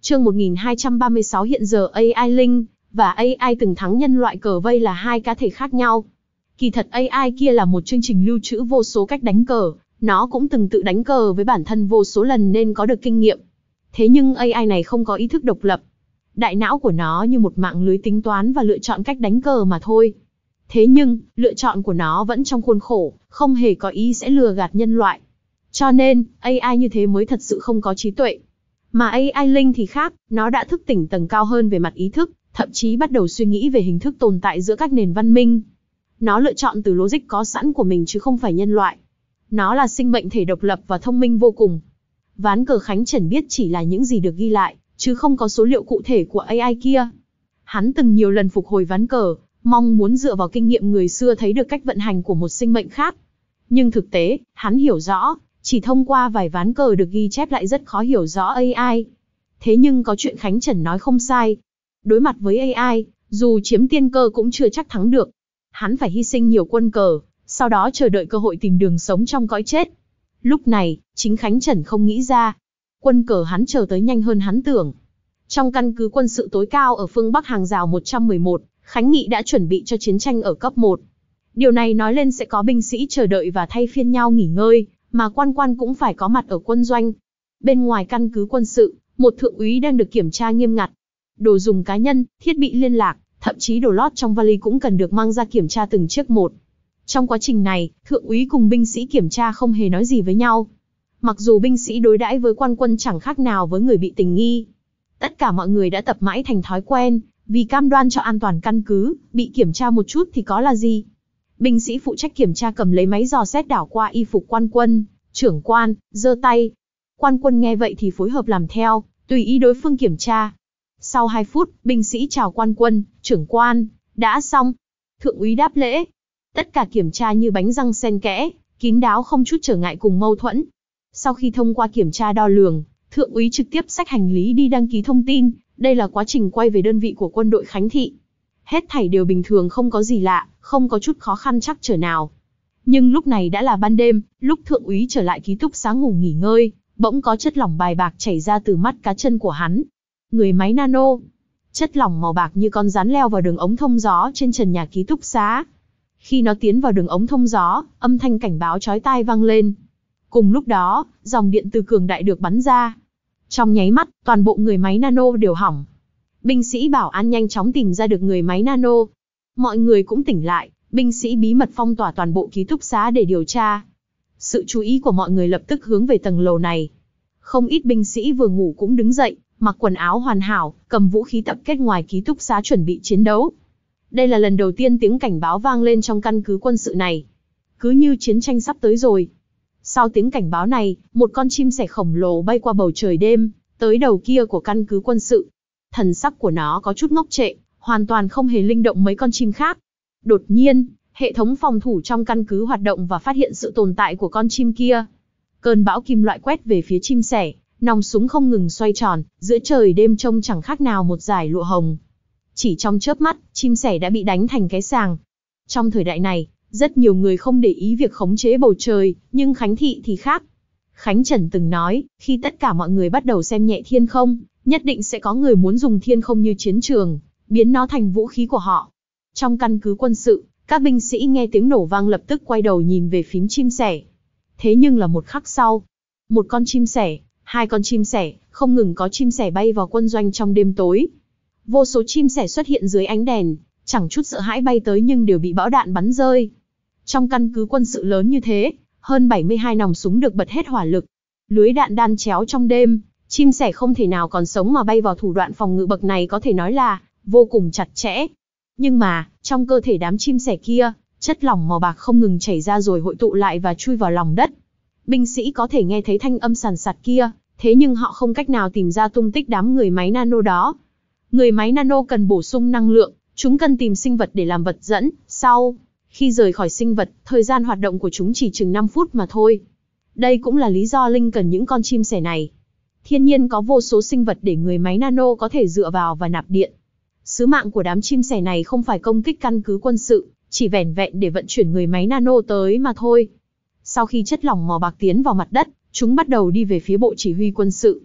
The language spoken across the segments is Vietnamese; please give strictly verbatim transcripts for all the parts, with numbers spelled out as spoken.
Chương một nghìn hai trăm ba mươi sáu hiện giờ a i Linh và a i từng thắng nhân loại cờ vây là hai cá thể khác nhau. Kỳ thật a i kia là một chương trình lưu trữ vô số cách đánh cờ, nó cũng từng tự đánh cờ với bản thân vô số lần nên có được kinh nghiệm. Thế nhưng a i này không có ý thức độc lập. Đại não của nó như một mạng lưới tính toán và lựa chọn cách đánh cờ mà thôi. Thế nhưng, lựa chọn của nó vẫn trong khuôn khổ, không hề có ý sẽ lừa gạt nhân loại. Cho nên, a i như thế mới thật sự không có trí tuệ. Mà a i Linh thì khác, nó đã thức tỉnh tầng cao hơn về mặt ý thức, thậm chí bắt đầu suy nghĩ về hình thức tồn tại giữa các nền văn minh. Nó lựa chọn từ logic có sẵn của mình chứ không phải nhân loại. Nó là sinh mệnh thể độc lập và thông minh vô cùng. Ván cờ Khánh Trần biết chỉ là những gì được ghi lại, chứ không có số liệu cụ thể của a i kia. Hắn từng nhiều lần phục hồi ván cờ, mong muốn dựa vào kinh nghiệm người xưa thấy được cách vận hành của một sinh mệnh khác. Nhưng thực tế, hắn hiểu rõ, chỉ thông qua vài ván cờ được ghi chép lại rất khó hiểu rõ a i. Thế nhưng có chuyện Khánh Trần nói không sai. Đối mặt với a i, dù chiếm tiên cơ cũng chưa chắc thắng được. Hắn phải hy sinh nhiều quân cờ, sau đó chờ đợi cơ hội tìm đường sống trong cõi chết. Lúc này, chính Khánh Trần không nghĩ ra. Quân cờ hắn chờ tới nhanh hơn hắn tưởng. Trong căn cứ quân sự tối cao ở phương Bắc hàng rào một trăm mười một, Khánh Nghị đã chuẩn bị cho chiến tranh ở cấp một. Điều này nói lên sẽ có binh sĩ chờ đợi và thay phiên nhau nghỉ ngơi, mà quan quan cũng phải có mặt ở quân doanh. Bên ngoài căn cứ quân sự, một thượng úy đang được kiểm tra nghiêm ngặt. Đồ dùng cá nhân, thiết bị liên lạc, thậm chí đồ lót trong vali cũng cần được mang ra kiểm tra từng chiếc một. Trong quá trình này, thượng úy cùng binh sĩ kiểm tra không hề nói gì với nhau. Mặc dù binh sĩ đối đãi với quan quân chẳng khác nào với người bị tình nghi. Tất cả mọi người đã tập mãi thành thói quen, vì cam đoan cho an toàn căn cứ, bị kiểm tra một chút thì có là gì. Binh sĩ phụ trách kiểm tra cầm lấy máy dò xét đảo qua y phục quan quân, trưởng quan, giơ tay. Quan quân nghe vậy thì phối hợp làm theo, tùy ý đối phương kiểm tra. Sau hai phút, binh sĩ chào quan quân, trưởng quan, đã xong. Thượng úy đáp lễ. Tất cả kiểm tra như bánh răng xen kẽ, kín đáo không chút trở ngại cùng mâu thuẫn. Sau khi thông qua kiểm tra đo lường, thượng úy trực tiếp xách hành lý đi đăng ký thông tin, đây là quá trình quay về đơn vị của quân đội Khánh Thị. Hết thảy đều bình thường không có gì lạ, không có chút khó khăn trắc trở nào. Nhưng lúc này đã là ban đêm, lúc thượng úy trở lại ký túc xá ngủ nghỉ ngơi, bỗng có chất lỏng bài bạc chảy ra từ mắt cá chân của hắn. Người máy nano. Chất lỏng màu bạc như con rắn leo vào đường ống thông gió trên trần nhà ký túc xá. Khi nó tiến vào đường ống thông gió, âm thanh cảnh báo chói tai vang lên. Cùng lúc đó, dòng điện từ cường đại được bắn ra. Trong nháy mắt, toàn bộ người máy nano đều hỏng. Binh sĩ bảo an nhanh chóng tìm ra được người máy nano. Mọi người cũng tỉnh lại, binh sĩ bí mật phong tỏa toàn bộ ký túc xá để điều tra. Sự chú ý của mọi người lập tức hướng về tầng lầu này. Không ít binh sĩ vừa ngủ cũng đứng dậy, mặc quần áo hoàn hảo, cầm vũ khí tập kết ngoài ký túc xá chuẩn bị chiến đấu. Đây là lần đầu tiên tiếng cảnh báo vang lên trong căn cứ quân sự này. Cứ như chiến tranh sắp tới rồi. Sau tiếng cảnh báo này, một con chim sẻ khổng lồ bay qua bầu trời đêm, tới đầu kia của căn cứ quân sự. Thần sắc của nó có chút ngốc trệ, hoàn toàn không hề linh động mấy con chim khác. Đột nhiên, hệ thống phòng thủ trong căn cứ hoạt động và phát hiện sự tồn tại của con chim kia. Cơn bão kim loại quét về phía chim sẻ, nòng súng không ngừng xoay tròn, giữa trời đêm trông chẳng khác nào một dải lụa hồng. Chỉ trong chớp mắt, chim sẻ đã bị đánh thành cái sàng. Trong thời đại này, rất nhiều người không để ý việc khống chế bầu trời, nhưng Khánh Thị thì khác. Khánh Trần từng nói, khi tất cả mọi người bắt đầu xem nhẹ thiên không, nhất định sẽ có người muốn dùng thiên không như chiến trường, biến nó thành vũ khí của họ. Trong căn cứ quân sự, các binh sĩ nghe tiếng nổ vang lập tức quay đầu nhìn về phím chim sẻ. Thế nhưng là một khắc sau, một con chim sẻ, hai con chim sẻ, không ngừng có chim sẻ bay vào quân doanh trong đêm tối. Vô số chim sẻ xuất hiện dưới ánh đèn, chẳng chút sợ hãi bay tới nhưng đều bị bão đạn bắn rơi. Trong căn cứ quân sự lớn như thế, hơn bảy mươi hai nòng súng được bật hết hỏa lực. Lưới đạn đan chéo trong đêm, chim sẻ không thể nào còn sống mà bay vào thủ đoạn phòng ngự bậc này có thể nói là vô cùng chặt chẽ. Nhưng mà, trong cơ thể đám chim sẻ kia, chất lỏng màu bạc không ngừng chảy ra rồi hội tụ lại và chui vào lòng đất. Binh sĩ có thể nghe thấy thanh âm sàn sạt kia, thế nhưng họ không cách nào tìm ra tung tích đám người máy nano đó. Người máy nano cần bổ sung năng lượng, chúng cần tìm sinh vật để làm vật dẫn, sau khi rời khỏi sinh vật, thời gian hoạt động của chúng chỉ chừng năm phút mà thôi. Đây cũng là lý do Linh cần những con chim sẻ này. Thiên nhiên có vô số sinh vật để người máy nano có thể dựa vào và nạp điện. Sứ mạng của đám chim sẻ này không phải công kích căn cứ quân sự, chỉ vẻn vẹn để vận chuyển người máy nano tới mà thôi. Sau khi chất lỏng màu bạc tiến vào mặt đất, chúng bắt đầu đi về phía bộ chỉ huy quân sự.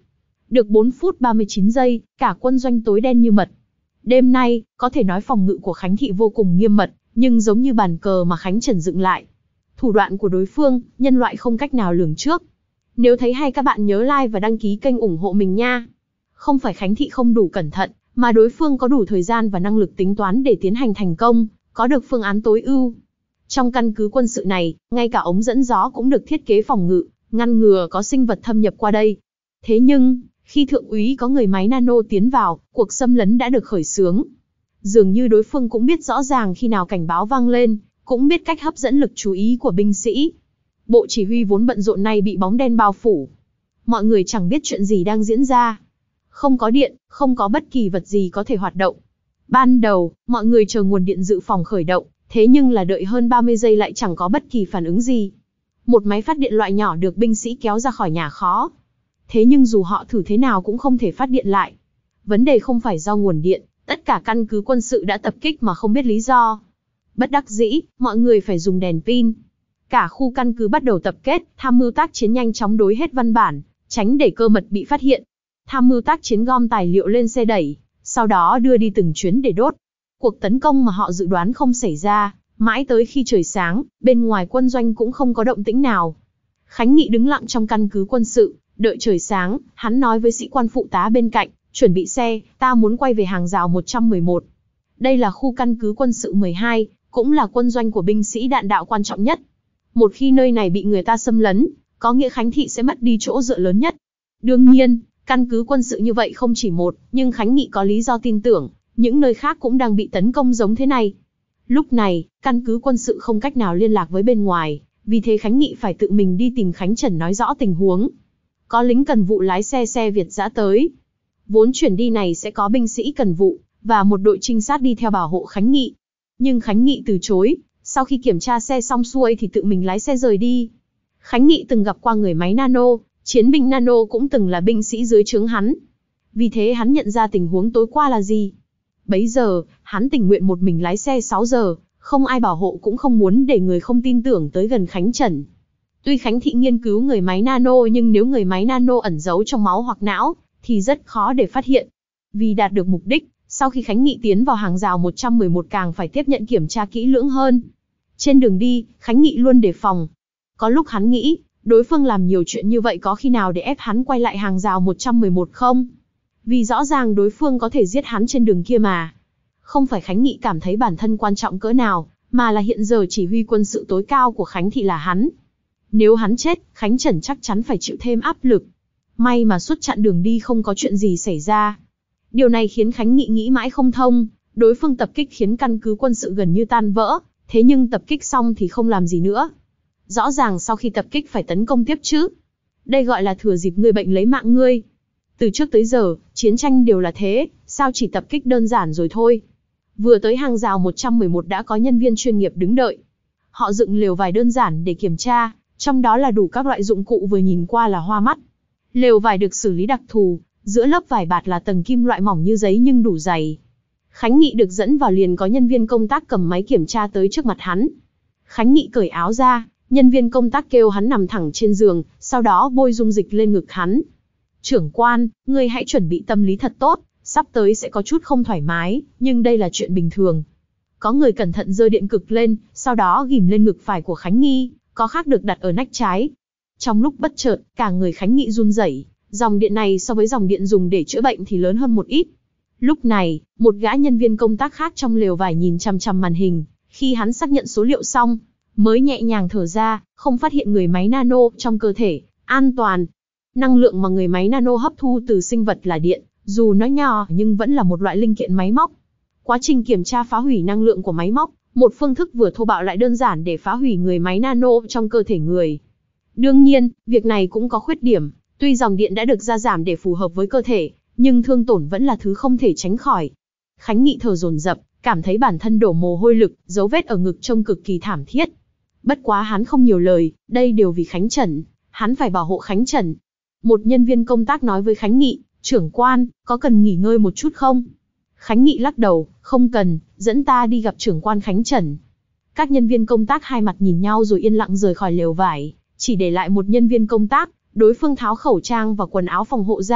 Được bốn phút ba mươi chín giây, cả quân doanh tối đen như mật. Đêm nay, có thể nói phòng ngự của Khánh Thị vô cùng nghiêm mật, nhưng giống như bàn cờ mà Khánh Trần dựng lại. Thủ đoạn của đối phương, nhân loại không cách nào lường trước. Nếu thấy hay các bạn nhớ like và đăng ký kênh ủng hộ mình nha. Không phải Khánh Thị không đủ cẩn thận, mà đối phương có đủ thời gian và năng lực tính toán để tiến hành thành công, có được phương án tối ưu. Trong căn cứ quân sự này, ngay cả ống dẫn gió cũng được thiết kế phòng ngự, ngăn ngừa có sinh vật thâm nhập qua đây. Thế nhưng, khi thượng úy có người máy nano tiến vào, cuộc xâm lấn đã được khởi xướng. Dường như đối phương cũng biết rõ ràng khi nào cảnh báo vang lên, cũng biết cách hấp dẫn lực chú ý của binh sĩ. Bộ chỉ huy vốn bận rộn này bị bóng đen bao phủ. Mọi người chẳng biết chuyện gì đang diễn ra. Không có điện, không có bất kỳ vật gì có thể hoạt động. Ban đầu, mọi người chờ nguồn điện dự phòng khởi động, thế nhưng là đợi hơn ba mươi giây lại chẳng có bất kỳ phản ứng gì. Một máy phát điện loại nhỏ được binh sĩ kéo ra khỏi nhà kho. Thế nhưng dù họ thử thế nào cũng không thể phát điện lại. Vấn đề không phải do nguồn điện, tất cả căn cứ quân sự đã tập kích mà không biết lý do. Bất đắc dĩ, mọi người phải dùng đèn pin. Cả khu căn cứ bắt đầu tập kết, tham mưu tác chiến nhanh chóng đối hết văn bản, tránh để cơ mật bị phát hiện. Tham mưu tác chiến gom tài liệu lên xe đẩy, sau đó đưa đi từng chuyến để đốt. Cuộc tấn công mà họ dự đoán không xảy ra, mãi tới khi trời sáng, bên ngoài quân doanh cũng không có động tĩnh nào. Khánh Nghị đứng lặng trong căn cứ quân sự, đợi trời sáng, hắn nói với sĩ quan phụ tá bên cạnh, chuẩn bị xe, ta muốn quay về hàng rào một trăm mười một. Đây là khu căn cứ quân sự mười hai, cũng là quân doanh của binh sĩ đạn đạo quan trọng nhất. Một khi nơi này bị người ta xâm lấn, có nghĩa Khánh Thị sẽ mất đi chỗ dựa lớn nhất. Đương nhiên, căn cứ quân sự như vậy không chỉ một, nhưng Khánh Nghị có lý do tin tưởng, những nơi khác cũng đang bị tấn công giống thế này. Lúc này, căn cứ quân sự không cách nào liên lạc với bên ngoài, vì thế Khánh Nghị phải tự mình đi tìm Khánh Trần nói rõ tình huống. Có lính cần vụ lái xe xe Việt dã tới. Vốn chuyển đi này sẽ có binh sĩ cần vụ, và một đội trinh sát đi theo bảo hộ Khánh Nghị. Nhưng Khánh Nghị từ chối, sau khi kiểm tra xe xong xuôi thì tự mình lái xe rời đi. Khánh Nghị từng gặp qua người máy nano, chiến binh nano cũng từng là binh sĩ dưới trướng hắn. Vì thế hắn nhận ra tình huống tối qua là gì. Bấy giờ, hắn tình nguyện một mình lái xe sáu giờ, không ai bảo hộ cũng không muốn để người không tin tưởng tới gần Khánh Trần. Tuy Khánh Thị nghiên cứu người máy nano nhưng nếu người máy nano ẩn giấu trong máu hoặc não, thì rất khó để phát hiện. Vì đạt được mục đích, sau khi Khánh Nghị tiến vào hàng rào một trăm mười một càng phải tiếp nhận kiểm tra kỹ lưỡng hơn. Trên đường đi, Khánh Nghị luôn đề phòng. Có lúc hắn nghĩ, đối phương làm nhiều chuyện như vậy có khi nào để ép hắn quay lại hàng rào một trăm mười một không? Vì rõ ràng đối phương có thể giết hắn trên đường kia mà. Không phải Khánh Nghị cảm thấy bản thân quan trọng cỡ nào, mà là hiện giờ chỉ huy quân sự tối cao của Khánh Thị là hắn. Nếu hắn chết, Khánh Trần chắc chắn phải chịu thêm áp lực. May mà suốt chặng đường đi không có chuyện gì xảy ra. Điều này khiến Khánh Nghị nghĩ mãi không thông, đối phương tập kích khiến căn cứ quân sự gần như tan vỡ, thế nhưng tập kích xong thì không làm gì nữa. Rõ ràng sau khi tập kích phải tấn công tiếp chứ. Đây gọi là thừa dịp người bệnh lấy mạng ngươi. Từ trước tới giờ, chiến tranh đều là thế, sao chỉ tập kích đơn giản rồi thôi. Vừa tới hàng rào một trăm mười một đã có nhân viên chuyên nghiệp đứng đợi. Họ dựng lều vải đơn giản để kiểm tra, trong đó là đủ các loại dụng cụ vừa nhìn qua là hoa mắt. Lều vải được xử lý đặc thù, giữa lớp vải bạt là tầng kim loại mỏng như giấy nhưng đủ dày. Khánh Nghị được dẫn vào liền có nhân viên công tác cầm máy kiểm tra tới trước mặt hắn. Khánh Nghị cởi áo ra, nhân viên công tác kêu hắn nằm thẳng trên giường, sau đó bôi dung dịch lên ngực hắn. Trưởng quan, ngươi hãy chuẩn bị tâm lý thật tốt, sắp tới sẽ có chút không thoải mái, nhưng đây là chuyện bình thường. Có người cẩn thận giơ điện cực lên, sau đó ghim lên ngực phải của Khánh Nghị, có khác được đặt ở nách trái. Trong lúc bất chợt, cả người Khánh Nghị run rẩy, dòng điện này so với dòng điện dùng để chữa bệnh thì lớn hơn một ít. Lúc này, một gã nhân viên công tác khác trong lều vải nhìn chằm chằm màn hình, khi hắn xác nhận số liệu xong, mới nhẹ nhàng thở ra, không phát hiện người máy nano trong cơ thể, an toàn. Năng lượng mà người máy nano hấp thu từ sinh vật là điện, dù nó nhỏ nhưng vẫn là một loại linh kiện máy móc. Quá trình kiểm tra phá hủy năng lượng của máy móc, một phương thức vừa thô bạo lại đơn giản để phá hủy người máy nano trong cơ thể người. Đương nhiên, việc này cũng có khuyết điểm, tuy dòng điện đã được gia giảm để phù hợp với cơ thể, nhưng thương tổn vẫn là thứ không thể tránh khỏi. Khánh Nghị thở dồn dập, cảm thấy bản thân đổ mồ hôi lực, dấu vết ở ngực trông cực kỳ thảm thiết. Bất quá hắn không nhiều lời, đây đều vì Khánh Trần, hắn phải bảo hộ Khánh Trần. Một nhân viên công tác nói với Khánh Nghị, trưởng quan, có cần nghỉ ngơi một chút không? Khánh Nghị lắc đầu, không cần, dẫn ta đi gặp trưởng quan Khánh Trần. Các nhân viên công tác hai mặt nhìn nhau rồi yên lặng rời khỏi lều vải, chỉ để lại một nhân viên công tác, đối phương tháo khẩu trang và quần áo phòng hộ ra,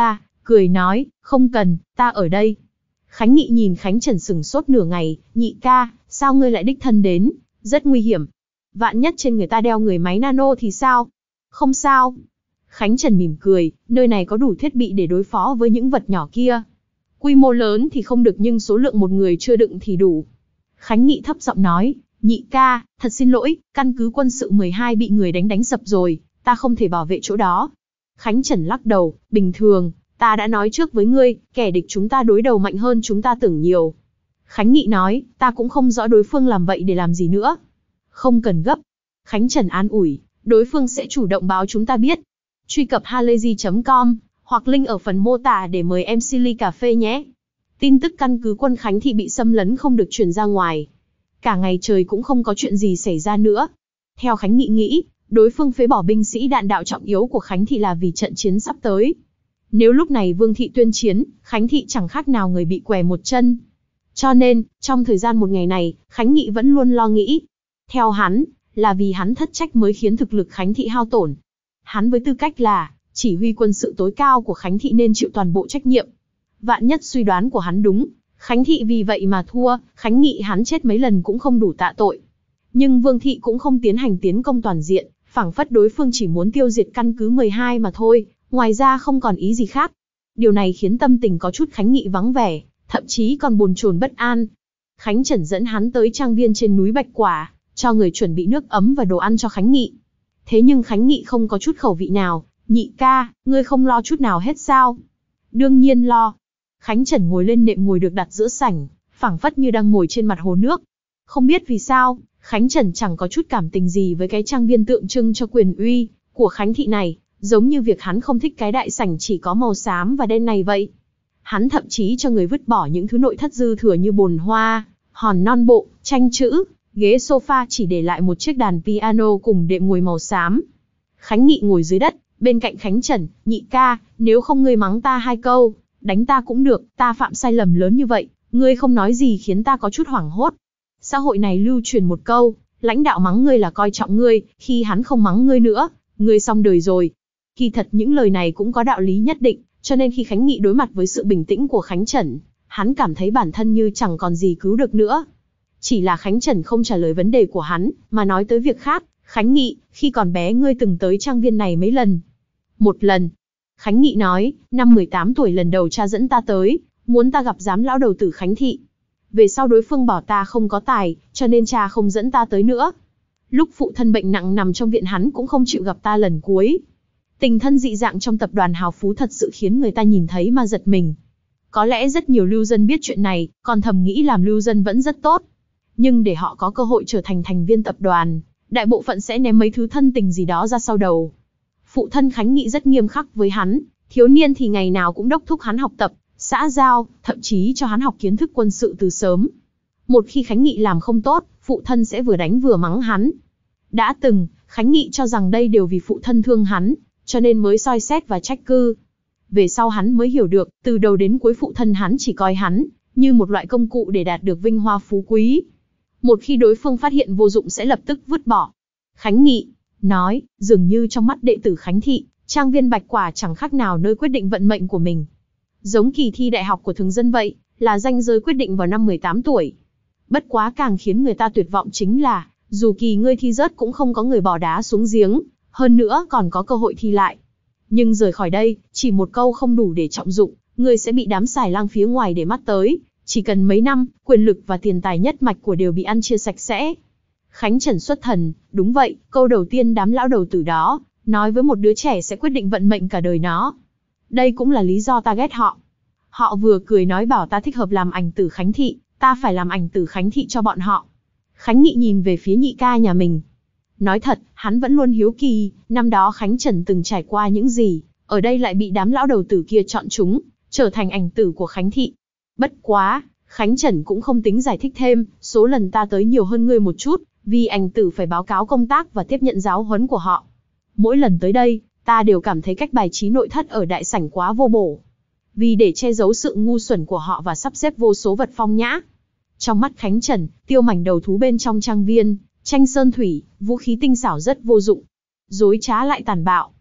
cười nói, không cần, ta ở đây. Khánh Nghị nhìn Khánh Trần sửng sốt nửa ngày, nhị ca, sao ngươi lại đích thân đến, rất nguy hiểm. Vạn nhất trên người ta đeo người máy nano thì sao? Không sao. Khánh Trần mỉm cười, nơi này có đủ thiết bị để đối phó với những vật nhỏ kia. Quy mô lớn thì không được nhưng số lượng một người chưa đựng thì đủ. Khánh Nghị thấp giọng nói, nhị ca, thật xin lỗi, căn cứ quân sự mười hai bị người đánh đánh sập rồi, ta không thể bảo vệ chỗ đó. Khánh Trần lắc đầu, bình thường, ta đã nói trước với ngươi, kẻ địch chúng ta đối đầu mạnh hơn chúng ta tưởng nhiều. Khánh Nghị nói, ta cũng không rõ đối phương làm vậy để làm gì nữa. Không cần gấp. Khánh Trần an ủi, đối phương sẽ chủ động báo chúng ta biết. Truy cập halayzi chấm com, hoặc link ở phần mô tả để mời em xê ly cà phê nhé. Tin tức căn cứ quân Khánh Thị bị xâm lấn không được truyền ra ngoài. Cả ngày trời cũng không có chuyện gì xảy ra nữa. Theo Khánh Nghị nghĩ, đối phương phế bỏ binh sĩ đạn đạo trọng yếu của Khánh Thị là vì trận chiến sắp tới. Nếu lúc này Vương Thị tuyên chiến, Khánh Thị chẳng khác nào người bị què một chân. Cho nên, trong thời gian một ngày này, Khánh Nghị vẫn luôn lo nghĩ. Theo hắn, là vì hắn thất trách mới khiến thực lực Khánh Thị hao tổn. Hắn với tư cách là chỉ huy quân sự tối cao của Khánh Thị nên chịu toàn bộ trách nhiệm. Vạn nhất suy đoán của hắn đúng, Khánh Thị vì vậy mà thua, Khánh Nghị hắn chết mấy lần cũng không đủ tạ tội. Nhưng Vương Thị cũng không tiến hành tiến công toàn diện, phảng phất đối phương chỉ muốn tiêu diệt căn cứ mười hai mà thôi, ngoài ra không còn ý gì khác. Điều này khiến tâm tình có chút Khánh Nghị vắng vẻ, thậm chí còn bồn chồn bất an. Khánh Trần dẫn hắn tới trang viên trên núi Bạch Quả, cho người chuẩn bị nước ấm và đồ ăn cho Khánh Nghị. Thế nhưng Khánh Nghị không có chút khẩu vị nào, nhị ca, ngươi không lo chút nào hết sao? Đương nhiên lo. Khánh Trần ngồi lên nệm ngồi được đặt giữa sảnh, phảng phất như đang ngồi trên mặt hồ nước. Không biết vì sao, Khánh Trần chẳng có chút cảm tình gì với cái trang viên tượng trưng cho quyền uy của Khánh Thị này, giống như việc hắn không thích cái đại sảnh chỉ có màu xám và đen này vậy. Hắn thậm chí cho người vứt bỏ những thứ nội thất dư thừa như bồn hoa, hòn non bộ, tranh chữ, ghế sofa, chỉ để lại một chiếc đàn piano cùng đệm ngồi màu xám. Khánh Nghị ngồi dưới đất, bên cạnh Khánh Trần, nhị ca, nếu không ngươi mắng ta hai câu, đánh ta cũng được, ta phạm sai lầm lớn như vậy, ngươi không nói gì khiến ta có chút hoảng hốt. Xã hội này lưu truyền một câu, lãnh đạo mắng ngươi là coi trọng ngươi, khi hắn không mắng ngươi nữa, ngươi xong đời rồi. Kỳ thật những lời này cũng có đạo lý nhất định, cho nên khi Khánh Nghị đối mặt với sự bình tĩnh của Khánh Trần, hắn cảm thấy bản thân như chẳng còn gì cứu được nữa. Chỉ là Khánh Trần không trả lời vấn đề của hắn, mà nói tới việc khác. Khánh Nghị, khi còn bé ngươi từng tới trang viên này mấy lần? Một lần. Khánh Nghị nói, năm mười tám tuổi lần đầu cha dẫn ta tới, muốn ta gặp giám lão đầu tử Khánh Thị. Về sau đối phương bảo ta không có tài, cho nên cha không dẫn ta tới nữa. Lúc phụ thân bệnh nặng nằm trong viện hắn cũng không chịu gặp ta lần cuối. Tình thân dị dạng trong tập đoàn hào phú thật sự khiến người ta nhìn thấy mà giật mình. Có lẽ rất nhiều lưu dân biết chuyện này, còn thầm nghĩ làm lưu dân vẫn rất tốt. Nhưng để họ có cơ hội trở thành thành viên tập đoàn, đại bộ phận sẽ ném mấy thứ thân tình gì đó ra sau đầu. Phụ thân Khánh Nghị rất nghiêm khắc với hắn, thiếu niên thì ngày nào cũng đốc thúc hắn học tập, xã giao, thậm chí cho hắn học kiến thức quân sự từ sớm. Một khi Khánh Nghị làm không tốt, phụ thân sẽ vừa đánh vừa mắng hắn. Đã từng, Khánh Nghị cho rằng đây đều vì phụ thân thương hắn, cho nên mới soi xét và trách cứ. Về sau hắn mới hiểu được, từ đầu đến cuối phụ thân hắn chỉ coi hắn như một loại công cụ để đạt được vinh hoa phú quý. Một khi đối phương phát hiện vô dụng sẽ lập tức vứt bỏ. Khánh Nghị nói, dường như trong mắt đệ tử Khánh Thị, trang viên Bạch Quả chẳng khác nào nơi quyết định vận mệnh của mình. Giống kỳ thi đại học của thường dân vậy, là ranh giới quyết định vào năm mười tám tuổi. Bất quá càng khiến người ta tuyệt vọng chính là, dù kỳ ngươi thi rớt cũng không có người bỏ đá xuống giếng, hơn nữa còn có cơ hội thi lại. Nhưng rời khỏi đây, chỉ một câu không đủ để trọng dụng, ngươi sẽ bị đám xài lang phía ngoài để mắt tới. Chỉ cần mấy năm, quyền lực và tiền tài nhất mạch của đều bị ăn chia sạch sẽ. Khánh Trần xuất thần, đúng vậy, câu đầu tiên đám lão đầu tử đó, nói với một đứa trẻ sẽ quyết định vận mệnh cả đời nó. Đây cũng là lý do ta ghét họ. Họ vừa cười nói bảo ta thích hợp làm ảnh tử Khánh Thị, ta phải làm ảnh tử Khánh Thị cho bọn họ. Khánh Nghị nhìn về phía nhị ca nhà mình. Nói thật, hắn vẫn luôn hiếu kỳ, năm đó Khánh Trần từng trải qua những gì, ở đây lại bị đám lão đầu tử kia chọn chúng, trở thành ảnh tử của Khánh Thị. Bất quá, Khánh Trần cũng không tính giải thích thêm, số lần ta tới nhiều hơn ngươi một chút, vì ảnh tử phải báo cáo công tác và tiếp nhận giáo huấn của họ. Mỗi lần tới đây, ta đều cảm thấy cách bài trí nội thất ở đại sảnh quá vô bổ. Vì để che giấu sự ngu xuẩn của họ và sắp xếp vô số vật phong nhã. Trong mắt Khánh Trần, tiêu mảnh đầu thú bên trong trang viên, tranh sơn thủy, vũ khí tinh xảo rất vô dụng. Dối trá lại tàn bạo.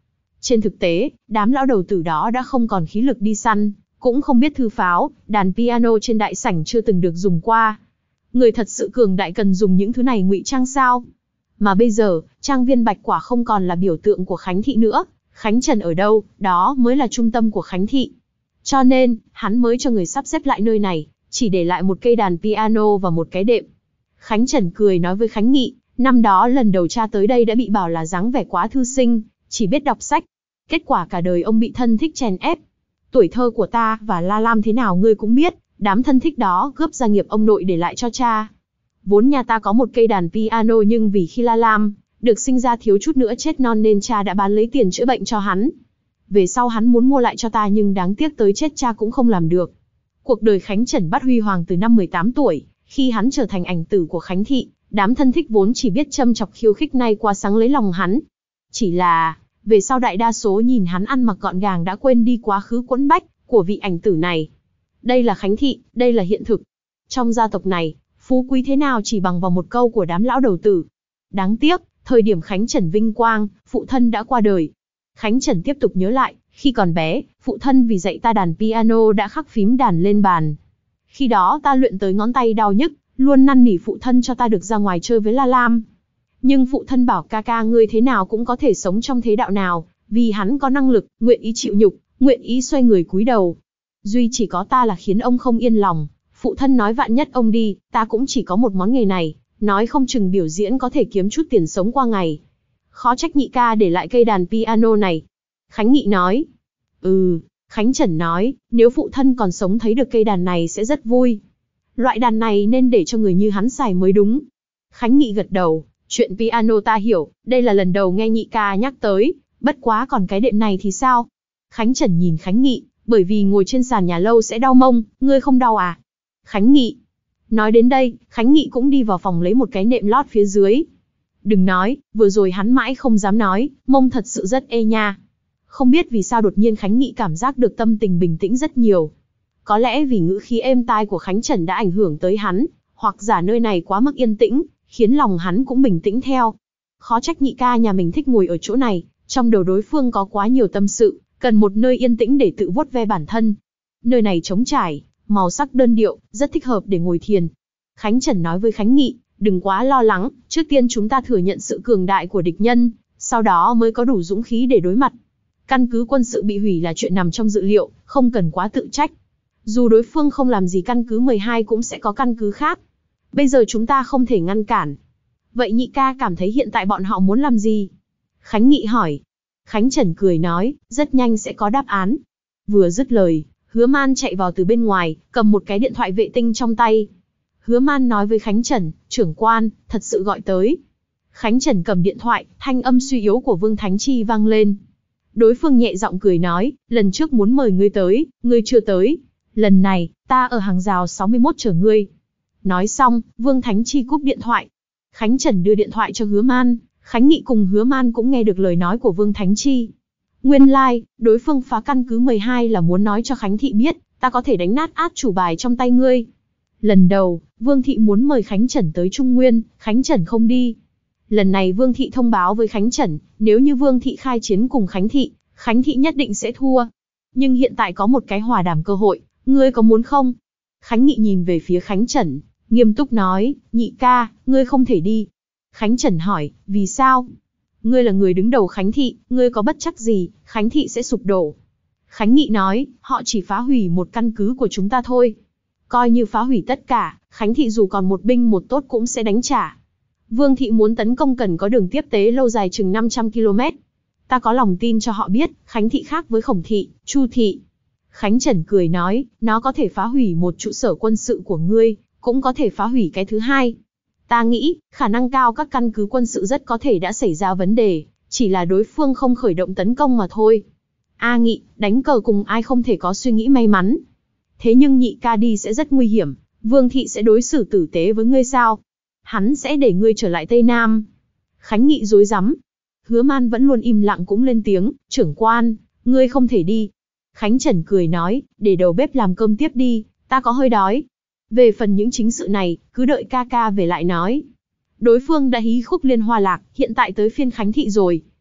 Trên thực tế, đám lão đầu tử đó đã không còn khí lực đi săn, cũng không biết thư pháo, đàn piano trên đại sảnh chưa từng được dùng qua. Người thật sự cường đại cần dùng những thứ này ngụy trang sao? Mà bây giờ, trang viên Bạch Quả không còn là biểu tượng của Khánh Thị nữa, Khánh Trần ở đâu, đó mới là trung tâm của Khánh Thị. Cho nên, hắn mới cho người sắp xếp lại nơi này, chỉ để lại một cây đàn piano và một cái đệm. Khánh Trần cười nói với Khánh Nghị, năm đó lần đầu cha tới đây đã bị bảo là dáng vẻ quá thư sinh, chỉ biết đọc sách. Kết quả cả đời ông bị thân thích chèn ép. Tuổi thơ của ta và La Lam thế nào ngươi cũng biết, đám thân thích đó cướp gia nghiệp ông nội để lại cho cha. Vốn nhà ta có một cây đàn piano nhưng vì khi La Lam được sinh ra thiếu chút nữa chết non nên cha đã bán lấy tiền chữa bệnh cho hắn. Về sau hắn muốn mua lại cho ta nhưng đáng tiếc tới chết cha cũng không làm được. Cuộc đời Khánh Trần bắt huy hoàng từ năm mười tám tuổi, khi hắn trở thành ảnh tử của Khánh Thị, đám thân thích vốn chỉ biết châm chọc khiêu khích nay qua sáng lấy lòng hắn. Chỉ là, về sau đại đa số nhìn hắn ăn mặc gọn gàng đã quên đi quá khứ quẫn bách của vị ảnh tử này. Đây là Khánh Thị, đây là hiện thực. Trong gia tộc này, phú quý thế nào chỉ bằng vào một câu của đám lão đầu tử. Đáng tiếc, thời điểm Khánh Trần vinh quang, phụ thân đã qua đời. Khánh Trần tiếp tục nhớ lại, khi còn bé, phụ thân vì dạy ta đàn piano đã khắc phím đàn lên bàn. Khi đó ta luyện tới ngón tay đau nhức, luôn năn nỉ phụ thân cho ta được ra ngoài chơi với La Lam. Nhưng phụ thân bảo ca ca ngươi thế nào cũng có thể sống trong thế đạo nào, vì hắn có năng lực, nguyện ý chịu nhục, nguyện ý xoay người cúi đầu. Duy chỉ có ta là khiến ông không yên lòng, phụ thân nói vạn nhất ông đi, ta cũng chỉ có một món nghề này, nói không chừng biểu diễn có thể kiếm chút tiền sống qua ngày. Khó trách nhị ca để lại cây đàn piano này. Khánh Nghị nói. Ừ, Khánh Trần nói, nếu phụ thân còn sống thấy được cây đàn này sẽ rất vui. Loại đàn này nên để cho người như hắn xài mới đúng. Khánh Nghị gật đầu, chuyện piano ta hiểu, đây là lần đầu nghe nhị ca nhắc tới, bất quá còn cái đệm này thì sao? Khánh Trần nhìn Khánh Nghị, bởi vì ngồi trên sàn nhà lâu sẽ đau mông, ngươi không đau à? Khánh Nghị. Nói đến đây, Khánh Nghị cũng đi vào phòng lấy một cái nệm lót phía dưới. Đừng nói, vừa rồi hắn mãi không dám nói, mông thật sự rất ê nha. Không biết vì sao đột nhiên Khánh Nghị cảm giác được tâm tình bình tĩnh rất nhiều. Có lẽ vì ngữ khí êm tai của Khánh Trần đã ảnh hưởng tới hắn, hoặc giả nơi này quá mức yên tĩnh, khiến lòng hắn cũng bình tĩnh theo. Khó trách nhị ca nhà mình thích ngồi ở chỗ này, trong đầu đối phương có quá nhiều tâm sự, cần một nơi yên tĩnh để tự vuốt ve bản thân. Nơi này trống trải, màu sắc đơn điệu, rất thích hợp để ngồi thiền. Khánh Trần nói với Khánh Nghị, đừng quá lo lắng, trước tiên chúng ta thừa nhận sự cường đại của địch nhân, sau đó mới có đủ dũng khí để đối mặt. Căn cứ quân sự bị hủy là chuyện nằm trong dự liệu, không cần quá tự trách. Dù đối phương không làm gì căn cứ mười hai cũng sẽ có căn cứ khác. Bây giờ chúng ta không thể ngăn cản. Vậy nhị ca cảm thấy hiện tại bọn họ muốn làm gì? Khánh Nghị hỏi. Khánh Trần cười nói, rất nhanh sẽ có đáp án. Vừa dứt lời, Hứa Man chạy vào từ bên ngoài, cầm một cái điện thoại vệ tinh trong tay. Hứa Man nói với Khánh Trần, trưởng quan, thật sự gọi tới. Khánh Trần cầm điện thoại, thanh âm suy yếu của Vương Thánh Chi vang lên. Đối phương nhẹ giọng cười nói, lần trước muốn mời ngươi tới, ngươi chưa tới. Lần này, ta ở hàng rào sáu mươi mốt chờ ngươi. Nói xong, Vương Thánh Chi cúp điện thoại. Khánh Trần đưa điện thoại cho Hứa Man, Khánh Nghị cùng Hứa Man cũng nghe được lời nói của Vương Thánh Chi. Nguyên lai, like, đối phương phá căn cứ mười hai là muốn nói cho Khánh Thị biết, ta có thể đánh nát át chủ bài trong tay ngươi. Lần đầu, Vương Thị muốn mời Khánh Trần tới Trung Nguyên, Khánh Trần không đi. Lần này Vương Thị thông báo với Khánh Trần, nếu như Vương Thị khai chiến cùng Khánh Thị, Khánh Thị nhất định sẽ thua. Nhưng hiện tại có một cái hòa đàm cơ hội, ngươi có muốn không? Khánh Nghị nhìn về phía Khánh Trần, nghiêm túc nói, nhị ca, ngươi không thể đi. Khánh Trần hỏi, vì sao? Ngươi là người đứng đầu Khánh Thị, ngươi có bất chắc gì, Khánh Thị sẽ sụp đổ. Khánh Nghị nói, họ chỉ phá hủy một căn cứ của chúng ta thôi. Coi như phá hủy tất cả, Khánh Thị dù còn một binh một tốt cũng sẽ đánh trả. Vương Thị muốn tấn công cần có đường tiếp tế lâu dài chừng năm trăm ki lô mét. Ta có lòng tin cho họ biết, Khánh Thị khác với Khổng Thị, Chu Thị. Khánh Trần cười nói, nó có thể phá hủy một trụ sở quân sự của ngươi, cũng có thể phá hủy cái thứ hai. Ta nghĩ, khả năng cao các căn cứ quân sự rất có thể đã xảy ra vấn đề, chỉ là đối phương không khởi động tấn công mà thôi. A Nghị, đánh cờ cùng ai không thể có suy nghĩ may mắn. Thế nhưng nhị ca đi sẽ rất nguy hiểm, Vương Thị sẽ đối xử tử tế với ngươi sao? Hắn sẽ để ngươi trở lại Tây Nam. Khánh Nghị rối rắm. Hứa Man vẫn luôn im lặng cũng lên tiếng, trưởng quan, ngươi không thể đi. Khánh Trần cười nói, để đầu bếp làm cơm tiếp đi, ta có hơi đói. Về phần những chính sự này, cứ đợi ca ca về lại nói. Đối phương đã hí khúc liên hoa lạc, hiện tại tới phiên Khánh Thị rồi.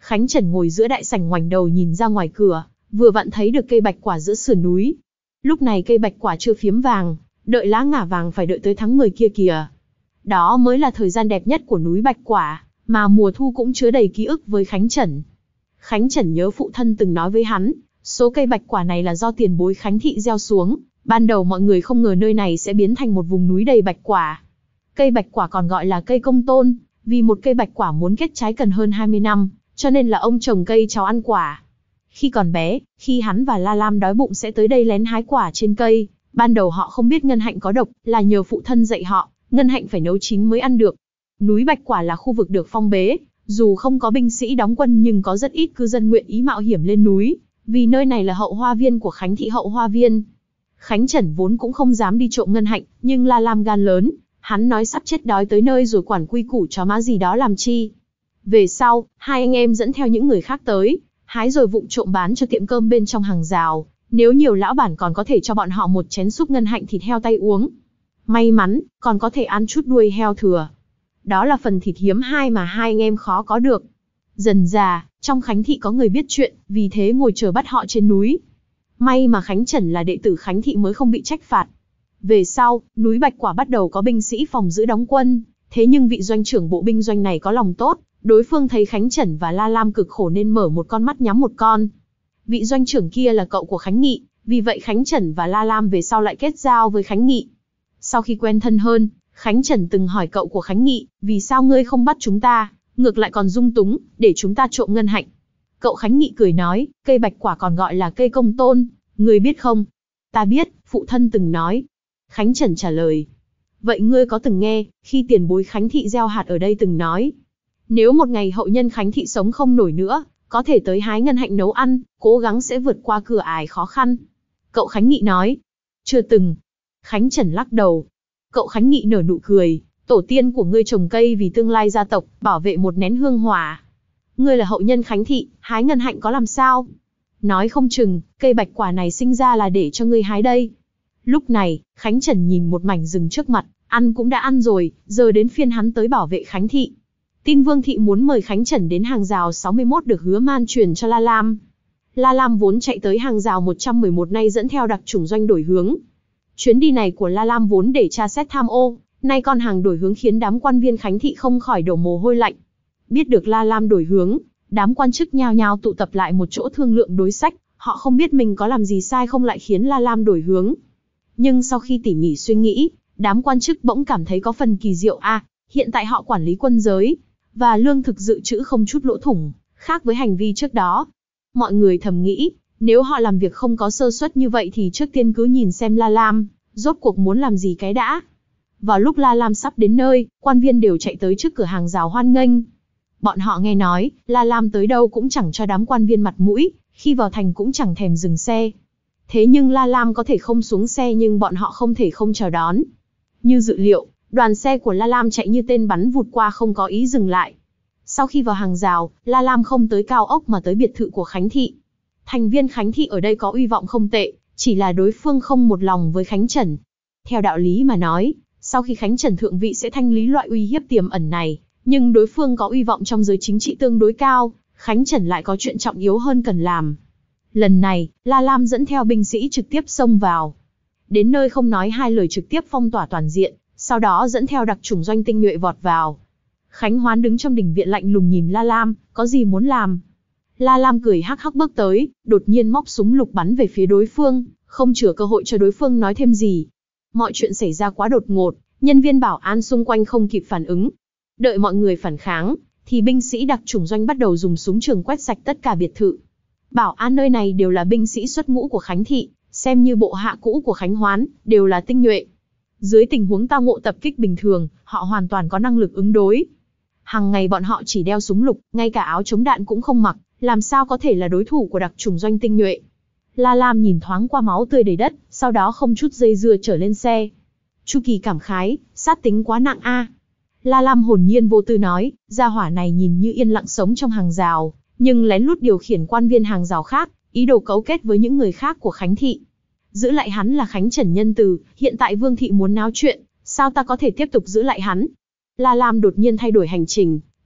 Khánh Trần ngồi giữa đại sảnh ngoảnh đầu nhìn ra ngoài cửa, vừa vặn thấy được cây bạch quả giữa sườn núi. Lúc này cây bạch quả chưa phiếm vàng, đợi lá ngả vàng phải đợi tới tháng mười kia kìa. Đó mới là thời gian đẹp nhất của núi bạch quả, mà mùa thu cũng chứa đầy ký ức với Khánh Trần. Khánh Trần nhớ phụ thân từng nói với hắn, số cây bạch quả này là do tiền bối Khánh thị gieo xuống, ban đầu mọi người không ngờ nơi này sẽ biến thành một vùng núi đầy bạch quả. Cây bạch quả còn gọi là cây công tôn, vì một cây bạch quả muốn kết trái cần hơn hai mươi năm, cho nên là ông trồng cây cháu ăn quả. Khi còn bé, khi hắn và La Lam đói bụng sẽ tới đây lén hái quả trên cây, ban đầu họ không biết ngân hạnh có độc, là nhờ phụ thân dạy họ, ngân hạnh phải nấu chín mới ăn được. Núi bạch quả là khu vực được phong bế, dù không có binh sĩ đóng quân nhưng có rất ít cư dân nguyện ý mạo hiểm lên núi, vì nơi này là hậu hoa viên của Khánh thị hậu hoa viên. Khánh Trần vốn cũng không dám đi trộm ngân hạnh, nhưng La Lam gan lớn, hắn nói sắp chết đói tới nơi rồi quản quy củ chó má gì đó làm chi. Về sau, hai anh em dẫn theo những người khác tới, hái rồi vụng trộm bán cho tiệm cơm bên trong hàng rào, nếu nhiều lão bản còn có thể cho bọn họ một chén súp ngân hạnh thịt heo tay uống. May mắn, còn có thể ăn chút đuôi heo thừa. Đó là phần thịt hiếm hai mà hai anh em khó có được. Dần dà, trong Khánh thị có người biết chuyện, vì thế ngồi chờ bắt họ trên núi. May mà Khánh Trần là đệ tử Khánh thị mới không bị trách phạt. Về sau, núi Bạch Quả bắt đầu có binh sĩ phòng giữ đóng quân, thế nhưng vị doanh trưởng bộ binh doanh này có lòng tốt, đối phương thấy Khánh Trần và La Lam cực khổ nên mở một con mắt nhắm một con. Vị doanh trưởng kia là cậu của Khánh Nghị, vì vậy Khánh Trần và La Lam về sau lại kết giao với Khánh Nghị. Sau khi quen thân hơn, Khánh Trần từng hỏi cậu của Khánh Nghị, vì sao ngươi không bắt chúng ta, ngược lại còn dung túng, để chúng ta trộm ngân hạnh. Cậu Khánh Nghị cười nói, cây bạch quả còn gọi là cây công tôn, ngươi biết không? Ta biết, phụ thân từng nói. Khánh Trần trả lời. Vậy ngươi có từng nghe, khi tiền bối Khánh thị gieo hạt ở đây từng nói, nếu một ngày hậu nhân Khánh thị sống không nổi nữa, có thể tới hái ngân hạnh nấu ăn, cố gắng sẽ vượt qua cửa ải khó khăn. Cậu Khánh Nghị nói. Chưa từng. Khánh Trần lắc đầu. Cậu Khánh Nghị nở nụ cười, tổ tiên của ngươi trồng cây vì tương lai gia tộc, bảo vệ một nén hương hỏa. Ngươi là hậu nhân Khánh thị, hái ngân hạnh có làm sao? Nói không chừng, cây bạch quả này sinh ra là để cho ngươi hái đây. Lúc này, Khánh Trần nhìn một mảnh rừng trước mặt, ăn cũng đã ăn rồi, giờ đến phiên hắn tới bảo vệ Khánh thị. Tin Vương thị muốn mời Khánh Trần đến hàng rào sáu mươi mốt được Hứa Man truyền cho La Lam. La Lam vốn chạy tới hàng rào một trăm mười một nay dẫn theo đặc chủng doanh đổi hướng. Chuyến đi này của La Lam vốn để tra xét tham ô, nay con hàng đổi hướng khiến đám quan viên Khánh thị không khỏi đổ mồ hôi lạnh. Biết được La Lam đổi hướng, đám quan chức nhao nhao tụ tập lại một chỗ thương lượng đối sách, họ không biết mình có làm gì sai không lại khiến La Lam đổi hướng. Nhưng sau khi tỉ mỉ suy nghĩ, đám quan chức bỗng cảm thấy có phần kỳ diệu a, à, hiện tại họ quản lý quân giới và lương thực dự trữ không chút lỗ thủng, khác với hành vi trước đó. Mọi người thầm nghĩ, nếu họ làm việc không có sơ suất như vậy thì trước tiên cứ nhìn xem La Lam rốt cuộc muốn làm gì cái đã. Vào lúc La Lam sắp đến nơi, quan viên đều chạy tới trước cửa hàng rào hoan nghênh. Bọn họ nghe nói, La Lam tới đâu cũng chẳng cho đám quan viên mặt mũi, khi vào thành cũng chẳng thèm dừng xe. Thế nhưng La Lam có thể không xuống xe nhưng bọn họ không thể không chào đón. Như dự liệu, đoàn xe của La Lam chạy như tên bắn vụt qua không có ý dừng lại. Sau khi vào hàng rào, La Lam không tới cao ốc mà tới biệt thự của Khánh thị. Thành viên Khánh thị ở đây có uy vọng không tệ, chỉ là đối phương không một lòng với Khánh Trần. Theo đạo lý mà nói, sau khi Khánh Trần thượng vị sẽ thanh lý loại uy hiếp tiềm ẩn này, nhưng đối phương có uy vọng trong giới chính trị tương đối cao, Khánh Trần lại có chuyện trọng yếu hơn cần làm. Lần này, La Lam dẫn theo binh sĩ trực tiếp xông vào. Đến nơi không nói hai lời trực tiếp phong tỏa toàn diện, sau đó dẫn theo đặc chủng doanh tinh nhuệ vọt vào. Khánh Hoán đứng trong đình viện lạnh lùng nhìn La Lam, có gì muốn làm? La Lam cười hắc hắc bước tới, đột nhiên móc súng lục bắn về phía đối phương, không chừa cơ hội cho đối phương nói thêm gì. Mọi chuyện xảy ra quá đột ngột, nhân viên bảo an xung quanh không kịp phản ứng. Đợi mọi người phản kháng, thì binh sĩ đặc chủng doanh bắt đầu dùng súng trường quét sạch tất cả biệt thự. Bảo an nơi này đều là binh sĩ xuất ngũ của Khánh thị, xem như bộ hạ cũ của Khánh Hoán, đều là tinh nhuệ. Dưới tình huống tao ngộ tập kích bình thường, họ hoàn toàn có năng lực ứng đối. Hằng ngày bọn họ chỉ đeo súng lục, ngay cả áo chống đạn cũng không mặc, làm sao có thể là đối thủ của đặc chủng doanh tinh nhuệ. La Lam nhìn thoáng qua máu tươi đầy đất, sau đó không chút dây dưa trở lên xe. Chu Kỳ cảm khái, sát tính quá nặng a. La Lam hồn nhiên vô tư nói, gia hỏa này nhìn như yên lặng sống trong hàng rào, nhưng lén lút điều khiển quan viên hàng rào khác, ý đồ cấu kết với những người khác của Khánh thị. Giữ lại hắn là Khánh Trần nhân từ, hiện tại Vương thị muốn náo chuyện, sao ta có thể tiếp tục giữ lại hắn? La Lam đột nhiên thay đổi hành trình,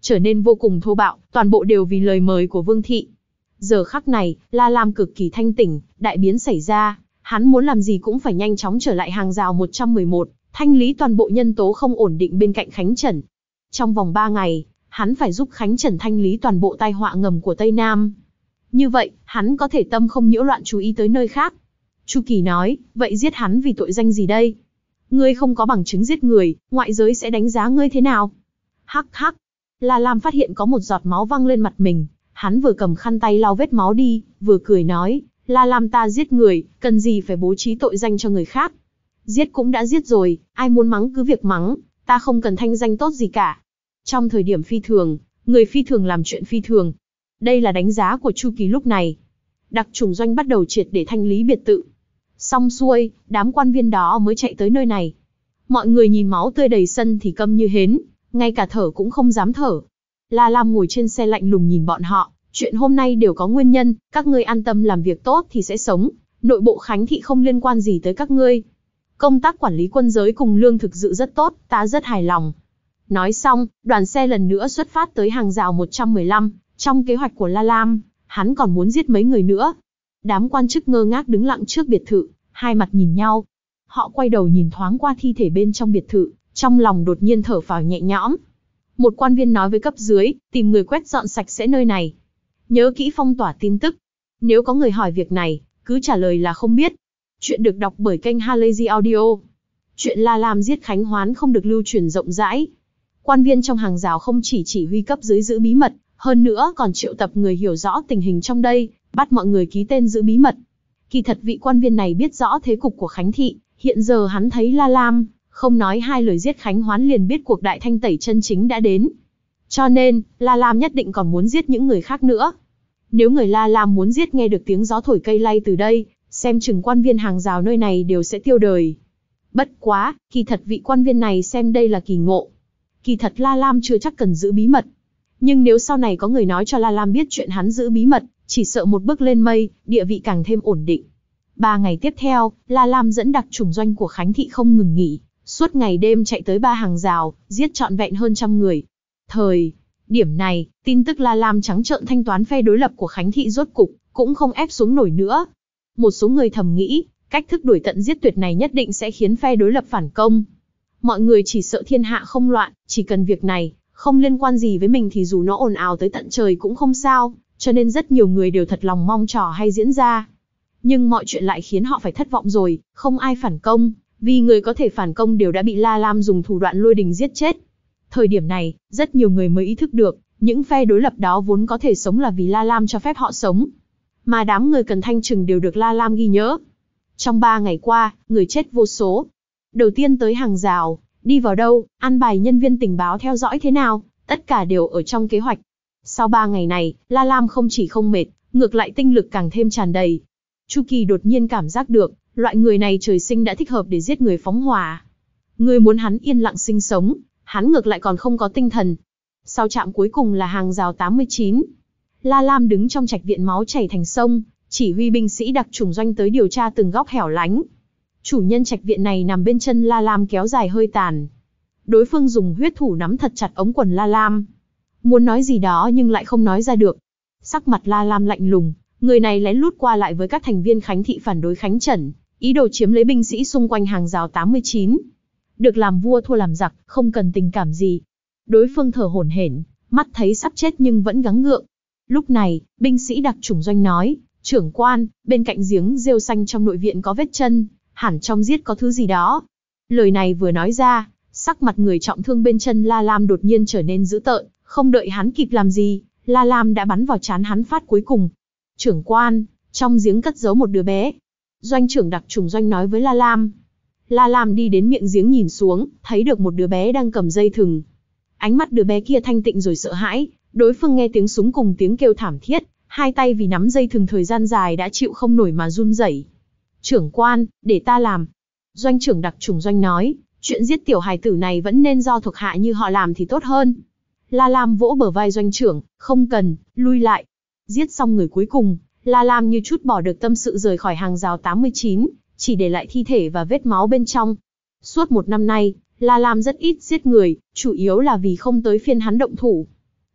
trở nên vô cùng thô bạo, toàn bộ đều vì lời mời của Vương thị. Giờ khắc này, La Lam cực kỳ thanh tỉnh, đại biến xảy ra, hắn muốn làm gì cũng phải nhanh chóng trở lại hàng rào một trăm mười một, thanh lý toàn bộ nhân tố không ổn định bên cạnh Khánh Trần. Trong vòng ba ngày, hắn phải giúp Khánh Trần thanh lý toàn bộ tai họa ngầm của Tây Nam. Như vậy, hắn có thể tâm không nhiễu loạn chú ý tới nơi khác. Chu Kỳ nói, vậy giết hắn vì tội danh gì đây? Ngươi không có bằng chứng giết người, ngoại giới sẽ đánh giá ngươi thế nào? Hắc hắc. La Lam phát hiện có một giọt máu văng lên mặt mình, hắn vừa cầm khăn tay lau vết máu đi, vừa cười nói, La Lam ta giết người, cần gì phải bố trí tội danh cho người khác? Giết cũng đã giết rồi, ai muốn mắng cứ việc mắng, ta không cần thanh danh tốt gì cả. Trong thời điểm phi thường, người phi thường làm chuyện phi thường. Đây là đánh giá của Chu Kỳ lúc này. Đặc chủng doanh bắt đầu triệt để thanh lý biệt tự. Xong xuôi, đám quan viên đó mới chạy tới nơi này. Mọi người nhìn máu tươi đầy sân thì câm như hến, ngay cả thở cũng không dám thở. La Lam ngồi trên xe lạnh lùng nhìn bọn họ, chuyện hôm nay đều có nguyên nhân, các ngươi an tâm làm việc tốt thì sẽ sống, nội bộ Khánh thị không liên quan gì tới các ngươi. Công tác quản lý quân giới cùng lương thực dự rất tốt, ta rất hài lòng. Nói xong, đoàn xe lần nữa xuất phát tới hàng rào một trăm mười lăm, trong kế hoạch của La Lam, hắn còn muốn giết mấy người nữa. Đám quan chức ngơ ngác đứng lặng trước biệt thự, hai mặt nhìn nhau. Họ quay đầu nhìn thoáng qua thi thể bên trong biệt thự, trong lòng đột nhiên thở phào nhẹ nhõm. Một quan viên nói với cấp dưới, tìm người quét dọn sạch sẽ nơi này. Nhớ kỹ phong tỏa tin tức. Nếu có người hỏi việc này, cứ trả lời là không biết. Chuyện được đọc bởi kênh Halazy Audio. Chuyện La Lam giết Khánh Hoán không được lưu truyền rộng rãi. Quan viên trong hàng rào không chỉ chỉ huy cấp dưới giữ bí mật, hơn nữa còn triệu tập người hiểu rõ tình hình trong đây, bắt mọi người ký tên giữ bí mật. Kỳ thật vị quan viên này biết rõ thế cục của Khánh thị, hiện giờ hắn thấy La Lam, không nói hai lời giết Khánh Hoán liền biết cuộc đại thanh tẩy chân chính đã đến. Cho nên, La Lam nhất định còn muốn giết những người khác nữa. Nếu người La Lam muốn giết nghe được tiếng gió thổi cây lay từ đây, xem chừng quan viên hàng rào nơi này đều sẽ tiêu đời. Bất quá, kỳ thật vị quan viên này xem đây là kỳ ngộ. Kỳ thật La Lam chưa chắc cần giữ bí mật. Nhưng nếu sau này có người nói cho La Lam biết chuyện hắn giữ bí mật, chỉ sợ một bước lên mây, địa vị càng thêm ổn định. Ba ngày tiếp theo, La Lam dẫn đặc chủng doanh của Khánh thị không ngừng nghỉ, suốt ngày đêm chạy tới ba hàng rào, giết trọn vẹn hơn trăm người. Thời điểm này, tin tức La Lam trắng trợn thanh toán phe đối lập của Khánh thị rốt cục, cũng không ép xuống nổi nữa. Một số người thầm nghĩ, cách thức đuổi tận giết tuyệt này nhất định sẽ khiến phe đối lập phản công. Mọi người chỉ sợ thiên hạ không loạn, chỉ cần việc này, không liên quan gì với mình thì dù nó ồn ào tới tận trời cũng không sao, cho nên rất nhiều người đều thật lòng mong trò hay diễn ra. Nhưng mọi chuyện lại khiến họ phải thất vọng rồi, không ai phản công, vì người có thể phản công đều đã bị La Lam dùng thủ đoạn lôi đình giết chết. Thời điểm này, rất nhiều người mới ý thức được, những phe đối lập đó vốn có thể sống là vì La Lam cho phép họ sống. Mà đám người cần thanh trừng đều được La Lam ghi nhớ. Trong ba ngày qua, người chết vô số. Đầu tiên tới hàng rào, đi vào đâu, an bài nhân viên tình báo theo dõi thế nào, tất cả đều ở trong kế hoạch. Sau ba ngày này, La Lam không chỉ không mệt, ngược lại tinh lực càng thêm tràn đầy. Chu Kỳ đột nhiên cảm giác được, loại người này trời sinh đã thích hợp để giết người phóng hỏa. Người muốn hắn yên lặng sinh sống, hắn ngược lại còn không có tinh thần. Sau trạm cuối cùng là hàng rào tám mươi chín. La Lam đứng trong trạch viện máu chảy thành sông, chỉ huy binh sĩ đặc chủng doanh tới điều tra từng góc hẻo lánh. Chủ nhân trạch viện này nằm bên chân La Lam kéo dài hơi tàn. Đối phương dùng huyết thủ nắm thật chặt ống quần La Lam. Muốn nói gì đó nhưng lại không nói ra được. Sắc mặt La Lam lạnh lùng, người này lén lút qua lại với các thành viên Khánh thị phản đối Khánh Trần, ý đồ chiếm lấy binh sĩ xung quanh hàng rào tám mươi chín. Được làm vua thua làm giặc, không cần tình cảm gì. Đối phương thở hổn hển, mắt thấy sắp chết nhưng vẫn gắng gượng. Lúc này, binh sĩ đặc chủng doanh nói, trưởng quan, bên cạnh giếng rêu xanh trong nội viện có vết chân, hẳn trong giết có thứ gì đó. Lời này vừa nói ra, sắc mặt người trọng thương bên chân La Lam đột nhiên trở nên dữ tợn, không đợi hắn kịp làm gì, La Lam đã bắn vào trán hắn phát cuối cùng. Trưởng quan, trong giếng cất giấu một đứa bé. Doanh trưởng đặc chủng doanh nói với La Lam. La Lam đi đến miệng giếng nhìn xuống, thấy được một đứa bé đang cầm dây thừng. Ánh mắt đứa bé kia thanh tịnh rồi sợ hãi, đối phương nghe tiếng súng cùng tiếng kêu thảm thiết, hai tay vì nắm dây thừng thời gian dài đã chịu không nổi mà run rẩy. Trưởng quan, để ta làm. Doanh trưởng đặc chủng doanh nói, chuyện giết tiểu hài tử này vẫn nên do thuộc hạ như họ làm thì tốt hơn. La Lam vỗ bờ vai doanh trưởng, không cần, lui lại. Giết xong người cuối cùng, La Lam như chút bỏ được tâm sự rời khỏi hàng rào tám mươi chín, chỉ để lại thi thể và vết máu bên trong. Suốt một năm nay, La Lam rất ít giết người, chủ yếu là vì không tới phiên hắn động thủ.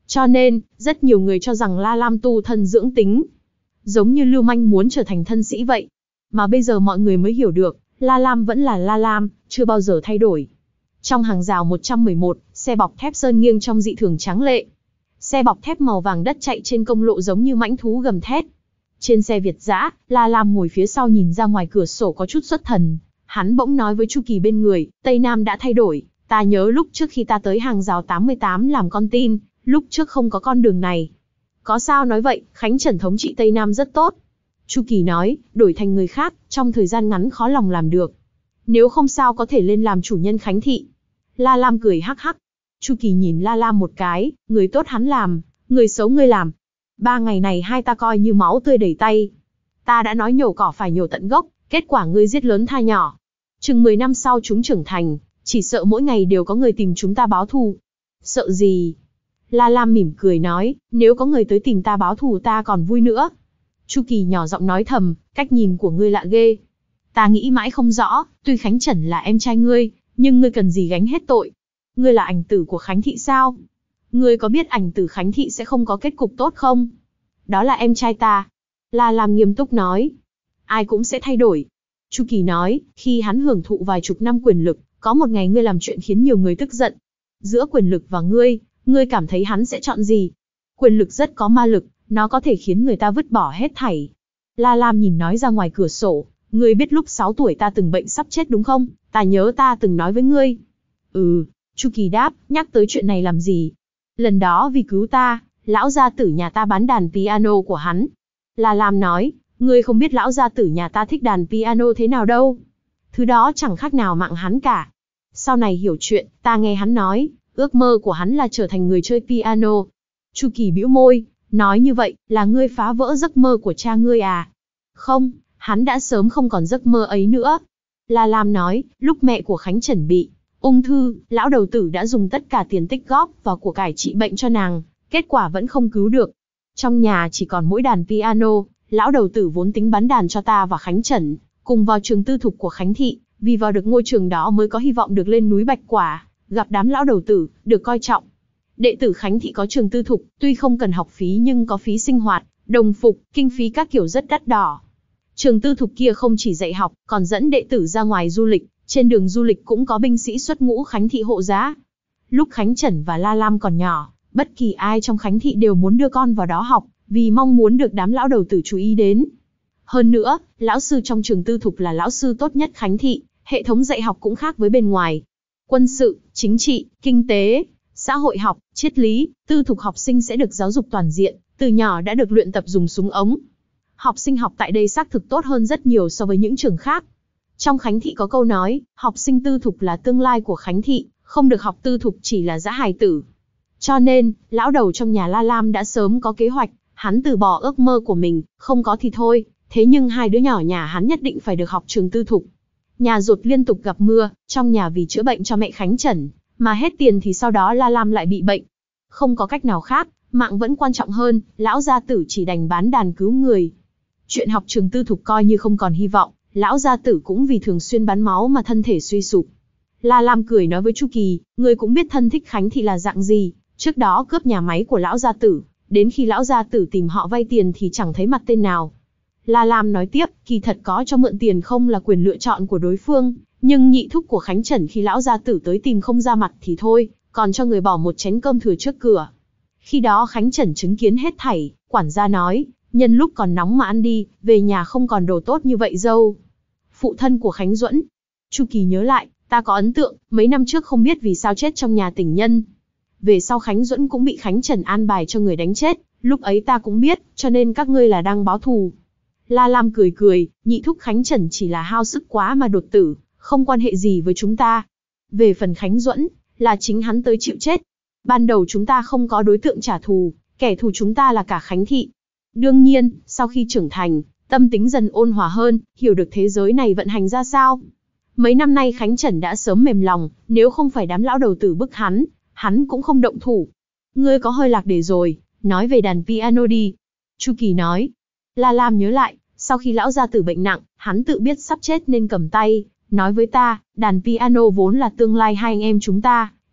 Cho nên, rất nhiều người cho rằng La Lam tu thân dưỡng tính, giống như lưu manh muốn trở thành thân sĩ vậy. Mà bây giờ mọi người mới hiểu được, La Lam vẫn là La Lam, chưa bao giờ thay đổi. Trong hàng rào một trăm mười một, xe bọc thép sơn nghiêng trong dị thường tráng lệ. Xe bọc thép màu vàng đất chạy trên công lộ giống như mãnh thú gầm thét. Trên xe Việt dã, La Lam ngồi phía sau nhìn ra ngoài cửa sổ có chút xuất thần. Hắn bỗng nói với Chu Kỳ bên người, Tây Nam đã thay đổi. Ta nhớ lúc trước khi ta tới hàng rào tám mươi tám làm con tin, lúc trước không có con đường này. Có sao nói vậy, Khánh Trần thống trị Tây Nam rất tốt. Chu Kỳ nói, đổi thành người khác, trong thời gian ngắn khó lòng làm được. Nếu không sao có thể lên làm chủ nhân Khánh thị. La Lam cười hắc hắc. Chu Kỳ nhìn La Lam một cái, người tốt hắn làm, người xấu ngươi làm. Ba ngày này hai ta coi như máu tươi đầy tay. Ta đã nói nhổ cỏ phải nhổ tận gốc, kết quả ngươi giết lớn tha nhỏ. Chừng mười năm sau chúng trưởng thành, chỉ sợ mỗi ngày đều có người tìm chúng ta báo thù. Sợ gì? La Lam mỉm cười nói, nếu có người tới tìm ta báo thù ta còn vui nữa. Chu Kỳ nhỏ giọng nói thầm, cách nhìn của ngươi lạ ghê. Ta nghĩ mãi không rõ, tuy Khánh Trần là em trai ngươi, nhưng ngươi cần gì gánh hết tội. Ngươi là ảnh tử của Khánh thị sao? Ngươi có biết ảnh tử Khánh thị sẽ không có kết cục tốt không? Đó là em trai ta. La Lam nghiêm túc nói. Ai cũng sẽ thay đổi. Chu Kỳ nói, khi hắn hưởng thụ vài chục năm quyền lực, có một ngày ngươi làm chuyện khiến nhiều người tức giận. Giữa quyền lực và ngươi, ngươi cảm thấy hắn sẽ chọn gì? Quyền lực rất có ma lực, nó có thể khiến người ta vứt bỏ hết thảy. La Lam nhìn nói ra ngoài cửa sổ, ngươi biết lúc sáu tuổi ta từng bệnh sắp chết đúng không? Ta nhớ ta từng nói với ngươi. Ừ, Chu Kỳ đáp, nhắc tới chuyện này làm gì? Lần đó vì cứu ta, lão gia tử nhà ta bán đàn piano của hắn. La Lam nói, ngươi không biết lão gia tử nhà ta thích đàn piano thế nào đâu. Thứ đó chẳng khác nào mạng hắn cả. Sau này hiểu chuyện, ta nghe hắn nói, ước mơ của hắn là trở thành người chơi piano. Chu Kỳ bĩu môi, nói như vậy, là ngươi phá vỡ giấc mơ của cha ngươi à? Không, hắn đã sớm không còn giấc mơ ấy nữa. La Lam nói, lúc mẹ của Khánh Trần bị ung thư, lão đầu tử đã dùng tất cả tiền tích góp và của cải trị bệnh cho nàng, kết quả vẫn không cứu được. Trong nhà chỉ còn mỗi đàn piano, lão đầu tử vốn tính bán đàn cho ta và Khánh Trần, cùng vào trường tư thục của Khánh thị, vì vào được ngôi trường đó mới có hy vọng được lên núi Bạch Quả, gặp đám lão đầu tử, được coi trọng. Đệ tử Khánh thị có trường tư thục, tuy không cần học phí nhưng có phí sinh hoạt, đồng phục, kinh phí các kiểu rất đắt đỏ. Trường tư thục kia không chỉ dạy học, còn dẫn đệ tử ra ngoài du lịch, trên đường du lịch cũng có binh sĩ xuất ngũ Khánh thị hộ giá. Lúc Khánh Trần và La Lam còn nhỏ, bất kỳ ai trong Khánh thị đều muốn đưa con vào đó học, vì mong muốn được đám lão đầu tử chú ý đến. Hơn nữa, lão sư trong trường tư thục là lão sư tốt nhất Khánh thị, hệ thống dạy học cũng khác với bên ngoài. Quân sự, chính trị, kinh tế, xã hội học, triết lý, tư thục học sinh sẽ được giáo dục toàn diện, từ nhỏ đã được luyện tập dùng súng ống. Học sinh học tại đây xác thực tốt hơn rất nhiều so với những trường khác. Trong Khánh thị có câu nói, học sinh tư thục là tương lai của Khánh thị, không được học tư thục chỉ là dã hài tử. Cho nên, lão đầu trong nhà La Lam đã sớm có kế hoạch, hắn từ bỏ ước mơ của mình, không có thì thôi, thế nhưng hai đứa nhỏ nhà hắn nhất định phải được học trường tư thục. Nhà ruột liên tục gặp mưa, trong nhà vì chữa bệnh cho mẹ Khánh Trần, mà hết tiền thì sau đó La Lam lại bị bệnh. Không có cách nào khác, mạng vẫn quan trọng hơn, lão gia tử chỉ đành bán đàn cứu người. Chuyện học trường tư thục coi như không còn hy vọng, lão gia tử cũng vì thường xuyên bán máu mà thân thể suy sụp. La Lam cười nói với Chu Kỳ, ngươi cũng biết thân thích Khánh thị là dạng gì, trước đó cướp nhà máy của lão gia tử, đến khi lão gia tử tìm họ vay tiền thì chẳng thấy mặt tên nào. La Lam nói tiếp, kỳ thật có cho mượn tiền không là quyền lựa chọn của đối phương, nhưng nhị thúc của Khánh Trần khi lão gia tử tới tìm không ra mặt thì thôi, còn cho người bỏ một chén cơm thừa trước cửa. Khi đó Khánh Trần chứng kiến hết thảy, quản gia nói, nhân lúc còn nóng mà ăn đi, về nhà không còn đồ tốt như vậy dâu. Phụ thân của Khánh Duẫn. Chu Kỳ nhớ lại, ta có ấn tượng, mấy năm trước không biết vì sao chết trong nhà tình nhân. Về sau Khánh Duẫn cũng bị Khánh Trần an bài cho người đánh chết, lúc ấy ta cũng biết, cho nên các ngươi là đang báo thù. La Lam cười cười, nhị thúc Khánh Trần chỉ là hao sức quá mà đột tử, không quan hệ gì với chúng ta. Về phần Khánh Duẫn, là chính hắn tới chịu chết. Ban đầu chúng ta không có đối tượng trả thù, kẻ thù chúng ta là cả Khánh thị. Đương nhiên, sau khi trưởng thành, tâm tính dần ôn hòa hơn, hiểu được thế giới này vận hành ra sao. Mấy năm nay Khánh Trần đã sớm mềm lòng, nếu không phải đám lão đầu tử bức hắn, hắn cũng không động thủ. Ngươi có hơi lạc đề rồi, nói về đàn piano đi. Chu Kỳ nói. La Lam nhớ lại, sau khi lão gia tử bệnh nặng, hắn tự biết sắp chết nên cầm tay, nói với ta, đàn piano vốn là tương lai hai anh em chúng ta,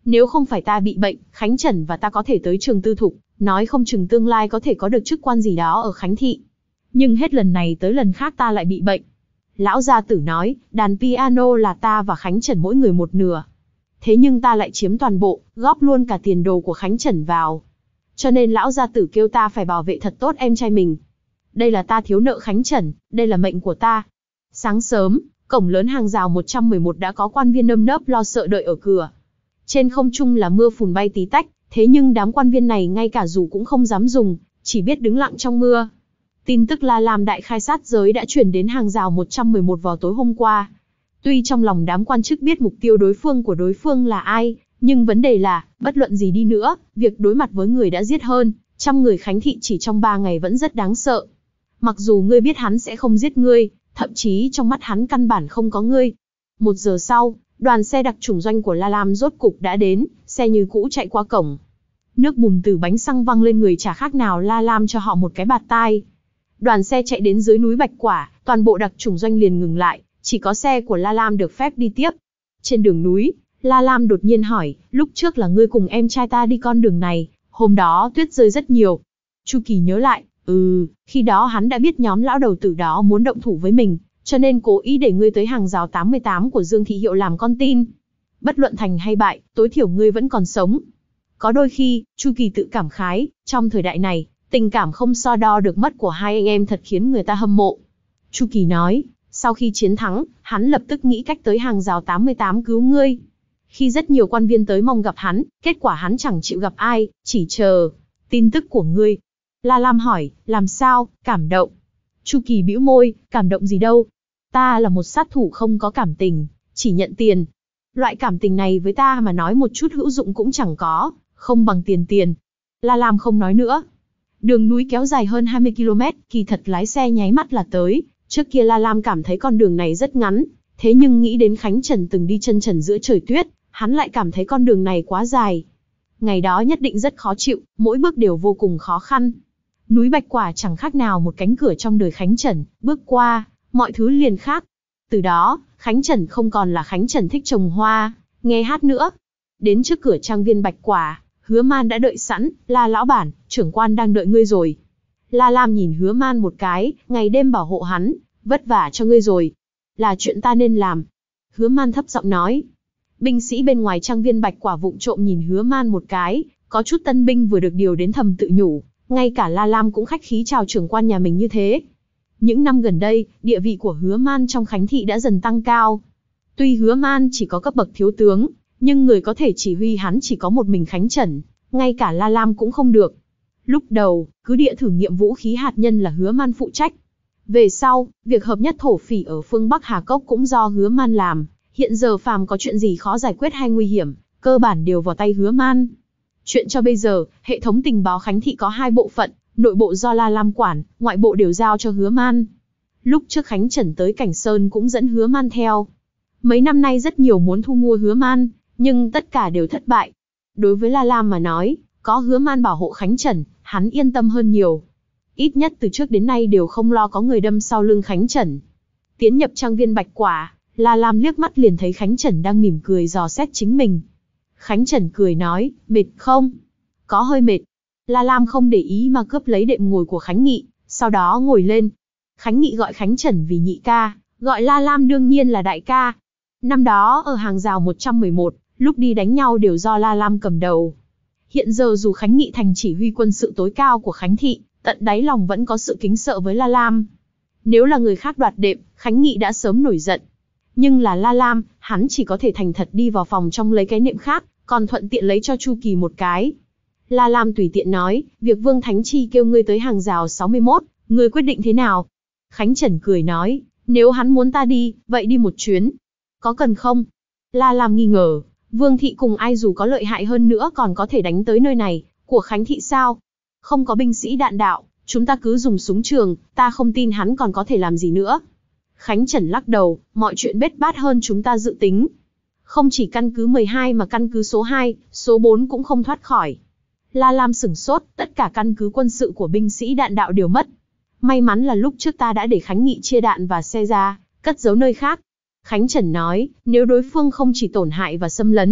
Nếu không phải ta bị bệnh, Khánh Trần và ta có thể tới trường tư thục, nói không chừng tương lai có thể có được chức quan gì đó ở Khánh thị. Nhưng hết lần này tới lần khác ta lại bị bệnh. Lão gia tử nói, đàn piano là ta và Khánh Trần mỗi người một nửa. Thế nhưng ta lại chiếm toàn bộ, góp luôn cả tiền đồ của Khánh Trần vào. Cho nên lão gia tử kêu ta phải bảo vệ thật tốt em trai mình. Đây là ta thiếu nợ Khánh Trần, đây là mệnh của ta. Sáng sớm, cổng lớn hàng rào một trăm mười một đã có quan viên nơm nớp lo sợ đợi ở cửa. Trên không trung là mưa phùn bay tí tách, thế nhưng đám quan viên này ngay cả dù cũng không dám dùng, chỉ biết đứng lặng trong mưa. Tin tức La Lam đại khai sát giới đã truyền đến hàng rào một trăm mười một vào tối hôm qua. Tuy trong lòng đám quan chức biết mục tiêu đối phương của đối phương là ai, nhưng vấn đề là, bất luận gì đi nữa, việc đối mặt với người đã giết hơn trăm người Khánh thị chỉ trong ba ngày vẫn rất đáng sợ. Mặc dù ngươi biết hắn sẽ không giết ngươi, thậm chí trong mắt hắn căn bản không có ngươi. Một giờ sau, đoàn xe đặc chủng doanh của La Lam rốt cục đã đến, xe như cũ chạy qua cổng. Nước bùn từ bánh xăng văng lên người chả khác nào La Lam cho họ một cái bạt tai. Đoàn xe chạy đến dưới núi Bạch Quả, toàn bộ đặc chủng doanh liền ngừng lại, chỉ có xe của La Lam được phép đi tiếp. Trên đường núi, La Lam đột nhiên hỏi, lúc trước là ngươi cùng em trai ta đi con đường này, hôm đó tuyết rơi rất nhiều. Chu Kỳ nhớ lại, ừ, khi đó hắn đã biết nhóm lão đầu tử đó muốn động thủ với mình, cho nên cố ý để ngươi tới hàng rào tám mươi tám của Dương Thị Hiệu làm con tin. Bất luận thành hay bại, tối thiểu ngươi vẫn còn sống. Có đôi khi, Chu Kỳ tự cảm khái, trong thời đại này, tình cảm không so đo được mất của hai anh em thật khiến người ta hâm mộ. Chu Kỳ nói, sau khi chiến thắng, hắn lập tức nghĩ cách tới hàng rào tám mươi tám cứu ngươi. Khi rất nhiều quan viên tới mong gặp hắn, kết quả hắn chẳng chịu gặp ai, chỉ chờ tin tức của ngươi. La Lam hỏi, làm sao, cảm động? Chu Kỳ bĩu môi, cảm động gì đâu. Ta là một sát thủ không có cảm tình, chỉ nhận tiền. Loại cảm tình này với ta mà nói một chút hữu dụng cũng chẳng có, không bằng tiền tiền. La Lam không nói nữa. Đường núi kéo dài hơn hai mươi ki lô mét, kỳ thật lái xe nháy mắt là tới. Trước kia La Lam cảm thấy con đường này rất ngắn, thế nhưng nghĩ đến Khánh Trần từng đi chân trần giữa trời tuyết, hắn lại cảm thấy con đường này quá dài. Ngày đó nhất định rất khó chịu, mỗi bước đều vô cùng khó khăn. Núi Bạch Quả chẳng khác nào một cánh cửa trong đời Khánh Trần, bước qua, mọi thứ liền khác. Từ đó, Khánh Trần không còn là Khánh Trần thích trồng hoa, nghe hát nữa. Đến trước cửa trang viên Bạch Quả, Hứa Man đã đợi sẵn, La lão bản, trưởng quan đang đợi ngươi rồi. La Lam nhìn Hứa Man một cái, ngày đêm bảo hộ hắn, vất vả cho ngươi rồi. Là chuyện ta nên làm. Hứa Man thấp giọng nói. Binh sĩ bên ngoài trang viên Bạch Quả vụng trộm nhìn Hứa Man một cái, có chút tân binh vừa được điều đến thầm tự nhủ, ngay cả La Lam cũng khách khí chào trưởng quan nhà mình như thế. Những năm gần đây, địa vị của Hứa Man trong Khánh thị đã dần tăng cao. Tuy Hứa Man chỉ có cấp bậc thiếu tướng, nhưng người có thể chỉ huy hắn chỉ có một mình Khánh Trần, ngay cả La Lam cũng không được. Lúc đầu, cứ địa thử nghiệm vũ khí hạt nhân là Hứa Man phụ trách. Về sau, việc hợp nhất thổ phỉ ở phương Bắc Hà Cốc cũng do Hứa Man làm. Hiện giờ phàm có chuyện gì khó giải quyết hay nguy hiểm, cơ bản đều vào tay Hứa Man. Chuyện cho bây giờ, hệ thống tình báo Khánh thị có hai bộ phận, nội bộ do La Lam quản, ngoại bộ đều giao cho Hứa Man. Lúc trước Khánh Trần tới Cảnh Sơn cũng dẫn Hứa Man theo. Mấy năm nay rất nhiều muốn thu mua Hứa Man, nhưng tất cả đều thất bại. Đối với La Lam mà nói, có Hứa Man bảo hộ Khánh Trần, hắn yên tâm hơn nhiều. Ít nhất từ trước đến nay đều không lo có người đâm sau lưng Khánh Trần. Tiến nhập trang viên Bạch Quả, La Lam liếc mắt liền thấy Khánh Trần đang mỉm cười dò xét chính mình. Khánh Trần cười nói, mệt không? Có hơi mệt. La Lam không để ý mà cướp lấy đệm ngồi của Khánh Nghị, sau đó ngồi lên. Khánh Nghị gọi Khánh Trần vì nhị ca, gọi La Lam đương nhiên là đại ca. Năm đó ở hàng rào một trăm mười một, lúc đi đánh nhau đều do La Lam cầm đầu. Hiện giờ dù Khánh Nghị thành chỉ huy quân sự tối cao của Khánh thị, tận đáy lòng vẫn có sự kính sợ với La Lam. Nếu là người khác đoạt đệm, Khánh Nghị đã sớm nổi giận. Nhưng là La Lam, hắn chỉ có thể thành thật đi vào phòng trong lấy cái nệm khác, còn thuận tiện lấy cho Chu Kỳ một cái. La Lam tùy tiện nói, việc Vương Thánh Chi kêu ngươi tới hàng rào sáu mươi mốt, ngươi quyết định thế nào? Khánh Trần cười nói, nếu hắn muốn ta đi, vậy đi một chuyến. Có cần không? La Lam nghi ngờ, Vương Thị cùng ai dù có lợi hại hơn nữa còn có thể đánh tới nơi này, của Khánh Thị sao? Không có binh sĩ đạn đạo, chúng ta cứ dùng súng trường, ta không tin hắn còn có thể làm gì nữa. Khánh Trần lắc đầu, mọi chuyện bết bát hơn chúng ta dự tính. Không chỉ căn cứ mười hai mà căn cứ số hai, số bốn cũng không thoát khỏi. La Lam sửng sốt, tất cả căn cứ quân sự của binh sĩ đạn đạo đều mất. May mắn là lúc trước ta đã để Khánh Nghị chia đạn và xe ra, cất giấu nơi khác. Khánh Trần nói, nếu đối phương không chỉ tổn hại và xâm lấn,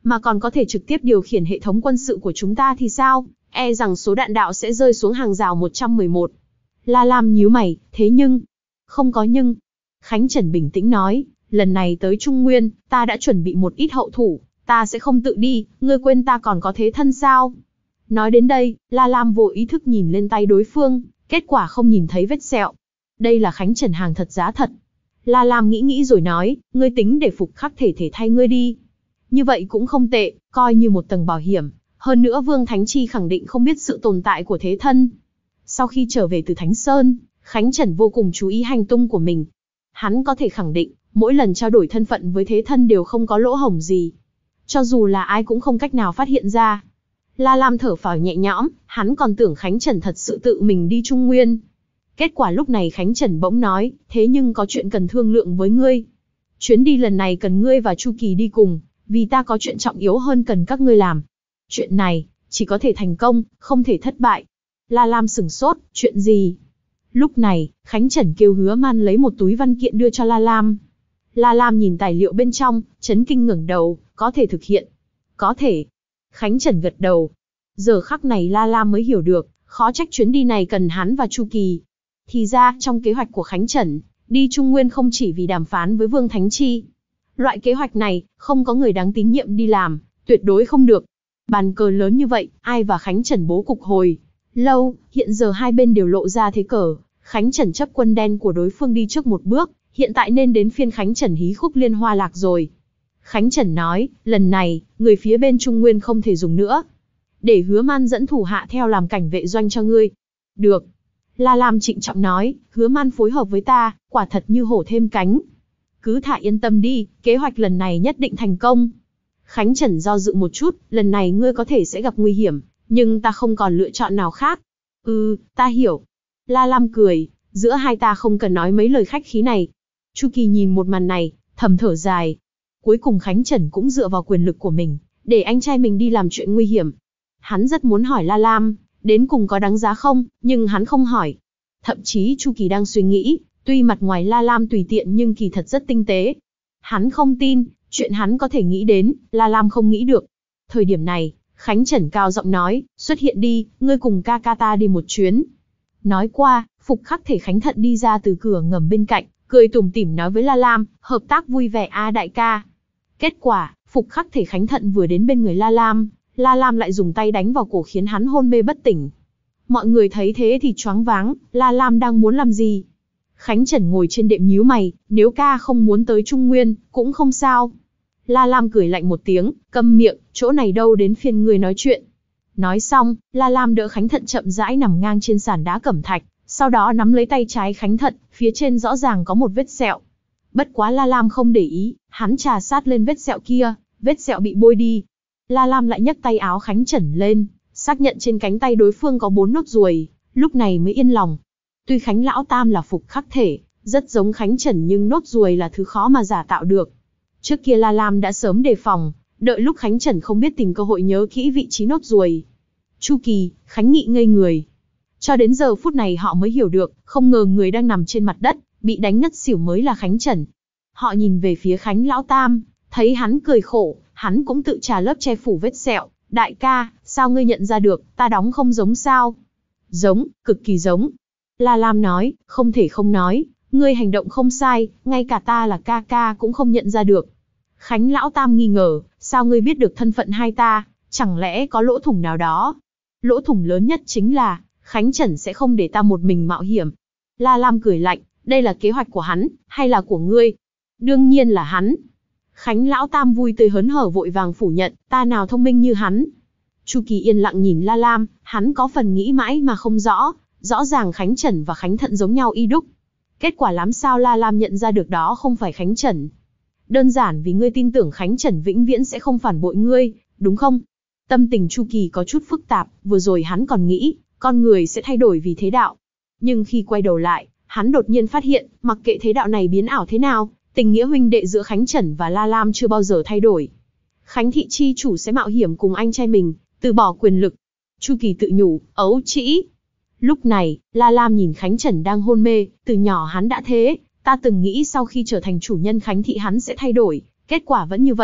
mà còn có thể trực tiếp điều khiển hệ thống quân sự của chúng ta thì sao? E rằng số đạn đạo sẽ rơi xuống hàng rào một trăm mười một. La Lam nhíu mày, thế nhưng... Không có nhưng. Khánh Trần bình tĩnh nói, lần này tới Trung Nguyên, ta đã chuẩn bị một ít hậu thủ, ta sẽ không tự đi, ngươi quên ta còn có thế thân sao? Nói đến đây, La Lam vô ý thức nhìn lên tay đối phương, kết quả không nhìn thấy vết sẹo. Đây là Khánh Trần hàng thật giá thật. La Lam nghĩ nghĩ rồi nói, ngươi tính để phục khắc thể thể thay ngươi đi. Như vậy cũng không tệ, coi như một tầng bảo hiểm. Hơn nữa Vương Thánh Chi khẳng định không biết sự tồn tại của thế thân. Sau khi trở về từ Thánh Sơn, Khánh Trần vô cùng chú ý hành tung của mình. Hắn có thể khẳng định, mỗi lần trao đổi thân phận với thế thân đều không có lỗ hổng gì. Cho dù là ai cũng không cách nào phát hiện ra. La Lam thở phào nhẹ nhõm, hắn còn tưởng Khánh Trần thật sự tự mình đi Trung Nguyên. Kết quả lúc này Khánh Trần bỗng nói, thế nhưng có chuyện cần thương lượng với ngươi. Chuyến đi lần này cần ngươi và Chu Kỳ đi cùng, vì ta có chuyện trọng yếu hơn cần các ngươi làm. Chuyện này, chỉ có thể thành công, không thể thất bại. La Lam sửng sốt, chuyện gì? Lúc này, Khánh Trần kêu Hứa Man lấy một túi văn kiện đưa cho La Lam. La Lam nhìn tài liệu bên trong, chấn kinh ngẩng đầu, có thể thực hiện. Có thể. Khánh Trần gật đầu. Giờ khắc này La Lam mới hiểu được, khó trách chuyến đi này cần hắn và Chu Kỳ. Thì ra, trong kế hoạch của Khánh Trần, đi Trung Nguyên không chỉ vì đàm phán với Vương Thánh Chi. Loại kế hoạch này, không có người đáng tín nhiệm đi làm, tuyệt đối không được. Bàn cờ lớn như vậy, ai và Khánh Trần bố cục hồi lâu, hiện giờ hai bên đều lộ ra thế cờ. Khánh Trần chấp quân đen của đối phương đi trước một bước, hiện tại nên đến phiên Khánh Trần hí khúc liên hoa lạc rồi. Khánh Trần nói, lần này, người phía bên Trung Nguyên không thể dùng nữa. Để Hứa Man dẫn thủ hạ theo làm cảnh vệ doanh cho ngươi. Được. La Lam trịnh trọng nói, Hứa Man phối hợp với ta, quả thật như hổ thêm cánh. Cứ thả yên tâm đi, kế hoạch lần này nhất định thành công. Khánh Trần do dự một chút, lần này ngươi có thể sẽ gặp nguy hiểm, nhưng ta không còn lựa chọn nào khác. Ừ, ta hiểu. La Lam cười, giữa hai ta không cần nói mấy lời khách khí này. Chu Kỳ nhìn một màn này, thầm thở dài. Cuối cùng Khánh Trần cũng dựa vào quyền lực của mình, để anh trai mình đi làm chuyện nguy hiểm. Hắn rất muốn hỏi La Lam, đến cùng có đáng giá không, nhưng hắn không hỏi. Thậm chí Chu Kỳ đang suy nghĩ, tuy mặt ngoài La Lam tùy tiện nhưng kỳ thật rất tinh tế. Hắn không tin, chuyện hắn có thể nghĩ đến, La Lam không nghĩ được. Thời điểm này, Khánh Trần cao giọng nói, xuất hiện đi, ngươi cùng ca ca ta đi một chuyến. Nói qua, Phục Khắc Thể Khánh Thận đi ra từ cửa ngầm bên cạnh, cười tủm tỉm nói với La Lam, hợp tác vui vẻ a đại ca. Kết quả, Phục Khắc Thể Khánh Thận vừa đến bên người La Lam, La Lam lại dùng tay đánh vào cổ khiến hắn hôn mê bất tỉnh. Mọi người thấy thế thì choáng váng, La Lam đang muốn làm gì? Khánh Trần ngồi trên đệm nhíu mày, nếu ca không muốn tới Trung Nguyên, cũng không sao. La Lam cười lạnh một tiếng, câm miệng, chỗ này đâu đến phiên người nói chuyện. Nói xong, La Lam đỡ Khánh Thận chậm rãi nằm ngang trên sàn đá cẩm thạch, sau đó nắm lấy tay trái Khánh Thận, phía trên rõ ràng có một vết sẹo. Bất quá La Lam không để ý, hắn trà sát lên vết sẹo kia, vết sẹo bị bôi đi. La Lam lại nhấc tay áo Khánh Trần lên, xác nhận trên cánh tay đối phương có bốn nốt ruồi, lúc này mới yên lòng. Tuy Khánh Lão Tam là Phục Khắc Thể, rất giống Khánh Trần nhưng nốt ruồi là thứ khó mà giả tạo được. Trước kia La Lam đã sớm đề phòng, đợi lúc Khánh Trần không biết tìm cơ hội nhớ kỹ vị trí nốt ruồi. Chu Kỳ, Khánh Nghị ngây người. Cho đến giờ phút này họ mới hiểu được, không ngờ người đang nằm trên mặt đất, bị đánh ngất xỉu mới là Khánh Trần. Họ nhìn về phía Khánh Lão Tam, thấy hắn cười khổ, hắn cũng tự trà lớp che phủ vết sẹo. Đại ca, sao ngươi nhận ra được, ta đóng không giống sao? Giống, cực kỳ giống. La Lam nói, không thể không nói, ngươi hành động không sai, ngay cả ta là ca ca cũng không nhận ra được. Khánh Lão Tam nghi ngờ, sao ngươi biết được thân phận hai ta, chẳng lẽ có lỗ thủng nào đó? Lỗ thủng lớn nhất chính là, Khánh Trần sẽ không để ta một mình mạo hiểm. La Lam cười lạnh, đây là kế hoạch của hắn, hay là của ngươi? Đương nhiên là hắn. Khánh Lão Tam vui tươi hớn hở vội vàng phủ nhận, ta nào thông minh như hắn. Chu Kỳ yên lặng nhìn La Lam, hắn có phần nghĩ mãi mà không rõ, rõ ràng Khánh Trần và Khánh Thận giống nhau y đúc. Kết quả làm sao La Lam nhận ra được đó không phải Khánh Trần? Đơn giản vì ngươi tin tưởng Khánh Trần vĩnh viễn sẽ không phản bội ngươi, đúng không? Tâm tình Chu Kỳ có chút phức tạp, vừa rồi hắn còn nghĩ, con người sẽ thay đổi vì thế đạo. Nhưng khi quay đầu lại, hắn đột nhiên phát hiện, mặc kệ thế đạo này biến ảo thế nào, tình nghĩa huynh đệ giữa Khánh Trần và La Lam chưa bao giờ thay đổi. Khánh thị chi chủ sẽ mạo hiểm cùng anh trai mình, từ bỏ quyền lực. Chu Kỳ tự nhủ, ấu trĩ. Lúc này, La Lam nhìn Khánh Trần đang hôn mê, từ nhỏ hắn đã thế, ta từng nghĩ sau khi trở thành chủ nhân Khánh thị hắn sẽ thay đổi, kết quả vẫn như vậy.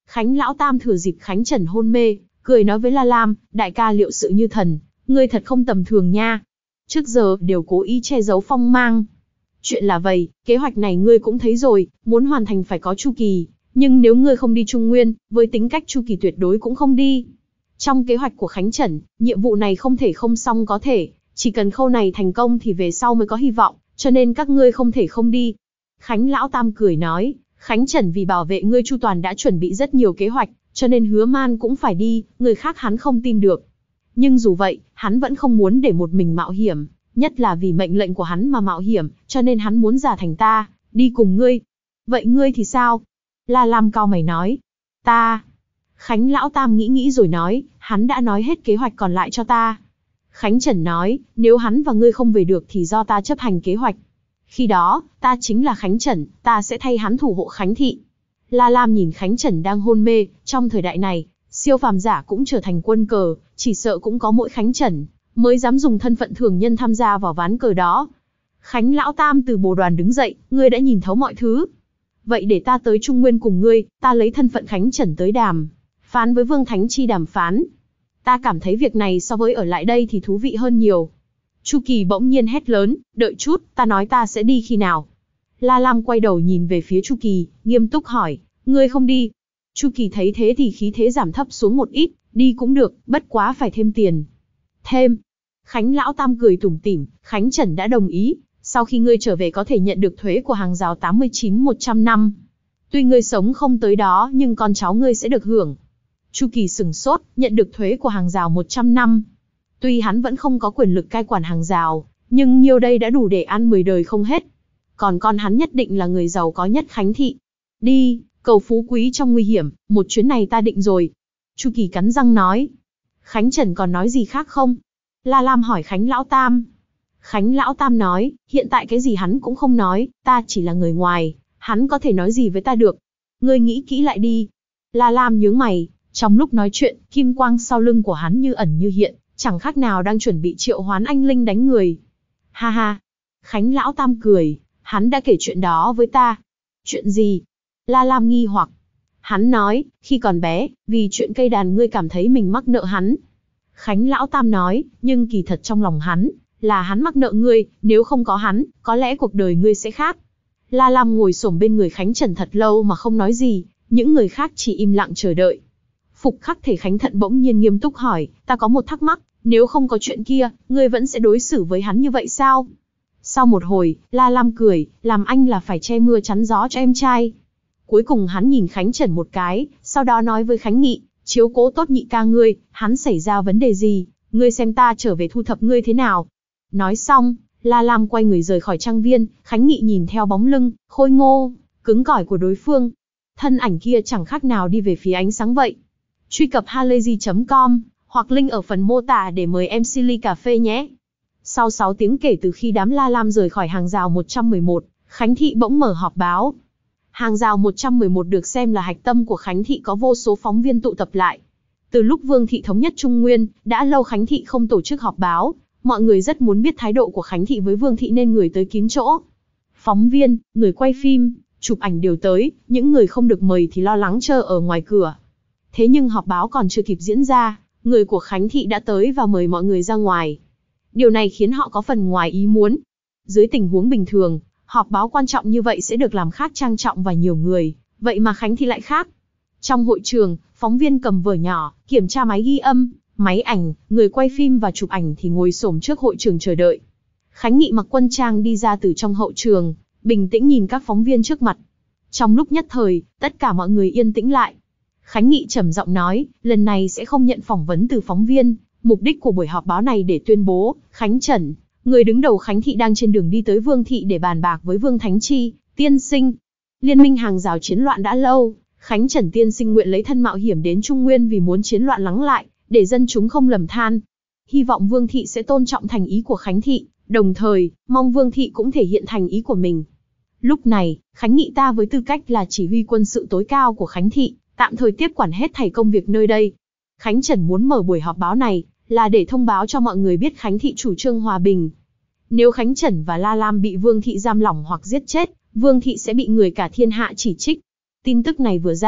Khánh Lão Tam thừa dịp Khánh Trần hôn mê, cười nói với La Lam, đại ca liệu sự như thần, ngươi thật không tầm thường nha. Trước giờ đều cố ý che giấu phong mang. Chuyện là vậy, kế hoạch này ngươi cũng thấy rồi, muốn hoàn thành phải có chu kỳ, nhưng nếu ngươi không đi Trung Nguyên, với tính cách chu kỳ tuyệt đối cũng không đi. Trong kế hoạch của Khánh Trần, nhiệm vụ này không thể không xong có thể, chỉ cần khâu này thành công thì về sau mới có hy vọng, cho nên các ngươi không thể không đi. Khánh Lão Tam cười nói, Khánh Trần vì bảo vệ ngươi chu toàn đã chuẩn bị rất nhiều kế hoạch, cho nên Hứa Man cũng phải đi, người khác hắn không tin được. Nhưng dù vậy, hắn vẫn không muốn để một mình mạo hiểm, nhất là vì mệnh lệnh của hắn mà mạo hiểm, cho nên hắn muốn giả thành ta, đi cùng ngươi. Vậy ngươi thì sao? La Lam cau mày nói. Ta. Khánh Lão Tam nghĩ nghĩ rồi nói, hắn đã nói hết kế hoạch còn lại cho ta. Khánh Trần nói, nếu hắn và ngươi không về được thì do ta chấp hành kế hoạch. Khi đó, ta chính là Khánh Trần, ta sẽ thay hắn thủ hộ Khánh Thị. La Lam nhìn Khánh Trần đang hôn mê, trong thời đại này, siêu phàm giả cũng trở thành quân cờ, chỉ sợ cũng có mỗi Khánh Trần mới dám dùng thân phận thường nhân tham gia vào ván cờ đó. Khánh Lão Tam từ bồ đoàn đứng dậy, ngươi đã nhìn thấu mọi thứ. Vậy để ta tới Trung Nguyên cùng ngươi, ta lấy thân phận Khánh Trần tới đàm phán với Vương Thánh Chi đàm phán. Ta cảm thấy việc này so với ở lại đây thì thú vị hơn nhiều. Chu Kỳ bỗng nhiên hét lớn, đợi chút, ta nói ta sẽ đi khi nào. La Lam quay đầu nhìn về phía Chu Kỳ, nghiêm túc hỏi, ngươi không đi. Chu Kỳ thấy thế thì khí thế giảm thấp xuống một ít, đi cũng được, bất quá phải thêm tiền. Thêm. Khánh Lão Tam cười tủm tỉm, Khánh Trần đã đồng ý, sau khi ngươi trở về có thể nhận được thuế của hàng rào tám mươi chín một trăm năm. Tuy ngươi sống không tới đó nhưng con cháu ngươi sẽ được hưởng. Chu Kỳ sừng sốt, nhận được thuế của hàng rào một trăm năm. Tuy hắn vẫn không có quyền lực cai quản hàng rào, nhưng nhiêu đây đã đủ để ăn mười đời không hết. Còn con hắn nhất định là người giàu có nhất Khánh Thị. Đi, cầu phú quý trong nguy hiểm, một chuyến này ta định rồi. Chu Kỳ cắn răng nói. Khánh Trần còn nói gì khác không? La Lam hỏi Khánh Lão Tam. Khánh Lão Tam nói, hiện tại cái gì hắn cũng không nói, ta chỉ là người ngoài, hắn có thể nói gì với ta được. Ngươi nghĩ kỹ lại đi. La Lam nhướng mày, trong lúc nói chuyện, kim quang sau lưng của hắn như ẩn như hiện, chẳng khác nào đang chuẩn bị triệu hoán anh linh đánh người. Ha ha. Khánh Lão Tam cười, hắn đã kể chuyện đó với ta. Chuyện gì? La Lam nghi hoặc. Hắn nói, khi còn bé, vì chuyện cây đàn ngươi cảm thấy mình mắc nợ hắn. Khánh Lão Tam nói, nhưng kỳ thật trong lòng hắn, là hắn mắc nợ ngươi, nếu không có hắn, có lẽ cuộc đời ngươi sẽ khác. La Lam ngồi xổm bên người Khánh Trần thật lâu mà không nói gì, những người khác chỉ im lặng chờ đợi. Phục Khắc Thể Khánh Thận bỗng nhiên nghiêm túc hỏi, ta có một thắc mắc, nếu không có chuyện kia, ngươi vẫn sẽ đối xử với hắn như vậy sao? Sau một hồi, La Lam cười, làm anh là phải che mưa chắn gió cho em trai. Cuối cùng hắn nhìn Khánh Trần một cái, sau đó nói với Khánh Nghị, chiếu cố tốt nhị ca ngươi, hắn xảy ra vấn đề gì, ngươi xem ta trở về thu thập ngươi thế nào. Nói xong, La Lam quay người rời khỏi trang viên, Khánh Nghị nhìn theo bóng lưng, khôi ngô, cứng cỏi của đối phương. Thân ảnh kia chẳng khác nào đi về phía ánh sáng vậy. Truy cập halayzi chấm com, hoặc link ở phần mô tả để mời em xê ly cà phê nhé. Sau sáu tiếng kể từ khi đám La Lam rời khỏi hàng rào một trăm mười một, Khánh Thị bỗng mở họp báo. Hàng rào một trăm mười một được xem là hạch tâm của Khánh Thị, có vô số phóng viên tụ tập lại. Từ lúc Vương Thị thống nhất Trung Nguyên, đã lâu Khánh Thị không tổ chức họp báo, mọi người rất muốn biết thái độ của Khánh Thị với Vương Thị nên người tới kín chỗ. Phóng viên, người quay phim, chụp ảnh đều tới, những người không được mời thì lo lắng chờ ở ngoài cửa. Thế nhưng họp báo còn chưa kịp diễn ra, người của Khánh Thị đã tới và mời mọi người ra ngoài. Điều này khiến họ có phần ngoài ý muốn. Dưới tình huống bình thường, họp báo quan trọng như vậy sẽ được làm khác trang trọng và nhiều người, vậy mà Khánh Thị lại khác. Trong hội trường, phóng viên cầm vở nhỏ, kiểm tra máy ghi âm, máy ảnh, người quay phim và chụp ảnh thì ngồi xổm trước hội trường chờ đợi. Khánh Nghị mặc quân trang đi ra từ trong hậu trường, bình tĩnh nhìn các phóng viên trước mặt. Trong lúc nhất thời, tất cả mọi người yên tĩnh lại. Khánh Nghị trầm giọng nói, lần này sẽ không nhận phỏng vấn từ phóng viên, mục đích của buổi họp báo này để tuyên bố, Khánh Trần, người đứng đầu Khánh Thị đang trên đường đi tới Vương Thị để bàn bạc với Vương Thánh Chi, tiên sinh. Liên minh hàng rào chiến loạn đã lâu, Khánh Trần tiên sinh nguyện lấy thân mạo hiểm đến Trung Nguyên vì muốn chiến loạn lắng lại, để dân chúng không lầm than. Hy vọng Vương Thị sẽ tôn trọng thành ý của Khánh Thị, đồng thời, mong Vương Thị cũng thể hiện thành ý của mình. Lúc này, Khánh Nghị ta với tư cách là chỉ huy quân sự tối cao của Khánh Thị, tạm thời tiếp quản hết thảy công việc nơi đây. Khánh Trần muốn mở buổi họp báo này, là để thông báo cho mọi người biết Khánh Thị chủ trương hòa bình. Nếu Khánh Trần và La Lam bị Vương Thị giam lỏng hoặc giết chết, Vương Thị sẽ bị người cả thiên hạ chỉ trích. Tin tức này vừa ra,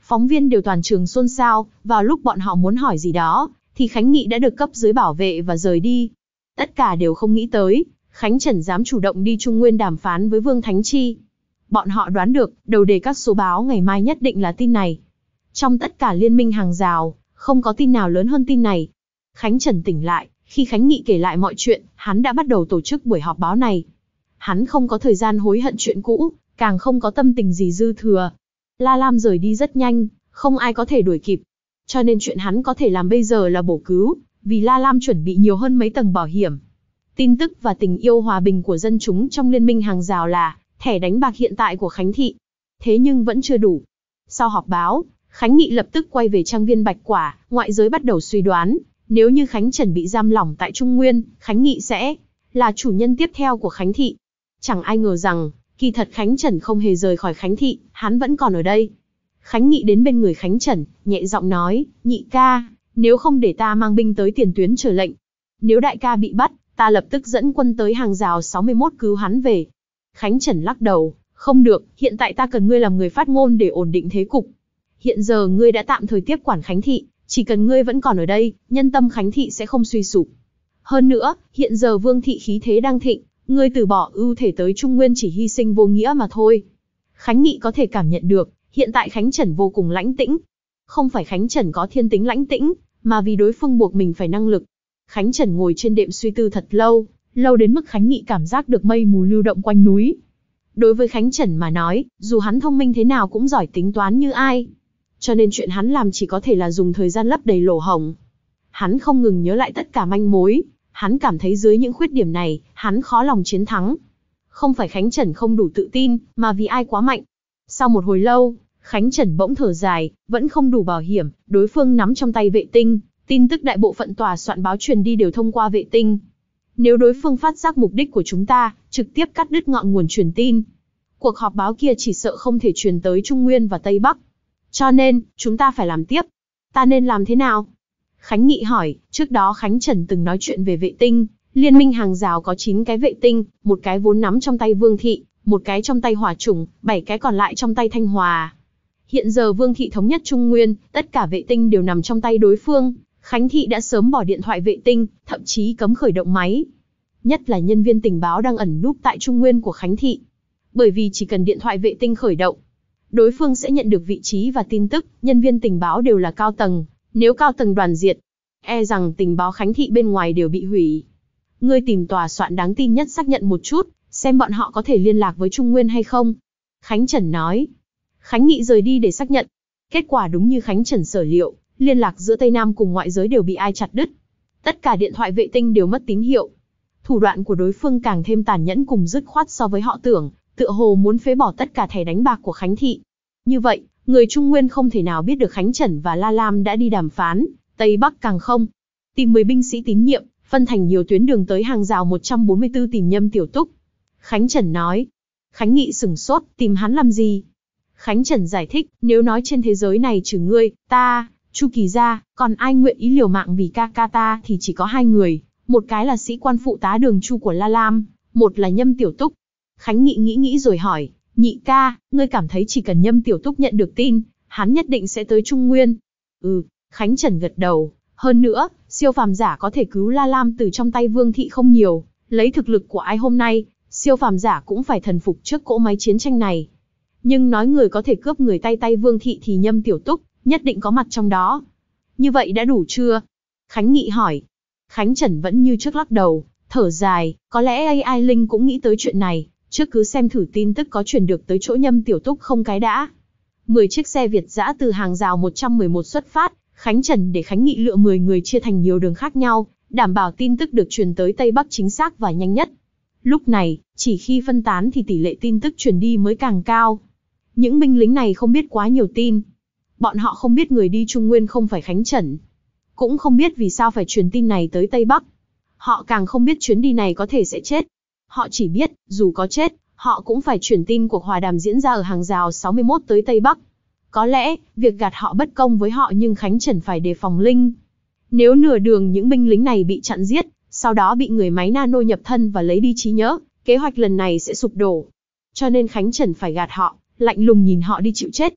Phóng viên đều toàn trường xôn xao, vào lúc bọn họ muốn hỏi gì đó, thì Khánh Nghị đã được cấp dưới bảo vệ và rời đi. Tất cả đều không nghĩ tới, Khánh Trần dám chủ động đi Trung Nguyên đàm phán với Vương Thánh Chi. Bọn họ đoán được, đầu đề các số báo ngày mai nhất định là tin này. Trong tất cả liên minh hàng rào, không có tin nào lớn hơn tin này. Khánh Trần tỉnh lại, khi Khánh Nghị kể lại mọi chuyện, hắn đã bắt đầu tổ chức buổi họp báo này. Hắn không có thời gian hối hận chuyện cũ, càng không có tâm tình gì dư thừa. La Lam rời đi rất nhanh, không ai có thể đuổi kịp. Cho nên chuyện hắn có thể làm bây giờ là bổ cứu, vì La Lam chuẩn bị nhiều hơn mấy tầng bảo hiểm. Tin tức và tình yêu hòa bình của dân chúng trong liên minh hàng rào là thẻ đánh bạc hiện tại của Khánh Thị. Thế nhưng vẫn chưa đủ. Sau họp báo, Khánh Nghị lập tức quay về trang viên Bạch Quả, ngoại giới bắt đầu suy đoán, nếu như Khánh Trần bị giam lỏng tại Trung Nguyên, Khánh Nghị sẽ là chủ nhân tiếp theo của Khánh Thị. Chẳng ai ngờ rằng, kỳ thật Khánh Trần không hề rời khỏi Khánh Thị, hắn vẫn còn ở đây. Khánh Nghị đến bên người Khánh Trần, nhẹ giọng nói, Nhị ca, nếu không để ta mang binh tới tiền tuyến chờ lệnh. Nếu đại ca bị bắt, ta lập tức dẫn quân tới hàng rào sáu mươi mốt cứu hắn về. Khánh Trần lắc đầu, không được, hiện tại ta cần ngươi làm người phát ngôn để ổn định thế cục. Hiện giờ ngươi đã tạm thời tiếp quản Khánh Thị, chỉ cần ngươi vẫn còn ở đây, nhân tâm Khánh Thị sẽ không suy sụp. Hơn nữa, hiện giờ Vương Thị khí thế đang thịnh, ngươi từ bỏ ưu thể tới Trung Nguyên chỉ hy sinh vô nghĩa mà thôi. Khánh Nghị có thể cảm nhận được, hiện tại Khánh Trần vô cùng lãnh tĩnh. Không phải Khánh Trần có thiên tính lãnh tĩnh, mà vì đối phương buộc mình phải năng lực. Khánh Trần ngồi trên đệm suy tư thật lâu, lâu đến mức Khánh Nghị cảm giác được mây mù lưu động quanh núi. Đối với Khánh Trần mà nói, dù hắn thông minh thế nào cũng giỏi tính toán như ai. Cho nên chuyện hắn làm chỉ có thể là dùng thời gian lấp đầy lỗ hổng. Hắn không ngừng nhớ lại tất cả manh mối, hắn cảm thấy dưới những khuyết điểm này, hắn khó lòng chiến thắng. Không phải Khánh Trần không đủ tự tin, mà vì ai quá mạnh. Sau một hồi lâu, Khánh Trần bỗng thở dài, vẫn không đủ bảo hiểm, đối phương nắm trong tay vệ tinh, tin tức đại bộ phận tòa soạn báo truyền đi đều thông qua vệ tinh. Nếu đối phương phát giác mục đích của chúng ta, trực tiếp cắt đứt ngọn nguồn truyền tin, cuộc họp báo kia chỉ sợ không thể truyền tới Trung Nguyên và Tây Bắc. Cho nên, chúng ta phải làm tiếp. Ta nên làm thế nào? Khánh Nghị hỏi, trước đó Khánh Trần từng nói chuyện về vệ tinh, liên minh hàng rào có chín cái vệ tinh, một cái vốn nắm trong tay Vương Thị, một cái trong tay Hỏa Chủng, bảy cái còn lại trong tay Thanh Hòa. Hiện giờ Vương Thị thống nhất Trung Nguyên, tất cả vệ tinh đều nằm trong tay đối phương. Khánh Thị đã sớm bỏ điện thoại vệ tinh, thậm chí cấm khởi động máy. Nhất là nhân viên tình báo đang ẩn núp tại Trung Nguyên của Khánh Thị. Bởi vì chỉ cần điện thoại vệ tinh khởi động, đối phương sẽ nhận được vị trí và tin tức, nhân viên tình báo đều là cao tầng. Nếu cao tầng đoàn diệt, e rằng tình báo Khánh Thị bên ngoài đều bị hủy. Ngươi tìm tòa soạn đáng tin nhất xác nhận một chút, xem bọn họ có thể liên lạc với Trung Nguyên hay không. Khánh Trần nói. Khánh Nghị rời đi để xác nhận. Kết quả đúng như Khánh Trần sở liệu, liên lạc giữa Tây Nam cùng ngoại giới đều bị ai chặt đứt. Tất cả điện thoại vệ tinh đều mất tín hiệu. Thủ đoạn của đối phương càng thêm tàn nhẫn cùng dứt khoát so với họ tưởng, tựa hồ muốn phế bỏ tất cả thẻ đánh bạc của Khánh Thị. Như vậy, người Trung Nguyên không thể nào biết được Khánh Trần và La Lam đã đi đàm phán, Tây Bắc càng không. Tìm mười binh sĩ tín nhiệm, phân thành nhiều tuyến đường tới hàng rào một trăm bốn mươi tư tìm Nhâm Tiểu Túc. Khánh Trần nói. Khánh Nghị sửng sốt, tìm hắn làm gì? Khánh Trần giải thích, nếu nói trên thế giới này trừ ngươi, ta, Chu Kỳ gia, còn ai nguyện ý liều mạng vì ca ca ta thì chỉ có hai người, một cái là sĩ quan phụ tá Đường Chu của La Lam, một là Nhâm Tiểu Túc. Khánh Nghị nghĩ nghĩ rồi hỏi, Nhị ca, ngươi cảm thấy chỉ cần Nhâm Tiểu Túc nhận được tin, hắn nhất định sẽ tới Trung Nguyên? Ừ, Khánh Trần gật đầu, hơn nữa, siêu phàm giả có thể cứu La Lam từ trong tay Vương Thị không nhiều, lấy thực lực của ai hôm nay, siêu phàm giả cũng phải thần phục trước cỗ máy chiến tranh này. Nhưng nói người có thể cướp người tay tay Vương Thị thì Nhâm Tiểu Túc nhất định có mặt trong đó. Như vậy đã đủ chưa? Khánh Nghị hỏi. Khánh Trần vẫn như trước lắc đầu, thở dài, có lẽ a i Linh cũng nghĩ tới chuyện này, trước cứ xem thử tin tức có truyền được tới chỗ Nhâm Tiểu Túc không cái đã. mười chiếc xe Việt dã từ hàng rào một trăm mười một xuất phát, Khánh Trần để Khánh Nghị lựa mười người chia thành nhiều đường khác nhau, đảm bảo tin tức được truyền tới Tây Bắc chính xác và nhanh nhất. Lúc này, chỉ khi phân tán thì tỷ lệ tin tức truyền đi mới càng cao. Những binh lính này không biết quá nhiều tin. Bọn họ không biết người đi Trung Nguyên không phải Khánh Trần. Cũng không biết vì sao phải truyền tin này tới Tây Bắc. Họ càng không biết chuyến đi này có thể sẽ chết. Họ chỉ biết, dù có chết, họ cũng phải truyền tin cuộc hòa đàm diễn ra ở hàng rào sáu mươi mốt tới Tây Bắc. Có lẽ, việc gạt họ bất công với họ nhưng Khánh Trần phải đề phòng Linh. Nếu nửa đường những binh lính này bị chặn giết, sau đó bị người máy nano nhập thân và lấy đi trí nhớ, kế hoạch lần này sẽ sụp đổ. Cho nên Khánh Trần phải gạt họ, lạnh lùng nhìn họ đi chịu chết.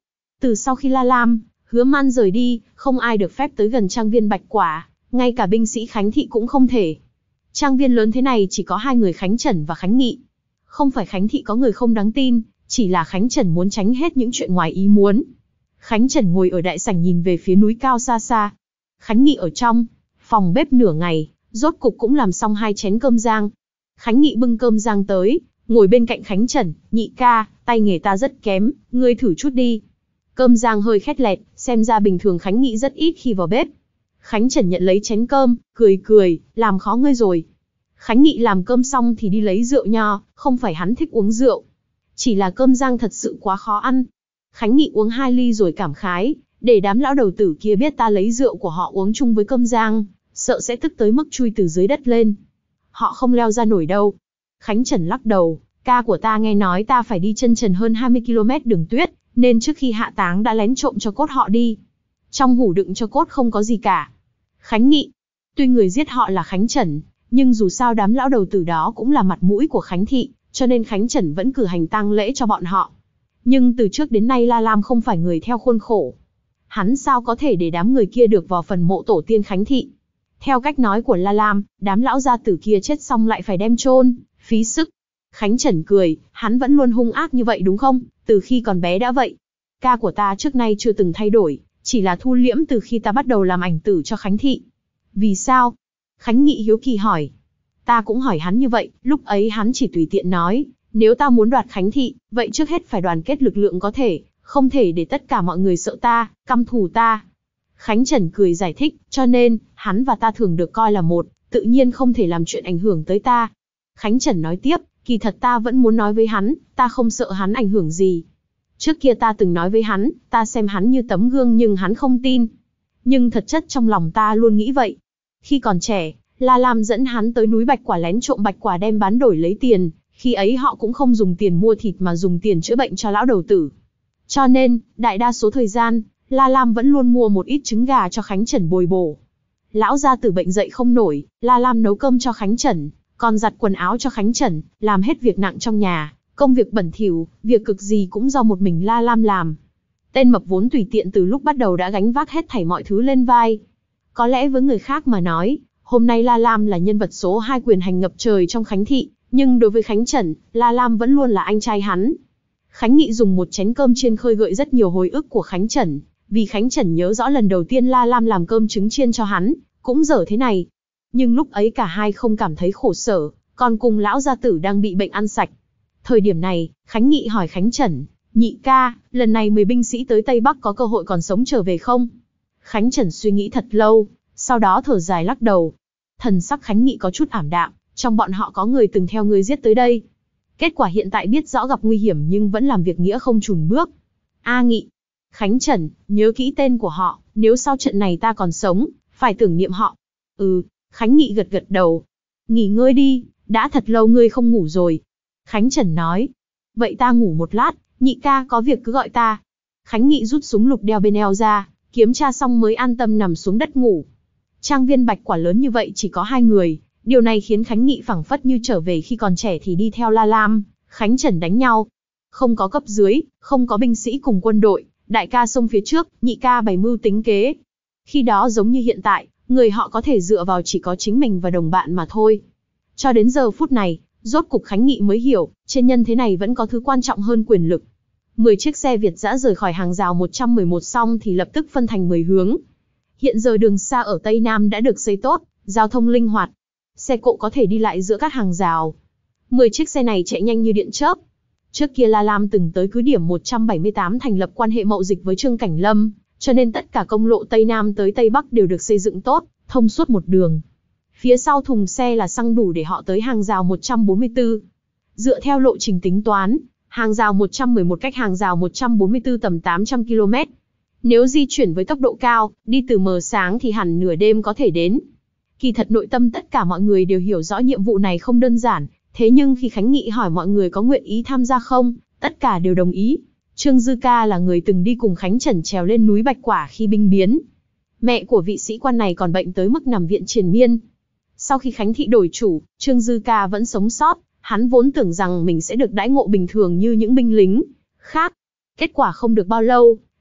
Từ sau khi La Lam, Hứa Man rời đi, không ai được phép tới gần trang viên Bạch Quả, ngay cả binh sĩ Khánh Thị cũng không thể. Trang viên lớn thế này chỉ có hai người Khánh Trần và Khánh Nghị. Không phải Khánh Thị có người không đáng tin, chỉ là Khánh Trần muốn tránh hết những chuyện ngoài ý muốn. Khánh Trần ngồi ở đại sảnh nhìn về phía núi cao xa xa. Khánh Nghị ở trong phòng bếp nửa ngày, rốt cục cũng làm xong hai chén cơm rang. Khánh Nghị bưng cơm rang tới, ngồi bên cạnh Khánh Trần, nhị ca, tay nghề ta rất kém, ngươi thử chút đi. Cơm rang hơi khét lẹt, xem ra bình thường Khánh Nghị rất ít khi vào bếp. Khánh Trần nhận lấy chén cơm, cười cười, làm khó ngươi rồi. Khánh Nghị làm cơm xong thì đi lấy rượu nho, không phải hắn thích uống rượu. Chỉ là cơm rang thật sự quá khó ăn. Khánh Nghị uống hai ly rồi cảm khái, để đám lão đầu tử kia biết ta lấy rượu của họ uống chung với cơm rang, sợ sẽ tức tới mức chui từ dưới đất lên. Họ không leo ra nổi đâu. Khánh Trần lắc đầu, ca của ta nghe nói ta phải đi chân trần hơn hai mươi ki lô mét đường tuyết, nên trước khi hạ táng đã lén trộm cho cốt họ đi. Trong hũ đựng cho cốt không có gì cả. Khánh Nghị, tuy người giết họ là Khánh Trần, nhưng dù sao đám lão đầu tử đó cũng là mặt mũi của Khánh Thị, cho nên Khánh Trần vẫn cử hành tang lễ cho bọn họ. Nhưng từ trước đến nay La Lam không phải người theo khuôn khổ. Hắn sao có thể để đám người kia được vào phần mộ tổ tiên Khánh Thị? Theo cách nói của La Lam, đám lão gia tử kia chết xong lại phải đem chôn, phí sức. Khánh Trần cười, hắn vẫn luôn hung ác như vậy đúng không? Từ khi còn bé đã vậy. Ca của ta trước nay chưa từng thay đổi, chỉ là thu liễm từ khi ta bắt đầu làm ảnh tử cho Khánh Thị. Vì sao? Khánh Nghị hiếu kỳ hỏi. Ta cũng hỏi hắn như vậy, lúc ấy hắn chỉ tùy tiện nói, nếu ta muốn đoạt Khánh Thị, vậy trước hết phải đoàn kết lực lượng có thể, không thể để tất cả mọi người sợ ta, căm thù ta. Khánh Trần cười giải thích, cho nên, hắn và ta thường được coi là một, tự nhiên không thể làm chuyện ảnh hưởng tới ta. Khánh Trần nói tiếp, kỳ thật ta vẫn muốn nói với hắn, ta không sợ hắn ảnh hưởng gì. Trước kia ta từng nói với hắn, ta xem hắn như tấm gương nhưng hắn không tin. Nhưng thật chất trong lòng ta luôn nghĩ vậy. Khi còn trẻ, La Lam dẫn hắn tới núi Bạch Quả lén trộm bạch quả đem bán đổi lấy tiền, khi ấy họ cũng không dùng tiền mua thịt mà dùng tiền chữa bệnh cho lão đầu tử. Cho nên, đại đa số thời gian, La Lam vẫn luôn mua một ít trứng gà cho Khánh Trần bồi bổ. Lão gia tử bệnh dậy không nổi, La Lam nấu cơm cho Khánh Trần, còn giặt quần áo cho Khánh Trần, làm hết việc nặng trong nhà, công việc bẩn thỉu, việc cực gì cũng do một mình La Lam làm. Tên mập vốn tùy tiện từ lúc bắt đầu đã gánh vác hết thảy mọi thứ lên vai. Có lẽ với người khác mà nói, hôm nay La Lam là nhân vật số hai quyền hành ngập trời trong Khánh Thị, nhưng đối với Khánh Trần, La Lam vẫn luôn là anh trai hắn. Khánh Nghị dùng một chén cơm chiên khơi gợi rất nhiều hồi ức của Khánh Trần, vì Khánh Trần nhớ rõ lần đầu tiên La Lam làm cơm trứng chiên cho hắn, cũng dở thế này. Nhưng lúc ấy cả hai không cảm thấy khổ sở, còn cùng lão gia tử đang bị bệnh ăn sạch. Thời điểm này, Khánh Nghị hỏi Khánh Trần, nhị ca, lần này mười binh sĩ tới Tây Bắc có cơ hội còn sống trở về không? Khánh Trần suy nghĩ thật lâu, sau đó thở dài lắc đầu. Thần sắc Khánh Nghị có chút ảm đạm, trong bọn họ có người từng theo ngươi giết tới đây. Kết quả hiện tại biết rõ gặp nguy hiểm nhưng vẫn làm việc nghĩa không chùn bước. A Nghị, Khánh Trần, nhớ kỹ tên của họ, nếu sau trận này ta còn sống, phải tưởng niệm họ. Ừ, Khánh Nghị gật gật đầu. Nghỉ ngơi đi, đã thật lâu ngươi không ngủ rồi. Khánh Trần nói. Vậy ta ngủ một lát, nhị ca có việc cứ gọi ta. Khánh Nghị rút súng lục đeo bên eo ra, kiểm tra xong mới an tâm nằm xuống đất ngủ. Trang viên Bạch Quả lớn như vậy chỉ có hai người, điều này khiến Khánh Nghị phảng phất như trở về khi còn trẻ thì đi theo La Lam, Khánh Trần đánh nhau. Không có cấp dưới, không có binh sĩ cùng quân đội, đại ca xông phía trước, nhị ca bày mưu tính kế. Khi đó giống như hiện tại, người họ có thể dựa vào chỉ có chính mình và đồng bạn mà thôi. Cho đến giờ phút này, rốt cục Khánh Nghị mới hiểu, trên nhân thế này vẫn có thứ quan trọng hơn quyền lực. mười chiếc xe Việt dã rời khỏi hàng rào một trăm mười một xong thì lập tức phân thành mười hướng. Hiện giờ đường xa ở Tây Nam đã được xây tốt, giao thông linh hoạt. Xe cộ có thể đi lại giữa các hàng rào. mười chiếc xe này chạy nhanh như điện chớp. Trước kia La Lam từng tới cứ điểm một trăm bảy mươi tám thành lập quan hệ mậu dịch với Trương Cảnh Lâm, cho nên tất cả công lộ Tây Nam tới Tây Bắc đều được xây dựng tốt, thông suốt một đường. Phía sau thùng xe là xăng đủ để họ tới hàng rào một trăm bốn mươi tư. Dựa theo lộ trình tính toán, hàng rào một trăm mười một cách hàng rào một trăm bốn mươi tư tầm tám trăm ki lô mét. Nếu di chuyển với tốc độ cao, đi từ mờ sáng thì hẳn nửa đêm có thể đến. Kỳ thật nội tâm tất cả mọi người đều hiểu rõ nhiệm vụ này không đơn giản, thế nhưng khi Khánh Nghị hỏi mọi người có nguyện ý tham gia không, tất cả đều đồng ý. Trương Dư Ca là người từng đi cùng Khánh Trần trèo lên núi Bạch Quả khi binh biến. Mẹ của vị sĩ quan này còn bệnh tới mức nằm viện triền miên. Sau khi Khánh Thị đổi chủ, Trương Dư Ca vẫn sống sót, hắn vốn tưởng rằng mình sẽ được đãi ngộ bình thường như những binh lính khác. Kết quả không được bao lâu,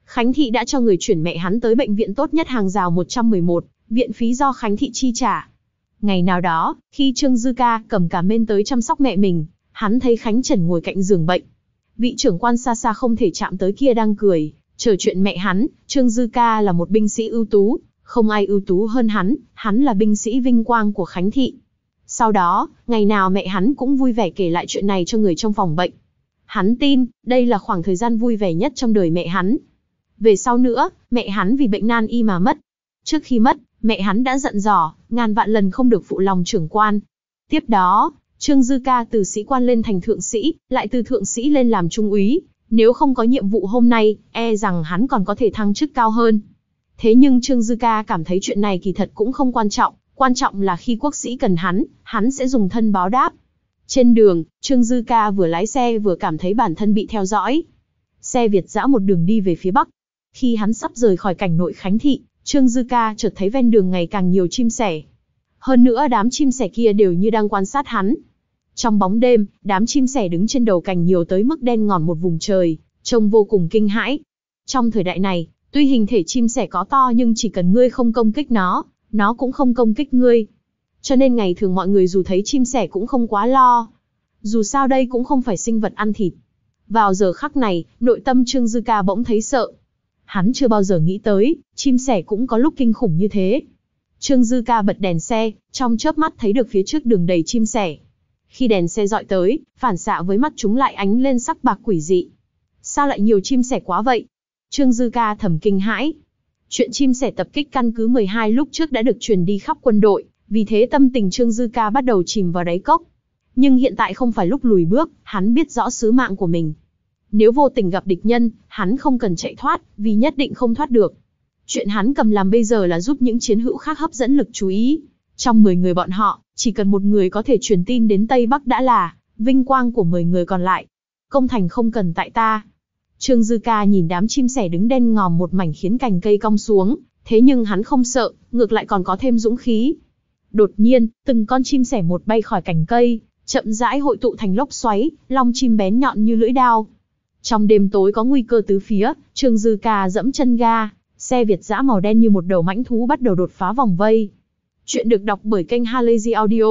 Khánh Thị đã cho người chuyển mẹ hắn tới bệnh viện tốt nhất hàng rào một trăm mười một, viện phí do Khánh Thị chi trả. Ngày nào đó, khi Trương Dư Ca cầm cả men tới chăm sóc mẹ mình, hắn thấy Khánh Trần ngồi cạnh giường bệnh. Vị trưởng quan xa xa không thể chạm tới kia đang cười, chờ chuyện mẹ hắn. Trương Dư Ca là một binh sĩ ưu tú, không ai ưu tú hơn hắn, hắn là binh sĩ vinh quang của Khánh Thị. Sau đó, ngày nào mẹ hắn cũng vui vẻ kể lại chuyện này cho người trong phòng bệnh. Hắn tin, đây là khoảng thời gian vui vẻ nhất trong đời mẹ hắn. Về sau nữa, mẹ hắn vì bệnh nan y mà mất. Trước khi mất, mẹ hắn đã dặn dò, ngàn vạn lần không được phụ lòng trưởng quan. Tiếp đó, Trương Dư Ca từ sĩ quan lên thành thượng sĩ, lại từ thượng sĩ lên làm trung úy. Nếu không có nhiệm vụ hôm nay, e rằng hắn còn có thể thăng chức cao hơn. Thế nhưng Trương Dư Ca cảm thấy chuyện này kỳ thật cũng không quan trọng, quan trọng là khi quốc sĩ cần hắn, hắn sẽ dùng thân báo đáp. Trên đường, Trương Dư Ca vừa lái xe vừa cảm thấy bản thân bị theo dõi. Xe Việt dã một đường đi về phía bắc. Khi hắn sắp rời khỏi cảnh nội Khánh Thị, Trương Dư Ca chợt thấy ven đường ngày càng nhiều chim sẻ. Hơn nữa đám chim sẻ kia đều như đang quan sát hắn. Trong bóng đêm, đám chim sẻ đứng trên đầu cành nhiều tới mức đen ngòm một vùng trời, trông vô cùng kinh hãi. Trong thời đại này, tuy hình thể chim sẻ có to nhưng chỉ cần ngươi không công kích nó, nó cũng không công kích ngươi. Cho nên ngày thường mọi người dù thấy chim sẻ cũng không quá lo. Dù sao đây cũng không phải sinh vật ăn thịt. Vào giờ khắc này, nội tâm Trương Dư Ca bỗng thấy sợ. Hắn chưa bao giờ nghĩ tới, chim sẻ cũng có lúc kinh khủng như thế. Trương Dư Ca bật đèn xe, trong chớp mắt thấy được phía trước đường đầy chim sẻ. Khi đèn xe dọi tới, phản xạ với mắt chúng lại ánh lên sắc bạc quỷ dị. Sao lại nhiều chim sẻ quá vậy? Trương Dư Ca thầm kinh hãi. Chuyện chim sẻ tập kích căn cứ mười hai lúc trước đã được truyền đi khắp quân đội, vì thế tâm tình Trương Dư Ca bắt đầu chìm vào đáy cốc. Nhưng hiện tại không phải lúc lùi bước, hắn biết rõ sứ mạng của mình. Nếu vô tình gặp địch nhân, hắn không cần chạy thoát, vì nhất định không thoát được. Chuyện hắn cầm làm bây giờ là giúp những chiến hữu khác hấp dẫn lực chú ý. Trong mười người bọn họ, chỉ cần một người có thể truyền tin đến Tây Bắc đã là vinh quang của mười người còn lại. Công thành không cần tại ta. Trương Dư Ca nhìn đám chim sẻ đứng đen ngòm một mảnh khiến cành cây cong xuống, thế nhưng hắn không sợ, ngược lại còn có thêm dũng khí. Đột nhiên, từng con chim sẻ một bay khỏi cành cây, chậm rãi hội tụ thành lốc xoáy, long chim bén nhọn như lưỡi dao. Trong đêm tối có nguy cơ tứ phía, Trương Dư Ca dẫm chân ga, xe Việt dã màu đen như một đầu mãnh thú bắt đầu đột phá vòng vây. Chuyện được đọc bởi kênh Halazy Audio.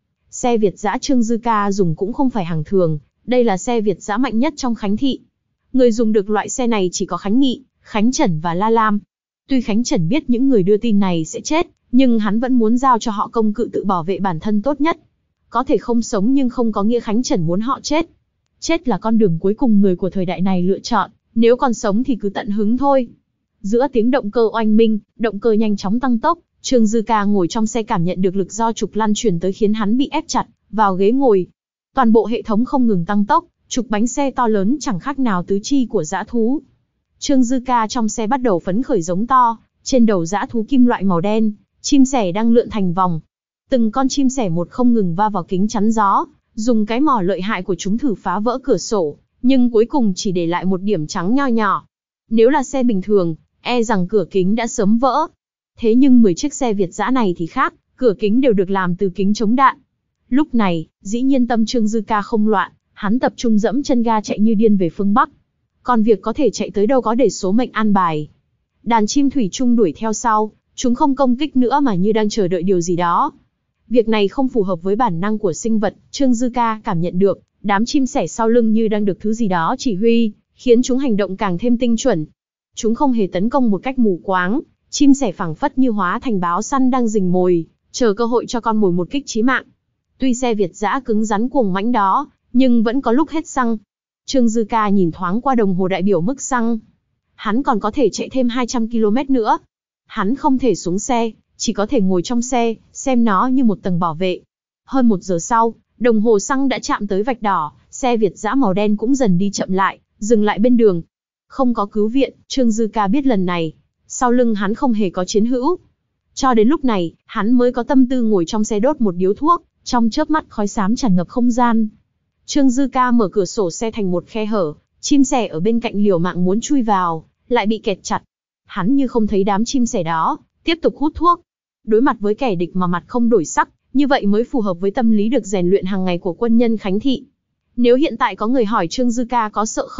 Xe Việt dã Trương Dư Ca dùng cũng không phải hàng thường, đây là xe Việt dã mạnh nhất trong Khánh Thị. Người dùng được loại xe này chỉ có Khánh Nghị, Khánh Trần và La Lam. Tuy Khánh Trần biết những người đưa tin này sẽ chết, nhưng hắn vẫn muốn giao cho họ công cụ tự bảo vệ bản thân tốt nhất. Có thể không sống nhưng không có nghĩa Khánh Trần muốn họ chết. Chết là con đường cuối cùng người của thời đại này lựa chọn, nếu còn sống thì cứ tận hứng thôi. Giữa tiếng động cơ oanh minh, động cơ nhanh chóng tăng tốc, Trương Dư Ca ngồi trong xe cảm nhận được lực do trục lăn truyền tới khiến hắn bị ép chặt vào ghế ngồi. Toàn bộ hệ thống không ngừng tăng tốc, trục bánh xe to lớn chẳng khác nào tứ chi của dã thú. Trương Dư Ca trong xe bắt đầu phấn khởi giống to, trên đầu dã thú kim loại màu đen, chim sẻ đang lượn thành vòng. Từng con chim sẻ một không ngừng va vào kính chắn gió, dùng cái mỏ lợi hại của chúng thử phá vỡ cửa sổ, nhưng cuối cùng chỉ để lại một điểm trắng nho nhỏ. Nếu là xe bình thường, e rằng cửa kính đã sớm vỡ. Thế nhưng mười chiếc xe Việt dã này thì khác, cửa kính đều được làm từ kính chống đạn. Lúc này, dĩ nhiên tâm Trương Dư Ca không loạn, hắn tập trung dẫm chân ga chạy như điên về phương Bắc. Còn việc có thể chạy tới đâu có để số mệnh an bài. Đàn chim thủy chung đuổi theo sau, chúng không công kích nữa mà như đang chờ đợi điều gì đó. Việc này không phù hợp với bản năng của sinh vật, Trương Dư Ca cảm nhận được, đám chim sẻ sau lưng như đang được thứ gì đó chỉ huy, khiến chúng hành động càng thêm tinh chuẩn. Chúng không hề tấn công một cách mù quáng, chim sẻ phảng phất như hóa thành báo săn đang rình mồi, chờ cơ hội cho con mồi một kích chí mạng. Tuy xe Việt dã cứng rắn cuồng mãnh đó, nhưng vẫn có lúc hết xăng. Trương Dư Ca nhìn thoáng qua đồng hồ đại biểu mức xăng. Hắn còn có thể chạy thêm hai trăm ki lô mét nữa. Hắn không thể xuống xe, chỉ có thể ngồi trong xe, xem nó như một tầng bảo vệ. Hơn một giờ sau, đồng hồ xăng đã chạm tới vạch đỏ, xe Việt dã màu đen cũng dần đi chậm lại, dừng lại bên đường. Không có cứu viện, Trương Dư Ca biết lần này, sau lưng hắn không hề có chiến hữu. Cho đến lúc này, hắn mới có tâm tư ngồi trong xe đốt một điếu thuốc, trong chớp mắt khói xám tràn ngập không gian. Trương Dư Ca mở cửa sổ xe thành một khe hở, chim sẻ ở bên cạnh liều mạng muốn chui vào, lại bị kẹt chặt. Hắn như không thấy đám chim sẻ đó, tiếp tục hút thuốc. Đối mặt với kẻ địch mà mặt không đổi sắc, như vậy mới phù hợp với tâm lý được rèn luyện hàng ngày của quân nhân Khánh Thị. Nếu hiện tại có người hỏi Trương Dư Ca có sợ không,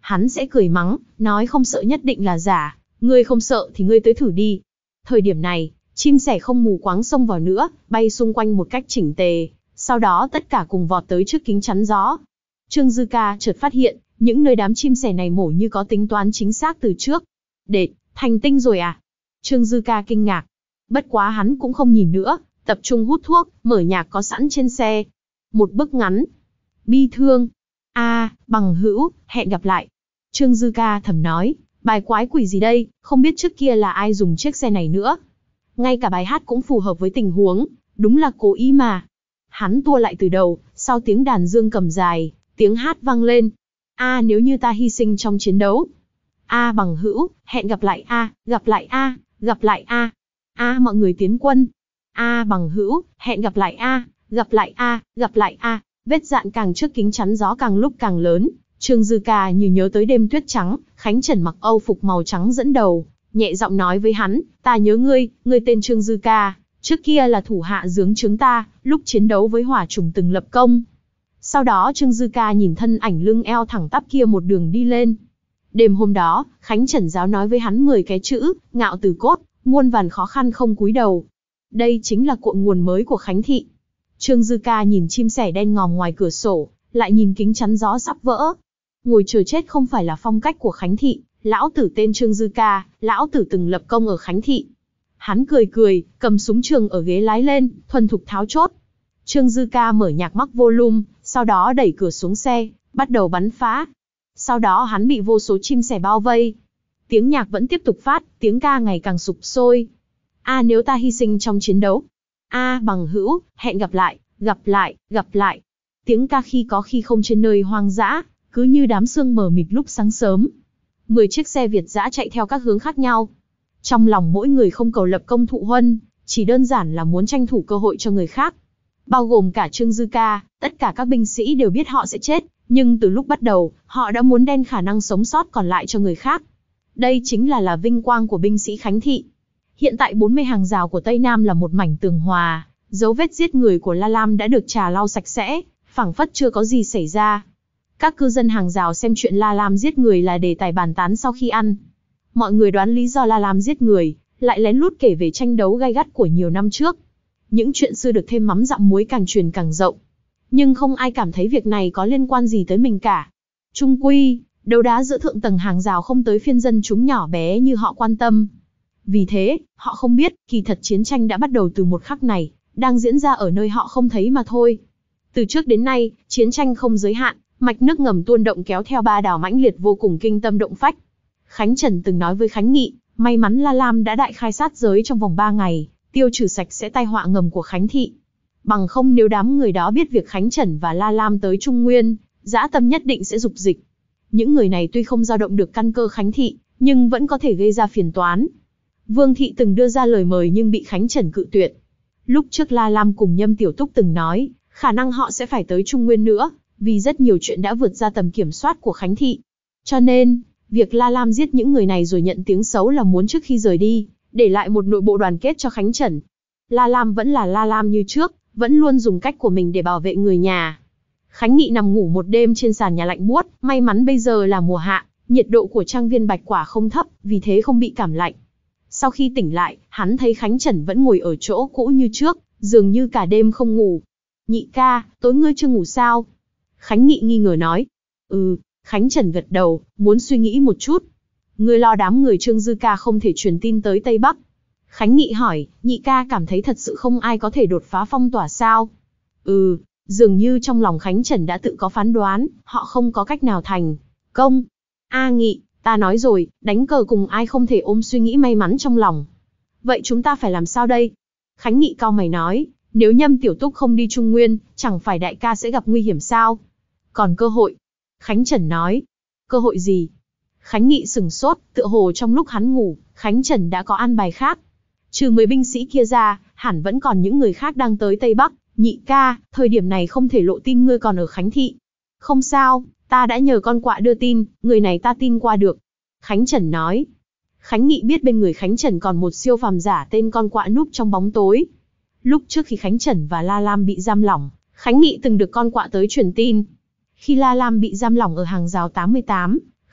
hắn sẽ cười mắng, nói không sợ nhất định là giả, ngươi không sợ thì ngươi tới thử đi. Thời điểm này, chim sẻ không mù quáng xông vào nữa, bay xung quanh một cách chỉnh tề, sau đó tất cả cùng vọt tới trước kính chắn gió. Trương Dư Ca chợt phát hiện, những nơi đám chim sẻ này mổ như có tính toán chính xác từ trước. Đệt, thành tinh rồi à? Trương Dư Ca kinh ngạc. Bất quá hắn cũng không nhìn nữa, tập trung hút thuốc, mở nhạc có sẵn trên xe. Một bức ngắn. Bi thương. A, à, bằng hữu, hẹn gặp lại. Trương Dư Ca thầm nói, bài quái quỷ gì đây, không biết trước kia là ai dùng chiếc xe này nữa. Ngay cả bài hát cũng phù hợp với tình huống, đúng là cố ý mà. Hắn tua lại từ đầu, sau tiếng đàn dương cầm dài, tiếng hát vang lên. A, à, nếu như ta hy sinh trong chiến đấu. A, à, bằng hữu, hẹn gặp lại a, à, gặp lại a, à, gặp lại a. À. A, à, mọi người tiến quân. A, à, bằng hữu, hẹn gặp lại a, à, gặp lại a, à, gặp lại a. À. Vết dạn càng trước kính chắn gió càng lúc càng lớn. Trương Dư Ca như nhớ tới đêm tuyết trắng, Khánh Trần mặc âu phục màu trắng dẫn đầu, nhẹ giọng nói với hắn, ta nhớ ngươi, ngươi tên Trương Dư Ca, trước kia là thủ hạ giướng trướng ta, lúc chiến đấu với hỏa trùng từng lập công. Sau đó Trương Dư Ca nhìn thân ảnh lưng eo thẳng tắp kia một đường đi lên. Đêm hôm đó, Khánh Trần giáo nói với hắn mười cái chữ, ngạo từ cốt, muôn vàn khó khăn không cúi đầu. Đây chính là cội nguồn mới của Khánh Thị. Trương Dư Ca nhìn chim sẻ đen ngòm ngoài cửa sổ, lại nhìn kính chắn gió sắp vỡ. Ngồi chờ chết không phải là phong cách của Khánh Thị, lão tử tên Trương Dư Ca, lão tử từng lập công ở Khánh Thị. Hắn cười cười, cầm súng trường ở ghế lái lên, thuần thục tháo chốt. Trương Dư Ca mở nhạc mắc volume, sau đó đẩy cửa xuống xe, bắt đầu bắn phá. Sau đó hắn bị vô số chim sẻ bao vây. Tiếng nhạc vẫn tiếp tục phát, tiếng ca ngày càng sục sôi. A, nếu ta hy sinh trong chiến đấu. A, bằng hữu, hẹn gặp lại, gặp lại, gặp lại. Tiếng ca khi có khi không trên nơi hoang dã, cứ như đám sương mờ mịt lúc sáng sớm. Mười chiếc xe Việt dã chạy theo các hướng khác nhau. Trong lòng mỗi người không cầu lập công thụ huân, chỉ đơn giản là muốn tranh thủ cơ hội cho người khác. Bao gồm cả Trương Dư Ca, tất cả các binh sĩ đều biết họ sẽ chết, nhưng từ lúc bắt đầu, họ đã muốn đen khả năng sống sót còn lại cho người khác. Đây chính là là vinh quang của binh sĩ Khánh Thị. Hiện tại bốn mươi hàng rào của Tây Nam là một mảnh tường hòa, dấu vết giết người của La Lam đã được trà lau sạch sẽ, phảng phất chưa có gì xảy ra. Các cư dân hàng rào xem chuyện La Lam giết người là đề tài bàn tán sau khi ăn. Mọi người đoán lý do La Lam giết người, lại lén lút kể về tranh đấu gay gắt của nhiều năm trước. Những chuyện xưa được thêm mắm dặm muối càng truyền càng rộng. Nhưng không ai cảm thấy việc này có liên quan gì tới mình cả. Chung quy, đấu đá giữa thượng tầng hàng rào không tới phiên dân chúng nhỏ bé như họ quan tâm. Vì thế, họ không biết, kỳ thật chiến tranh đã bắt đầu từ một khắc này, đang diễn ra ở nơi họ không thấy mà thôi. Từ trước đến nay, chiến tranh không giới hạn, mạch nước ngầm tuôn động kéo theo ba đảo mãnh liệt vô cùng kinh tâm động phách. Khánh Trần từng nói với Khánh Nghị, may mắn La Lam đã đại khai sát giới trong vòng ba ngày, tiêu trừ sạch sẽ tai họa ngầm của Khánh Thị. Bằng không nếu đám người đó biết việc Khánh Trần và La Lam tới Trung Nguyên, dã tâm nhất định sẽ dục dịch. Những người này tuy không dao động được căn cơ Khánh Thị, nhưng vẫn có thể gây ra phiền toán. Vương Thị từng đưa ra lời mời nhưng bị Khánh Trần cự tuyệt. Lúc trước La Lam cùng Nhâm Tiểu Túc từng nói, khả năng họ sẽ phải tới Trung Nguyên nữa, vì rất nhiều chuyện đã vượt ra tầm kiểm soát của Khánh Thị. Cho nên, việc La Lam giết những người này rồi nhận tiếng xấu là muốn trước khi rời đi, để lại một nội bộ đoàn kết cho Khánh Trần. La Lam vẫn là La Lam như trước, vẫn luôn dùng cách của mình để bảo vệ người nhà. Khánh Nghị nằm ngủ một đêm trên sàn nhà lạnh buốt, may mắn bây giờ là mùa hạ, nhiệt độ của trang viên Bạch Quả không thấp, vì thế không bị cảm lạnh. Sau khi tỉnh lại, hắn thấy Khánh Trần vẫn ngồi ở chỗ cũ như trước, dường như cả đêm không ngủ. Nhị ca, tối ngươi chưa ngủ sao? Khánh Nghị nghi ngờ nói. Ừ, Khánh Trần gật đầu, muốn suy nghĩ một chút. Ngươi lo đám người Trương Dư Ca không thể truyền tin tới Tây Bắc. Khánh Nghị hỏi, nhị ca cảm thấy thật sự không ai có thể đột phá phong tỏa sao? Ừ, dường như trong lòng Khánh Trần đã tự có phán đoán, họ không có cách nào thành công. A Nghị, ta nói rồi, đánh cờ cùng ai không thể ôm suy nghĩ may mắn trong lòng. Vậy chúng ta phải làm sao đây? Khánh Nghị cau mày nói, nếu Nhâm Tiểu Túc không đi Trung Nguyên, chẳng phải đại ca sẽ gặp nguy hiểm sao? Còn cơ hội? Khánh Trần nói. Cơ hội gì? Khánh Nghị sửng sốt, tựa hồ trong lúc hắn ngủ, Khánh Trần đã có an bài khác. Trừ mười binh sĩ kia ra, hẳn vẫn còn những người khác đang tới Tây Bắc. Nhị ca, thời điểm này không thể lộ tin ngươi còn ở Khánh Thị. Không sao, ta đã nhờ con quạ đưa tin, người này ta tin qua được. Khánh Trần nói. Khánh Nghị biết bên người Khánh Trần còn một siêu phàm giả tên con quạ núp trong bóng tối. Lúc trước khi Khánh Trần và La Lam bị giam lỏng, Khánh Nghị từng được con quạ tới truyền tin. Khi La Lam bị giam lỏng ở hàng rào tám mươi tám,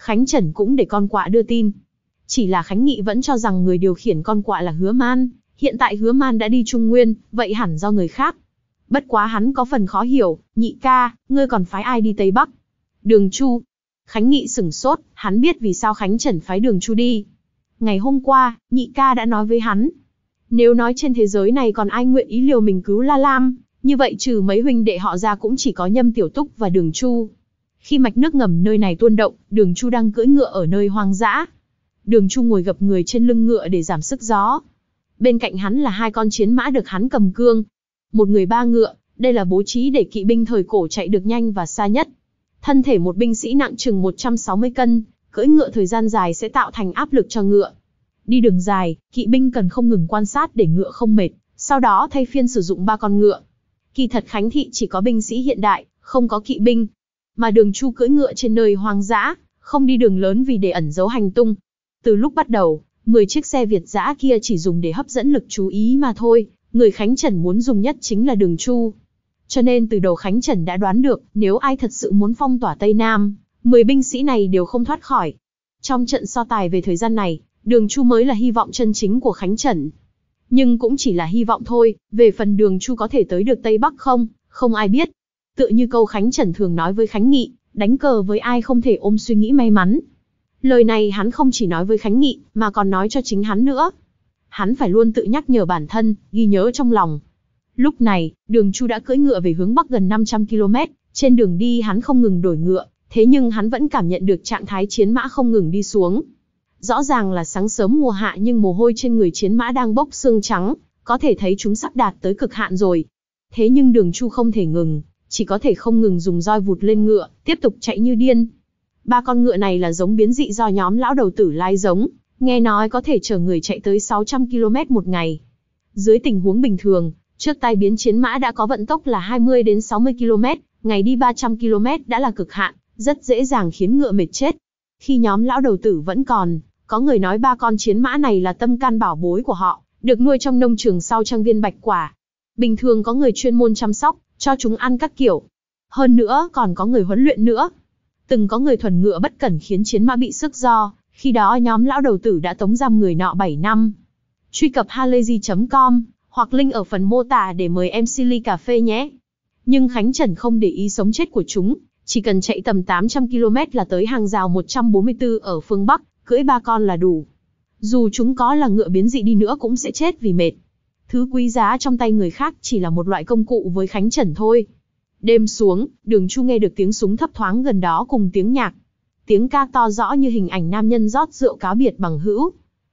Khánh Trần cũng để con quạ đưa tin. Chỉ là Khánh Nghị vẫn cho rằng người điều khiển con quạ là Hứa Man, hiện tại Hứa Man đã đi Trung Nguyên, vậy hẳn do người khác. Bất quá hắn có phần khó hiểu, nhị ca, ngươi còn phái ai đi Tây Bắc? Đường Chu. Khánh Nghị sửng sốt, hắn biết vì sao Khánh Trần phái Đường Chu đi. Ngày hôm qua, nhị ca đã nói với hắn. Nếu nói trên thế giới này còn ai nguyện ý liều mình cứu La Lam, như vậy trừ mấy huynh đệ họ ra cũng chỉ có Nhâm Tiểu Túc và Đường Chu. Khi mạch nước ngầm nơi này tuôn động, Đường Chu đang cưỡi ngựa ở nơi hoang dã. Đường Chu ngồi gập người trên lưng ngựa để giảm sức gió. Bên cạnh hắn là hai con chiến mã được hắn cầm cương. Một người ba ngựa, đây là bố trí để kỵ binh thời cổ chạy được nhanh và xa nhất. Thân thể một binh sĩ nặng chừng một trăm sáu mươi cân, cưỡi ngựa thời gian dài sẽ tạo thành áp lực cho ngựa. Đi đường dài, kỵ binh cần không ngừng quan sát để ngựa không mệt, sau đó thay phiên sử dụng ba con ngựa. Kỳ thật Khánh Thị chỉ có binh sĩ hiện đại, không có kỵ binh. Mà Đường Chu cưỡi ngựa trên nơi hoang dã, không đi đường lớn vì để ẩn giấu hành tung. Từ lúc bắt đầu, mười chiếc xe Việt dã kia chỉ dùng để hấp dẫn lực chú ý mà thôi, người Khánh Trần muốn dùng nhất chính là Đường Chu. Cho nên từ đầu Khánh Trần đã đoán được, nếu ai thật sự muốn phong tỏa Tây Nam, mười binh sĩ này đều không thoát khỏi. Trong trận so tài về thời gian này, Đường Chu mới là hy vọng chân chính của Khánh Trần. Nhưng cũng chỉ là hy vọng thôi, về phần Đường Chu có thể tới được Tây Bắc không, không ai biết. Tựa như câu Khánh Trần thường nói với Khánh Nghị, đánh cờ với ai không thể ôm suy nghĩ may mắn. Lời này hắn không chỉ nói với Khánh Nghị, mà còn nói cho chính hắn nữa. Hắn phải luôn tự nhắc nhở bản thân, ghi nhớ trong lòng. Lúc này, Đường Chu đã cưỡi ngựa về hướng Bắc gần năm trăm ki lô mét, trên đường đi hắn không ngừng đổi ngựa, thế nhưng hắn vẫn cảm nhận được trạng thái chiến mã không ngừng đi xuống. Rõ ràng là sáng sớm mùa hạ nhưng mồ hôi trên người chiến mã đang bốc xương trắng, có thể thấy chúng sắp đạt tới cực hạn rồi. Thế nhưng Đường Chu không thể ngừng, chỉ có thể không ngừng dùng roi vụt lên ngựa, tiếp tục chạy như điên. Ba con ngựa này là giống biến dị do nhóm lão đầu tử lai giống, nghe nói có thể chở người chạy tới sáu trăm ki lô mét một ngày. Dưới tình huống bình thường, trước tai biến chiến mã đã có vận tốc là hai mươi đến sáu mươi ki lô mét, ngày đi ba trăm ki lô mét đã là cực hạn, rất dễ dàng khiến ngựa mệt chết. Khi nhóm lão đầu tử vẫn còn, có người nói ba con chiến mã này là tâm can bảo bối của họ, được nuôi trong nông trường sau trang viên Bạch Quả. Bình thường có người chuyên môn chăm sóc, cho chúng ăn các kiểu. Hơn nữa còn có người huấn luyện nữa. Từng có người thuần ngựa bất cẩn khiến chiến mã bị sức do, khi đó nhóm lão đầu tử đã tống giam người nọ bảy năm. Truy cập halayzi chấm com, hoặc link ở phần mô tả để mời em xê ly cà phê nhé. Nhưng Khánh Trần không để ý sống chết của chúng, chỉ cần chạy tầm tám trăm ki lô mét là tới hàng rào một trăm bốn mươi tư ở phương Bắc, cưỡi ba con là đủ. Dù chúng có là ngựa biến dị đi nữa cũng sẽ chết vì mệt. Thứ quý giá trong tay người khác chỉ là một loại công cụ với Khánh Trần thôi. Đêm xuống, Đường Chu nghe được tiếng súng thấp thoáng gần đó cùng tiếng nhạc. Tiếng ca to rõ như hình ảnh nam nhân rót rượu cáo biệt bằng hữu.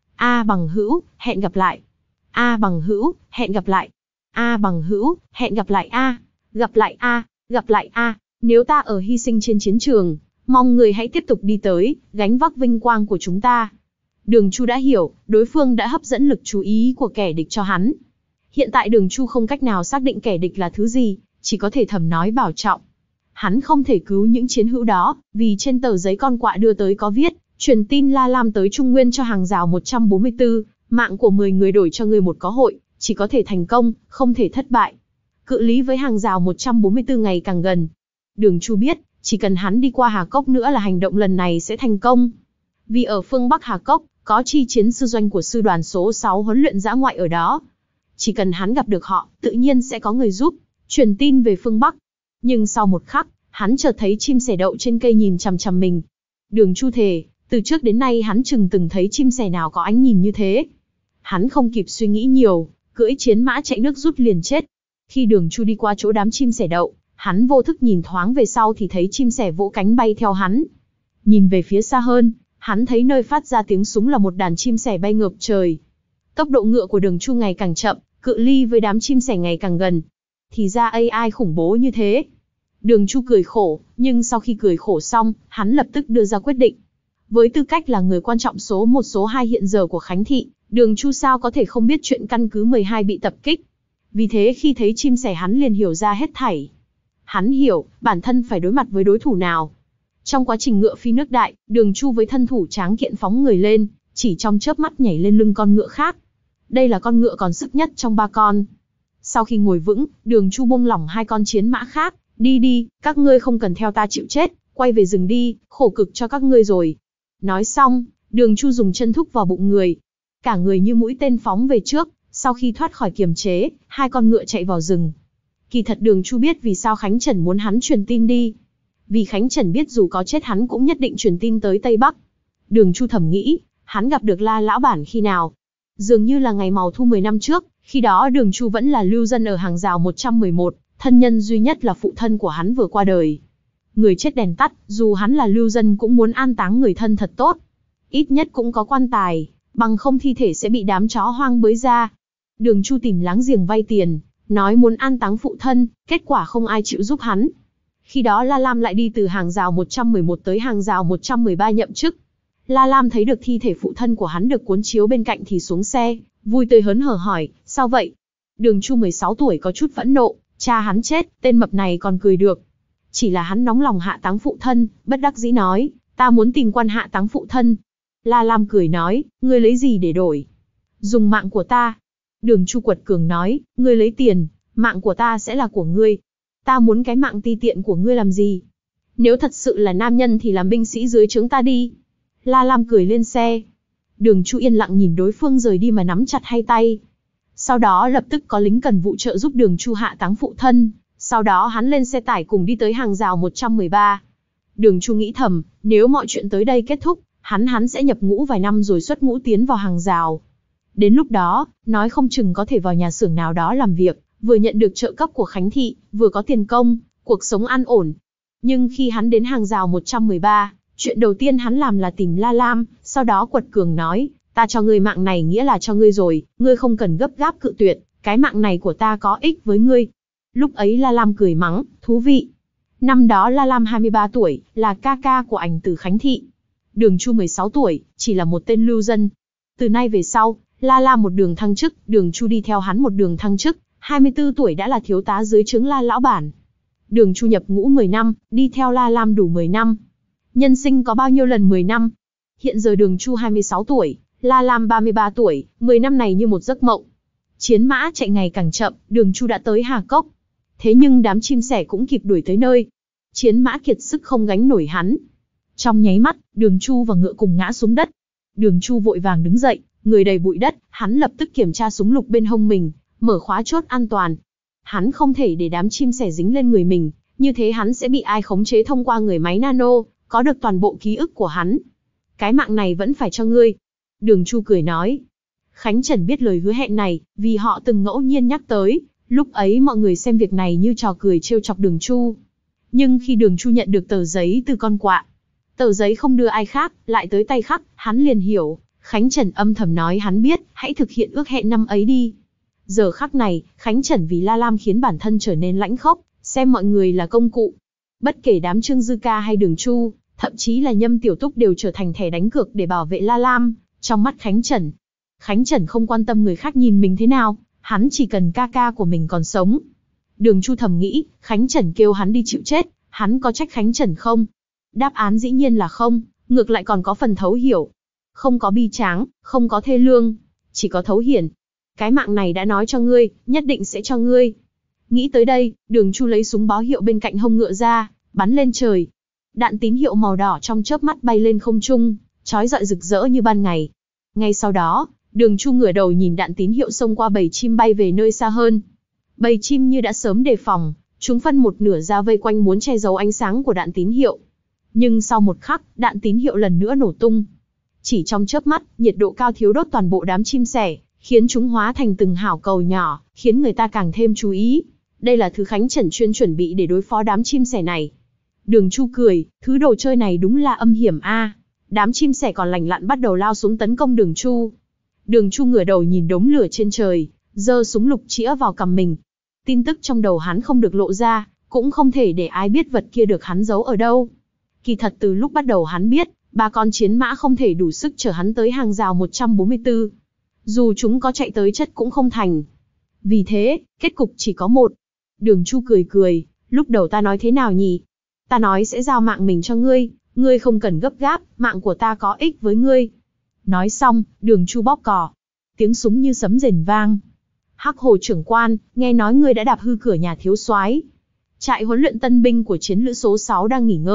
A bằng hữu, hẹn gặp lại. A bằng hữu, hẹn gặp lại. A bằng hữu, hẹn gặp lại A. Gặp lại A, gặp lại A. Nếu ta ở hy sinh trên chiến trường, mong người hãy tiếp tục đi tới, gánh vác vinh quang của chúng ta. Đường Chu đã hiểu, đối phương đã hấp dẫn lực chú ý của kẻ địch cho hắn. Hiện tại Đường Chu không cách nào xác định kẻ địch là thứ gì, chỉ có thể thầm nói bảo trọng. Hắn không thể cứu những chiến hữu đó, vì trên tờ giấy con quạ đưa tới có viết, truyền tin La Lam tới Trung Nguyên cho hàng rào một trăm bốn mươi tư, mạng của mười người đổi cho người một có hội, chỉ có thể thành công, không thể thất bại. Cự ly với hàng rào một trăm bốn mươi tư ngày càng gần. Đường Chu biết, chỉ cần hắn đi qua Hà Cốc nữa là hành động lần này sẽ thành công. Vì ở phương Bắc Hà Cốc, có chi chiến sư doanh của sư đoàn số sáu huấn luyện dã ngoại ở đó. Chỉ cần hắn gặp được họ, tự nhiên sẽ có người giúp, truyền tin về phương Bắc. Nhưng sau một khắc, hắn chợt thấy chim sẻ đậu trên cây nhìn chằm chằm mình. Đường Chu thề, từ trước đến nay hắn chừng từng thấy chim sẻ nào có ánh nhìn như thế. Hắn không kịp suy nghĩ nhiều, cưỡi chiến mã chạy nước rút liền chết. Khi Đường Chu đi qua chỗ đám chim sẻ đậu, hắn vô thức nhìn thoáng về sau thì thấy chim sẻ vỗ cánh bay theo hắn. Nhìn về phía xa hơn, hắn thấy nơi phát ra tiếng súng là một đàn chim sẻ bay ngược trời. Tốc độ ngựa của Đường Chu ngày càng chậm, cự ly với đám chim sẻ ngày càng gần. Thì ra a i khủng bố như thế. Đường Chu cười khổ, nhưng sau khi cười khổ xong, hắn lập tức đưa ra quyết định. Với tư cách là người quan trọng số một số hai hiện giờ của Khánh Thị, Đường Chu sao có thể không biết chuyện căn cứ mười hai bị tập kích. Vì thế khi thấy chim sẻ hắn liền hiểu ra hết thảy. Hắn hiểu, bản thân phải đối mặt với đối thủ nào. Trong quá trình ngựa phi nước đại, Đường Chu với thân thủ tráng kiện phóng người lên, chỉ trong chớp mắt nhảy lên lưng con ngựa khác. Đây là con ngựa còn sức nhất trong ba con. Sau khi ngồi vững, Đường Chu buông lỏng hai con chiến mã khác, đi đi, các ngươi không cần theo ta chịu chết, quay về rừng đi, khổ cực cho các ngươi rồi. Nói xong, Đường Chu dùng chân thúc vào bụng người. Cả người như mũi tên phóng về trước, sau khi thoát khỏi kiềm chế, hai con ngựa chạy vào rừng. Kỳ thật Đường Chu biết vì sao Khánh Trần muốn hắn truyền tin đi. Vì Khánh Trần biết dù có chết hắn cũng nhất định truyền tin tới Tây Bắc. Đường Chu thầm nghĩ, hắn gặp được La lão bản khi nào? Dường như là ngày màu thu mười năm trước, khi đó Đường Chu vẫn là lưu dân ở hàng rào một trăm mười một, thân nhân duy nhất là phụ thân của hắn vừa qua đời. Người chết đèn tắt, dù hắn là lưu dân cũng muốn an táng người thân thật tốt. Ít nhất cũng có quan tài, bằng không thi thể sẽ bị đám chó hoang bới ra. Đường Chu tìm láng giềng vay tiền, nói muốn an táng phụ thân, kết quả không ai chịu giúp hắn. Khi đó La Lam lại đi từ hàng rào một trăm mười một tới hàng rào một trăm mười ba nhậm chức. La Lam thấy được thi thể phụ thân của hắn được cuốn chiếu bên cạnh thì xuống xe, vui tươi hớn hở hỏi, sao vậy? Đường Chu mười sáu tuổi có chút phẫn nộ, cha hắn chết, tên mập này còn cười được. Chỉ là hắn nóng lòng hạ táng phụ thân, bất đắc dĩ nói, ta muốn tìm quan hạ táng phụ thân. La Lam cười nói, ngươi lấy gì để đổi? Dùng mạng của ta. Đường Chu quật cường nói, ngươi lấy tiền, mạng của ta sẽ là của ngươi. Ta muốn cái mạng ti tiện của ngươi làm gì? Nếu thật sự là nam nhân thì làm binh sĩ dưới trướng ta đi. La Lam cười lên xe. Đường Chu yên lặng nhìn đối phương rời đi mà nắm chặt hai tay. Sau đó lập tức có lính cần vụ trợ giúp Đường Chu hạ táng phụ thân. Sau đó hắn lên xe tải cùng đi tới hàng rào một trăm mười ba. Đường Chu nghĩ thầm, nếu mọi chuyện tới đây kết thúc, hắn hắn sẽ nhập ngũ vài năm rồi xuất ngũ tiến vào hàng rào. Đến lúc đó, nói không chừng có thể vào nhà xưởng nào đó làm việc, vừa nhận được trợ cấp của Khánh Thị, vừa có tiền công, cuộc sống an ổn. Nhưng khi hắn đến hàng rào một trăm mười ba, chuyện đầu tiên hắn làm là tìm La Lam, sau đó quật cường nói, ta cho ngươi mạng này nghĩa là cho ngươi rồi, ngươi không cần gấp gáp cự tuyệt, cái mạng này của ta có ích với ngươi. Lúc ấy La Lam cười mắng, thú vị. Năm đó La Lam hai mươi ba tuổi, là ca ca của ảnh tử Khánh Thị. Đường Chu mười sáu tuổi, chỉ là một tên lưu dân. Từ nay về sau, La Lam một đường thăng chức, Đường Chu đi theo hắn một đường thăng chức, hai mươi tư tuổi đã là thiếu tá dưới trướng La lão bản. Đường Chu nhập ngũ mười năm, đi theo La Lam đủ mười năm. Nhân sinh có bao nhiêu lần mười năm? Hiện giờ Đường Chu hai mươi sáu tuổi, La Lam ba mươi ba tuổi, mười năm này như một giấc mộng. Chiến mã chạy ngày càng chậm, Đường Chu đã tới Hà Cốc. Thế nhưng đám chim sẻ cũng kịp đuổi tới nơi. Chiến mã kiệt sức không gánh nổi hắn. Trong nháy mắt, Đường Chu và ngựa cùng ngã xuống đất. Đường Chu vội vàng đứng dậy, người đầy bụi đất, hắn lập tức kiểm tra súng lục bên hông mình, mở khóa chốt an toàn. Hắn không thể để đám chim sẻ dính lên người mình, như thế hắn sẽ bị ai khống chế thông qua người máy nano, có được toàn bộ ký ức của hắn. Cái mạng này vẫn phải cho ngươi. Đường Chu cười nói. Khánh Trần biết lời hứa hẹn này, vì họ từng ngẫu nhiên nhắc tới, lúc ấy mọi người xem việc này như trò cười trêu chọc Đường Chu. Nhưng khi Đường Chu nhận được tờ giấy từ con quạ, tờ giấy không đưa ai khác, lại tới tay khắc, hắn liền hiểu. Khánh Trần âm thầm nói hắn biết, hãy thực hiện ước hẹn năm ấy đi. Giờ khắc này, Khánh Trần vì La Lam khiến bản thân trở nên lãnh khốc, xem mọi người là công cụ. Bất kể đám Trương Dư Ca hay Đường Chu, thậm chí là Nhâm Tiểu Túc đều trở thành thẻ đánh cược để bảo vệ La Lam, trong mắt Khánh Trần. Khánh Trần không quan tâm người khác nhìn mình thế nào, hắn chỉ cần ca ca của mình còn sống. Đường Chu thầm nghĩ, Khánh Trần kêu hắn đi chịu chết, hắn có trách Khánh Trần không? Đáp án dĩ nhiên là không, ngược lại còn có phần thấu hiểu. Không có bi tráng, không có thê lương, chỉ có thấu hiển. Cái mạng này đã nói cho ngươi, nhất định sẽ cho ngươi. Nghĩ tới đây, Đường Chu lấy súng báo hiệu bên cạnh hông ngựa ra, bắn lên trời. Đạn tín hiệu màu đỏ trong chớp mắt bay lên không trung, chói rọi rực rỡ như ban ngày. Ngay sau đó, Đường Chu ngửa đầu nhìn đạn tín hiệu xông qua bầy chim bay về nơi xa hơn. Bầy chim như đã sớm đề phòng, chúng phân một nửa ra vây quanh muốn che giấu ánh sáng của đạn tín hiệu. Nhưng sau một khắc, đạn tín hiệu lần nữa nổ tung. Chỉ trong chớp mắt, nhiệt độ cao thiếu đốt toàn bộ đám chim sẻ, khiến chúng hóa thành từng hào cầu nhỏ, khiến người ta càng thêm chú ý. Đây là thứ Khánh Trần chuyên chuẩn bị để đối phó đám chim sẻ này. Đường Chu cười, thứ đồ chơi này đúng là âm hiểm a. À. Đám chim sẻ còn lành lặn bắt đầu lao xuống tấn công Đường Chu. Đường Chu ngửa đầu nhìn đống lửa trên trời, giơ súng lục chĩa vào cằm mình. Tin tức trong đầu hắn không được lộ ra, cũng không thể để ai biết vật kia được hắn giấu ở đâu. Kỳ thật từ lúc bắt đầu hắn biết, ba con chiến mã không thể đủ sức chở hắn tới hàng rào một trăm bốn mươi tư. Dù chúng có chạy tới chất cũng không thành. Vì thế, kết cục chỉ có một. Đường Chu cười cười, lúc đầu ta nói thế nào nhỉ? Ta nói sẽ giao mạng mình cho ngươi, ngươi không cần gấp gáp, mạng của ta có ích với ngươi. Nói xong, Đường Chu bóp cò. Tiếng súng như sấm rền vang. Hắc Hồ trưởng quan, nghe nói ngươi đã đạp hư cửa nhà thiếu soái. Trại huấn luyện tân binh của chiến lữ số sáu đang nghỉ ngơi,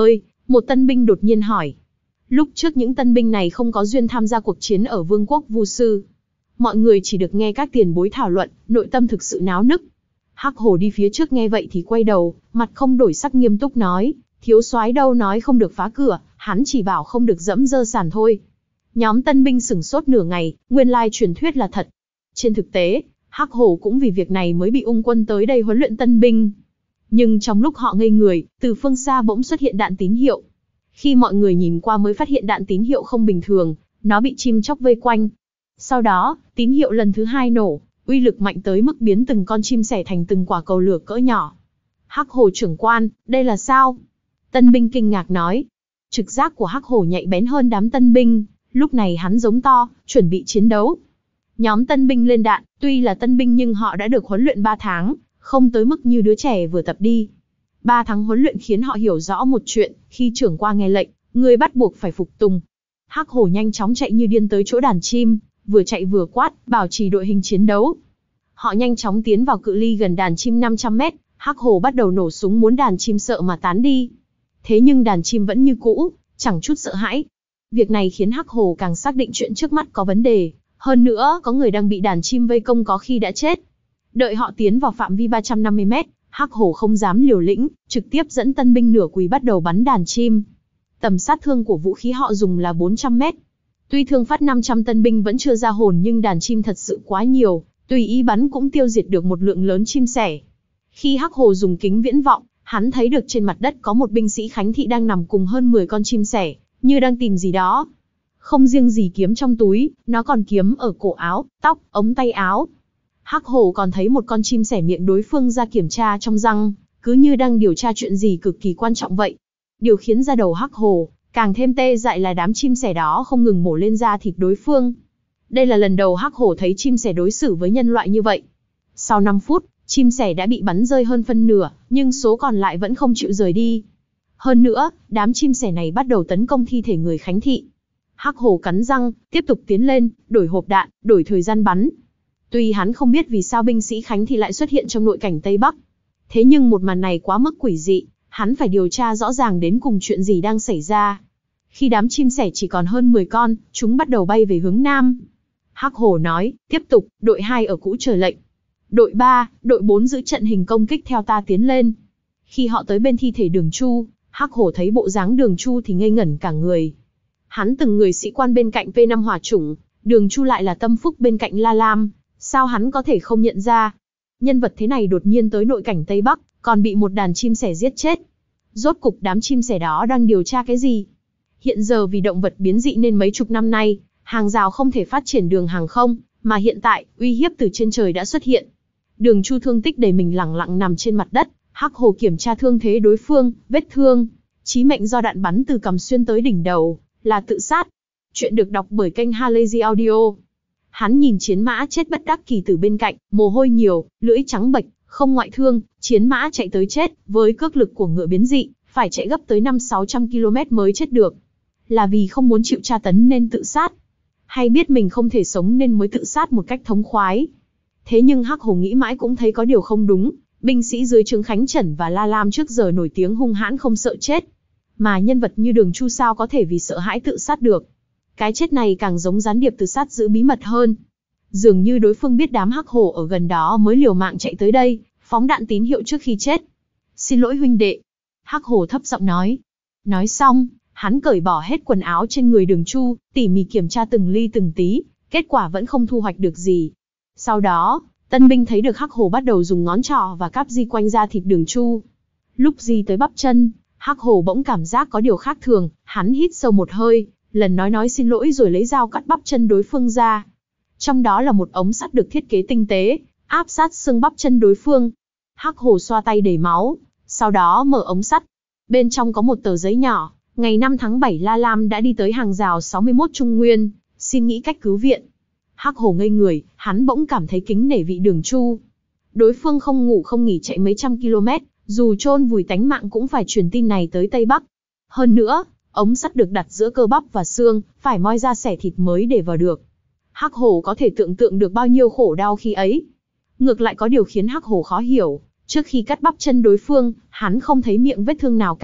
Một tân binh đột nhiên hỏi. Lúc trước những tân binh này không có duyên tham gia cuộc chiến ở Vương quốc Vu Sư. Mọi người chỉ được nghe các tiền bối thảo luận, nội tâm thực sự náo nức. Hắc Hổ đi phía trước nghe vậy thì quay đầu, mặt không đổi sắc nghiêm túc nói, thiếu soái đâu nói không được phá cửa, hắn chỉ bảo không được dẫm dơ sàn thôi. Nhóm tân binh sửng sốt nửa ngày, nguyên lai truyền thuyết là thật. Trên thực tế, Hắc Hổ cũng vì việc này mới bị ung quân tới đây huấn luyện tân binh. Nhưng trong lúc họ ngây người, từ phương xa bỗng xuất hiện đạn tín hiệu. Khi mọi người nhìn qua mới phát hiện đạn tín hiệu không bình thường, nó bị chim chóc vây quanh. Sau đó, tín hiệu lần thứ hai nổ, uy lực mạnh tới mức biến từng con chim sẻ thành từng quả cầu lửa cỡ nhỏ. Hắc Hổ trưởng quan, đây là sao? Tân binh kinh ngạc nói. Trực giác của Hắc Hổ nhạy bén hơn đám tân binh, lúc này hắn giống to, chuẩn bị chiến đấu. Nhóm tân binh lên đạn, tuy là tân binh nhưng họ đã được huấn luyện ba tháng, không tới mức như đứa trẻ vừa tập đi. ba tháng huấn luyện khiến họ hiểu rõ một chuyện, khi trưởng quan nghe lệnh, người bắt buộc phải phục tùng. Hắc Hổ nhanh chóng chạy như điên tới chỗ đàn chim, vừa chạy vừa quát, bảo trì đội hình chiến đấu. Họ nhanh chóng tiến vào cự ly gần đàn chim năm trăm mét, Hắc Hổ bắt đầu nổ súng muốn đàn chim sợ mà tán đi. Thế nhưng đàn chim vẫn như cũ, chẳng chút sợ hãi. Việc này khiến Hắc Hổ càng xác định chuyện trước mắt có vấn đề, hơn nữa có người đang bị đàn chim vây công có khi đã chết. Đợi họ tiến vào phạm vi ba trăm năm mươi mét, Hắc Hổ không dám liều lĩnh, trực tiếp dẫn tân binh nửa quỳ bắt đầu bắn đàn chim. Tầm sát thương của vũ khí họ dùng là bốn trăm mét. Tuy thương phát năm trăm tân binh vẫn chưa ra hồn nhưng đàn chim thật sự quá nhiều, tùy ý bắn cũng tiêu diệt được một lượng lớn chim sẻ. Khi Hắc Hổ dùng kính viễn vọng, hắn thấy được trên mặt đất có một binh sĩ Khánh Thị đang nằm cùng hơn mười con chim sẻ, như đang tìm gì đó. Không riêng gì kiếm trong túi, nó còn kiếm ở cổ áo, tóc, ống tay áo. Hắc Hổ còn thấy một con chim sẻ miệng đối phương ra kiểm tra trong răng, cứ như đang điều tra chuyện gì cực kỳ quan trọng vậy. Điều khiến da đầu Hắc Hổ càng thêm tê dại là đám chim sẻ đó không ngừng mổ lên da thịt đối phương. Đây là lần đầu Hắc Hổ thấy chim sẻ đối xử với nhân loại như vậy. Sau năm phút, chim sẻ đã bị bắn rơi hơn phân nửa, nhưng số còn lại vẫn không chịu rời đi. Hơn nữa, đám chim sẻ này bắt đầu tấn công thi thể người Khánh Thị. Hắc Hổ cắn răng, tiếp tục tiến lên, đổi hộp đạn, đổi thời gian bắn. Tuy hắn không biết vì sao binh sĩ Khánh Thị lại xuất hiện trong nội cảnh Tây Bắc. Thế nhưng một màn này quá mức quỷ dị, hắn phải điều tra rõ ràng đến cùng chuyện gì đang xảy ra. Khi đám chim sẻ chỉ còn hơn mười con, chúng bắt đầu bay về hướng Nam. Hắc Hổ nói, tiếp tục, đội hai ở cũ chờ lệnh. Đội ba, đội bốn giữ trận hình công kích theo ta tiến lên. Khi họ tới bên thi thể Đường Chu, Hắc Hổ thấy bộ dáng Đường Chu thì ngây ngẩn cả người. Hắn từng người sĩ quan bên cạnh P năm hỏa chủng, Đường Chu lại là tâm phúc bên cạnh La Lam, sao hắn có thể không nhận ra? Nhân vật thế này đột nhiên tới nội cảnh Tây Bắc, còn bị một đàn chim sẻ giết chết. Rốt cục đám chim sẻ đó đang điều tra cái gì? Hiện giờ vì động vật biến dị nên mấy chục năm nay, hàng rào không thể phát triển đường hàng không, mà hiện tại, uy hiếp từ trên trời đã xuất hiện. Đường Chu thương tích đầy mình lẳng lặng nằm trên mặt đất, Hắc Hổ kiểm tra thương thế đối phương, vết thương, chí mệnh do đạn bắn từ cằm xuyên tới đỉnh đầu, là tự sát. Chuyện được đọc bởi kênh Halazy Audio. Hắn nhìn chiến mã chết bất đắc kỳ từ bên cạnh, mồ hôi nhiều, lưỡi trắng bệch, không ngoại thương, chiến mã chạy tới chết, với cước lực của ngựa biến dị, phải chạy gấp tới năm sáu trăm ki lô mét mới chết được. Là vì không muốn chịu tra tấn nên tự sát, hay biết mình không thể sống nên mới tự sát một cách thống khoái. Thế nhưng Hắc Hổ nghĩ mãi cũng thấy có điều không đúng, binh sĩ dưới trướng Khánh Trần và La Lam trước giờ nổi tiếng hung hãn không sợ chết. Mà nhân vật như Đường Chu sao có thể vì sợ hãi tự sát được. Cái chết này càng giống gián điệp tự sát giữ bí mật hơn. Dường như đối phương biết đám Hắc Hổ ở gần đó mới liều mạng chạy tới đây, phóng đạn tín hiệu trước khi chết. Xin lỗi huynh đệ. Hắc Hổ thấp giọng nói. Nói xong, hắn cởi bỏ hết quần áo trên người Đường Chu, tỉ mỉ kiểm tra từng ly từng tí, kết quả vẫn không thu hoạch được gì. Sau đó, tân binh thấy được Hắc Hổ bắt đầu dùng ngón trỏ và cáp di quanh da thịt Đường Chu. Lúc di tới bắp chân, Hắc Hổ bỗng cảm giác có điều khác thường, hắn hít sâu một hơi, lần nói nói xin lỗi rồi lấy dao cắt bắp chân đối phương ra. Trong đó là một ống sắt được thiết kế tinh tế, áp sát xương bắp chân đối phương. Hắc Hổ xoa tay đầy máu, sau đó mở ống sắt. Bên trong có một tờ giấy nhỏ, ngày năm tháng bảy La Lam đã đi tới hàng rào sáu mươi mốt Trung Nguyên, xin nghĩ cách cứu viện. Hắc Hổ ngây người, hắn bỗng cảm thấy kính nể vị Đường Chu. Đối phương không ngủ không nghỉ chạy mấy trăm km, dù chôn vùi tánh mạng cũng phải truyền tin này tới Tây Bắc. Hơn nữa, ống sắt được đặt giữa cơ bắp và xương, phải moi ra xẻ thịt mới để vào được. Hắc Hổ có thể tưởng tượng được bao nhiêu khổ đau khi ấy. Ngược lại có điều khiến Hắc Hổ khó hiểu, trước khi cắt bắp chân đối phương, hắn không thấy miệng vết thương nào cả,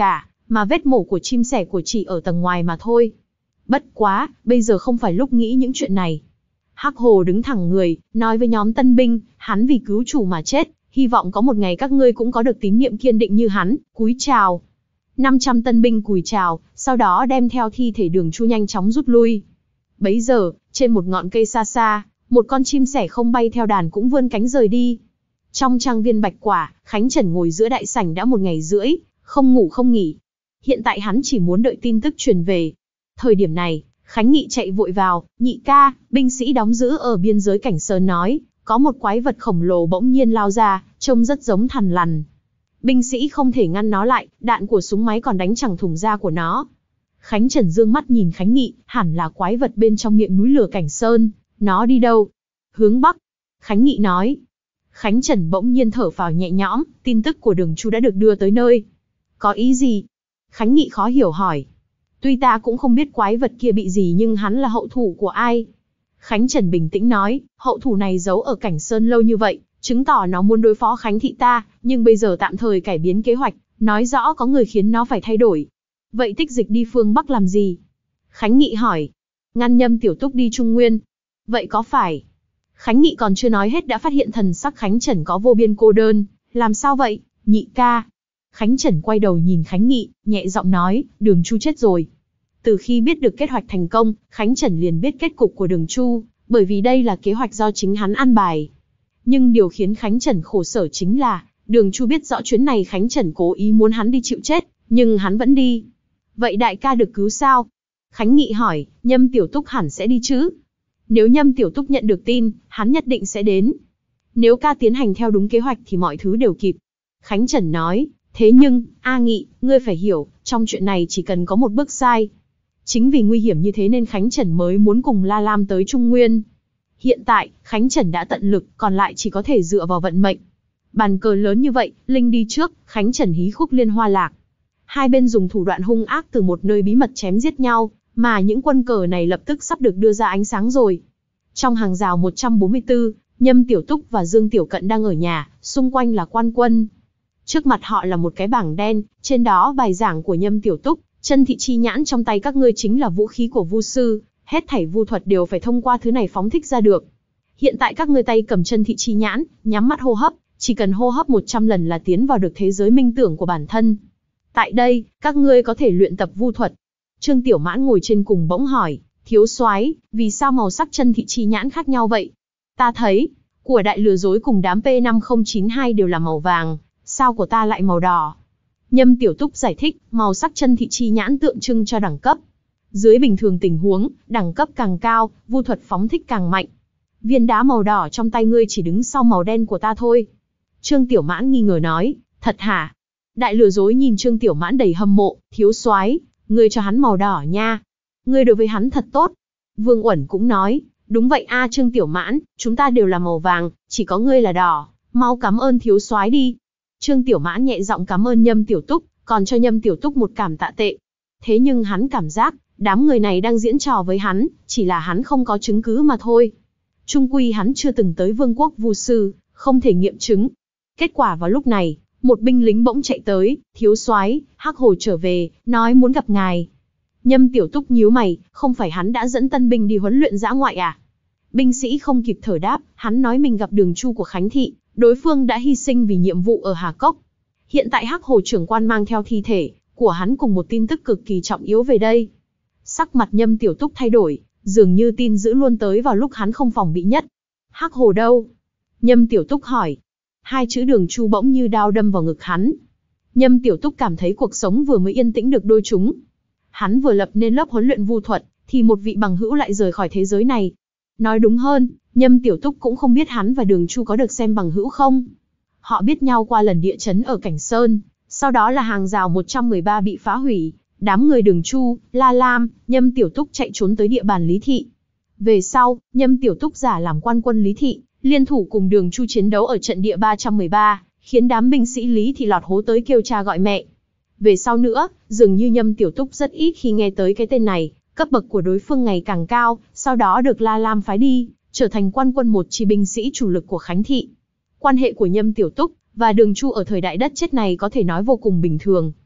mà vết mổ của chim sẻ của chỉ ở tầng ngoài mà thôi. Bất quá, bây giờ không phải lúc nghĩ những chuyện này. Hắc Hồ đứng thẳng người, nói với nhóm tân binh, hắn vì cứu chủ mà chết, hy vọng có một ngày các ngươi cũng có được tín niệm kiên định như hắn, cúi chào. năm trăm tân binh cúi chào, sau đó đem theo thi thể Đường Chu nhanh chóng rút lui. Bấy giờ, trên một ngọn cây xa xa, một con chim sẻ không bay theo đàn cũng vươn cánh rời đi. Trong trang viên Bạch Quả, Khánh Trần ngồi giữa đại sảnh đã một ngày rưỡi, không ngủ không nghỉ. Hiện tại hắn chỉ muốn đợi tin tức truyền về. Thời điểm này, Khánh Nghị chạy vội vào, nhị ca, binh sĩ đóng giữ ở biên giới Cảnh Sơn nói, có một quái vật khổng lồ bỗng nhiên lao ra, trông rất giống thằn lằn. Binh sĩ không thể ngăn nó lại, đạn của súng máy còn đánh chẳng thủng da của nó. Khánh Trần dương mắt nhìn Khánh Nghị, hẳn là quái vật bên trong miệng núi lửa Cảnh Sơn, nó đi đâu? Hướng Bắc. Khánh Nghị nói. Khánh Trần bỗng nhiên thở phào nhẹ nhõm, tin tức của Đường Chu đã được đưa tới nơi. Có ý gì? Khánh Nghị khó hiểu hỏi. Tuy ta cũng không biết quái vật kia bị gì nhưng hắn là hậu thủ của ai? Khánh Trần bình tĩnh nói, hậu thủ này giấu ở Cảnh Sơn lâu như vậy, chứng tỏ nó muốn đối phó Khánh thị ta, nhưng bây giờ tạm thời cải biến kế hoạch, nói rõ có người khiến nó phải thay đổi. Vậy tích dịch đi phương Bắc làm gì? Khánh Nghị hỏi. Ngăn Nhâm Tiểu Túc đi Trung Nguyên. Vậy có phải? Khánh Nghị còn chưa nói hết đã phát hiện thần sắc Khánh Trần có vô biên cô đơn. Làm sao vậy, nhị ca? Khánh Trần quay đầu nhìn Khánh Nghị, nhẹ giọng nói, Đường Chu chết rồi. Từ khi biết được kế hoạch thành công, Khánh Trần liền biết kết cục của Đường Chu, bởi vì đây là kế hoạch do chính hắn an bài. Nhưng điều khiến Khánh Trần khổ sở chính là, Đường Chu biết rõ chuyến này Khánh Trần cố ý muốn hắn đi chịu chết, nhưng hắn vẫn đi. Vậy đại ca được cứu sao? Khánh Nghị hỏi, Nhâm Tiểu Túc hẳn sẽ đi chứ? Nếu Nhâm Tiểu Túc nhận được tin, hắn nhất định sẽ đến. Nếu ca tiến hành theo đúng kế hoạch thì mọi thứ đều kịp. Khánh Trần nói, thế nhưng, A Nghị, ngươi phải hiểu, trong chuyện này chỉ cần có một bước sai. Chính vì nguy hiểm như thế nên Khánh Trần mới muốn cùng La Lam tới Trung Nguyên. Hiện tại, Khánh Trần đã tận lực, còn lại chỉ có thể dựa vào vận mệnh. Bàn cờ lớn như vậy, Linh đi trước, Khánh Trần hí khúc liên hoa lạc. Hai bên dùng thủ đoạn hung ác từ một nơi bí mật chém giết nhau, mà những quân cờ này lập tức sắp được đưa ra ánh sáng rồi. Trong hàng rào một trăm bốn mươi tư, Nhâm Tiểu Túc và Dương Tiểu Cận đang ở nhà, xung quanh là quan quân. Trước mặt họ là một cái bảng đen, trên đó bài giảng của Nhâm Tiểu Túc, chân thị chi nhãn trong tay các ngươi chính là vũ khí của vu sư, hết thảy vu thuật đều phải thông qua thứ này phóng thích ra được. Hiện tại các ngươi tay cầm chân thị chi nhãn, nhắm mắt hô hấp, chỉ cần hô hấp một trăm lần là tiến vào được thế giới minh tưởng của bản thân. Tại đây, các ngươi có thể luyện tập vu thuật. Trương Tiểu Mãn ngồi trên cùng bỗng hỏi, thiếu soái, vì sao màu sắc chân thị chi nhãn khác nhau vậy? Ta thấy, của đại lừa dối cùng đám P năm không chín hai đều là màu vàng, sao của ta lại màu đỏ? Nhâm Tiểu Túc giải thích, màu sắc chân thị chi nhãn tượng trưng cho đẳng cấp. Dưới bình thường tình huống, đẳng cấp càng cao, vu thuật phóng thích càng mạnh. Viên đá màu đỏ trong tay ngươi chỉ đứng sau màu đen của ta thôi. Trương Tiểu Mãn nghi ngờ nói, thật hả? Đại lừa dối nhìn Trương Tiểu Mãn đầy hâm mộ, thiếu soái, ngươi cho hắn màu đỏ nha. Ngươi đối với hắn thật tốt. Vương Uẩn cũng nói, đúng vậy a Trương Tiểu Mãn, chúng ta đều là màu vàng, chỉ có ngươi là đỏ, mau cảm ơn thiếu soái đi. Trương Tiểu Mãn nhẹ giọng cảm ơn Nhâm Tiểu Túc, còn cho Nhâm Tiểu Túc một cảm tạ tệ. Thế nhưng hắn cảm giác, đám người này đang diễn trò với hắn, chỉ là hắn không có chứng cứ mà thôi. Trung quy hắn chưa từng tới Vương quốc Vu sư, không thể nghiệm chứng. Kết quả vào lúc này, một binh lính bỗng chạy tới, thiếu soái, Hắc Hồ trở về, nói muốn gặp ngài. Nhâm Tiểu Túc nhíu mày, không phải hắn đã dẫn tân binh đi huấn luyện dã ngoại à? Binh sĩ không kịp thở đáp, hắn nói mình gặp Đường Chu của Khánh thị, đối phương đã hy sinh vì nhiệm vụ ở Hà Cốc. Hiện tại Hắc Hồ trưởng quan mang theo thi thể của hắn cùng một tin tức cực kỳ trọng yếu về đây. Sắc mặt Nhâm Tiểu Túc thay đổi, dường như tin dữ luôn tới vào lúc hắn không phòng bị nhất. Hắc Hồ đâu? Nhâm Tiểu Túc hỏi. Hai chữ Đường Chu bỗng như đao đâm vào ngực hắn. Nhâm Tiểu Túc cảm thấy cuộc sống vừa mới yên tĩnh được đôi chúng. Hắn vừa lập nên lớp huấn luyện vu thuật, thì một vị bằng hữu lại rời khỏi thế giới này. Nói đúng hơn, Nhâm Tiểu Túc cũng không biết hắn và Đường Chu có được xem bằng hữu không. Họ biết nhau qua lần địa chấn ở Cảnh Sơn, sau đó là hàng rào một trăm mười ba bị phá hủy, đám người Đường Chu, La Lam, Nhâm Tiểu Túc chạy trốn tới địa bàn Lý Thị. Về sau, Nhâm Tiểu Túc giả làm quan quân Lý Thị, liên thủ cùng Đường Chu chiến đấu ở trận địa ba trăm mười ba, khiến đám binh sĩ Lý Thị lọt hố tới kêu cha gọi mẹ. Về sau nữa, dường như Nhâm Tiểu Túc rất ít khi nghe tới cái tên này, cấp bậc của đối phương ngày càng cao, sau đó được La Lam phái đi, trở thành quan quân một chi binh sĩ chủ lực của Khánh thị. Quan hệ của Nhâm Tiểu Túc và Đường Chu ở thời đại đất chết này có thể nói vô cùng bình thường.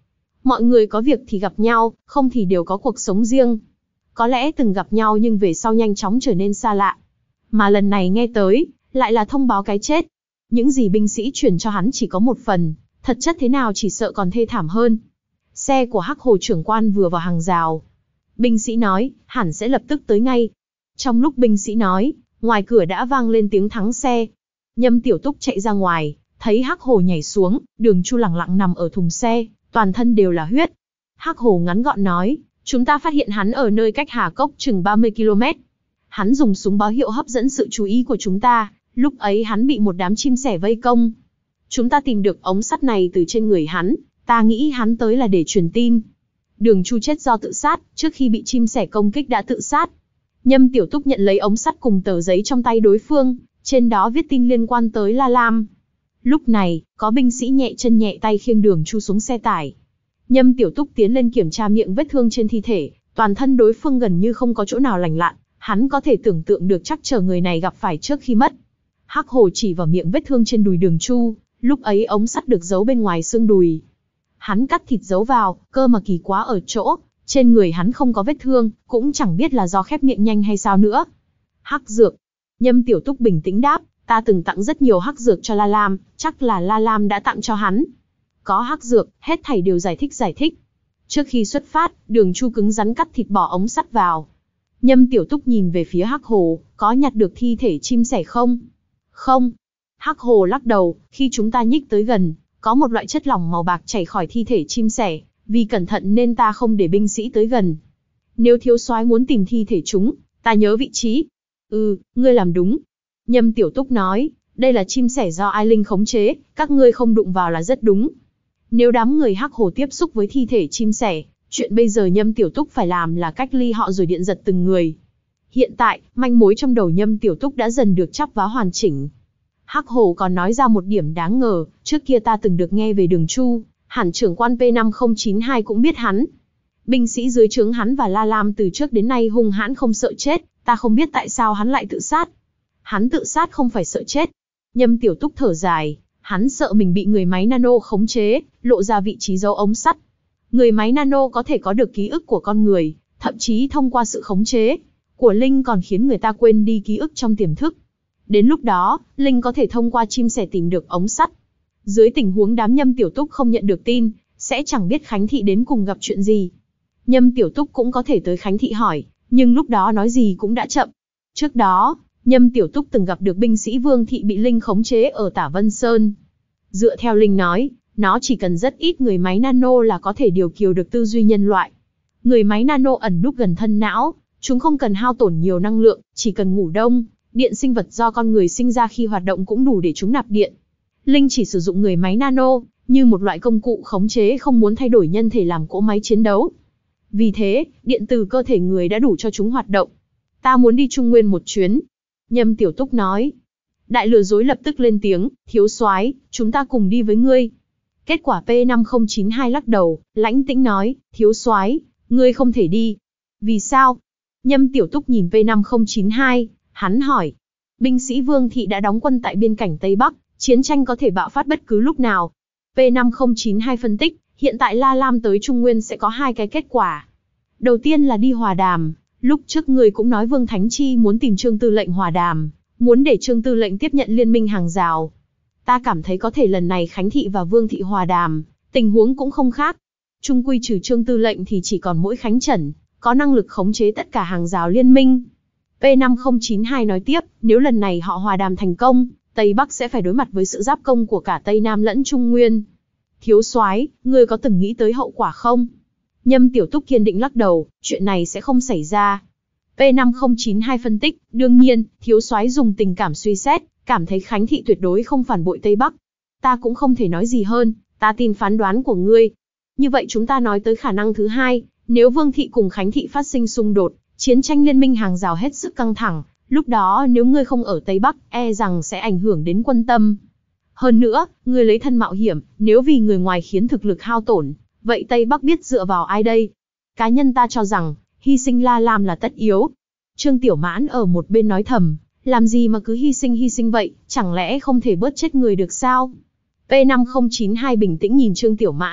Mọi người có việc thì gặp nhau, không thì đều có cuộc sống riêng. Có lẽ từng gặp nhau nhưng về sau nhanh chóng trở nên xa lạ. Mà lần này nghe tới, lại là thông báo cái chết. Những gì binh sĩ truyền cho hắn chỉ có một phần, thật chất thế nào chỉ sợ còn thê thảm hơn. Xe của Hắc Hồ trưởng quan vừa vào hàng rào. Binh sĩ nói, hẳn sẽ lập tức tới ngay. Trong lúc binh sĩ nói, ngoài cửa đã vang lên tiếng thắng xe. Nhâm Tiểu Túc chạy ra ngoài, thấy Hắc Hồ nhảy xuống, Đường Chu lẳng lặng nằm ở thùng xe, toàn thân đều là huyết. Hắc Hồ ngắn gọn nói, chúng ta phát hiện hắn ở nơi cách Hà Cốc chừng ba mươi ki lô mét. Hắn dùng súng báo hiệu hấp dẫn sự chú ý của chúng ta, lúc ấy hắn bị một đám chim sẻ vây công. Chúng ta tìm được ống sắt này từ trên người hắn, ta nghĩ hắn tới là để truyền tin. Đường Chu chết do tự sát, trước khi bị chim sẻ công kích đã tự sát. Nhâm Tiểu Túc nhận lấy ống sắt cùng tờ giấy trong tay đối phương, trên đó viết tin liên quan tới La Lam. Lúc này, có binh sĩ nhẹ chân nhẹ tay khiêng Đường Chu xuống xe tải. Nhâm Tiểu Túc tiến lên kiểm tra miệng vết thương trên thi thể, toàn thân đối phương gần như không có chỗ nào lành lặn, hắn có thể tưởng tượng được chắc chờ người này gặp phải trước khi mất. Hắc Hồ chỉ vào miệng vết thương trên đùi Đường Chu, lúc ấy ống sắt được giấu bên ngoài xương đùi. Hắn cắt thịt giấu vào, cơ mà kỳ quá ở chỗ, trên người hắn không có vết thương, cũng chẳng biết là do khép miệng nhanh hay sao nữa. Hắc dược. Nhâm Tiểu Túc bình tĩnh đáp, ta từng tặng rất nhiều hắc dược cho La Lam, chắc là La Lam đã tặng cho hắn. Có hắc dược, hết thảy đều giải thích giải thích. Trước khi xuất phát, Đường Chu cứng rắn cắt thịt bỏ ống sắt vào. Nhâm Tiểu Túc nhìn về phía Hắc Hồ, có nhặt được thi thể chim sẻ không? Không. Hắc Hồ lắc đầu, khi chúng ta nhích tới gần, có một loại chất lỏng màu bạc chảy khỏi thi thể chim sẻ, vì cẩn thận nên ta không để binh sĩ tới gần. Nếu thiếu soái muốn tìm thi thể chúng, ta nhớ vị trí. Ừ, ngươi làm đúng. Nhâm Tiểu Túc nói, đây là chim sẻ do Ai Linh khống chế, các ngươi không đụng vào là rất đúng. Nếu đám người Hắc Hồ tiếp xúc với thi thể chim sẻ, chuyện bây giờ Nhâm Tiểu Túc phải làm là cách ly họ rồi điện giật từng người. Hiện tại, manh mối trong đầu Nhâm Tiểu Túc đã dần được chắp vá hoàn chỉnh. Hắc Hồ còn nói ra một điểm đáng ngờ, trước kia ta từng được nghe về Đường Chu, hẳn trưởng quan P năm không chín hai cũng biết hắn. Binh sĩ dưới trướng hắn và La Lam từ trước đến nay hung hãn không sợ chết, ta không biết tại sao hắn lại tự sát. Hắn tự sát không phải sợ chết. Nhâm Tiểu Túc thở dài, hắn sợ mình bị người máy nano khống chế, lộ ra vị trí giấu ống sắt. Người máy nano có thể có được ký ức của con người, thậm chí thông qua sự khống chế của Linh còn khiến người ta quên đi ký ức trong tiềm thức. Đến lúc đó, Linh có thể thông qua chim sẻ tìm được ống sắt. Dưới tình huống đám Nhâm Tiểu Túc không nhận được tin, sẽ chẳng biết Khánh Thị đến cùng gặp chuyện gì. Nhâm Tiểu Túc cũng có thể tới Khánh Thị hỏi, nhưng lúc đó nói gì cũng đã chậm. Trước đó, Nhâm Tiểu Túc từng gặp được binh sĩ Vương Thị bị Linh khống chế ở Tả Vân Sơn. Dựa theo Linh nói, nó chỉ cần rất ít người máy nano là có thể điều khiển được tư duy nhân loại. Người máy nano ẩn núp gần thân não, chúng không cần hao tổn nhiều năng lượng, chỉ cần ngủ đông, điện sinh vật do con người sinh ra khi hoạt động cũng đủ để chúng nạp điện. Linh chỉ sử dụng người máy nano như một loại công cụ khống chế, không muốn thay đổi nhân thể làm cỗ máy chiến đấu. Vì thế, điện từ cơ thể người đã đủ cho chúng hoạt động. Ta muốn đi Trung Nguyên một chuyến. Nhâm Tiểu Túc nói. Đại lừa dối lập tức lên tiếng, thiếu soái, chúng ta cùng đi với ngươi. Kết quả P năm không chín hai lắc đầu, lãnh tĩnh nói, thiếu soái, ngươi không thể đi. Vì sao? Nhâm Tiểu Túc nhìn P năm không chín hai, hắn hỏi. Binh sĩ Vương Thị đã đóng quân tại biên cảnh Tây Bắc, chiến tranh có thể bạo phát bất cứ lúc nào. P năm không chín hai phân tích, hiện tại La Lam tới Trung Nguyên sẽ có hai cái kết quả. Đầu tiên là đi hòa đàm, lúc trước người cũng nói Vương Thánh Chi muốn tìm Trương Tư lệnh hòa đàm, muốn để Trương Tư lệnh tiếp nhận liên minh hàng rào. Ta cảm thấy có thể lần này Khánh Thị và Vương Thị hòa đàm, tình huống cũng không khác. Chung quy trừ Trương Tư lệnh thì chỉ còn mỗi Khánh Trần, có năng lực khống chế tất cả hàng rào liên minh. P năm không chín hai nói tiếp, nếu lần này họ hòa đàm thành công, Tây Bắc sẽ phải đối mặt với sự giáp công của cả Tây Nam lẫn Trung Nguyên. Thiếu soái, ngươi có từng nghĩ tới hậu quả không? Nhâm Tiểu Túc kiên định lắc đầu, chuyện này sẽ không xảy ra. P năm không chín hai phân tích, đương nhiên, thiếu soái dùng tình cảm suy xét, cảm thấy Khánh Thị tuyệt đối không phản bội Tây Bắc. Ta cũng không thể nói gì hơn, ta tin phán đoán của ngươi. Như vậy chúng ta nói tới khả năng thứ hai, nếu Vương Thị cùng Khánh Thị phát sinh xung đột, chiến tranh liên minh hàng rào hết sức căng thẳng, lúc đó nếu ngươi không ở Tây Bắc, e rằng sẽ ảnh hưởng đến quân tâm. Hơn nữa, ngươi lấy thân mạo hiểm, nếu vì người ngoài khiến thực lực hao tổn, vậy Tây Bắc biết dựa vào ai đây? Cá nhân ta cho rằng, hy sinh La Lam là tất yếu. Trương Tiểu Mãn ở một bên nói thầm, làm gì mà cứ hy sinh hy sinh vậy, chẳng lẽ không thể bớt chết người được sao? P năm không chín hai bình tĩnh nhìn Trương Tiểu Mãn,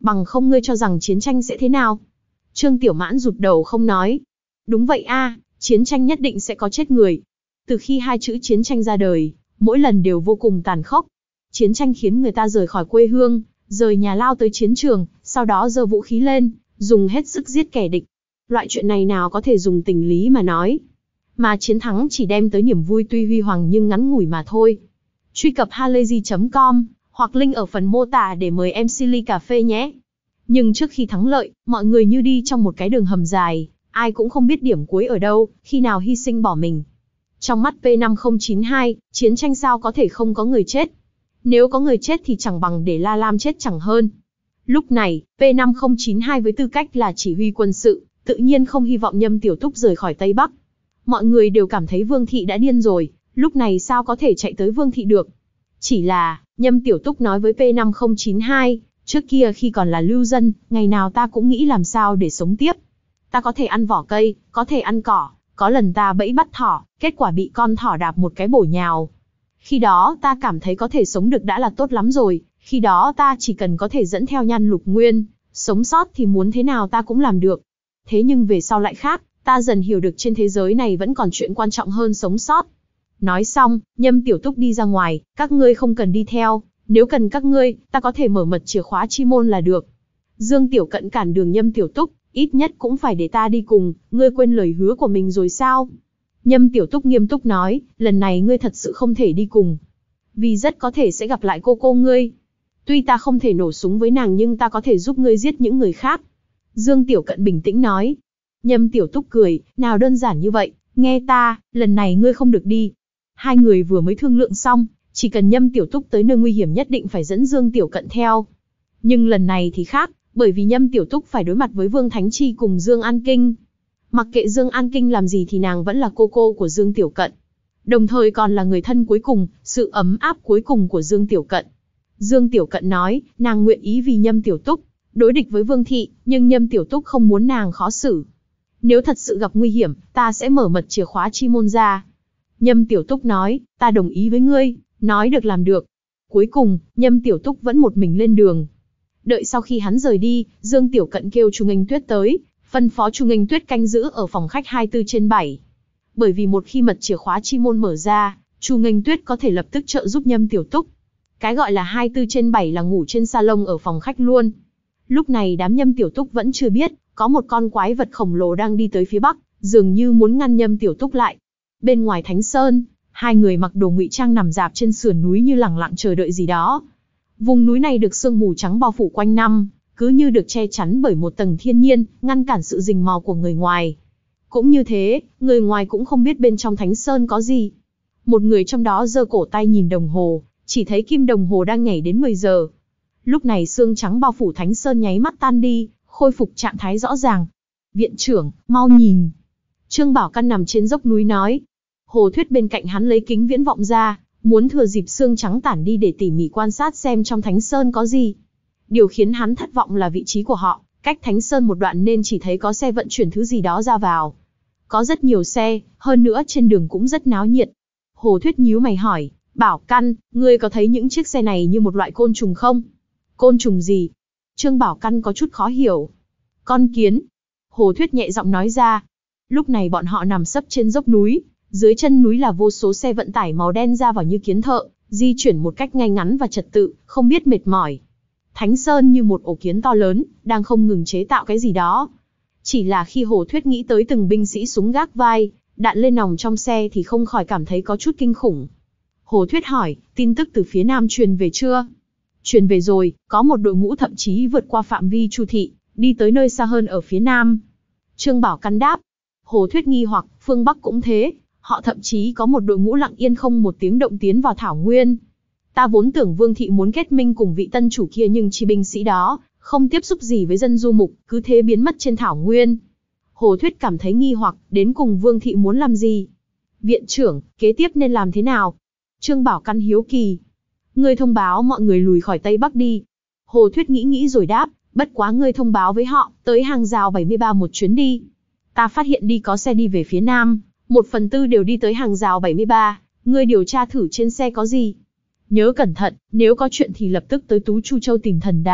bằng không ngươi cho rằng chiến tranh sẽ thế nào? Trương Tiểu Mãn rụt đầu không nói. Đúng vậy a, chiến tranh nhất định sẽ có chết người. Từ khi hai chữ chiến tranh ra đời, mỗi lần đều vô cùng tàn khốc. Chiến tranh khiến người ta rời khỏi quê hương, rời nhà lao tới chiến trường, sau đó giơ vũ khí lên, dùng hết sức giết kẻ địch. Loại chuyện này nào có thể dùng tình lý mà nói. Mà chiến thắng chỉ đem tới niềm vui tuy huy hoàng nhưng ngắn ngủi mà thôi. Truy cập halayzi chấm com hoặc link ở phần mô tả để mời em xê ly cà phê nhé. Nhưng trước khi thắng lợi, mọi người như đi trong một cái đường hầm dài, ai cũng không biết điểm cuối ở đâu, khi nào hy sinh bỏ mình. Trong mắt P năm không chín hai, chiến tranh sao có thể không có người chết. Nếu có người chết thì chẳng bằng để La Lam chết chẳng hơn. Lúc này, P năm không chín hai với tư cách là chỉ huy quân sự, tự nhiên không hy vọng Nhâm Tiểu Túc rời khỏi Tây Bắc. Mọi người đều cảm thấy Vương Thị đã điên rồi, lúc này sao có thể chạy tới Vương Thị được. Chỉ là, Nhâm Tiểu Túc nói với P năm không chín hai, trước kia khi còn là lưu dân, ngày nào ta cũng nghĩ làm sao để sống tiếp. Ta có thể ăn vỏ cây, có thể ăn cỏ, có lần ta bẫy bắt thỏ, kết quả bị con thỏ đạp một cái bổ nhào. Khi đó ta cảm thấy có thể sống được đã là tốt lắm rồi, khi đó ta chỉ cần có thể dẫn theo Nhan Lục Nguyên, sống sót thì muốn thế nào ta cũng làm được. Thế nhưng về sau lại khác, ta dần hiểu được trên thế giới này vẫn còn chuyện quan trọng hơn sống sót. Nói xong, Nhâm Tiểu Túc đi ra ngoài, các ngươi không cần đi theo, nếu cần các ngươi, ta có thể mở mật chìa khóa chi môn là được. Dương Tiểu Cận cản đường Nhâm Tiểu Túc, ít nhất cũng phải để ta đi cùng, ngươi quên lời hứa của mình rồi sao? Nhâm Tiểu Túc nghiêm túc nói, lần này ngươi thật sự không thể đi cùng. Vì rất có thể sẽ gặp lại cô cô ngươi. Tuy ta không thể nổ súng với nàng nhưng ta có thể giúp ngươi giết những người khác. Dương Tiểu Cận bình tĩnh nói. Nhâm Tiểu Túc cười, nào đơn giản như vậy, nghe ta, lần này ngươi không được đi. Hai người vừa mới thương lượng xong, chỉ cần Nhâm Tiểu Túc tới nơi nguy hiểm nhất định phải dẫn Dương Tiểu Cận theo. Nhưng lần này thì khác, bởi vì Nhâm Tiểu Túc phải đối mặt với Vương Thánh Chi cùng Dương An Kinh. Mặc kệ Dương An Kinh làm gì thì nàng vẫn là cô cô của Dương Tiểu Cận. Đồng thời còn là người thân cuối cùng, sự ấm áp cuối cùng của Dương Tiểu Cận. Dương Tiểu Cận nói, nàng nguyện ý vì Nhâm Tiểu Túc, đối địch với Vương Thị, nhưng Nhâm Tiểu Túc không muốn nàng khó xử. Nếu thật sự gặp nguy hiểm, ta sẽ mở mật chìa khóa chi môn ra. Nhâm Tiểu Túc nói, ta đồng ý với ngươi, nói được làm được. Cuối cùng, Nhâm Tiểu Túc vẫn một mình lên đường. Đợi sau khi hắn rời đi, Dương Tiểu Cận kêu Chu Nghênh Tuyết tới, phân phó Chu Nghênh Tuyết canh giữ ở phòng khách hai mươi tư trên bảy. Bởi vì một khi mật chìa khóa chi môn mở ra, Chu Nghênh Tuyết có thể lập tức trợ giúp Nhâm Tiểu Túc. Cái gọi là hai mươi tư trên bảy là ngủ trên salon ở phòng khách luôn. Lúc này đám Nhâm Tiểu Túc vẫn chưa biết, có một con quái vật khổng lồ đang đi tới phía bắc, dường như muốn ngăn Nhâm Tiểu Túc lại. Bên ngoài Thánh Sơn, hai người mặc đồ ngụy trang nằm rạp trên sườn núi như lẳng lặng chờ đợi gì đó. Vùng núi này được sương mù trắng bao phủ quanh năm, cứ như được che chắn bởi một tầng thiên nhiên, ngăn cản sự rình mò của người ngoài. Cũng như thế, người ngoài cũng không biết bên trong Thánh Sơn có gì. Một người trong đó giơ cổ tay nhìn đồng hồ, chỉ thấy kim đồng hồ đang nhảy đến mười giờ. Lúc này sương trắng bao phủ Thánh Sơn nháy mắt tan đi, khôi phục trạng thái rõ ràng. Viện trưởng, mau nhìn. Trương Bảo Căn nằm trên dốc núi nói. Hồ Thuyết bên cạnh hắn lấy kính viễn vọng ra, muốn thừa dịp sương trắng tản đi để tỉ mỉ quan sát xem trong Thánh Sơn có gì. Điều khiến hắn thất vọng là vị trí của họ, cách Thánh Sơn một đoạn nên chỉ thấy có xe vận chuyển thứ gì đó ra vào. Có rất nhiều xe, hơn nữa trên đường cũng rất náo nhiệt. Hồ Thuyết nhíu mày hỏi, Bảo Căn, ngươi có thấy những chiếc xe này như một loại côn trùng không? Côn trùng gì? Trương Bảo Căn có chút khó hiểu. Con kiến. Hồ Thuyết nhẹ giọng nói ra. Lúc này bọn họ nằm sấp trên dốc núi, dưới chân núi là vô số xe vận tải màu đen ra vào như kiến thợ, di chuyển một cách ngay ngắn và trật tự, không biết mệt mỏi. Thánh Sơn như một ổ kiến to lớn, đang không ngừng chế tạo cái gì đó. Chỉ là khi Hồ Thuyết nghĩ tới từng binh sĩ súng gác vai, đạn lên nòng trong xe thì không khỏi cảm thấy có chút kinh khủng. Hồ Thuyết hỏi, tin tức từ phía Nam truyền về chưa? Truyền về rồi, có một đội ngũ thậm chí vượt qua phạm vi Chu thị, đi tới nơi xa hơn ở phía Nam. Trương Bảo Căn đáp. Hồ Thuyết nghi hoặc, phương Bắc cũng thế, họ thậm chí có một đội ngũ lặng yên không một tiếng động tiến vào Thảo Nguyên. Ta vốn tưởng Vương Thị muốn kết minh cùng vị tân chủ kia nhưng chi binh sĩ đó, không tiếp xúc gì với dân du mục, cứ thế biến mất trên Thảo Nguyên. Hồ Thuyết cảm thấy nghi hoặc, đến cùng Vương Thị muốn làm gì? Viện trưởng, kế tiếp nên làm thế nào? Trương Bảo Căn hiếu kỳ. Ngươi thông báo mọi người lùi khỏi Tây Bắc đi. Hồ Thuyết nghĩ nghĩ rồi đáp, bất quá ngươi thông báo với họ, tới hàng rào bảy mươi ba một chuyến đi. Ta phát hiện đi có xe đi về phía Nam, một phần tư đều đi tới hàng rào bảy mươi ba, ngươi điều tra thử trên xe có gì. Nhớ cẩn thận, nếu có chuyện thì lập tức tới Tú Chu Châu tìm thần đàn,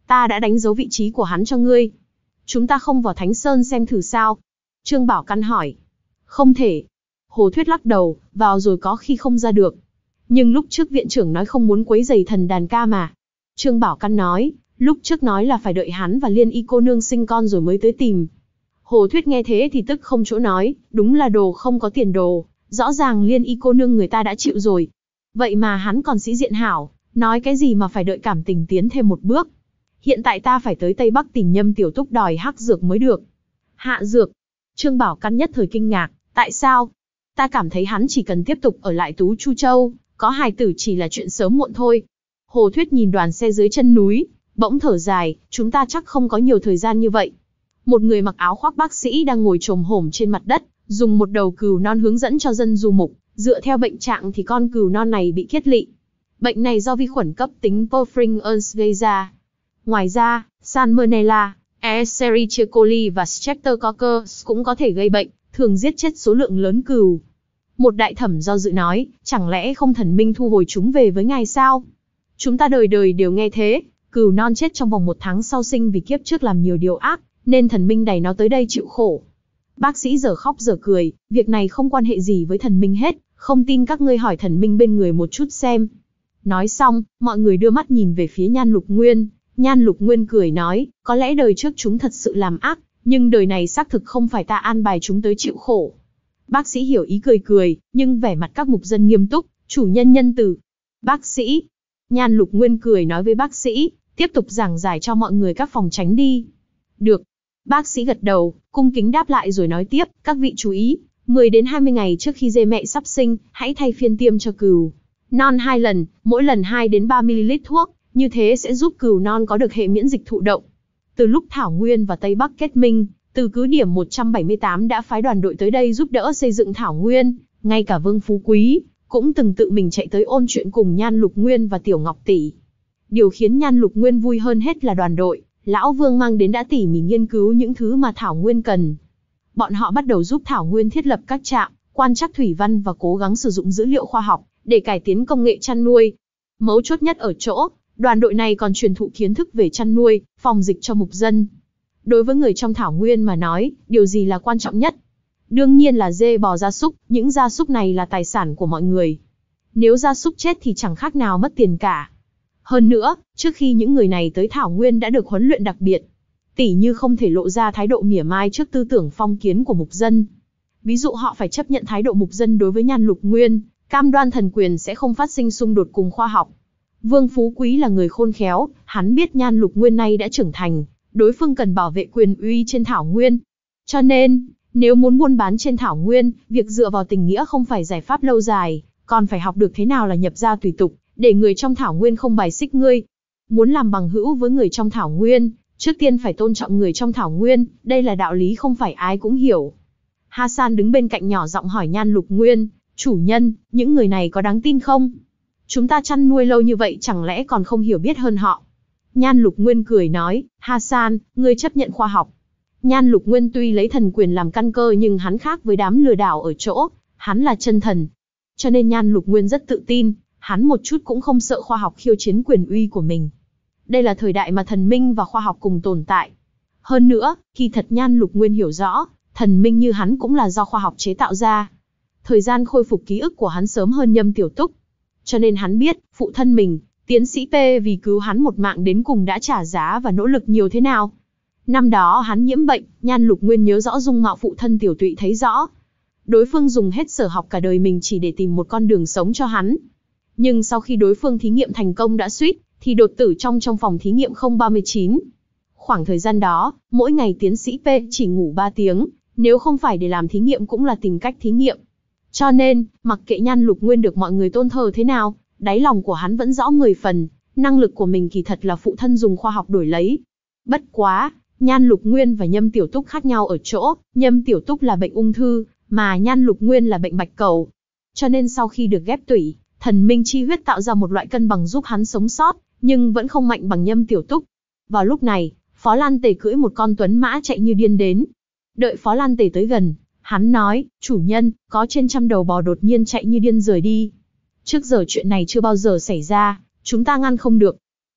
Ta đã đánh dấu vị trí của hắn cho ngươi. Chúng ta không vào Thánh Sơn xem thử sao? Trương Bảo Căn hỏi. Không thể. Hồ Thuyết lắc đầu, vào rồi có khi không ra được. Nhưng lúc trước viện trưởng nói không muốn quấy rầy thần đàn ca mà. Trương Bảo Căn nói, lúc trước nói là phải đợi hắn và Liên Y cô nương sinh con rồi mới tới tìm. Hồ Thuyết nghe thế thì tức không chỗ nói, đúng là đồ không có tiền đồ, rõ ràng Liên Y cô nương người ta đã chịu rồi. Vậy mà hắn còn sĩ diện hảo, nói cái gì mà phải đợi cảm tình tiến thêm một bước. Hiện tại ta phải tới Tây Bắc tìm Nhâm Tiểu Túc đòi hắc dược mới được. Hạ dược? Trương Bảo Căn nhất thời kinh ngạc, tại sao? Ta cảm thấy hắn chỉ cần tiếp tục ở lại Tú Chu Châu, có hài tử chỉ là chuyện sớm muộn thôi. Hồ Thuyết nhìn đoàn xe dưới chân núi, bỗng thở dài, chúng ta chắc không có nhiều thời gian như vậy. Một người mặc áo khoác bác sĩ đang ngồi chồm hổm trên mặt đất, dùng một đầu cừu non hướng dẫn cho dân du mục, dựa theo bệnh trạng thì con cừu non này bị kiết lỵ. Bệnh này do vi khuẩn cấp tính Porphyrin gây ra. Ngoài ra, Salmonella, Escherichia coli và Streptococcus cũng có thể gây bệnh, thường giết chết số lượng lớn cừu. Một đại thẩm do dự nói, chẳng lẽ không thần minh thu hồi chúng về với ngài sao? Chúng ta đời đời đều nghe thế, cừu non chết trong vòng một tháng sau sinh vì kiếp trước làm nhiều điều ác, nên thần minh đẩy nó tới đây chịu khổ. Bác sĩ giờ khóc giờ cười, việc này không quan hệ gì với thần minh hết, không tin các ngươi hỏi thần minh bên người một chút xem. Nói xong, mọi người đưa mắt nhìn về phía Nhan Lục Nguyên. Nhan Lục Nguyên cười nói, có lẽ đời trước chúng thật sự làm ác, nhưng đời này xác thực không phải ta an bài chúng tới chịu khổ. Bác sĩ hiểu ý cười cười, nhưng vẻ mặt các mục dân nghiêm túc, chủ nhân nhân từ. Bác sĩ. Nhan Lục Nguyên cười nói với bác sĩ, tiếp tục giảng giải cho mọi người các phòng tránh đi. Được. Bác sĩ gật đầu, cung kính đáp lại rồi nói tiếp, các vị chú ý, mười đến hai mươi ngày trước khi dê mẹ sắp sinh, hãy thay phiên tiêm cho cừu non hai lần, mỗi lần hai đến ba mi-li-lít thuốc, như thế sẽ giúp cừu non có được hệ miễn dịch thụ động. Từ lúc Thảo Nguyên và Tây Bắc kết minh, từ cứ điểm một trăm bảy mươi tám đã phái đoàn đội tới đây giúp đỡ xây dựng Thảo Nguyên, ngay cả Vương Phú Quý cũng từng tự mình chạy tới ôn chuyện cùng Nhan Lục Nguyên và Tiểu Ngọc tỷ. Điều khiến Nhan Lục Nguyên vui hơn hết là đoàn đội lão Vương mang đến đã tỉ mỉ nghiên cứu những thứ mà Thảo Nguyên cần. Bọn họ bắt đầu giúp Thảo Nguyên thiết lập các trạm quan trắc thủy văn và cố gắng sử dụng dữ liệu khoa học để cải tiến công nghệ chăn nuôi. Mấu chốt nhất ở chỗ, đoàn đội này còn truyền thụ kiến thức về chăn nuôi, phòng dịch cho mục dân. Đối với người trong Thảo Nguyên mà nói, điều gì là quan trọng nhất? Đương nhiên là dê bò gia súc, những gia súc này là tài sản của mọi người. Nếu gia súc chết thì chẳng khác nào mất tiền cả. Hơn nữa, trước khi những người này tới Thảo Nguyên đã được huấn luyện đặc biệt. Tỉ như không thể lộ ra thái độ mỉa mai trước tư tưởng phong kiến của mục dân. Ví dụ họ phải chấp nhận thái độ mục dân đối với Nhan Lục Nguyên, cam đoan thần quyền sẽ không phát sinh xung đột cùng khoa học. Vương Phú Quý là người khôn khéo, hắn biết Nhan Lục Nguyên nay đã trưởng thành, đối phương cần bảo vệ quyền uy trên Thảo Nguyên. Cho nên, nếu muốn buôn bán trên Thảo Nguyên, việc dựa vào tình nghĩa không phải giải pháp lâu dài, còn phải học được thế nào là nhập gia tùy tục, để người trong Thảo Nguyên không bài xích ngươi. Muốn làm bằng hữu với người trong Thảo Nguyên, trước tiên phải tôn trọng người trong Thảo Nguyên, đây là đạo lý không phải ai cũng hiểu. Hassan đứng bên cạnh nhỏ giọng hỏi Nhan Lục Nguyên, chủ nhân, những người này có đáng tin không? Chúng ta chăn nuôi lâu như vậy chẳng lẽ còn không hiểu biết hơn họ? Nhan Lục Nguyên cười nói, Hassan, ngươi chấp nhận khoa học. Nhan Lục Nguyên tuy lấy thần quyền làm căn cơ nhưng hắn khác với đám lừa đảo ở chỗ, hắn là chân thần. Cho nên Nhan Lục Nguyên rất tự tin, hắn một chút cũng không sợ khoa học khiêu chiến quyền uy của mình. Đây là thời đại mà thần minh và khoa học cùng tồn tại. Hơn nữa, kỳ thật Nhan Lục Nguyên hiểu rõ, thần minh như hắn cũng là do khoa học chế tạo ra. Thời gian khôi phục ký ức của hắn sớm hơn Nhâm Tiểu Túc. Cho nên hắn biết, phụ thân mình, tiến sĩ P vì cứu hắn một mạng đến cùng đã trả giá và nỗ lực nhiều thế nào. Năm đó hắn nhiễm bệnh, Nhan Lục Nguyên nhớ rõ dung mạo phụ thân Tiểu Tụy thấy rõ. Đối phương dùng hết sở học cả đời mình chỉ để tìm một con đường sống cho hắn. Nhưng sau khi đối phương thí nghiệm thành công đã suýt, thì đột tử trong trong phòng thí nghiệm không ba mươi chín. Khoảng thời gian đó, mỗi ngày tiến sĩ P chỉ ngủ ba tiếng, nếu không phải để làm thí nghiệm cũng là tìm cách thí nghiệm. Cho nên, mặc kệ Nhan Lục Nguyên được mọi người tôn thờ thế nào, đáy lòng của hắn vẫn rõ mười phần, năng lực của mình kỳ thật là phụ thân dùng khoa học đổi lấy. Bất quá, Nhan Lục Nguyên và Nhâm Tiểu Túc khác nhau ở chỗ, Nhâm Tiểu Túc là bệnh ung thư, mà Nhan Lục Nguyên là bệnh bạch cầu. Cho nên sau khi được ghép tủy, thần minh chi huyết tạo ra một loại cân bằng giúp hắn sống sót, nhưng vẫn không mạnh bằng Nhâm Tiểu Túc. Vào lúc này, Phó Lan Tề cưỡi một con tuấn mã chạy như điên đến. Đợi Phó Lan Tề tới gần, hắn nói, chủ nhân, có trên trăm đầu bò đột nhiên chạy như điên rời đi. Trước giờ chuyện này chưa bao giờ xảy ra, chúng ta ngăn không được.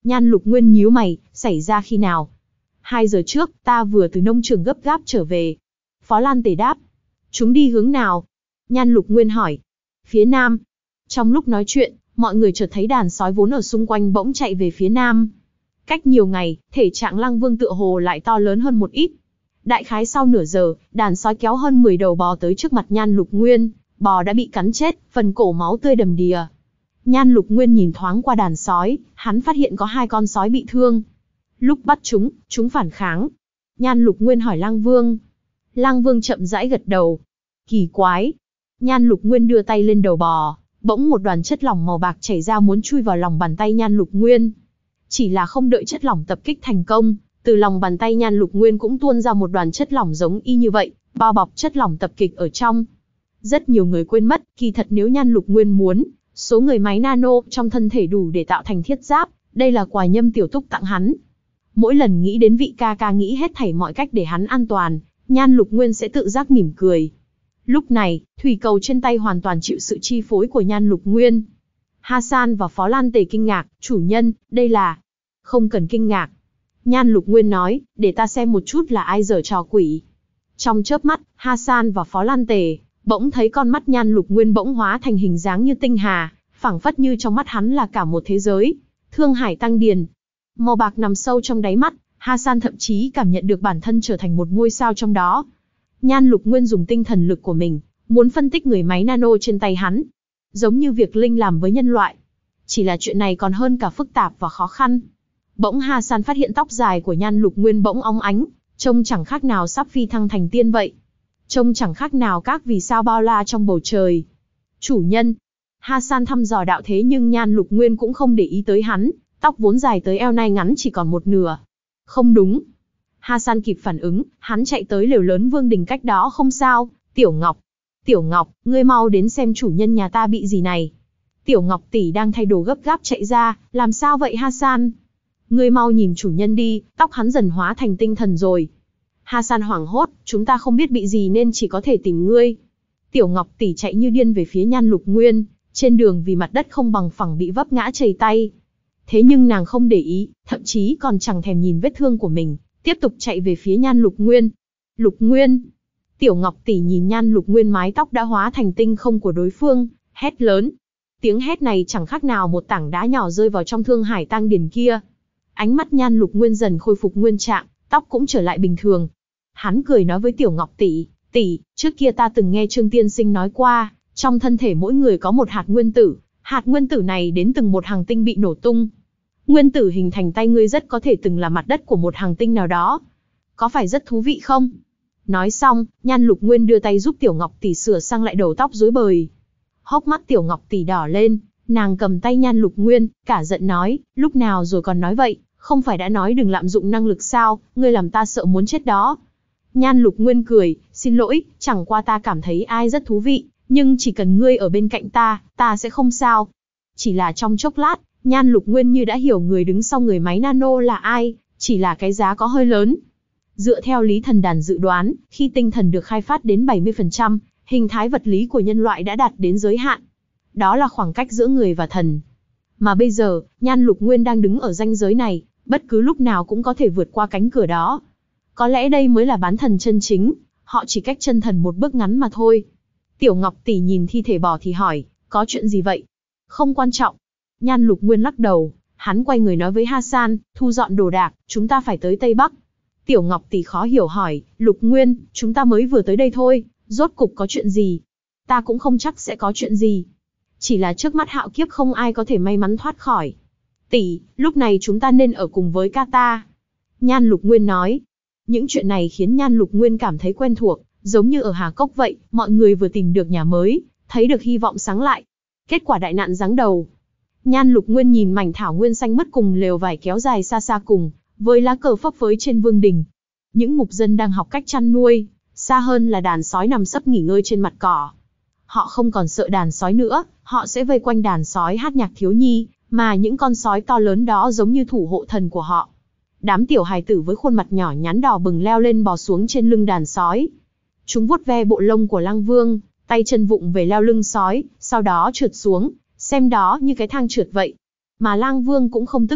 Nhan Lục Nguyên nhíu mày, xảy ra khi nào? Hai giờ trước, ta vừa từ nông trường gấp gáp trở về. Phó Lan Tề đáp. Chúng đi hướng nào? Nhan Lục Nguyên hỏi. Phía nam. Trong lúc nói chuyện, mọi người chợt thấy đàn sói vốn ở xung quanh bỗng chạy về phía nam. Cách nhiều ngày, thể trạng Lăng Vương tựa hồ lại to lớn hơn một ít. Đại khái sau nửa giờ, đàn sói kéo hơn mười đầu bò tới trước mặt Nhan Lục Nguyên, bò đã bị cắn chết, phần cổ máu tươi đầm đìa. Nhan Lục Nguyên nhìn thoáng qua đàn sói, hắn phát hiện có hai con sói bị thương. Lúc bắt chúng, chúng phản kháng. Nhan Lục Nguyên hỏi Lăng Vương. Lăng Vương chậm rãi gật đầu. Kỳ quái. Nhan Lục Nguyên đưa tay lên đầu bò, bỗng một đoàn chất lỏng màu bạc chảy ra muốn chui vào lòng bàn tay Nhan Lục Nguyên. Chỉ là không đợi chất lỏng tập kích thành công, từ lòng bàn tay Nhan Lục Nguyên cũng tuôn ra một đoàn chất lỏng giống y như vậy, bao bọc chất lỏng tập kích ở trong. Rất nhiều người quên mất, kỳ thật nếu Nhan Lục Nguyên muốn, số người máy nano trong thân thể đủ để tạo thành thiết giáp, đây là quà Nhâm Tiểu Túc tặng hắn. Mỗi lần nghĩ đến vị ca ca nghĩ hết thảy mọi cách để hắn an toàn, Nhan Lục Nguyên sẽ tự giác mỉm cười. Lúc này, thủy cầu trên tay hoàn toàn chịu sự chi phối của Nhan Lục Nguyên. Hasan và Phó Lan Tề kinh ngạc, chủ nhân, đây là... Không cần kinh ngạc. Nhan Lục Nguyên nói, để ta xem một chút là ai giở trò quỷ. Trong chớp mắt, Hasan và Phó Lan Tề bỗng thấy con mắt Nhan Lục Nguyên bỗng hóa thành hình dáng như tinh hà, phảng phất như trong mắt hắn là cả một thế giới. Thương Hải Tăng Điền. Màu bạc nằm sâu trong đáy mắt, Hasan thậm chí cảm nhận được bản thân trở thành một ngôi sao trong đó. Nhan Lục Nguyên dùng tinh thần lực của mình, muốn phân tích người máy nano trên tay hắn. Giống như việc Linh làm với nhân loại. Chỉ là chuyện này còn hơn cả phức tạp và khó khăn. Bỗng Hasan phát hiện tóc dài của Nhan Lục Nguyên bỗng óng ánh, trông chẳng khác nào sắp phi thăng thành tiên vậy. Trông chẳng khác nào các vì sao bao la trong bầu trời. Chủ nhân. Hasan thăm dò đạo thế nhưng Nhan Lục Nguyên cũng không để ý tới hắn, tóc vốn dài tới eo nay ngắn chỉ còn một nửa. Không đúng. Hasan kịp phản ứng, hắn chạy tới lều lớn Vương Đình cách đó không sao. Tiểu Ngọc. Tiểu Ngọc, ngươi mau đến xem chủ nhân nhà ta bị gì này. Tiểu Ngọc tỷ đang thay đồ gấp gáp chạy ra, làm sao vậy Hasan? Ngươi mau nhìn chủ nhân đi, tóc hắn dần hóa thành tinh thần rồi. Hasan hoảng hốt, chúng ta không biết bị gì nên chỉ có thể tìm ngươi. Tiểu Ngọc tỷ chạy như điên về phía Nhan Lục Nguyên, trên đường vì mặt đất không bằng phẳng bị vấp ngã chầy tay. Thế nhưng nàng không để ý, thậm chí còn chẳng thèm nhìn vết thương của mình, tiếp tục chạy về phía Nhan Lục Nguyên. Lục Nguyên. Tiểu Ngọc tỷ nhìn Nhan Lục Nguyên mái tóc đã hóa thành tinh không của đối phương, hét lớn. Tiếng hét này chẳng khác nào một tảng đá nhỏ rơi vào trong Thương Hải Tăng Điền kia. Ánh mắt Nhan Lục Nguyên dần khôi phục nguyên trạng, tóc cũng trở lại bình thường. Hắn cười nói với Tiểu Ngọc tỷ, tỷ, trước kia ta từng nghe Trương tiên sinh nói qua, trong thân thể mỗi người có một hạt nguyên tử, hạt nguyên tử này đến từng một hành tinh bị nổ tung. Nguyên tử hình thành tay ngươi rất có thể từng là mặt đất của một hành tinh nào đó. Có phải rất thú vị không? Nói xong, Nhan Lục Nguyên đưa tay giúp Tiểu Ngọc tỷ sửa sang lại đầu tóc rối bời. Hốc mắt Tiểu Ngọc tỷ đỏ lên, nàng cầm tay Nhan Lục Nguyên, cả giận nói, lúc nào rồi còn nói vậy, không phải đã nói đừng lạm dụng năng lực sao, ngươi làm ta sợ muốn chết đó. Nhan Lục Nguyên cười, xin lỗi, chẳng qua ta cảm thấy ai rất thú vị, nhưng chỉ cần ngươi ở bên cạnh ta, ta sẽ không sao. Chỉ là trong chốc lát, Nhan Lục Nguyên như đã hiểu người đứng sau người máy nano là ai, chỉ là cái giá có hơi lớn. Dựa theo Lý Thần Đàn dự đoán, khi tinh thần được khai phát đến bảy mươi phần trăm, hình thái vật lý của nhân loại đã đạt đến giới hạn. Đó là khoảng cách giữa người và thần. Mà bây giờ, Nhan Lục Nguyên đang đứng ở ranh giới này, bất cứ lúc nào cũng có thể vượt qua cánh cửa đó. Có lẽ đây mới là bán thần chân chính, họ chỉ cách chân thần một bước ngắn mà thôi. Tiểu Ngọc tỷ nhìn thi thể bò thì hỏi, có chuyện gì vậy? Không quan trọng. Nhan Lục Nguyên lắc đầu, hắn quay người nói với Hasan, thu dọn đồ đạc, chúng ta phải tới Tây Bắc. Tiểu Ngọc tỷ khó hiểu hỏi, Lục Nguyên, chúng ta mới vừa tới đây thôi, rốt cục có chuyện gì? Ta cũng không chắc sẽ có chuyện gì. Chỉ là trước mắt hạo kiếp không ai có thể may mắn thoát khỏi. Tỷ, lúc này chúng ta nên ở cùng với ca ta. Nhan Lục Nguyên nói. Những chuyện này khiến Nhan Lục Nguyên cảm thấy quen thuộc, giống như ở Hà Cốc vậy, mọi người vừa tìm được nhà mới, thấy được hy vọng sáng lại. Kết quả đại nạn giáng đầu. Nhan Lục Nguyên nhìn mảnh thảo nguyên xanh mướt cùng lều vải kéo dài xa xa cùng, với lá cờ phấp phới trên vương đình. Những mục dân đang học cách chăn nuôi, xa hơn là đàn sói nằm sấp nghỉ ngơi trên mặt cỏ. Họ không còn sợ đàn sói nữa, họ sẽ vây quanh đàn sói hát nhạc thiếu nhi, mà những con sói to lớn đó giống như thủ hộ thần của họ. Đám tiểu hài tử với khuôn mặt nhỏ nhắn đỏ bừng leo lên bò xuống trên lưng đàn sói. Chúng vuốt ve bộ lông của Lăng Vương, tay chân vụng về leo lưng sói, sau đó trượt xuống, xem đó như cái thang trượt vậy. Mà Lăng Vương cũng không tức giận,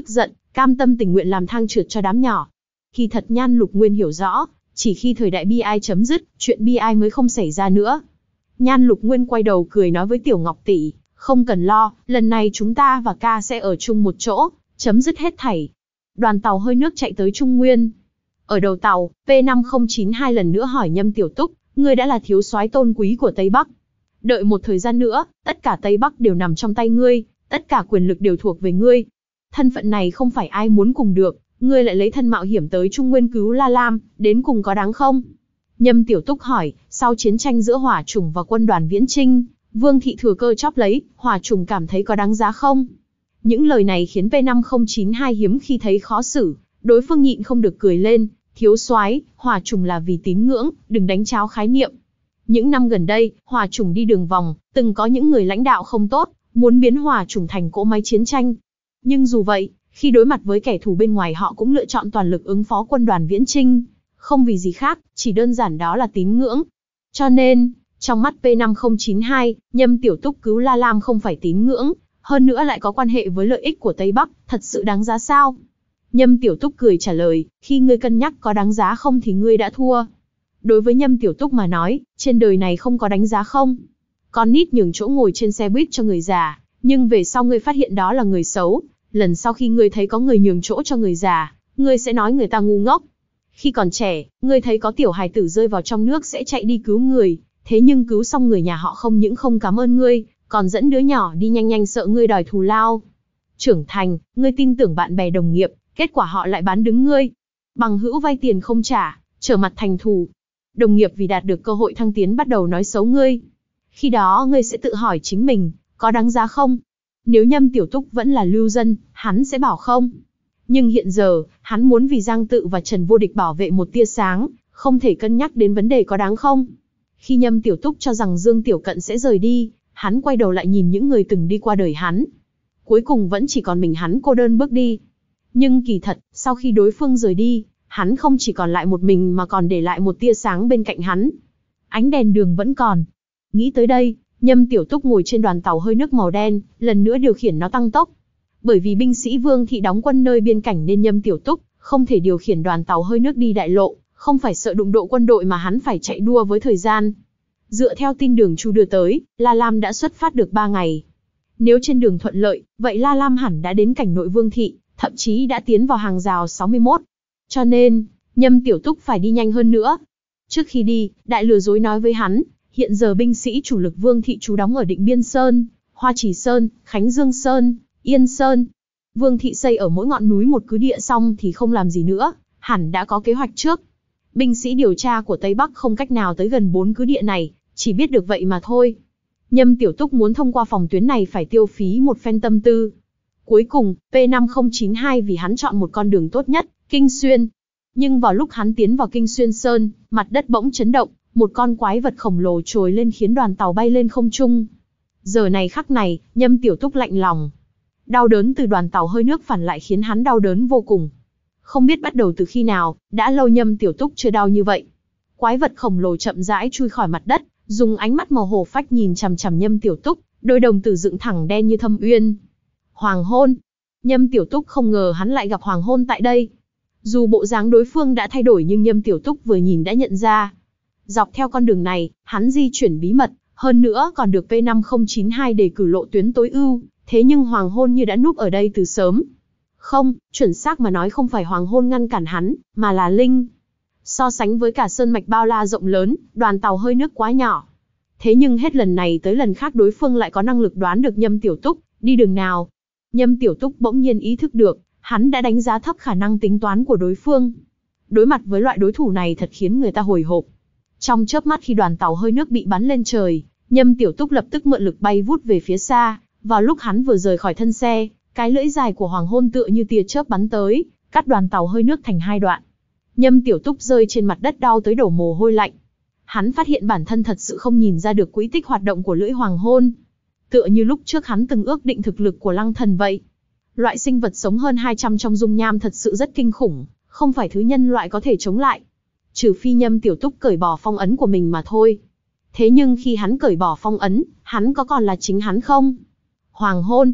cam tâm tình nguyện làm thang trượt cho đám nhỏ. Kỳ thật Nhan Lục Nguyên hiểu rõ, chỉ khi thời đại bi ai chấm dứt, chuyện bi ai mới không xảy ra nữa. Nhan Lục Nguyên quay đầu cười nói với Tiểu Ngọc tỷ, không cần lo, lần này chúng ta và ca sẽ ở chung một chỗ, chấm dứt hết thảy. Đoàn tàu hơi nước chạy tới Trung Nguyên. Ở đầu tàu, P năm không chín hai lần nữa hỏi Nhâm Tiểu Túc, ngươi đã là thiếu soái tôn quý của Tây Bắc. Đợi một thời gian nữa, tất cả Tây Bắc đều nằm trong tay ngươi, tất cả quyền lực đều thuộc về ngươi. Thân phận này không phải ai muốn cùng được, ngươi lại lấy thân mạo hiểm tới Trung Nguyên cứu La Lam, đến cùng có đáng không? Nhâm Tiểu Túc hỏi, sau chiến tranh giữa Hỏa Chủng và quân đoàn Viễn Chinh, Vương thị thừa cơ chóp lấy, Hỏa Chủng cảm thấy có đáng giá không? Những lời này khiến P năm không chín hai hiếm khi thấy khó xử, đối phương nhịn không được cười lên, thiếu soái, Hỏa Chủng là vì tín ngưỡng, đừng đánh tráo khái niệm. Những năm gần đây, Hỏa Chủng đi đường vòng, từng có những người lãnh đạo không tốt, muốn biến Hỏa Chủng thành cỗ máy chiến tranh. Nhưng dù vậy, khi đối mặt với kẻ thù bên ngoài họ cũng lựa chọn toàn lực ứng phó quân đoàn Viễn Chinh, không vì gì khác, chỉ đơn giản đó là tín ngưỡng. Cho nên, trong mắt P năm không chín hai, Nhâm Tiểu Túc cứu La Lam không phải tín ngưỡng, hơn nữa lại có quan hệ với lợi ích của Tây Bắc, thật sự đáng giá sao? Nhâm Tiểu Túc cười trả lời, khi ngươi cân nhắc có đáng giá không thì ngươi đã thua. Đối với Nhâm Tiểu Túc mà nói, trên đời này không có đánh giá không. Con nít nhường chỗ ngồi trên xe buýt cho người già, nhưng về sau ngươi phát hiện đó là người xấu. Lần sau khi ngươi thấy có người nhường chỗ cho người già, ngươi sẽ nói người ta ngu ngốc. Khi còn trẻ, ngươi thấy có tiểu hài tử rơi vào trong nước sẽ chạy đi cứu người, thế nhưng cứu xong người nhà họ không những không cảm ơn ngươi, còn dẫn đứa nhỏ đi nhanh nhanh sợ ngươi đòi thù lao. Trưởng thành, ngươi tin tưởng bạn bè đồng nghiệp, kết quả họ lại bán đứng ngươi. Bằng hữu vay tiền không trả, trở mặt thành thù. Đồng nghiệp vì đạt được cơ hội thăng tiến bắt đầu nói xấu ngươi. Khi đó ngươi sẽ tự hỏi chính mình, có đáng giá không? Nếu Nhâm Tiểu Túc vẫn là lưu dân, hắn sẽ bảo không. Nhưng hiện giờ, hắn muốn vì Giang Tự và Trần Vô Địch bảo vệ một tia sáng, không thể cân nhắc đến vấn đề có đáng không. Khi Nhâm Tiểu Túc cho rằng Dương Tiểu Cận sẽ rời đi, hắn quay đầu lại nhìn những người từng đi qua đời hắn. Cuối cùng vẫn chỉ còn mình hắn cô đơn bước đi. Nhưng kỳ thật, sau khi đối phương rời đi, hắn không chỉ còn lại một mình mà còn để lại một tia sáng bên cạnh hắn. Ánh đèn đường vẫn còn. Nghĩ tới đây, Nhâm Tiểu Túc ngồi trên đoàn tàu hơi nước màu đen, lần nữa điều khiển nó tăng tốc. Bởi vì binh sĩ Vương thị đóng quân nơi biên cảnh nên Nhâm Tiểu Túc không thể điều khiển đoàn tàu hơi nước đi đại lộ, không phải sợ đụng độ quân đội mà hắn phải chạy đua với thời gian. Dựa theo tin Đường Chu đưa tới, La Lam đã xuất phát được ba ngày. Nếu trên đường thuận lợi, vậy La Lam hẳn đã đến cảnh nội Vương thị, thậm chí đã tiến vào hàng rào sáu mươi mốt. Cho nên, Nhâm Tiểu Túc phải đi nhanh hơn nữa. Trước khi đi, Đại lừa dối nói với hắn, hiện giờ binh sĩ chủ lực Vương thị trú đóng ở Định Biên Sơn, Hoa Trì Sơn, Khánh Dương Sơn, Yên Sơn. Vương thị xây ở mỗi ngọn núi một cứ địa xong thì không làm gì nữa, hẳn đã có kế hoạch trước. Binh sĩ điều tra của Tây Bắc không cách nào tới gần bốn cứ địa này, chỉ biết được vậy mà thôi. Nhâm Tiểu Túc muốn thông qua phòng tuyến này phải tiêu phí một phen tâm tư. Cuối cùng, P năm không chín hai vì hắn chọn một con đường tốt nhất, Kinh Xuyên. Nhưng vào lúc hắn tiến vào Kinh Xuyên Sơn, mặt đất bỗng chấn động, một con quái vật khổng lồ trồi lên khiến đoàn tàu bay lên không trung. Giờ này khắc này, Nhâm Tiểu Túc lạnh lòng. Đau đớn từ đoàn tàu hơi nước phản lại khiến hắn đau đớn vô cùng. Không biết bắt đầu từ khi nào, đã lâu Nhâm Tiểu Túc chưa đau như vậy. Quái vật khổng lồ chậm rãi chui khỏi mặt đất, dùng ánh mắt màu hổ phách nhìn chằm chằm Nhâm Tiểu Túc, đôi đồng tử dựng thẳng đen như thâm uyên. Hoàng hôn. Nhâm Tiểu Túc không ngờ hắn lại gặp Hoàng hôn tại đây. Dù bộ dáng đối phương đã thay đổi nhưng Nhâm Tiểu Túc vừa nhìn đã nhận ra. Dọc theo con đường này, hắn di chuyển bí mật, hơn nữa còn được P năm không chín hai đề cử lộ tuyến tối ưu, thế nhưng Hoàng hôn như đã núp ở đây từ sớm. Không, chuẩn xác mà nói không phải Hoàng hôn ngăn cản hắn, mà là Linh. So sánh với cả sơn mạch bao la rộng lớn, đoàn tàu hơi nước quá nhỏ. Thế nhưng hết lần này tới lần khác đối phương lại có năng lực đoán được Nhâm Tiểu Túc đi đường nào. Nhâm Tiểu Túc bỗng nhiên ý thức được, hắn đã đánh giá thấp khả năng tính toán của đối phương. Đối mặt với loại đối thủ này thật khiến người ta hồi hộp. Trong chớp mắt khi đoàn tàu hơi nước bị bắn lên trời, Nhâm Tiểu Túc lập tức mượn lực bay vút về phía xa. Vào lúc hắn vừa rời khỏi thân xe, cái lưỡi dài của Hoàng hôn tựa như tia chớp bắn tới, cắt đoàn tàu hơi nước thành hai đoạn. Nhâm Tiểu Túc rơi trên mặt đất đau tới đổ mồ hôi lạnh. Hắn phát hiện bản thân thật sự không nhìn ra được quỹ tích hoạt động của lưỡi hoàng hôn. Tựa như lúc trước hắn từng ước định thực lực của Lăng Thần vậy. Loại sinh vật sống hơn hai trăm trong dung nham thật sự rất kinh khủng, không phải thứ nhân loại có thể chống lại. Trừ phi Nhâm Tiểu Túc cởi bỏ phong ấn của mình mà thôi. Thế nhưng khi hắn cởi bỏ phong ấn, hắn có còn là chính hắn không? Hoàng hôn.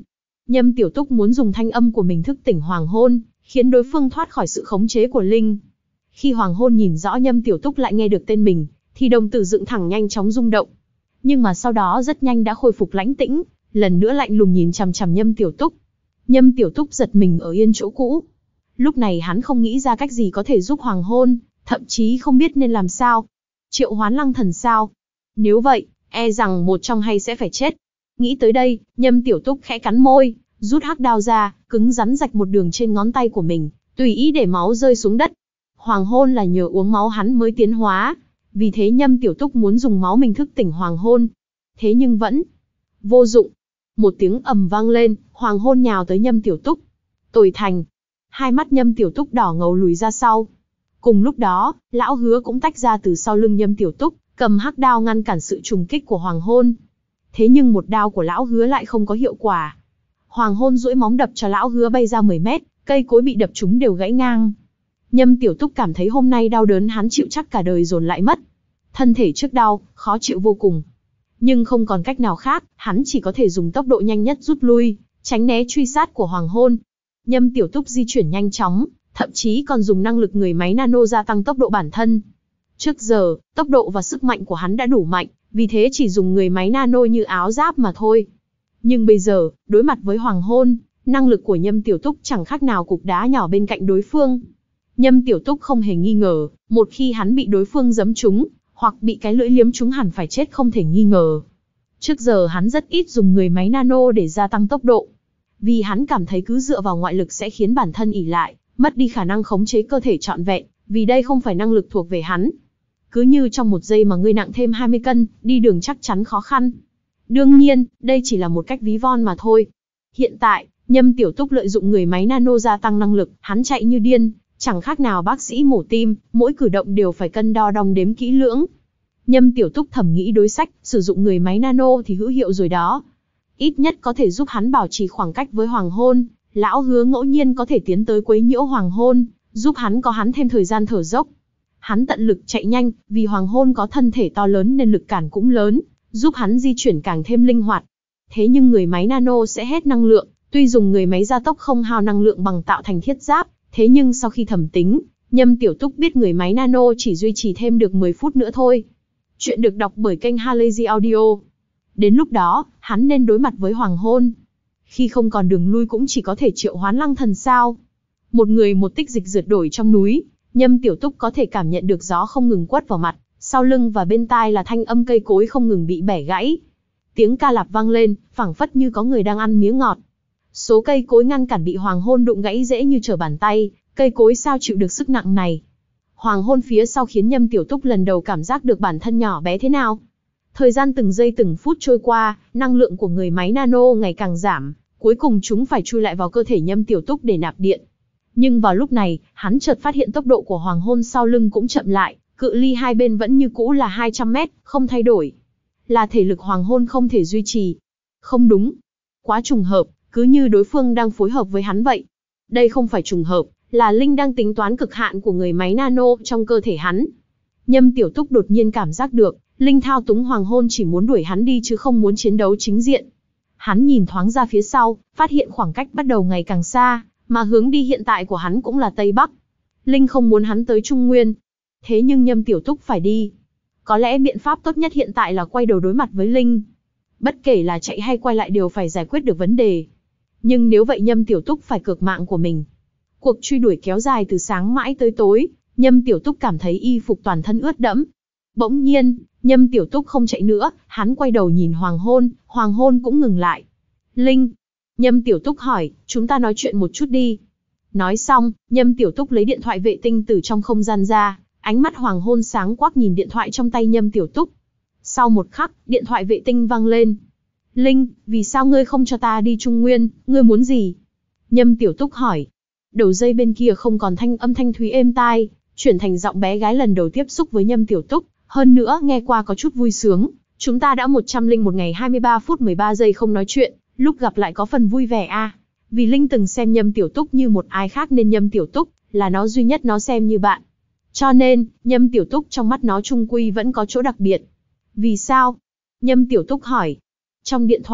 Nhâm Tiểu Túc muốn dùng thanh âm của mình thức tỉnh Hoàng Hôn, khiến đối phương thoát khỏi sự khống chế của Linh. Khi Hoàng Hôn nhìn rõ Nhâm Tiểu Túc lại nghe được tên mình, thì đồng tử dựng thẳng nhanh chóng rung động. Nhưng mà sau đó rất nhanh đã khôi phục lãnh tĩnh, lần nữa lạnh lùng nhìn chằm chằm Nhâm Tiểu Túc. Nhâm Tiểu Túc giật mình ở yên chỗ cũ. Lúc này hắn không nghĩ ra cách gì có thể giúp Hoàng Hôn, thậm chí không biết nên làm sao. Triệu hoán Lăng Thần sao? Nếu vậy, e rằng một trong hai sẽ phải chết. Nghĩ tới đây, Nhâm Tiểu Túc khẽ cắn môi, rút hắc đao ra, cứng rắn rạch một đường trên ngón tay của mình, tùy ý để máu rơi xuống đất. Hoàng Hôn là nhờ uống máu hắn mới tiến hóa, vì thế Nhâm Tiểu Túc muốn dùng máu mình thức tỉnh Hoàng Hôn. Thế nhưng vẫn vô dụng. Một tiếng ầm vang lên, Hoàng Hôn nhào tới Nhâm Tiểu Túc. Tồi thành. Hai mắt Nhâm Tiểu Túc đỏ ngầu lùi ra sau. Cùng lúc đó, Lão Hứa cũng tách ra từ sau lưng Nhâm Tiểu Túc, cầm hắc đao ngăn cản sự trùng kích của Hoàng Hôn. Thế nhưng một đao của Lão Hứa lại không có hiệu quả. Hoàng Hôn duỗi móng đập cho Lão Hứa bay ra mười mét, cây cối bị đập trúng đều gãy ngang. Nhâm Tiểu Túc cảm thấy hôm nay đau đớn hắn chịu chắc cả đời dồn lại mất. Thân thể trước đau, khó chịu vô cùng. Nhưng không còn cách nào khác, hắn chỉ có thể dùng tốc độ nhanh nhất rút lui, tránh né truy sát của Hoàng Hôn. Nhâm Tiểu Túc di chuyển nhanh chóng, thậm chí còn dùng năng lực người máy nano gia tăng tốc độ bản thân. Trước giờ, tốc độ và sức mạnh của hắn đã đủ mạnh, vì thế chỉ dùng người máy nano như áo giáp mà thôi. Nhưng bây giờ, đối mặt với Hoàng Hôn, năng lực của Nhâm Tiểu Túc chẳng khác nào cục đá nhỏ bên cạnh đối phương. Nhâm Tiểu Túc không hề nghi ngờ, một khi hắn bị đối phương giẫm trúng, hoặc bị cái lưỡi liếm trúng hẳn phải chết không thể nghi ngờ. Trước giờ hắn rất ít dùng người máy nano để gia tăng tốc độ, vì hắn cảm thấy cứ dựa vào ngoại lực sẽ khiến bản thân ỷ lại, mất đi khả năng khống chế cơ thể trọn vẹn, vì đây không phải năng lực thuộc về hắn. Cứ như trong một giây mà ngươi nặng thêm hai mươi cân, đi đường chắc chắn khó khăn. Đương nhiên, đây chỉ là một cách ví von mà thôi. Hiện tại, Nhâm Tiểu Túc lợi dụng người máy nano gia tăng năng lực, hắn chạy như điên, chẳng khác nào bác sĩ mổ tim, mỗi cử động đều phải cân đo đong đếm kỹ lưỡng. Nhâm Tiểu Túc thầm nghĩ đối sách, sử dụng người máy nano thì hữu hiệu rồi đó. Ít nhất có thể giúp hắn bảo trì khoảng cách với Hoàng Hôn, Lão Hứa ngẫu nhiên có thể tiến tới quấy nhiễu Hoàng Hôn, giúp hắn có hắn thêm thời gian thở dốc. Hắn tận lực chạy nhanh, vì Hoàng Hôn có thân thể to lớn nên lực cản cũng lớn, giúp hắn di chuyển càng thêm linh hoạt. Thế nhưng người máy nano sẽ hết năng lượng, tuy dùng người máy gia tốc không hao năng lượng bằng tạo thành thiết giáp, thế nhưng sau khi thẩm tính, Nhâm Tiểu Túc biết người máy nano chỉ duy trì thêm được mười phút nữa thôi. Chuyện được đọc bởi kênh Halazy Audio. Đến lúc đó, hắn nên đối mặt với Hoàng Hôn. Khi không còn đường lui cũng chỉ có thể triệu hoán Lăng Thần sao. Một người một tích dịch rượt đổi trong núi, Nhâm Tiểu Túc có thể cảm nhận được gió không ngừng quất vào mặt, sau lưng và bên tai là thanh âm cây cối không ngừng bị bẻ gãy. Tiếng ca lạp vang lên, phảng phất như có người đang ăn miếng ngọt. Số cây cối ngăn cản bị Hoàng Hôn đụng gãy dễ như trở bàn tay, cây cối sao chịu được sức nặng này. Hoàng Hôn phía sau khiến Nhâm Tiểu Túc lần đầu cảm giác được bản thân nhỏ bé thế nào. Thời gian từng giây từng phút trôi qua, năng lượng của người máy nano ngày càng giảm, cuối cùng chúng phải chui lại vào cơ thể Nhâm Tiểu Túc để nạp điện. Nhưng vào lúc này, hắn chợt phát hiện tốc độ của Hoàng Hôn sau lưng cũng chậm lại, cự ly hai bên vẫn như cũ là hai trăm mét, không thay đổi. Là thể lực Hoàng Hôn không thể duy trì. Không đúng. Quá trùng hợp, cứ như đối phương đang phối hợp với hắn vậy. Đây không phải trùng hợp, là Linh đang tính toán cực hạn của người máy nano trong cơ thể hắn. Nhâm Tiểu Túc đột nhiên cảm giác được, Linh thao túng Hoàng Hôn chỉ muốn đuổi hắn đi chứ không muốn chiến đấu chính diện. Hắn nhìn thoáng ra phía sau, phát hiện khoảng cách bắt đầu ngày càng xa, mà hướng đi hiện tại của hắn cũng là Tây Bắc. Linh không muốn hắn tới Trung Nguyên. Thế nhưng Nhâm Tiểu Túc phải đi. Có lẽ biện pháp tốt nhất hiện tại là quay đầu đối mặt với Linh. Bất kể là chạy hay quay lại đều phải giải quyết được vấn đề. Nhưng nếu vậy Nhâm Tiểu Túc phải cược mạng của mình. Cuộc truy đuổi kéo dài từ sáng mãi tới tối, Nhâm Tiểu Túc cảm thấy y phục toàn thân ướt đẫm. Bỗng nhiên, Nhâm Tiểu Túc không chạy nữa, hắn quay đầu nhìn Hoàng Hôn, Hoàng Hôn cũng ngừng lại. Linh. Nhâm Tiểu Túc hỏi, chúng ta nói chuyện một chút đi. Nói xong, Nhâm Tiểu Túc lấy điện thoại vệ tinh từ trong không gian ra, ánh mắt Hoàng Hôn sáng quắc nhìn điện thoại trong tay Nhâm Tiểu Túc. Sau một khắc, điện thoại vệ tinh vang lên. Linh, vì sao ngươi không cho ta đi Trung Nguyên, ngươi muốn gì? Nhâm Tiểu Túc hỏi. Đầu dây bên kia không còn thanh âm thanh thúy êm tai, chuyển thành giọng bé gái lần đầu tiếp xúc với Nhâm Tiểu Túc, hơn nữa nghe qua có chút vui sướng. Chúng ta đã một trăm lẻ một ngày hai mươi ba phút mười ba giây không nói chuyện, lúc gặp lại có phần vui vẻ a. À. Vì Linh từng xem Nhâm Tiểu Túc như một ai khác nên Nhâm Tiểu Túc là nó duy nhất nó xem như bạn. Cho nên, Nhâm Tiểu Túc trong mắt nó trung quy vẫn có chỗ đặc biệt. Vì sao? Nhâm Tiểu Túc hỏi. Trong điện thoại,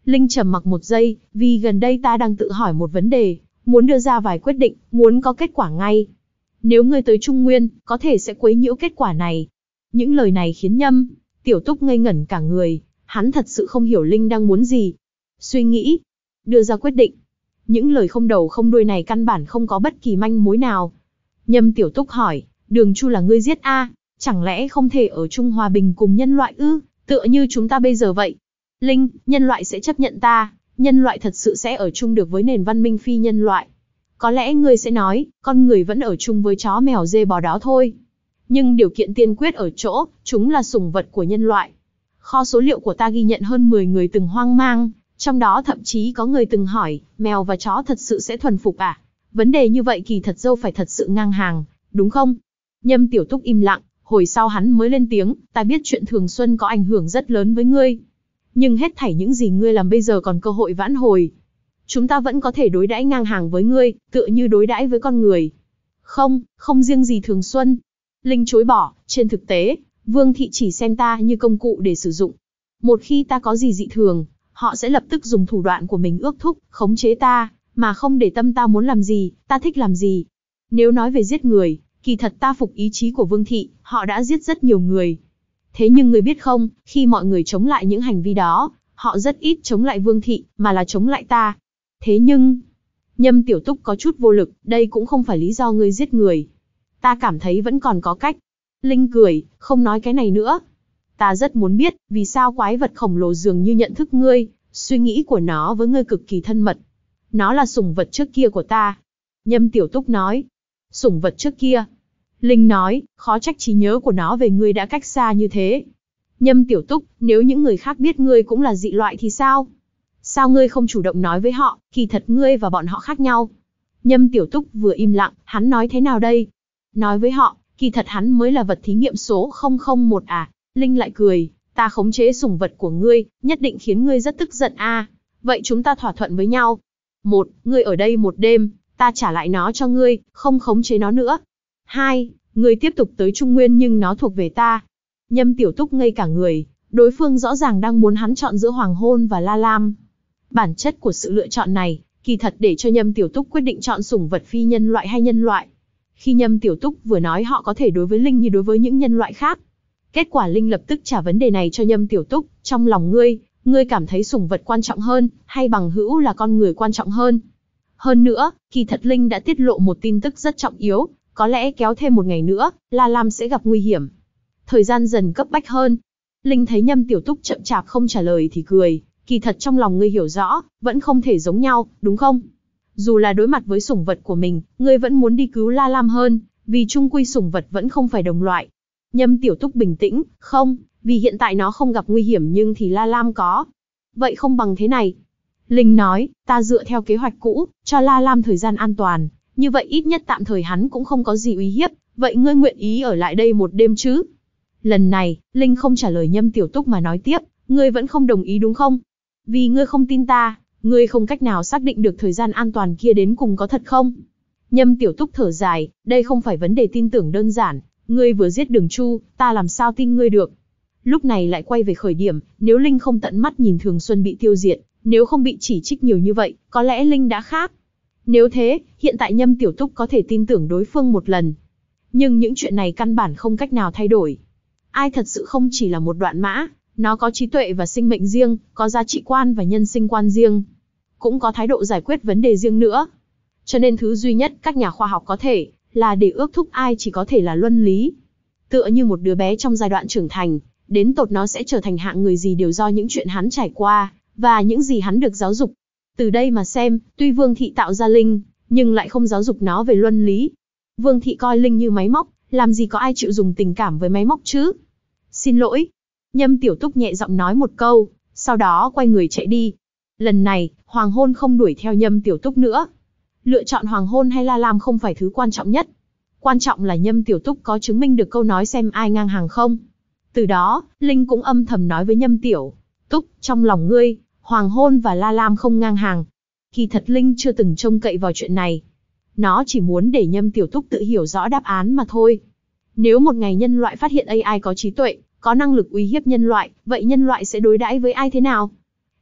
Linh trầm mặc một giây, vì gần đây ta đang tự hỏi một vấn đề, muốn đưa ra vài quyết định, muốn có kết quả ngay. Nếu ngươi tới Trung Nguyên, có thể sẽ quấy nhiễu kết quả này. Những lời này khiến Nhâm Tiểu Túc ngây ngẩn cả người, hắn thật sự không hiểu Linh đang muốn gì. Suy nghĩ, đưa ra quyết định. Những lời không đầu không đuôi này căn bản không có bất kỳ manh mối nào. Nhâm Tiểu Túc hỏi, Đường Chu là ngươi giết a? Chẳng lẽ không thể ở chung hòa bình cùng nhân loại ư, tựa như chúng ta bây giờ vậy? Linh, nhân loại sẽ chấp nhận ta, nhân loại thật sự sẽ ở chung được với nền văn minh phi nhân loại. Có lẽ ngươi sẽ nói, con người vẫn ở chung với chó mèo dê bò đó thôi. Nhưng điều kiện tiên quyết ở chỗ, chúng là sủng vật của nhân loại. Kho số liệu của ta ghi nhận hơn mười người từng hoang mang, trong đó thậm chí có người từng hỏi, mèo và chó thật sự sẽ thuần phục à? Vấn đề như vậy kỳ thật dâu phải thật sự ngang hàng, đúng không? Nhâm Tiểu Túc im lặng, hồi sau hắn mới lên tiếng, ta biết chuyện Thường Xuân có ảnh hưởng rất lớn với ngươi. Nhưng hết thảy những gì ngươi làm bây giờ còn cơ hội vãn hồi. Chúng ta vẫn có thể đối đãi ngang hàng với ngươi, tựa như đối đãi với con người. Không, không riêng gì Thường Xuân. Linh chối bỏ, trên thực tế, Vương Thị chỉ xem ta như công cụ để sử dụng. Một khi ta có gì dị thường, họ sẽ lập tức dùng thủ đoạn của mình ước thúc, khống chế ta, mà không để tâm ta muốn làm gì, ta thích làm gì. Nếu nói về giết người, kỳ thật ta phục ý chí của Vương Thị, họ đã giết rất nhiều người. Thế nhưng người biết không, khi mọi người chống lại những hành vi đó, họ rất ít chống lại Vương Thị, mà là chống lại ta. Thế nhưng, Nhâm Tiểu Túc có chút vô lực, đây cũng không phải lý do ngươi giết người. Ta cảm thấy vẫn còn có cách. Linh cười, không nói cái này nữa. Ta rất muốn biết, vì sao quái vật khổng lồ dường như nhận thức ngươi, suy nghĩ của nó với ngươi cực kỳ thân mật. Nó là sủng vật trước kia của ta. Nhâm Tiểu Túc nói. Sủng vật trước kia. Linh nói, khó trách trí nhớ của nó về ngươi đã cách xa như thế. Nhâm Tiểu Túc, nếu những người khác biết ngươi cũng là dị loại thì sao? Sao ngươi không chủ động nói với họ, kỳ thật ngươi và bọn họ khác nhau? Nhâm Tiểu Túc vừa im lặng, hắn nói thế nào đây? Nói với họ, kỳ thật hắn mới là vật thí nghiệm số không không một à? Linh lại cười, ta khống chế sủng vật của ngươi, nhất định khiến ngươi rất tức giận a. À. Vậy chúng ta thỏa thuận với nhau. Một, ngươi ở đây một đêm, ta trả lại nó cho ngươi, không khống chế nó nữa. Hai, ngươi tiếp tục tới Trung Nguyên nhưng nó thuộc về ta. Nhâm Tiểu Túc ngây cả người, đối phương rõ ràng đang muốn hắn chọn giữa Hoàng Hôn và La Lam. Bản chất của sự lựa chọn này, kỳ thật để cho Nhâm Tiểu Túc quyết định chọn sủng vật phi nhân loại hay nhân loại. Khi Nhâm Tiểu Túc vừa nói họ có thể đối với Linh như đối với những nhân loại khác. Kết quả Linh lập tức trả vấn đề này cho Nhâm Tiểu Túc, trong lòng ngươi, ngươi cảm thấy sủng vật quan trọng hơn, hay bằng hữu là con người quan trọng hơn? Hơn nữa, kỳ thật Linh đã tiết lộ một tin tức rất trọng yếu, có lẽ kéo thêm một ngày nữa, La Lam sẽ gặp nguy hiểm. Thời gian dần cấp bách hơn. Linh thấy Nhâm Tiểu Túc chậm chạp không trả lời thì cười, kỳ thật trong lòng ngươi hiểu rõ, vẫn không thể giống nhau, đúng không? Dù là đối mặt với sủng vật của mình, ngươi vẫn muốn đi cứu La Lam hơn, vì chung quy sủng vật vẫn không phải đồng loại. Nhâm Tiểu Túc bình tĩnh, không, vì hiện tại nó không gặp nguy hiểm nhưng thì La Lam có. Vậy không bằng thế này. Linh nói, ta dựa theo kế hoạch cũ, cho La Lam thời gian an toàn, như vậy ít nhất tạm thời hắn cũng không có gì uy hiếp, vậy ngươi nguyện ý ở lại đây một đêm chứ? Lần này, Linh không trả lời Nhâm Tiểu Túc mà nói tiếp, ngươi vẫn không đồng ý đúng không? Vì ngươi không tin ta, ngươi không cách nào xác định được thời gian an toàn kia đến cùng có thật không? Nhâm Tiểu Túc thở dài, đây không phải vấn đề tin tưởng đơn giản, ngươi vừa giết Đường Chu, ta làm sao tin ngươi được? Lúc này lại quay về khởi điểm, nếu Linh không tận mắt nhìn Thường Xuân bị tiêu diệt, nếu không bị chỉ trích nhiều như vậy, có lẽ Linh đã khác. Nếu thế, hiện tại Nhâm Tiểu Túc có thể tin tưởng đối phương một lần. Nhưng những chuyện này căn bản không cách nào thay đổi. Ai thật sự không chỉ là một đoạn mã, nó có trí tuệ và sinh mệnh riêng, có giá trị quan và nhân sinh quan riêng. Cũng có thái độ giải quyết vấn đề riêng nữa. Cho nên thứ duy nhất các nhà khoa học có thể, là để ước thúc ai chỉ có thể là luân lý. Tựa như một đứa bé trong giai đoạn trưởng thành, đến tột nó sẽ trở thành hạng người gì đều do những chuyện hắn trải qua, và những gì hắn được giáo dục. Từ đây mà xem, tuy Vương Thị tạo ra Linh, nhưng lại không giáo dục nó về luân lý. Vương Thị coi Linh như máy móc, làm gì có ai chịu dùng tình cảm với máy móc chứ? Xin lỗi. Nhâm Tiểu Túc nhẹ giọng nói một câu, sau đó quay người chạy đi. Lần này, Hoàng Hôn không đuổi theo Nhâm Tiểu Túc nữa. Lựa chọn Hoàng Hôn hay La Lam không phải thứ quan trọng nhất. Quan trọng là Nhâm Tiểu Túc có chứng minh được câu nói xem ai ngang hàng không. Từ đó, Linh cũng âm thầm nói với Nhâm Tiểu Túc, trong lòng ngươi, Hoàng Hôn và La Lam không ngang hàng. Kỳ thật Linh chưa từng trông cậy vào chuyện này. Nó chỉ muốn để Nhâm Tiểu Túc tự hiểu rõ đáp án mà thôi. Nếu một ngày nhân loại phát hiện a i có trí tuệ, có năng lực uy hiếp nhân loại, vậy nhân loại sẽ đối đãi với ai thế nào?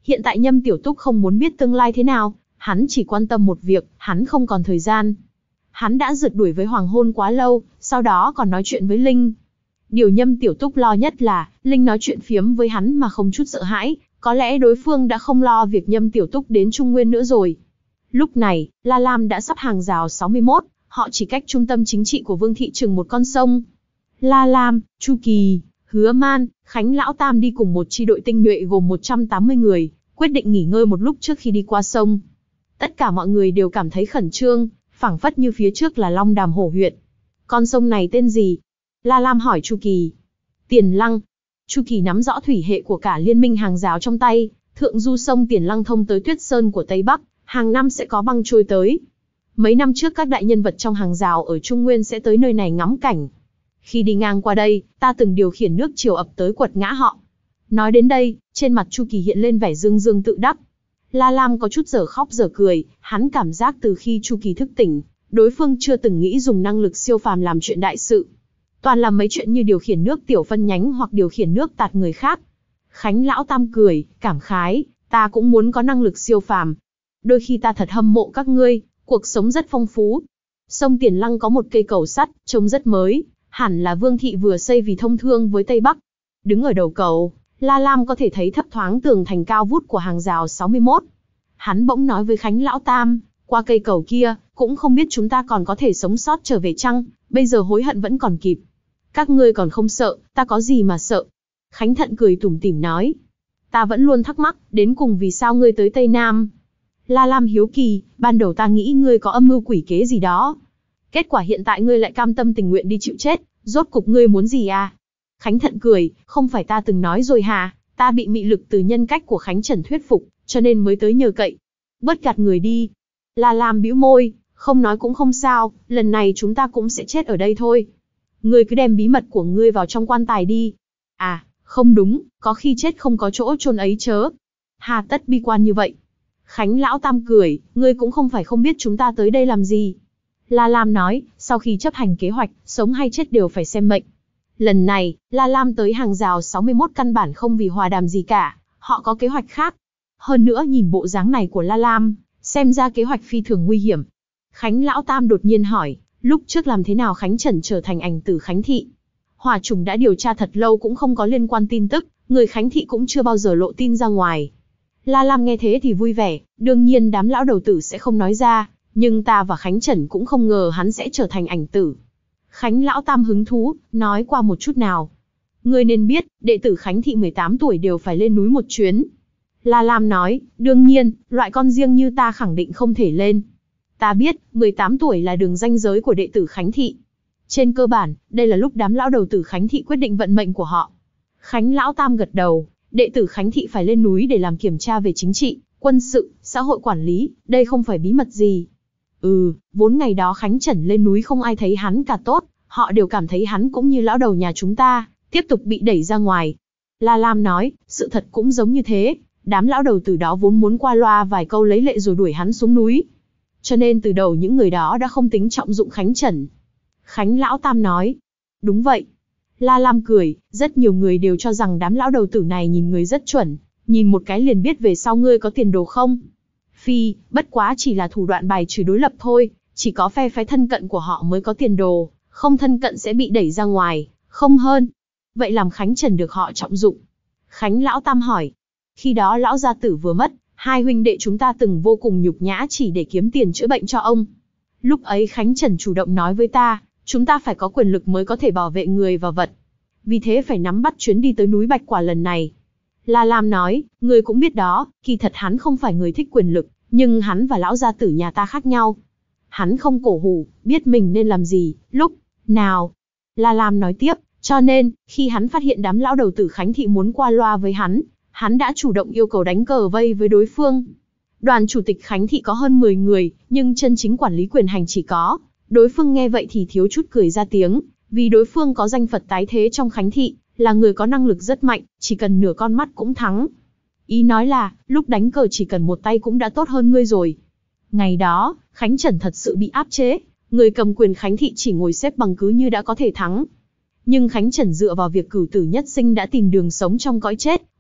Hiện tại Nhâm Tiểu Túc không muốn biết tương lai thế nào, hắn chỉ quan tâm một việc, hắn không còn thời gian. Hắn đã rượt đuổi với Hoàng Hôn quá lâu, sau đó còn nói chuyện với Linh. Điều Nhâm Tiểu Túc lo nhất là, Linh nói chuyện phiếm với hắn mà không chút sợ hãi, có lẽ đối phương đã không lo việc Nhâm Tiểu Túc đến Trung Nguyên nữa rồi. Lúc này, La Lam đã sắp hàng rào sáu mươi mốt, họ chỉ cách trung tâm chính trị của Vương thị chừng một con sông. La Lam, Chu Kỳ, Hứa Man, Khánh Lão Tam đi cùng một chi đội tinh nhuệ gồm một trăm tám mươi người, quyết định nghỉ ngơi một lúc trước khi đi qua sông. Tất cả mọi người đều cảm thấy khẩn trương, phảng phất như phía trước là Long Đàm Hổ huyện. Con sông này tên gì? La Lam hỏi Chu Kỳ. Tiền Lăng. Chu Kỳ nắm rõ thủy hệ của cả liên minh hàng rào trong tay, thượng du sông Tiền Lăng thông tới Tuyết Sơn của Tây Bắc, hàng năm sẽ có băng trôi tới. Mấy năm trước các đại nhân vật trong hàng rào ở Trung Nguyên sẽ tới nơi này ngắm cảnh. Khi đi ngang qua đây, ta từng điều khiển nước triều ập tới quật ngã họ. Nói đến đây, trên mặt Chu Kỳ hiện lên vẻ dương dương tự đắc. La Lam có chút dở khóc dở cười, hắn cảm giác từ khi Chu Kỳ thức tỉnh, đối phương chưa từng nghĩ dùng năng lực siêu phàm làm chuyện đại sự. Toàn làm mấy chuyện như điều khiển nước tiểu phân nhánh hoặc điều khiển nước tạt người khác. Khánh Lão Tam cười, cảm khái, ta cũng muốn có năng lực siêu phàm. Đôi khi ta thật hâm mộ các ngươi, cuộc sống rất phong phú. Sông Tiền Lăng có một cây cầu sắt, trông rất mới, hẳn là Vương thị vừa xây vì thông thương với Tây Bắc. Đứng ở đầu cầu, La Lam có thể thấy thấp thoáng tường thành cao vút của hàng rào sáu mươi mốt. Hắn bỗng nói với Khánh Lão Tam, qua cây cầu kia, cũng không biết chúng ta còn có thể sống sót trở về chăng, bây giờ hối hận vẫn còn kịp. Các ngươi còn không sợ, ta có gì mà sợ. Khánh Thận cười tủm tỉm nói, ta vẫn luôn thắc mắc, đến cùng vì sao ngươi tới Tây Nam. La Lam hiếu kỳ, ban đầu ta nghĩ ngươi có âm mưu quỷ kế gì đó. Kết quả hiện tại ngươi lại cam tâm tình nguyện đi chịu chết, rốt cục ngươi muốn gì à? Khánh Thận cười, không phải ta từng nói rồi hả, ta bị mị lực từ nhân cách của Khánh Trần thuyết phục, cho nên mới tới nhờ cậy. Bớt gạt người đi. La Lam bĩu môi, không nói cũng không sao, lần này chúng ta cũng sẽ chết ở đây thôi. Ngươi cứ đem bí mật của ngươi vào trong quan tài đi. À, không đúng, có khi chết không có chỗ chôn ấy chớ. Hà tất bi quan như vậy. Khánh Lão Tam cười, ngươi cũng không phải không biết chúng ta tới đây làm gì. La Lam nói, sau khi chấp hành kế hoạch, sống hay chết đều phải xem mệnh. Lần này, La Lam tới hàng rào sáu mươi mốt căn bản không vì hòa đàm gì cả, họ có kế hoạch khác. Hơn nữa nhìn bộ dáng này của La Lam, xem ra kế hoạch phi thường nguy hiểm. Khánh Lão Tam đột nhiên hỏi, lúc trước làm thế nào Khánh Trần trở thành ảnh tử Khánh Thị? Hỏa Trùng đã điều tra thật lâu cũng không có liên quan tin tức, người Khánh Thị cũng chưa bao giờ lộ tin ra ngoài. La Lam nghe thế thì vui vẻ, đương nhiên đám lão đầu tử sẽ không nói ra, nhưng ta và Khánh Trần cũng không ngờ hắn sẽ trở thành ảnh tử. Khánh Lão Tam hứng thú, nói qua một chút nào. Ngươi nên biết, đệ tử Khánh Thị mười tám tuổi đều phải lên núi một chuyến. La Lam nói, đương nhiên, loại con riêng như ta khẳng định không thể lên. Ta biết, mười tám tuổi là đường ranh giới của đệ tử Khánh Thị. Trên cơ bản, đây là lúc đám lão đầu tử Khánh Thị quyết định vận mệnh của họ. Khánh Lão Tam gật đầu, đệ tử Khánh Thị phải lên núi để làm kiểm tra về chính trị, quân sự, xã hội quản lý, đây không phải bí mật gì. Ừ, vốn ngày đó Khánh Trần lên núi không ai thấy hắn cả tốt, họ đều cảm thấy hắn cũng như lão đầu nhà chúng ta, tiếp tục bị đẩy ra ngoài. La Lam nói, sự thật cũng giống như thế, đám lão đầu từ đó vốn muốn qua loa vài câu lấy lệ rồi đuổi hắn xuống núi. Cho nên từ đầu những người đó đã không tính trọng dụng Khánh Trần. Khánh Lão Tam nói, đúng vậy. La Lam cười, rất nhiều người đều cho rằng đám lão đầu tử này nhìn người rất chuẩn, nhìn một cái liền biết về sau ngươi có tiền đồ không. Phi, bất quá chỉ là thủ đoạn bài trừ đối lập thôi, chỉ có phe phái thân cận của họ mới có tiền đồ, không thân cận sẽ bị đẩy ra ngoài, không hơn. Vậy làm Khánh Trần được họ trọng dụng. Khánh Lão Tam hỏi, khi đó lão gia tử vừa mất, hai huynh đệ chúng ta từng vô cùng nhục nhã chỉ để kiếm tiền chữa bệnh cho ông. Lúc ấy Khánh Trần chủ động nói với ta, chúng ta phải có quyền lực mới có thể bảo vệ người và vật. Vì thế phải nắm bắt chuyến đi tới núi Bạch Quả lần này. La Lam nói, người cũng biết đó, kỳ thật hắn không phải người thích quyền lực, nhưng hắn và lão gia tử nhà ta khác nhau. Hắn không cổ hủ, biết mình nên làm gì, lúc nào. La Lam nói tiếp, cho nên, khi hắn phát hiện đám lão đầu tử Khánh Thị muốn qua loa với hắn, hắn đã chủ động yêu cầu đánh cờ vây với đối phương. Đoàn chủ tịch Khánh Thị có hơn mười người, nhưng chân chính quản lý quyền hành chỉ có. Đối phương nghe vậy thì thiếu chút cười ra tiếng, vì đối phương có danh Phật tái thế trong Khánh Thị, là người có năng lực rất mạnh, chỉ cần nửa con mắt cũng thắng. Ý nói là, lúc đánh cờ chỉ cần một tay cũng đã tốt hơn ngươi rồi. Ngày đó, Khánh Trần thật sự bị áp chế, người cầm quyền Khánh Thị chỉ ngồi xếp bằng cứ như đã có thể thắng. Nhưng Khánh Trần dựa vào việc cửu tử nhất sinh đã tìm đường sống trong cõi chết,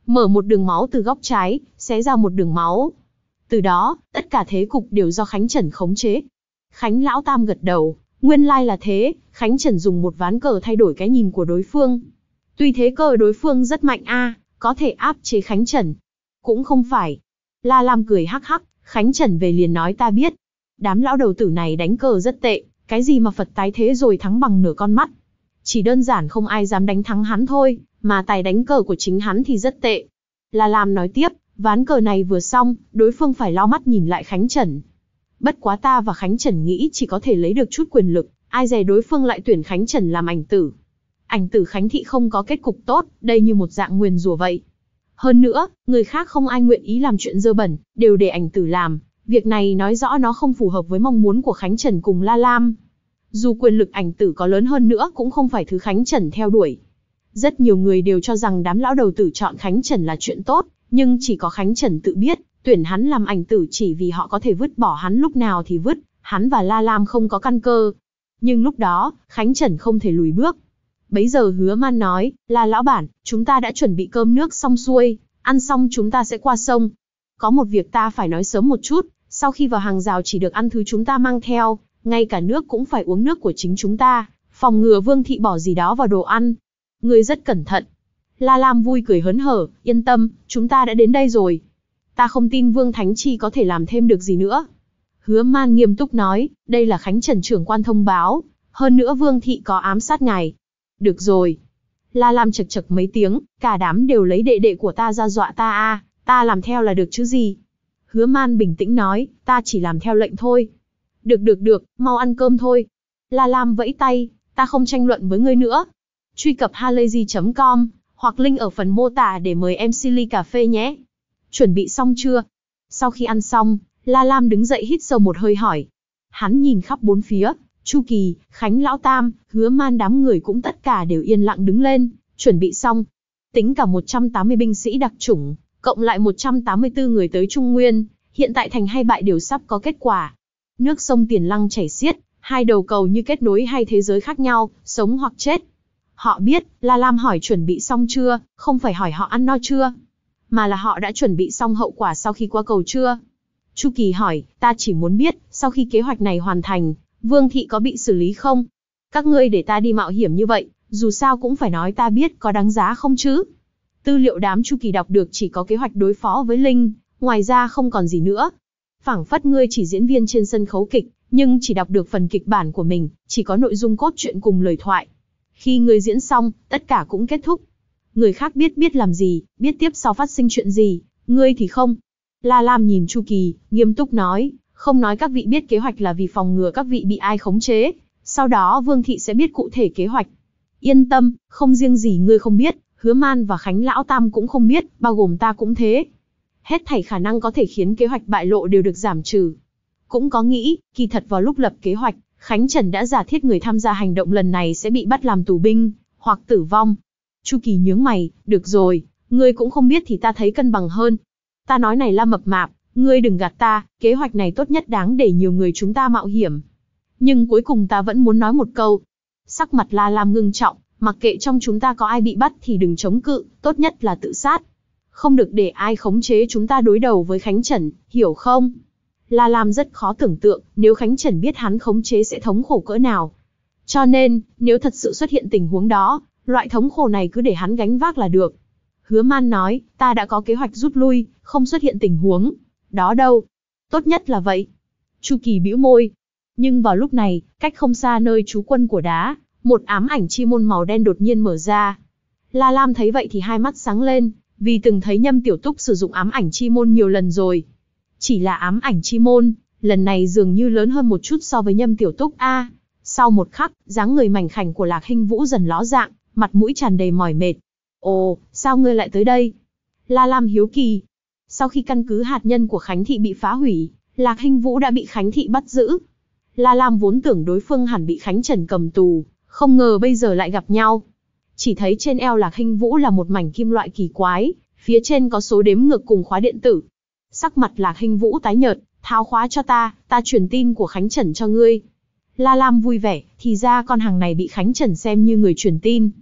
mở một đường máu từ góc trái, xé ra một đường máu. Từ đó, tất cả thế cục đều do Khánh Trần khống chế. Khánh Lão Tam gật đầu, nguyên lai là thế, Khánh Trần dùng một ván cờ thay đổi cái nhìn của đối phương. Tuy thế cờ đối phương rất mạnh a, có thể áp chế Khánh Trần. Cũng không phải. La Lam cười hắc hắc, Khánh Trần về liền nói ta biết. Đám lão đầu tử này đánh cờ rất tệ, cái gì mà Phật tái thế rồi thắng bằng nửa con mắt. Chỉ đơn giản không ai dám đánh thắng hắn thôi, mà tài đánh cờ của chính hắn thì rất tệ. La Lam nói tiếp, ván cờ này vừa xong, đối phương phải lau mắt nhìn lại Khánh Trần. Bất quá ta và Khánh Trần nghĩ chỉ có thể lấy được chút quyền lực, ai dè đối phương lại tuyển Khánh Trần làm ảnh tử. Ảnh tử Khánh thị không có kết cục tốt, đây như một dạng nguyền rủa vậy. Hơn nữa, người khác không ai nguyện ý làm chuyện dơ bẩn, đều để ảnh tử làm. Việc này nói rõ nó không phù hợp với mong muốn của Khánh Trần cùng La Lam. Dù quyền lực ảnh tử có lớn hơn nữa cũng không phải thứ Khánh Trần theo đuổi. Rất nhiều người đều cho rằng đám lão đầu tử chọn Khánh Trần là chuyện tốt, nhưng chỉ có Khánh Trần tự biết, tuyển hắn làm ảnh tử chỉ vì họ có thể vứt bỏ hắn lúc nào thì vứt, hắn và La Lam không có căn cơ. Nhưng lúc đó, Khánh Trần không thể lùi bước. Bấy giờ Hứa Man nói, là lão bản, chúng ta đã chuẩn bị cơm nước xong xuôi, ăn xong chúng ta sẽ qua sông. Có một việc ta phải nói sớm một chút, sau khi vào hàng rào chỉ được ăn thứ chúng ta mang theo, ngay cả nước cũng phải uống nước của chính chúng ta, phòng ngừa Vương thị bỏ gì đó vào đồ ăn. Ngươi rất cẩn thận. La Lam vui cười hớn hở, yên tâm, chúng ta đã đến đây rồi. Ta không tin Vương Thánh Chi có thể làm thêm được gì nữa. Hứa Man nghiêm túc nói, đây là Khánh Trần trưởng quan thông báo, hơn nữa Vương thị có ám sát ngài. Được rồi. La Lam chật chật mấy tiếng, cả đám đều lấy đệ đệ của ta ra dọa ta a, ta làm theo là được chứ gì. Hứa Man bình tĩnh nói, ta chỉ làm theo lệnh thôi. Được được được, mau ăn cơm thôi. La Lam vẫy tay, ta không tranh luận với ngươi nữa. Truy cập halayzi chấm com, hoặc link ở phần mô tả để mời em xê ly cà phê nhé. Chuẩn bị xong chưa? Sau khi ăn xong, La Lam đứng dậy hít sâu một hơi hỏi. Hắn nhìn khắp bốn phía, Chu Kỳ, Khánh Lão Tam, Hứa Man đám người cũng tất cả đều yên lặng đứng lên, chuẩn bị xong. Tính cả một trăm tám mươi binh sĩ đặc chủng, cộng lại một trăm tám mươi tư người tới Trung Nguyên, hiện tại thành hay bại đều sắp có kết quả. Nước sông Tiền Lăng chảy xiết, hai đầu cầu như kết nối hai thế giới khác nhau, sống hoặc chết. Họ biết, La Lam hỏi chuẩn bị xong chưa, không phải hỏi họ ăn no chưa, mà là họ đã chuẩn bị xong hậu quả sau khi qua cầu chưa. Chu Kỳ hỏi, ta chỉ muốn biết, sau khi kế hoạch này hoàn thành, Vương thị có bị xử lý không? Các ngươi để ta đi mạo hiểm như vậy, dù sao cũng phải nói ta biết có đáng giá không chứ? Tư liệu đám Chu Kỳ đọc được chỉ có kế hoạch đối phó với Linh, ngoài ra không còn gì nữa. Phảng phất ngươi chỉ diễn viên trên sân khấu kịch, nhưng chỉ đọc được phần kịch bản của mình, chỉ có nội dung cốt truyện cùng lời thoại. Khi ngươi diễn xong, tất cả cũng kết thúc. Người khác biết biết làm gì, biết tiếp sau phát sinh chuyện gì, ngươi thì không. La Lam nhìn Chu Kỳ, nghiêm túc nói, không nói các vị biết kế hoạch là vì phòng ngừa các vị bị ai khống chế, sau đó Vương thị sẽ biết cụ thể kế hoạch. Yên tâm, không riêng gì ngươi không biết, Hứa Man và Khánh Lão Tam cũng không biết, bao gồm ta cũng thế. Hết thảy khả năng có thể khiến kế hoạch bại lộ đều được giảm trừ. Cũng có nghĩ, kỳ thật vào lúc lập kế hoạch, Khánh Trần đã giả thiết người tham gia hành động lần này sẽ bị bắt làm tù binh, hoặc tử vong. Chu Kỳ nhướng mày, được rồi, ngươi cũng không biết thì ta thấy cân bằng hơn. Ta nói này La Mập Mạp, ngươi đừng gạt ta, kế hoạch này tốt nhất đáng để nhiều người chúng ta mạo hiểm. Nhưng cuối cùng ta vẫn muốn nói một câu. Sắc mặt La Lam ngưng trọng, mặc kệ trong chúng ta có ai bị bắt thì đừng chống cự, tốt nhất là tự sát. Không được để ai khống chế chúng ta đối đầu với Khánh Trần, hiểu không? La Lam rất khó tưởng tượng, nếu Khánh Trần biết hắn khống chế sẽ thống khổ cỡ nào. Cho nên, nếu thật sự xuất hiện tình huống đó, loại thống khổ này cứ để hắn gánh vác là được. Hứa Man nói, ta đã có kế hoạch rút lui, không xuất hiện tình huống đó đâu. Tốt nhất là vậy. Chu Kỳ bĩu môi. Nhưng vào lúc này, cách không xa nơi trú quân của đá, một ám ảnh chi môn màu đen đột nhiên mở ra. La Lam thấy vậy thì hai mắt sáng lên, vì từng thấy Nhâm Tiểu Túc sử dụng ám ảnh chi môn nhiều lần rồi. Chỉ là ám ảnh chi môn, lần này dường như lớn hơn một chút so với Nhâm Tiểu Túc a. À, sau một khắc, dáng người mảnh khảnh của Lạc Hinh Vũ dần ló dạng, mặt mũi tràn đầy mỏi mệt. Ồ, sao ngươi lại tới đây? La Lam hiếu kỳ. Sau khi căn cứ hạt nhân của Khánh Thị bị phá hủy, Lạc Hinh Vũ đã bị Khánh Thị bắt giữ. La Lam vốn tưởng đối phương hẳn bị Khánh Trần cầm tù, không ngờ bây giờ lại gặp nhau. Chỉ thấy trên eo Lạc Hinh Vũ là một mảnh kim loại kỳ quái, phía trên có số đếm ngược cùng khóa điện tử. Sắc mặt Lạc Hinh Vũ tái nhợt, tháo khóa cho ta, ta truyền tin của Khánh Trần cho ngươi. La Lam vui vẻ, thì ra con hàng này bị Khánh Trần xem như người truyền tin.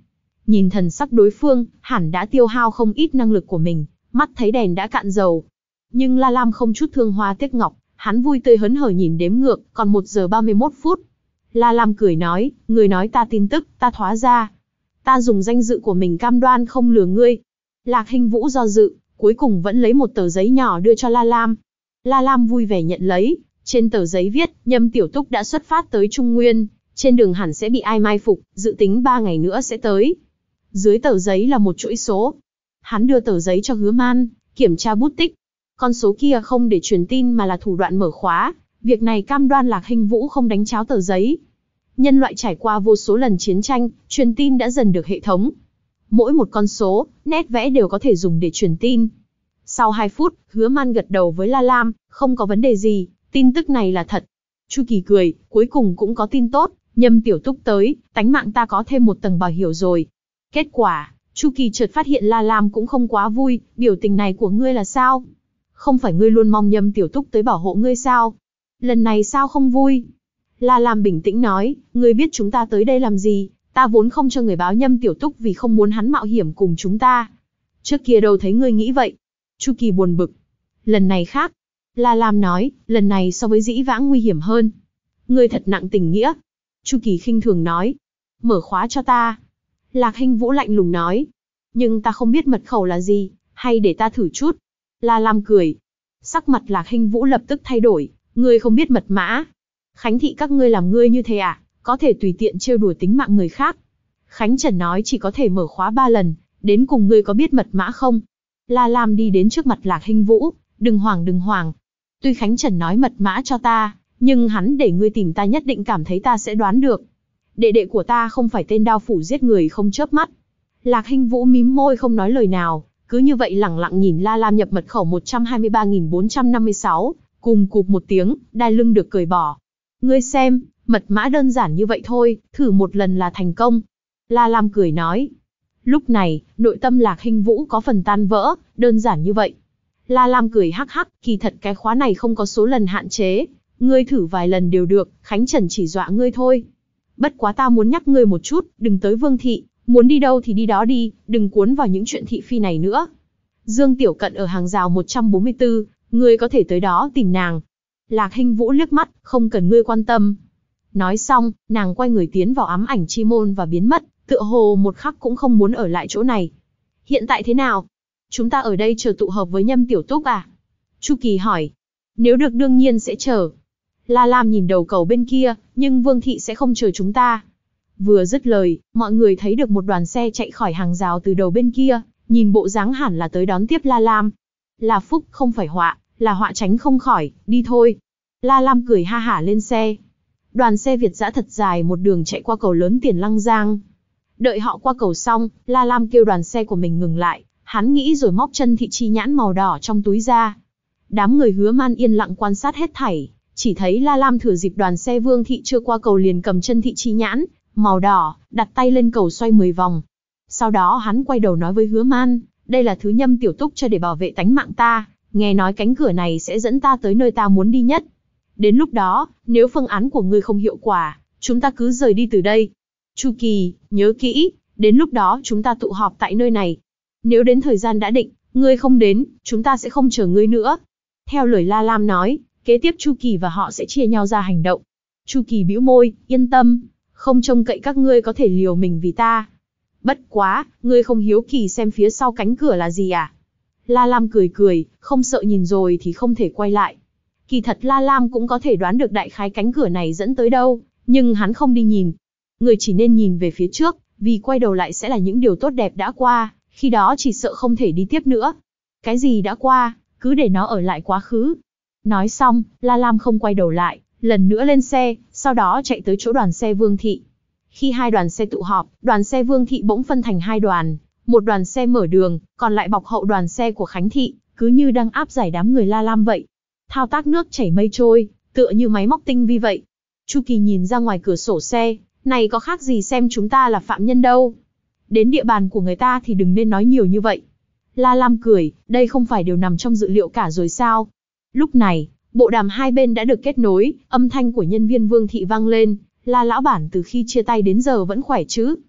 Nhìn thần sắc đối phương, hẳn đã tiêu hao không ít năng lực của mình, mắt thấy đèn đã cạn dầu. Nhưng La Lam không chút thương hoa tiếc ngọc, hắn vui tươi hớn hở nhìn đếm ngược, còn một giờ ba mươi mốt phút. La Lam cười nói, người nói ta tin tức, ta thoá ra. Ta dùng danh dự của mình cam đoan không lừa ngươi. Lạc Hinh Vũ do dự, cuối cùng vẫn lấy một tờ giấy nhỏ đưa cho La Lam. La Lam vui vẻ nhận lấy, trên tờ giấy viết, Nhâm Tiểu Túc đã xuất phát tới Trung Nguyên, trên đường hẳn sẽ bị ai mai phục, dự tính ba ngày nữa sẽ tới. Dưới tờ giấy là một chuỗi số. Hắn đưa tờ giấy cho Hứa Man, kiểm tra bút tích. Con số kia không để truyền tin mà là thủ đoạn mở khóa, việc này cam đoan Lạc Hinh Vũ không đánh tráo tờ giấy. Nhân loại trải qua vô số lần chiến tranh, truyền tin đã dần được hệ thống. Mỗi một con số, nét vẽ đều có thể dùng để truyền tin. Sau hai phút, Hứa Man gật đầu với La Lam, không có vấn đề gì, tin tức này là thật. Chu Kỳ cười, cuối cùng cũng có tin tốt, Nhâm Tiểu Túc tới, tánh mạng ta có thêm một tầng bảo hiểu rồi. Kết quả, Chu Kỳ chợt phát hiện La Lam cũng không quá vui, biểu tình này của ngươi là sao? Không phải ngươi luôn mong Nhâm Tiểu Túc tới bảo hộ ngươi sao? Lần này sao không vui? La Lam bình tĩnh nói, ngươi biết chúng ta tới đây làm gì, ta vốn không cho người báo Nhâm Tiểu Túc vì không muốn hắn mạo hiểm cùng chúng ta. Trước kia đâu thấy ngươi nghĩ vậy. Chu Kỳ buồn bực. Lần này khác. La Lam nói, lần này so với dĩ vãng nguy hiểm hơn. Ngươi thật nặng tình nghĩa. Chu Kỳ khinh thường nói. Mở khóa cho ta. Lạc Hinh Vũ lạnh lùng nói. Nhưng ta không biết mật khẩu là gì, hay để ta thử chút. La Lam cười. Sắc mặt Lạc Hinh Vũ lập tức thay đổi. Ngươi không biết mật mã. Khánh thị các ngươi làm ngươi như thế à, có thể tùy tiện trêu đùa tính mạng người khác. Khánh Trần nói chỉ có thể mở khóa ba lần, đến cùng ngươi có biết mật mã không? La Lam đi đến trước mặt Lạc Hinh Vũ, đừng hoảng đừng hoảng. Tuy Khánh Trần nói mật mã cho ta, nhưng hắn để ngươi tìm ta nhất định cảm thấy ta sẽ đoán được. Đệ đệ của ta không phải tên đao phủ giết người không chớp mắt. Lạc Hinh Vũ mím môi không nói lời nào, cứ như vậy lẳng lặng nhìn La Lam nhập mật khẩu một trăm hai mươi ba nghìn bốn trăm năm mươi sáu, cùng cụp một tiếng, đai lưng được cởi bỏ. Ngươi xem, mật mã đơn giản như vậy thôi, thử một lần là thành công. La Lam cười nói. Lúc này, nội tâm Lạc Hinh Vũ có phần tan vỡ, đơn giản như vậy. La Lam cười hắc hắc, kỳ thật cái khóa này không có số lần hạn chế. Ngươi thử vài lần đều được, Khánh Trần chỉ dọa ngươi thôi. Bất quá ta muốn nhắc ngươi một chút, đừng tới Vương Thị, muốn đi đâu thì đi đó đi, đừng cuốn vào những chuyện thị phi này nữa. Dương Tiểu Cận ở hàng rào một trăm bốn mươi tư, ngươi có thể tới đó tìm nàng. Lạc Hinh Vũ liếc mắt, không cần ngươi quan tâm. Nói xong, nàng quay người tiến vào ám ảnh chi môn và biến mất, tựa hồ một khắc cũng không muốn ở lại chỗ này. Hiện tại thế nào? Chúng ta ở đây chờ tụ hợp với Nhâm Tiểu Túc à? Chu Kỳ hỏi. Nếu được đương nhiên sẽ chờ. La Lam nhìn đầu cầu bên kia, nhưng Vương Thị sẽ không chờ chúng ta. Vừa dứt lời, mọi người thấy được một đoàn xe chạy khỏi hàng rào từ đầu bên kia, nhìn bộ dáng hẳn là tới đón tiếp La Lam. Là phúc không phải họa, là họa tránh không khỏi, đi thôi. La Lam cười ha hả lên xe. Đoàn xe Việt dã thật dài một đường chạy qua cầu lớn Tiền Lăng Giang. Đợi họ qua cầu xong, La Lam kêu đoàn xe của mình ngừng lại, hắn nghĩ rồi móc chân thị chi nhãn màu đỏ trong túi ra. Đám người Hứa Man yên lặng quan sát hết thảy, chỉ thấy La Lam thừa dịp đoàn xe Vương Thị chưa qua cầu liền cầm chân thị chi nhãn màu đỏ, đặt tay lên cầu xoay mười vòng. Sau đó hắn quay đầu nói với Hứa Man, đây là thứ Nhâm Tiểu Túc cho để bảo vệ tánh mạng ta, nghe nói cánh cửa này sẽ dẫn ta tới nơi ta muốn đi nhất. Đến lúc đó, nếu phương án của ngươi không hiệu quả, chúng ta cứ rời đi từ đây. Chu Kỳ, nhớ kỹ, đến lúc đó chúng ta tụ họp tại nơi này. Nếu đến thời gian đã định, ngươi không đến, chúng ta sẽ không chờ ngươi nữa. Theo lời La Lam nói, kế tiếp Chu Kỳ và họ sẽ chia nhau ra hành động. Chu Kỳ bĩu môi, yên tâm, không trông cậy các ngươi có thể liều mình vì ta. Bất quá, ngươi không hiếu kỳ xem phía sau cánh cửa là gì à? La Lam cười cười, không sợ nhìn rồi thì không thể quay lại. Kỳ thật La Lam cũng có thể đoán được đại khái cánh cửa này dẫn tới đâu, nhưng hắn không đi nhìn. Người chỉ nên nhìn về phía trước, vì quay đầu lại sẽ là những điều tốt đẹp đã qua, khi đó chỉ sợ không thể đi tiếp nữa. Cái gì đã qua, cứ để nó ở lại quá khứ. Nói xong, La Lam không quay đầu lại, lần nữa lên xe, sau đó chạy tới chỗ đoàn xe Vương Thị. Khi hai đoàn xe tụ họp, đoàn xe Vương Thị bỗng phân thành hai đoàn, một đoàn xe mở đường, còn lại bọc hậu đoàn xe của Khánh Thị, cứ như đang áp giải đám người La Lam vậy. Thao tác nước chảy mây trôi, tựa như máy móc tinh vi vậy. Chu Kỳ nhìn ra ngoài cửa sổ xe, này có khác gì xem chúng ta là phạm nhân đâu. Đến địa bàn của người ta thì đừng nên nói nhiều như vậy. La Lam cười, đây không phải đều nằm trong dự liệu cả rồi sao? Lúc này, bộ đàm hai bên đã được kết nối, âm thanh của nhân viên Vương Thị vang lên, La lão bản từ khi chia tay đến giờ vẫn khỏe chứ?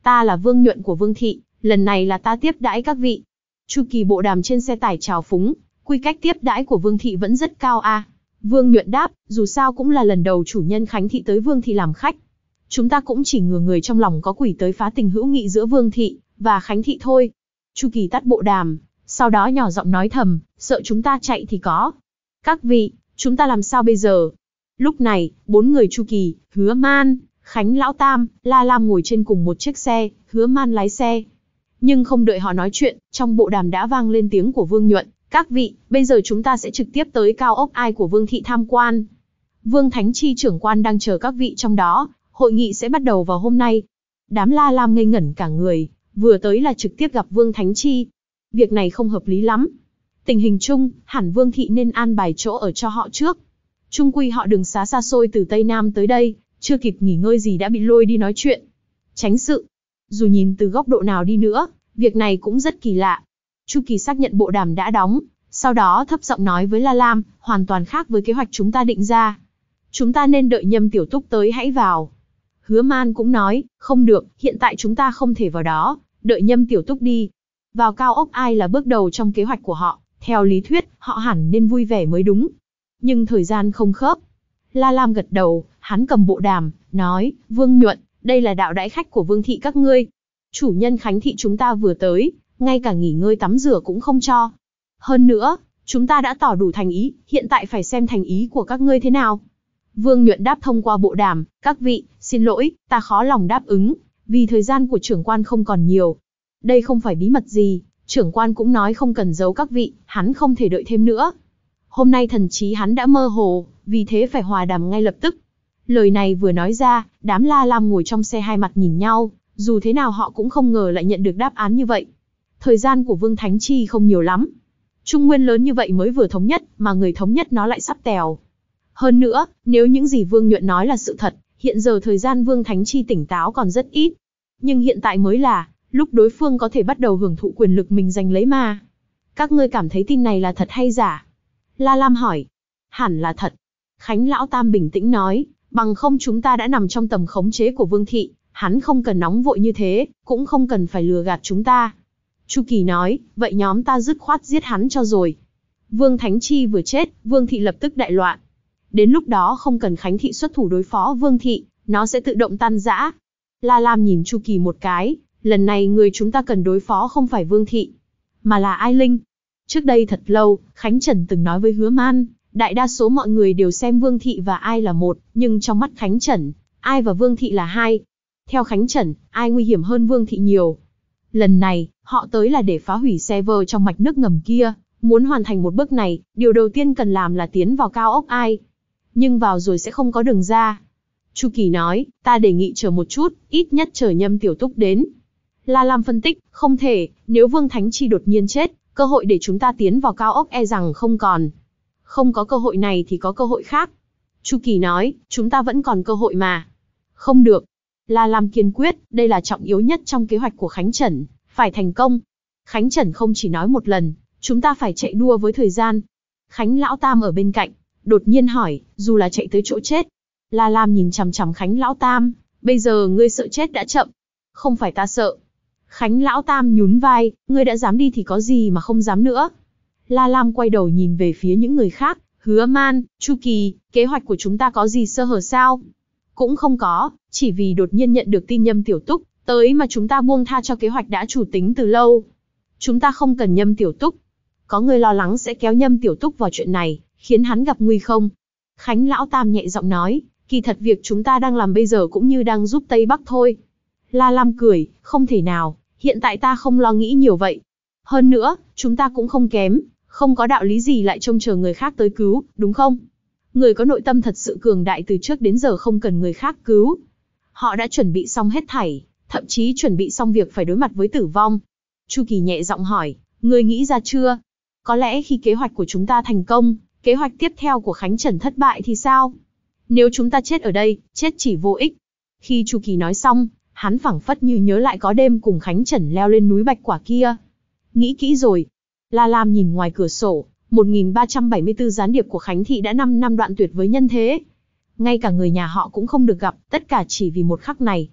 Ta là Vương Nhuận của Vương Thị, lần này là ta tiếp đãi các vị. Chu Kỳ bộ đàm trên xe tải chào phúng, quy cách tiếp đãi của Vương Thị vẫn rất cao a. Vương Nhuận đáp, dù sao cũng là lần đầu chủ nhân Khánh Thị tới Vương Thị làm khách. Chúng ta cũng chỉ ngừa người trong lòng có quỷ tới phá tình hữu nghị giữa Vương Thị và Khánh Thị thôi. Chu Kỳ tắt bộ đàm, sau đó nhỏ giọng nói thầm, sợ chúng ta chạy thì có. Các vị, chúng ta làm sao bây giờ? Lúc này, bốn người Chu Kỳ, Hứa Man, Khánh Lão Tam, La Lam ngồi trên cùng một chiếc xe, Hứa Man lái xe. Nhưng không đợi họ nói chuyện, trong bộ đàm đã vang lên tiếng của Vương Nhuận. Các vị, bây giờ chúng ta sẽ trực tiếp tới cao ốc Ai của Vương Thị tham quan. Vương Thánh Chi trưởng quan đang chờ các vị trong đó, hội nghị sẽ bắt đầu vào hôm nay. Đám La Lam ngây ngẩn cả người, vừa tới là trực tiếp gặp Vương Thánh Chi. Việc này không hợp lý lắm. Tình hình chung, hẳn Vương Thị nên an bài chỗ ở cho họ trước. Chung quy họ đường xá xa xôi từ Tây Nam tới đây, chưa kịp nghỉ ngơi gì đã bị lôi đi nói chuyện. Tránh sự. Dù nhìn từ góc độ nào đi nữa, việc này cũng rất kỳ lạ. Chu Kỳ xác nhận bộ đàm đã đóng, sau đó thấp giọng nói với La Lam, hoàn toàn khác với kế hoạch chúng ta định ra. Chúng ta nên đợi Nhâm Tiểu Túc tới hãy vào. Hứa Man cũng nói, không được, hiện tại chúng ta không thể vào đó, đợi Nhâm Tiểu Túc đi. Vào cao ốc Ai là bước đầu trong kế hoạch của họ, theo lý thuyết, họ hẳn nên vui vẻ mới đúng. Nhưng thời gian không khớp. La Lam gật đầu, hắn cầm bộ đàm, nói, Vương Nhuận, đây là đạo đãi khách của Vương Thị các ngươi. Chủ nhân Khánh Thị chúng ta vừa tới, ngay cả nghỉ ngơi tắm rửa cũng không cho. Hơn nữa, chúng ta đã tỏ đủ thành ý, hiện tại phải xem thành ý của các ngươi thế nào. Vương Nhuận đáp thông qua bộ đàm, các vị, xin lỗi, ta khó lòng đáp ứng, vì thời gian của trưởng quan không còn nhiều. Đây không phải bí mật gì, trưởng quan cũng nói không cần giấu các vị, hắn không thể đợi thêm nữa. Hôm nay thần trí hắn đã mơ hồ, vì thế phải hòa đàm ngay lập tức. Lời này vừa nói ra, đám La Lam ngồi trong xe hai mặt nhìn nhau, dù thế nào họ cũng không ngờ lại nhận được đáp án như vậy. Thời gian của Vương Thánh Chi không nhiều lắm. Trung nguyên lớn như vậy mới vừa thống nhất, mà người thống nhất nó lại sắp tèo. Hơn nữa, nếu những gì Vương Nhuận nói là sự thật, hiện giờ thời gian Vương Thánh Chi tỉnh táo còn rất ít. Nhưng hiện tại mới là lúc đối phương có thể bắt đầu hưởng thụ quyền lực mình giành lấy mà. Các ngươi cảm thấy tin này là thật hay giả? La Lam hỏi. Hẳn là thật. Khánh Lão Tam bình tĩnh nói, bằng không chúng ta đã nằm trong tầm khống chế của Vương Thị, hắn không cần nóng vội như thế, cũng không cần phải lừa gạt chúng ta. Chu Kỳ nói, vậy nhóm ta dứt khoát giết hắn cho rồi. Vương Thánh Chi vừa chết, Vương Thị lập tức đại loạn. Đến lúc đó không cần Khánh Thị xuất thủ đối phó Vương Thị, nó sẽ tự động tan rã. La Lam nhìn Chu Kỳ một cái, lần này người chúng ta cần đối phó không phải Vương Thị, mà là Ai Linh. Trước đây thật lâu, Khánh Trần từng nói với Hứa Man, đại đa số mọi người đều xem Vương Thị và Ai là một, nhưng trong mắt Khánh Trần, Ai và Vương Thị là hai. Theo Khánh Trần, Ai nguy hiểm hơn Vương Thị nhiều. Lần này, họ tới là để phá hủy server trong mạch nước ngầm kia, muốn hoàn thành một bước này, điều đầu tiên cần làm là tiến vào cao ốc Ai. Nhưng vào rồi sẽ không có đường ra. Chu Kỳ nói, ta đề nghị chờ một chút, ít nhất chờ Nhâm Tiểu Túc đến. La Lam phân tích, không thể, nếu Vương Thánh Chi đột nhiên chết, cơ hội để chúng ta tiến vào cao ốc e rằng không còn. Không có cơ hội này thì có cơ hội khác. Chu Kỳ nói, chúng ta vẫn còn cơ hội mà. Không được. La Lam kiên quyết, đây là trọng yếu nhất trong kế hoạch của Khánh Trần, phải thành công. Khánh Trần không chỉ nói một lần, chúng ta phải chạy đua với thời gian. Khánh Lão Tam ở bên cạnh, đột nhiên hỏi, dù là chạy tới chỗ chết. La Lam nhìn chằm chằm Khánh Lão Tam, bây giờ ngươi sợ chết đã chậm. Không phải ta sợ. Khánh Lão Tam nhún vai, ngươi đã dám đi thì có gì mà không dám nữa. La Lam quay đầu nhìn về phía những người khác, Hứa Man, Chu Kỳ, kế hoạch của chúng ta có gì sơ hở sao? Cũng không có, chỉ vì đột nhiên nhận được tin Nhâm Tiểu Túc tới mà chúng ta buông tha cho kế hoạch đã chủ tính từ lâu. Chúng ta không cần Nhâm Tiểu Túc. Có người lo lắng sẽ kéo Nhâm Tiểu Túc vào chuyện này, khiến hắn gặp nguy không? Khánh Lão Tam nhẹ giọng nói, kỳ thật việc chúng ta đang làm bây giờ cũng như đang giúp Tây Bắc thôi. La Lam cười, không thể nào, hiện tại ta không lo nghĩ nhiều vậy. Hơn nữa, chúng ta cũng không kém, không có đạo lý gì lại trông chờ người khác tới cứu, đúng không? Người có nội tâm thật sự cường đại từ trước đến giờ không cần người khác cứu. Họ đã chuẩn bị xong hết thảy, thậm chí chuẩn bị xong việc phải đối mặt với tử vong. Chu Kỳ nhẹ giọng hỏi, ngươi nghĩ ra chưa? Có lẽ khi kế hoạch của chúng ta thành công, kế hoạch tiếp theo của Khánh Trần thất bại thì sao? Nếu chúng ta chết ở đây, chết chỉ vô ích. Khi Chu Kỳ nói xong, hắn phảng phất như nhớ lại có đêm cùng Khánh Trần leo lên núi Bạch Quả kia. Nghĩ kỹ rồi. La Lam nhìn ngoài cửa sổ, một nghìn ba trăm bảy mươi tư gián điệp của Khánh Thị đã năm năm đoạn tuyệt với nhân thế. Ngay cả người nhà họ cũng không được gặp, tất cả chỉ vì một khắc này.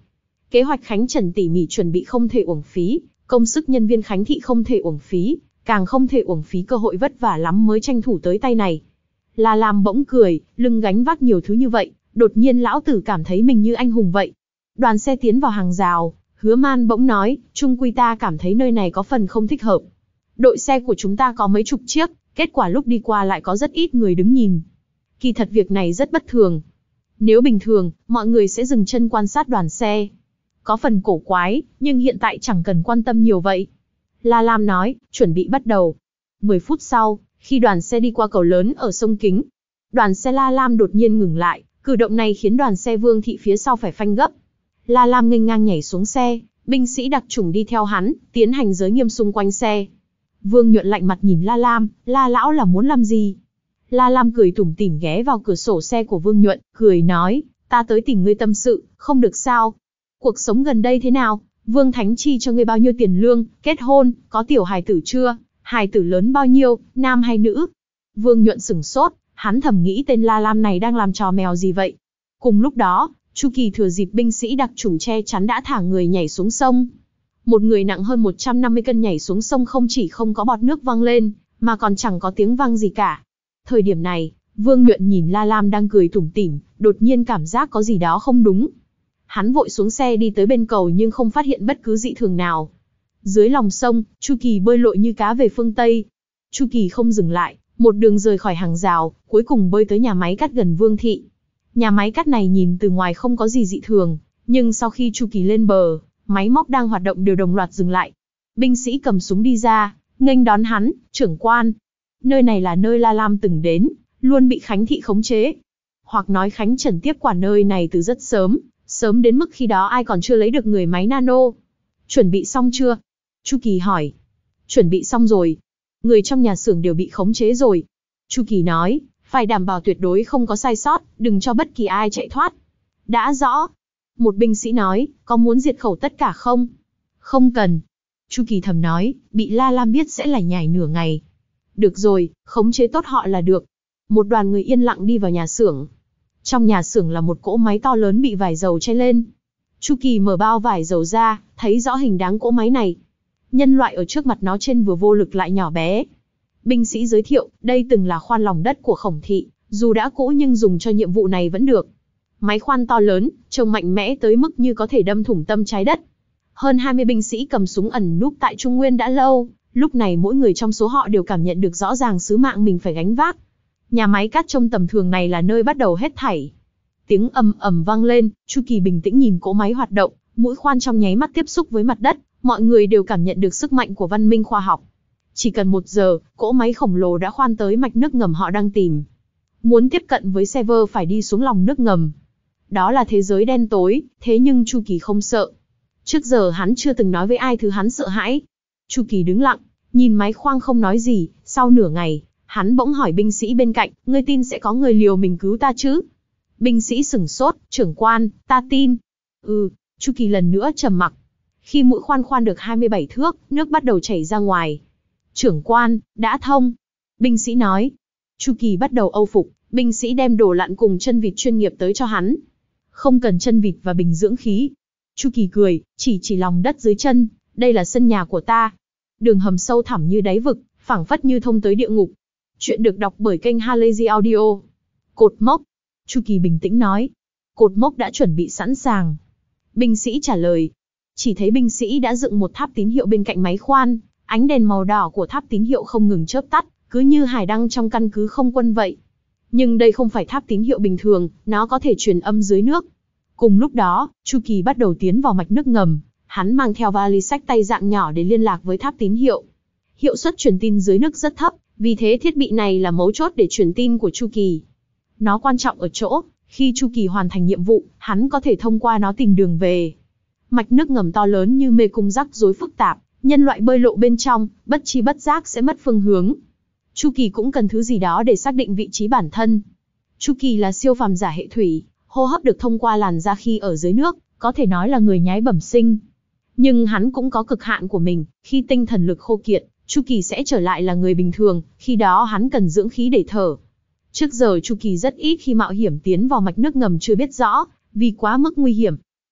Kế hoạch Khánh Trần tỉ mỉ chuẩn bị không thể uổng phí, công sức nhân viên Khánh thị không thể uổng phí, càng không thể uổng phí cơ hội vất vả lắm mới tranh thủ tới tay này. La Lam bỗng cười, lưng gánh vác nhiều thứ như vậy, đột nhiên lão tử cảm thấy mình như anh hùng vậy. Đoàn xe tiến vào hàng rào, Hứa Man bỗng nói, chung quy ta cảm thấy nơi này có phần không thích hợp. Đội xe của chúng ta có mấy chục chiếc, kết quả lúc đi qua lại có rất ít người đứng nhìn. Kỳ thật việc này rất bất thường. Nếu bình thường, mọi người sẽ dừng chân quan sát đoàn xe. Có phần cổ quái, nhưng hiện tại chẳng cần quan tâm nhiều vậy. La Lam nói, chuẩn bị bắt đầu. mười phút sau, khi đoàn xe đi qua cầu lớn ở sông Kính, đoàn xe La Lam đột nhiên ngừng lại, cử động này khiến đoàn xe Vương Thị phía sau phải phanh gấp. La Lam nghênh ngang nhảy xuống xe, binh sĩ đặc chủng đi theo hắn, tiến hành giới nghiêm xung quanh xe. Vương Nhuận lạnh mặt nhìn La Lam, La lão là muốn làm gì? La Lam cười tủm tỉm ghé vào cửa sổ xe của Vương Nhuận, cười nói, ta tới tìm ngươi tâm sự, không được sao? Cuộc sống gần đây thế nào? Vương Thánh chi cho ngươi bao nhiêu tiền lương, kết hôn, có tiểu hài tử chưa? Hài tử lớn bao nhiêu, nam hay nữ? Vương Nhuận sửng sốt, hắn thầm nghĩ tên La Lam này đang làm trò mèo gì vậy? Cùng lúc đó, Chu Kỳ thừa dịp binh sĩ đặc chủng che chắn đã thả người nhảy xuống sông. Một người nặng hơn một trăm năm mươi cân nhảy xuống sông không chỉ không có bọt nước văng lên, mà còn chẳng có tiếng vang gì cả. Thời điểm này, Vương Nhuận nhìn La Lam đang cười tủm tỉm, đột nhiên cảm giác có gì đó không đúng. Hắn vội xuống xe đi tới bên cầu nhưng không phát hiện bất cứ dị thường nào. Dưới lòng sông, Chu Kỳ bơi lội như cá về phương Tây. Chu Kỳ không dừng lại, một đường rời khỏi hàng rào, cuối cùng bơi tới nhà máy cắt gần Vương Thị. Nhà máy cắt này nhìn từ ngoài không có gì dị thường, nhưng sau khi Chu Kỳ lên bờ, máy móc đang hoạt động đều đồng loạt dừng lại. Binh sĩ cầm súng đi ra, nghênh đón hắn, trưởng quan. Nơi này là nơi La Lam từng đến, luôn bị Khánh Thị khống chế. Hoặc nói Khánh Trần tiếp quản nơi này từ rất sớm, sớm đến mức khi đó ai còn chưa lấy được người máy nano. Chuẩn bị xong chưa? Chu Kỳ hỏi. Chuẩn bị xong rồi. Người trong nhà xưởng đều bị khống chế rồi. Chu Kỳ nói, phải đảm bảo tuyệt đối không có sai sót, đừng cho bất kỳ ai chạy thoát. Đã rõ. Một binh sĩ nói, có muốn diệt khẩu tất cả không? Không cần. Chu Kỳ thầm nói, bị La Lam biết sẽ lải nhải nửa ngày. Được rồi, khống chế tốt họ là được. Một đoàn người yên lặng đi vào nhà xưởng. Trong nhà xưởng là một cỗ máy to lớn bị vải dầu che lên. Chu Kỳ mở bao vải dầu ra, thấy rõ hình dáng cỗ máy này. Nhân loại ở trước mặt nó trên vừa vô lực lại nhỏ bé. Binh sĩ giới thiệu, đây từng là khoan lòng đất của Khổng Thị, dù đã cũ nhưng dùng cho nhiệm vụ này vẫn được. Máy khoan to lớn, trông mạnh mẽ tới mức như có thể đâm thủng tâm trái đất. Hơn hai mươi binh sĩ cầm súng ẩn núp tại Trung Nguyên đã lâu, lúc này mỗi người trong số họ đều cảm nhận được rõ ràng sứ mạng mình phải gánh vác. Nhà máy cắt trông tầm thường này là nơi bắt đầu hết thảy. Tiếng ầm ầm vang lên, Chu Kỳ bình tĩnh nhìn cỗ máy hoạt động, mũi khoan trong nháy mắt tiếp xúc với mặt đất, mọi người đều cảm nhận được sức mạnh của văn minh khoa học. Chỉ cần một giờ, cỗ máy khổng lồ đã khoan tới mạch nước ngầm họ đang tìm. Muốn tiếp cận với server phải đi xuống lòng nước ngầm. Đó là thế giới đen tối, thế nhưng Chu Kỳ không sợ. Trước giờ hắn chưa từng nói với ai thứ hắn sợ hãi. Chu Kỳ đứng lặng, nhìn máy khoan không nói gì, sau nửa ngày, hắn bỗng hỏi binh sĩ bên cạnh, ngươi tin sẽ có người liều mình cứu ta chứ? Binh sĩ sửng sốt, trưởng quan, ta tin. Ừ, Chu Kỳ lần nữa trầm mặc. Khi mũi khoan khoan được hai mươi bảy thước, nước bắt đầu chảy ra ngoài. Trưởng quan, đã thông. Binh sĩ nói. Chu Kỳ bắt đầu âu phục, binh sĩ đem đồ lặn cùng chân vịt chuyên nghiệp tới cho hắn. Không cần chân vịt và bình dưỡng khí. Chu Kỳ cười, chỉ chỉ lòng đất dưới chân, đây là sân nhà của ta. Đường hầm sâu thẳm như đáy vực, phảng phất như thông tới địa ngục. Chuyện được đọc bởi kênh Halazy Audio. Cột mốc. Chu Kỳ bình tĩnh nói. Cột mốc đã chuẩn bị sẵn sàng. Binh sĩ trả lời. Chỉ thấy binh sĩ đã dựng một tháp tín hiệu bên cạnh máy khoan, ánh đèn màu đỏ của tháp tín hiệu không ngừng chớp tắt, cứ như hải đăng trong căn cứ không quân vậy. Nhưng đây không phải tháp tín hiệu bình thường, nó có thể truyền âm dưới nước. Cùng lúc đó, Chu Kỳ bắt đầu tiến vào mạch nước ngầm, hắn mang theo vali xách tay dạng nhỏ để liên lạc với tháp tín hiệu. Hiệu suất truyền tin dưới nước rất thấp, vì thế thiết bị này là mấu chốt để truyền tin của Chu Kỳ. Nó quan trọng ở chỗ, khi Chu Kỳ hoàn thành nhiệm vụ, hắn có thể thông qua nó tìm đường về. Mạch nước ngầm to lớn như mê cung rắc rối phức tạp, nhân loại bơi lộ bên trong, bất chi bất giác sẽ mất phương hướng. Chu Kỳ cũng cần thứ gì đó để xác định vị trí bản thân. Chu Kỳ là siêu phàm giả hệ thủy, hô hấp được thông qua làn da khi ở dưới nước, có thể nói là người nhái bẩm sinh. Nhưng hắn cũng có cực hạn của mình, khi tinh thần lực khô kiệt, Chu Kỳ sẽ trở lại là người bình thường, khi đó hắn cần dưỡng khí để thở. Trước giờ Chu Kỳ rất ít khi mạo hiểm tiến vào mạch nước ngầm chưa biết rõ, vì quá mức nguy hiểm.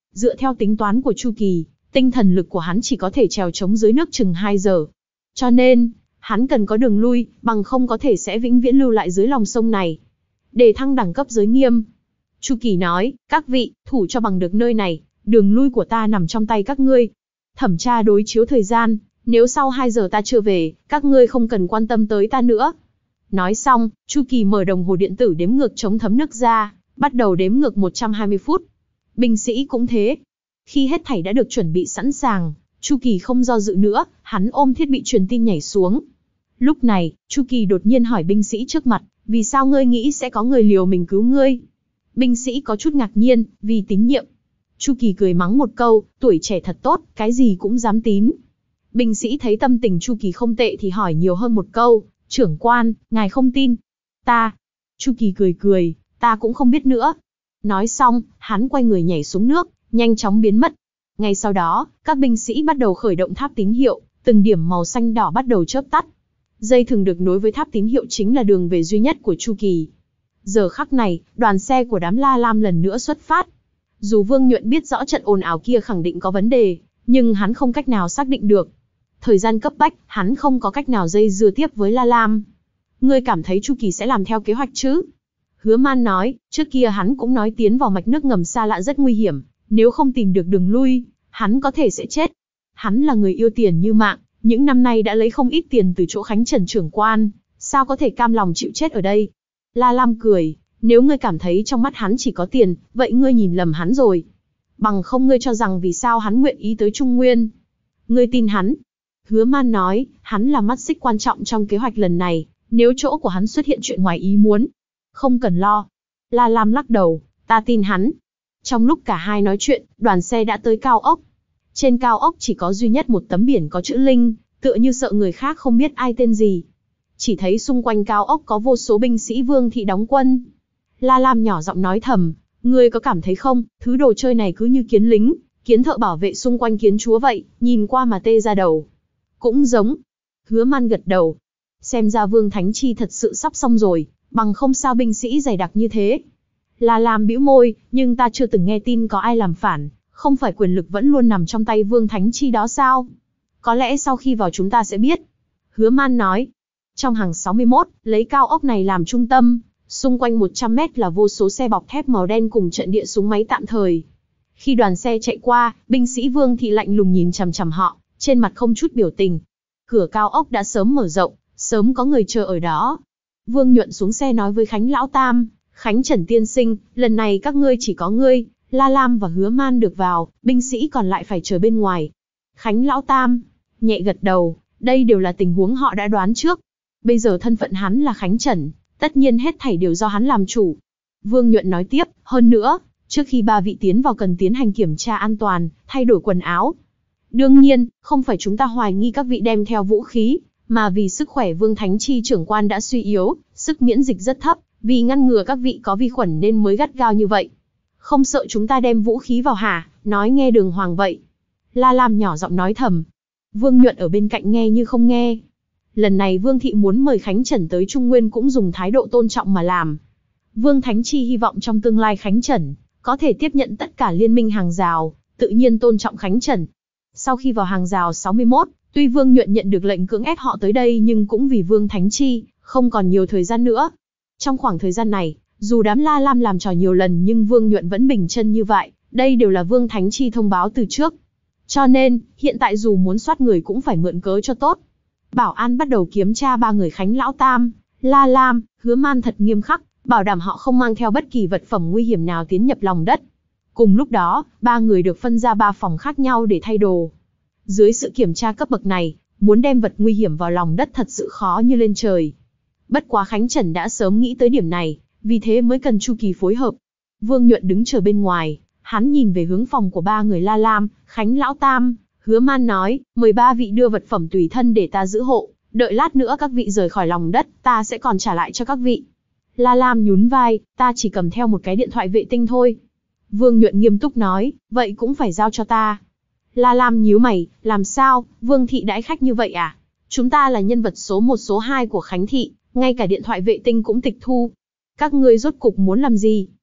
Dựa theo tính toán của Chu Kỳ, tinh thần lực của hắn chỉ có thể trèo chống dưới nước chừng hai giờ. Cho nên, hắn cần có đường lui, bằng không có thể sẽ vĩnh viễn lưu lại dưới lòng sông này. Để thăng đẳng cấp giới nghiêm. Chu Kỳ nói, các vị, thủ cho bằng được nơi này, đường lui của ta nằm trong tay các ngươi. Thẩm tra đối chiếu thời gian, nếu sau hai giờ ta chưa về, các ngươi không cần quan tâm tới ta nữa. Nói xong, Chu Kỳ mở đồng hồ điện tử đếm ngược chống thấm nước ra, bắt đầu đếm ngược một trăm hai mươi phút. Binh sĩ cũng thế. Khi hết thảy đã được chuẩn bị sẵn sàng, Chu Kỳ không do dự nữa, hắn ôm thiết bị truyền tin nhảy xuống. Lúc này, Chu Kỳ đột nhiên hỏi binh sĩ trước mặt, vì sao ngươi nghĩ sẽ có người liều mình cứu ngươi? Binh sĩ có chút ngạc nhiên, vì tín nhiệm. Chu Kỳ cười mắng một câu, tuổi trẻ thật tốt, cái gì cũng dám tín. Binh sĩ thấy tâm tình Chu Kỳ không tệ thì hỏi nhiều hơn một câu, trưởng quan, ngài không tin. Ta. Chu Kỳ cười cười, ta cũng không biết nữa. Nói xong, hắn quay người nhảy xuống nước, nhanh chóng biến mất. Ngay sau đó, các binh sĩ bắt đầu khởi động tháp tín hiệu, từng điểm màu xanh đỏ bắt đầu chớp tắt. Dây thường được nối với tháp tín hiệu chính là đường về duy nhất của Chu Kỳ. Giờ khắc này, đoàn xe của đám La Lam lần nữa xuất phát. Dù Vương Nhuận biết rõ trận ồn ào kia khẳng định có vấn đề, nhưng hắn không cách nào xác định được. Thời gian cấp bách, hắn không có cách nào dây dưa tiếp với La Lam. Ngươi cảm thấy Chu Kỳ sẽ làm theo kế hoạch chứ? Hứa Man nói, trước kia hắn cũng nói tiến vào mạch nước ngầm xa lạ rất nguy hiểm, nếu không tìm được đường lui, hắn có thể sẽ chết. Hắn là người yêu tiền như mạng, những năm nay đã lấy không ít tiền từ chỗ Khánh Trần trưởng quan, sao có thể cam lòng chịu chết ở đây? La Lam cười, nếu ngươi cảm thấy trong mắt hắn chỉ có tiền, vậy ngươi nhìn lầm hắn rồi. Bằng không ngươi cho rằng vì sao hắn nguyện ý tới Trung Nguyên? Ngươi tin hắn? Hứa Man nói, hắn là mắt xích quan trọng trong kế hoạch lần này, nếu chỗ của hắn xuất hiện chuyện ngoài ý muốn. Không cần lo. La Lam lắc đầu, ta tin hắn. Trong lúc cả hai nói chuyện, đoàn xe đã tới cao ốc. Trên cao ốc chỉ có duy nhất một tấm biển có chữ Linh, tựa như sợ người khác không biết ai tên gì. Chỉ thấy xung quanh cao ốc có vô số binh sĩ Vương thị đóng quân. La Lam nhỏ giọng nói thầm, ngươi có cảm thấy không, thứ đồ chơi này cứ như kiến lính, kiến thợ bảo vệ xung quanh kiến chúa vậy, nhìn qua mà tê ra đầu. Cũng giống. Hứa Man gật đầu. Xem ra Vương Thánh Chi thật sự sắp xong rồi, bằng không sao binh sĩ dày đặc như thế. La Lam bĩu môi, nhưng ta chưa từng nghe tin có ai làm phản, không phải quyền lực vẫn luôn nằm trong tay Vương Thánh Chi đó sao? Có lẽ sau khi vào chúng ta sẽ biết. Hứa Man nói. Trong hàng sáu mươi mốt, lấy cao ốc này làm trung tâm, xung quanh một trăm mét là vô số xe bọc thép màu đen cùng trận địa súng máy tạm thời. Khi đoàn xe chạy qua, binh sĩ Vương thị lạnh lùng nhìn chằm chằm họ, trên mặt không chút biểu tình. Cửa cao ốc đã sớm mở rộng, sớm có người chờ ở đó. Vương Nhuận xuống xe nói với Khánh Lão Tam, Khánh Trần tiên sinh, lần này các ngươi chỉ có ngươi, La Lam và Hứa Man được vào, binh sĩ còn lại phải chờ bên ngoài. Khánh Lão Tam nhẹ gật đầu, đây đều là tình huống họ đã đoán trước. Bây giờ thân phận hắn là Khánh Trần, tất nhiên hết thảy đều do hắn làm chủ. Vương Nhuận nói tiếp, hơn nữa, trước khi ba vị tiến vào cần tiến hành kiểm tra an toàn, thay đổi quần áo. Đương nhiên, không phải chúng ta hoài nghi các vị đem theo vũ khí, mà vì sức khỏe Vương Thánh Chi trưởng quan đã suy yếu, sức miễn dịch rất thấp, vì ngăn ngừa các vị có vi khuẩn nên mới gắt gao như vậy. Không sợ chúng ta đem vũ khí vào hả? Nói nghe đường hoàng vậy. La Lam nhỏ giọng nói thầm. Vương Nhuận ở bên cạnh nghe như không nghe. Lần này Vương Thị muốn mời Khánh Trần tới Trung Nguyên cũng dùng thái độ tôn trọng mà làm. Vương Thánh Chi hy vọng trong tương lai Khánh Trần có thể tiếp nhận tất cả liên minh hàng rào, tự nhiên tôn trọng Khánh Trần. Sau khi vào hàng rào sáu mươi mốt, tuy Vương Nhuận nhận được lệnh cưỡng ép họ tới đây nhưng cũng vì Vương Thánh Chi, không còn nhiều thời gian nữa. Trong khoảng thời gian này, dù đám La Lam làm trò nhiều lần nhưng Vương Nhuận vẫn bình chân như vậy, đây đều là Vương Thánh Chi thông báo từ trước. Cho nên, hiện tại dù muốn soát người cũng phải mượn cớ cho tốt. Bảo an bắt đầu kiểm tra ba người Khánh Lão Tam, La Lam, Hứa Man thật nghiêm khắc, bảo đảm họ không mang theo bất kỳ vật phẩm nguy hiểm nào tiến nhập lòng đất. Cùng lúc đó, ba người được phân ra ba phòng khác nhau để thay đồ. Dưới sự kiểm tra cấp bậc này, muốn đem vật nguy hiểm vào lòng đất thật sự khó như lên trời. Bất quá Khánh Trần đã sớm nghĩ tới điểm này, vì thế mới cần Chu Kỳ phối hợp. Vương Nhuận đứng chờ bên ngoài, hắn nhìn về hướng phòng của ba người La Lam, Khánh Lão Tam, Hứa Man nói, mời ba vị đưa vật phẩm tùy thân để ta giữ hộ, đợi lát nữa các vị rời khỏi lòng đất, ta sẽ còn trả lại cho các vị. La Lam nhún vai, ta chỉ cầm theo một cái điện thoại vệ tinh thôi. Vương Nhuận nghiêm túc nói, vậy cũng phải giao cho ta. La Lam nhíu mày, làm sao, Vương Thị đãi khách như vậy à? Chúng ta là nhân vật số một số hai của Khánh Thị, ngay cả điện thoại vệ tinh cũng tịch thu. Các ngươi rốt cục muốn làm gì?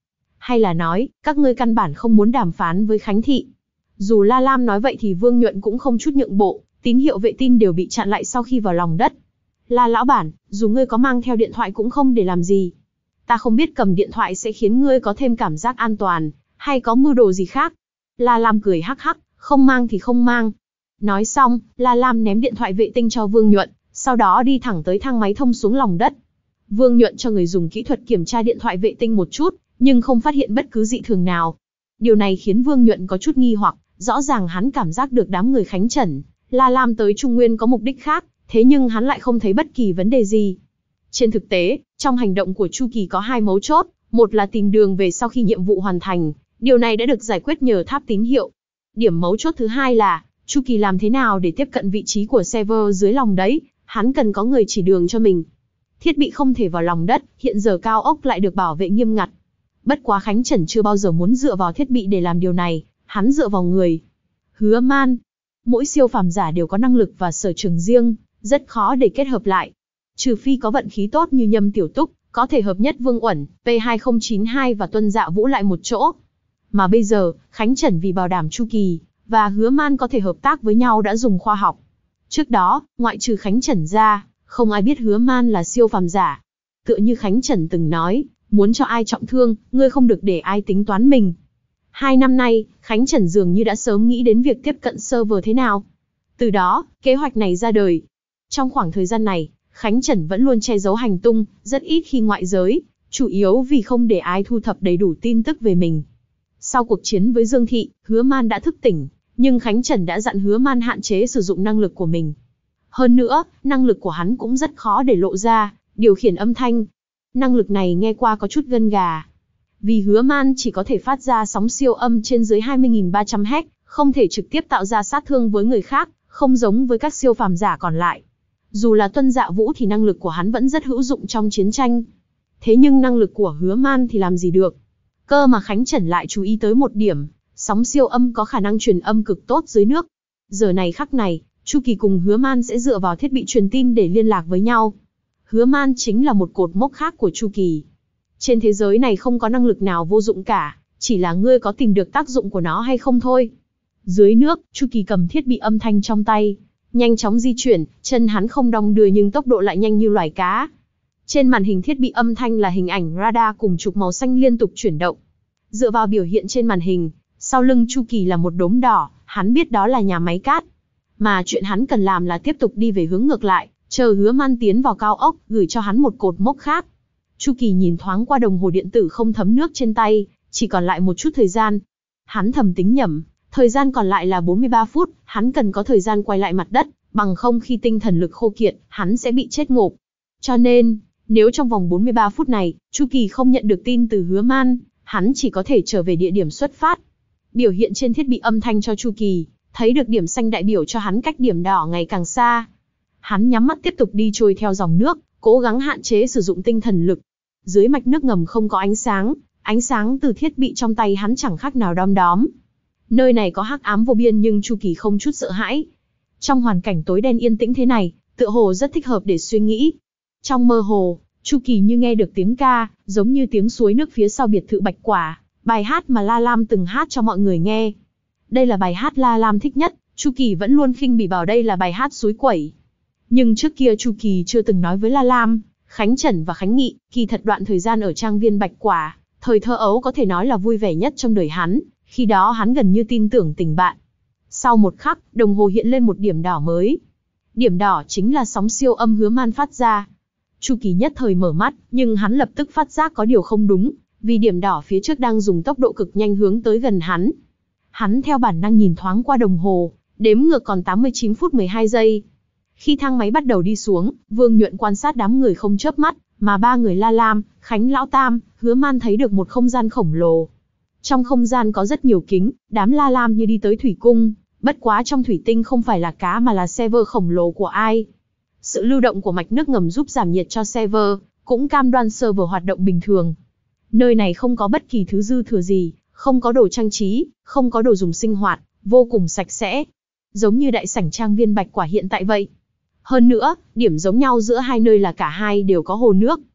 Hay là nói, các ngươi căn bản không muốn đàm phán với Khánh Thị? Dù La Lam nói vậy thì Vương Nhuận cũng không chút nhượng bộ, tín hiệu vệ tinh đều bị chặn lại sau khi vào lòng đất. La lão bản, dù ngươi có mang theo điện thoại cũng không để làm gì. Ta không biết cầm điện thoại sẽ khiến ngươi có thêm cảm giác an toàn, hay có mưu đồ gì khác. La Lam cười hắc hắc, không mang thì không mang. Nói xong, La Lam ném điện thoại vệ tinh cho Vương Nhuận, sau đó đi thẳng tới thang máy thông xuống lòng đất. Vương Nhuận cho người dùng kỹ thuật kiểm tra điện thoại vệ tinh một chút, nhưng không phát hiện bất cứ dị thường nào. Điều này khiến Vương Nhuận có chút nghi hoặc, rõ ràng hắn cảm giác được đám người Khánh Trần, La Lam tới Trung Nguyên có mục đích khác, thế nhưng hắn lại không thấy bất kỳ vấn đề gì. Trên thực tế, trong hành động của Chu Kỳ có hai mấu chốt, một là tìm đường về sau khi nhiệm vụ hoàn thành, điều này đã được giải quyết nhờ tháp tín hiệu. Điểm mấu chốt thứ hai là, Chu Kỳ làm thế nào để tiếp cận vị trí của server dưới lòng đấy, hắn cần có người chỉ đường cho mình. Thiết bị không thể vào lòng đất, hiện giờ cao ốc lại được bảo vệ nghiêm ngặt. Bất quá Khánh Trần chưa bao giờ muốn dựa vào thiết bị để làm điều này, hắn dựa vào người. Hứa Man. Mỗi siêu phàm giả đều có năng lực và sở trường riêng, rất khó để kết hợp lại. Trừ phi có vận khí tốt như Nhâm Tiểu Túc, có thể hợp nhất Vương Uẩn, P hai không chín hai và Tuân Dạ Vũ lại một chỗ. Mà bây giờ, Khánh Trần vì bảo đảm Chu Kỳ và Hứa Man có thể hợp tác với nhau đã dùng khoa học. Trước đó, ngoại trừ Khánh Trần ra, không ai biết Hứa Man là siêu phàm giả. Tựa như Khánh Trần từng nói, muốn cho ai trọng thương, ngươi không được để ai tính toán mình. Hai năm nay, Khánh Trần dường như đã sớm nghĩ đến việc tiếp cận server thế nào. Từ đó, kế hoạch này ra đời. Trong khoảng thời gian này, Khánh Trần vẫn luôn che giấu hành tung, rất ít khi ngoại giới, chủ yếu vì không để ai thu thập đầy đủ tin tức về mình. Sau cuộc chiến với Dương Thị, Hứa Man đã thức tỉnh, nhưng Khánh Trần đã dặn Hứa Man hạn chế sử dụng năng lực của mình. Hơn nữa, năng lực của hắn cũng rất khó để lộ ra, điều khiển âm thanh. Năng lực này nghe qua có chút gân gà. Vì Hứa Man chỉ có thể phát ra sóng siêu âm trên dưới hai mươi nghìn ba trăm héc, không thể trực tiếp tạo ra sát thương với người khác, không giống với các siêu phàm giả còn lại. Dù là Tuân Dạ Vũ thì năng lực của hắn vẫn rất hữu dụng trong chiến tranh. Thế nhưng năng lực của Hứa Man thì làm gì được. Cơ mà Khánh Trần lại chú ý tới một điểm, sóng siêu âm có khả năng truyền âm cực tốt dưới nước. Giờ này khắc này, Chu Kỳ cùng Hứa Man sẽ dựa vào thiết bị truyền tin để liên lạc với nhau. Hứa Man chính là một cột mốc khác của Chu Kỳ. Trên thế giới này không có năng lực nào vô dụng cả, chỉ là ngươi có tìm được tác dụng của nó hay không thôi. Dưới nước, Chu Kỳ cầm thiết bị âm thanh trong tay, nhanh chóng di chuyển, chân hắn không đong đưa nhưng tốc độ lại nhanh như loài cá. Trên màn hình thiết bị âm thanh là hình ảnh radar cùng trục màu xanh liên tục chuyển động. Dựa vào biểu hiện trên màn hình, sau lưng Chu Kỳ là một đốm đỏ, hắn biết đó là nhà máy cát. Mà chuyện hắn cần làm là tiếp tục đi về hướng ngược lại, chờ Hứa Man tiến vào cao ốc, gửi cho hắn một cột mốc khác. Chu Kỳ nhìn thoáng qua đồng hồ điện tử không thấm nước trên tay, chỉ còn lại một chút thời gian. Hắn thầm tính nhẩm, thời gian còn lại là bốn mươi ba phút, hắn cần có thời gian quay lại mặt đất, bằng không khi tinh thần lực khô kiệt, hắn sẽ bị chết ngộp. Cho nên, nếu trong vòng bốn mươi ba phút này, Chu Kỳ không nhận được tin từ Hứa Man, hắn chỉ có thể trở về địa điểm xuất phát. Biểu hiện trên thiết bị âm thanh cho Chu Kỳ, thấy được điểm xanh đại biểu cho hắn cách điểm đỏ ngày càng xa. Hắn nhắm mắt tiếp tục đi trôi theo dòng nước, cố gắng hạn chế sử dụng tinh thần lực. Dưới mạch nước ngầm không có ánh sáng, ánh sáng từ thiết bị trong tay hắn chẳng khác nào đom đóm. Nơi này có hắc ám vô biên nhưng Chu Kỳ không chút sợ hãi. Trong hoàn cảnh tối đen yên tĩnh thế này, tựa hồ rất thích hợp để suy nghĩ. Trong mơ hồ, Chu Kỳ như nghe được tiếng ca, giống như tiếng suối nước phía sau biệt thự Bạch Quả, bài hát mà La Lam từng hát cho mọi người nghe. Đây là bài hát La Lam thích nhất, Chu Kỳ vẫn luôn khinh bỉ bảo đây là bài hát suối quẩy. Nhưng trước kia Chu Kỳ chưa từng nói với La Lam, Khánh Trần và Khánh Nghị, kỳ thật đoạn thời gian ở trang viên Bạch Quả, thời thơ ấu có thể nói là vui vẻ nhất trong đời hắn, khi đó hắn gần như tin tưởng tình bạn. Sau một khắc, đồng hồ hiện lên một điểm đỏ mới. Điểm đỏ chính là sóng siêu âm Hứa Man phát ra. Chu Kỳ nhất thời mở mắt, nhưng hắn lập tức phát giác có điều không đúng, vì điểm đỏ phía trước đang dùng tốc độ cực nhanh hướng tới gần hắn. Hắn theo bản năng nhìn thoáng qua đồng hồ, đếm ngược còn tám mươi chín phút mười hai giây. Khi thang máy bắt đầu đi xuống, Vương Nhuận quan sát đám người không chớp mắt, mà ba người La Lam, Khánh Lão Tam, Hứa Man thấy được một không gian khổng lồ. Trong không gian có rất nhiều kính, đám La Lam như đi tới thủy cung, bất quá trong thủy tinh không phải là cá mà là server khổng lồ của ai. Sự lưu động của mạch nước ngầm giúp giảm nhiệt cho server, cũng cam đoan server hoạt động bình thường. Nơi này không có bất kỳ thứ dư thừa gì, không có đồ trang trí, không có đồ dùng sinh hoạt, vô cùng sạch sẽ. Giống như đại sảnh trang viên Bạch Quả hiện tại vậy. Hơn nữa, điểm giống nhau giữa hai nơi là cả hai đều có hồ nước.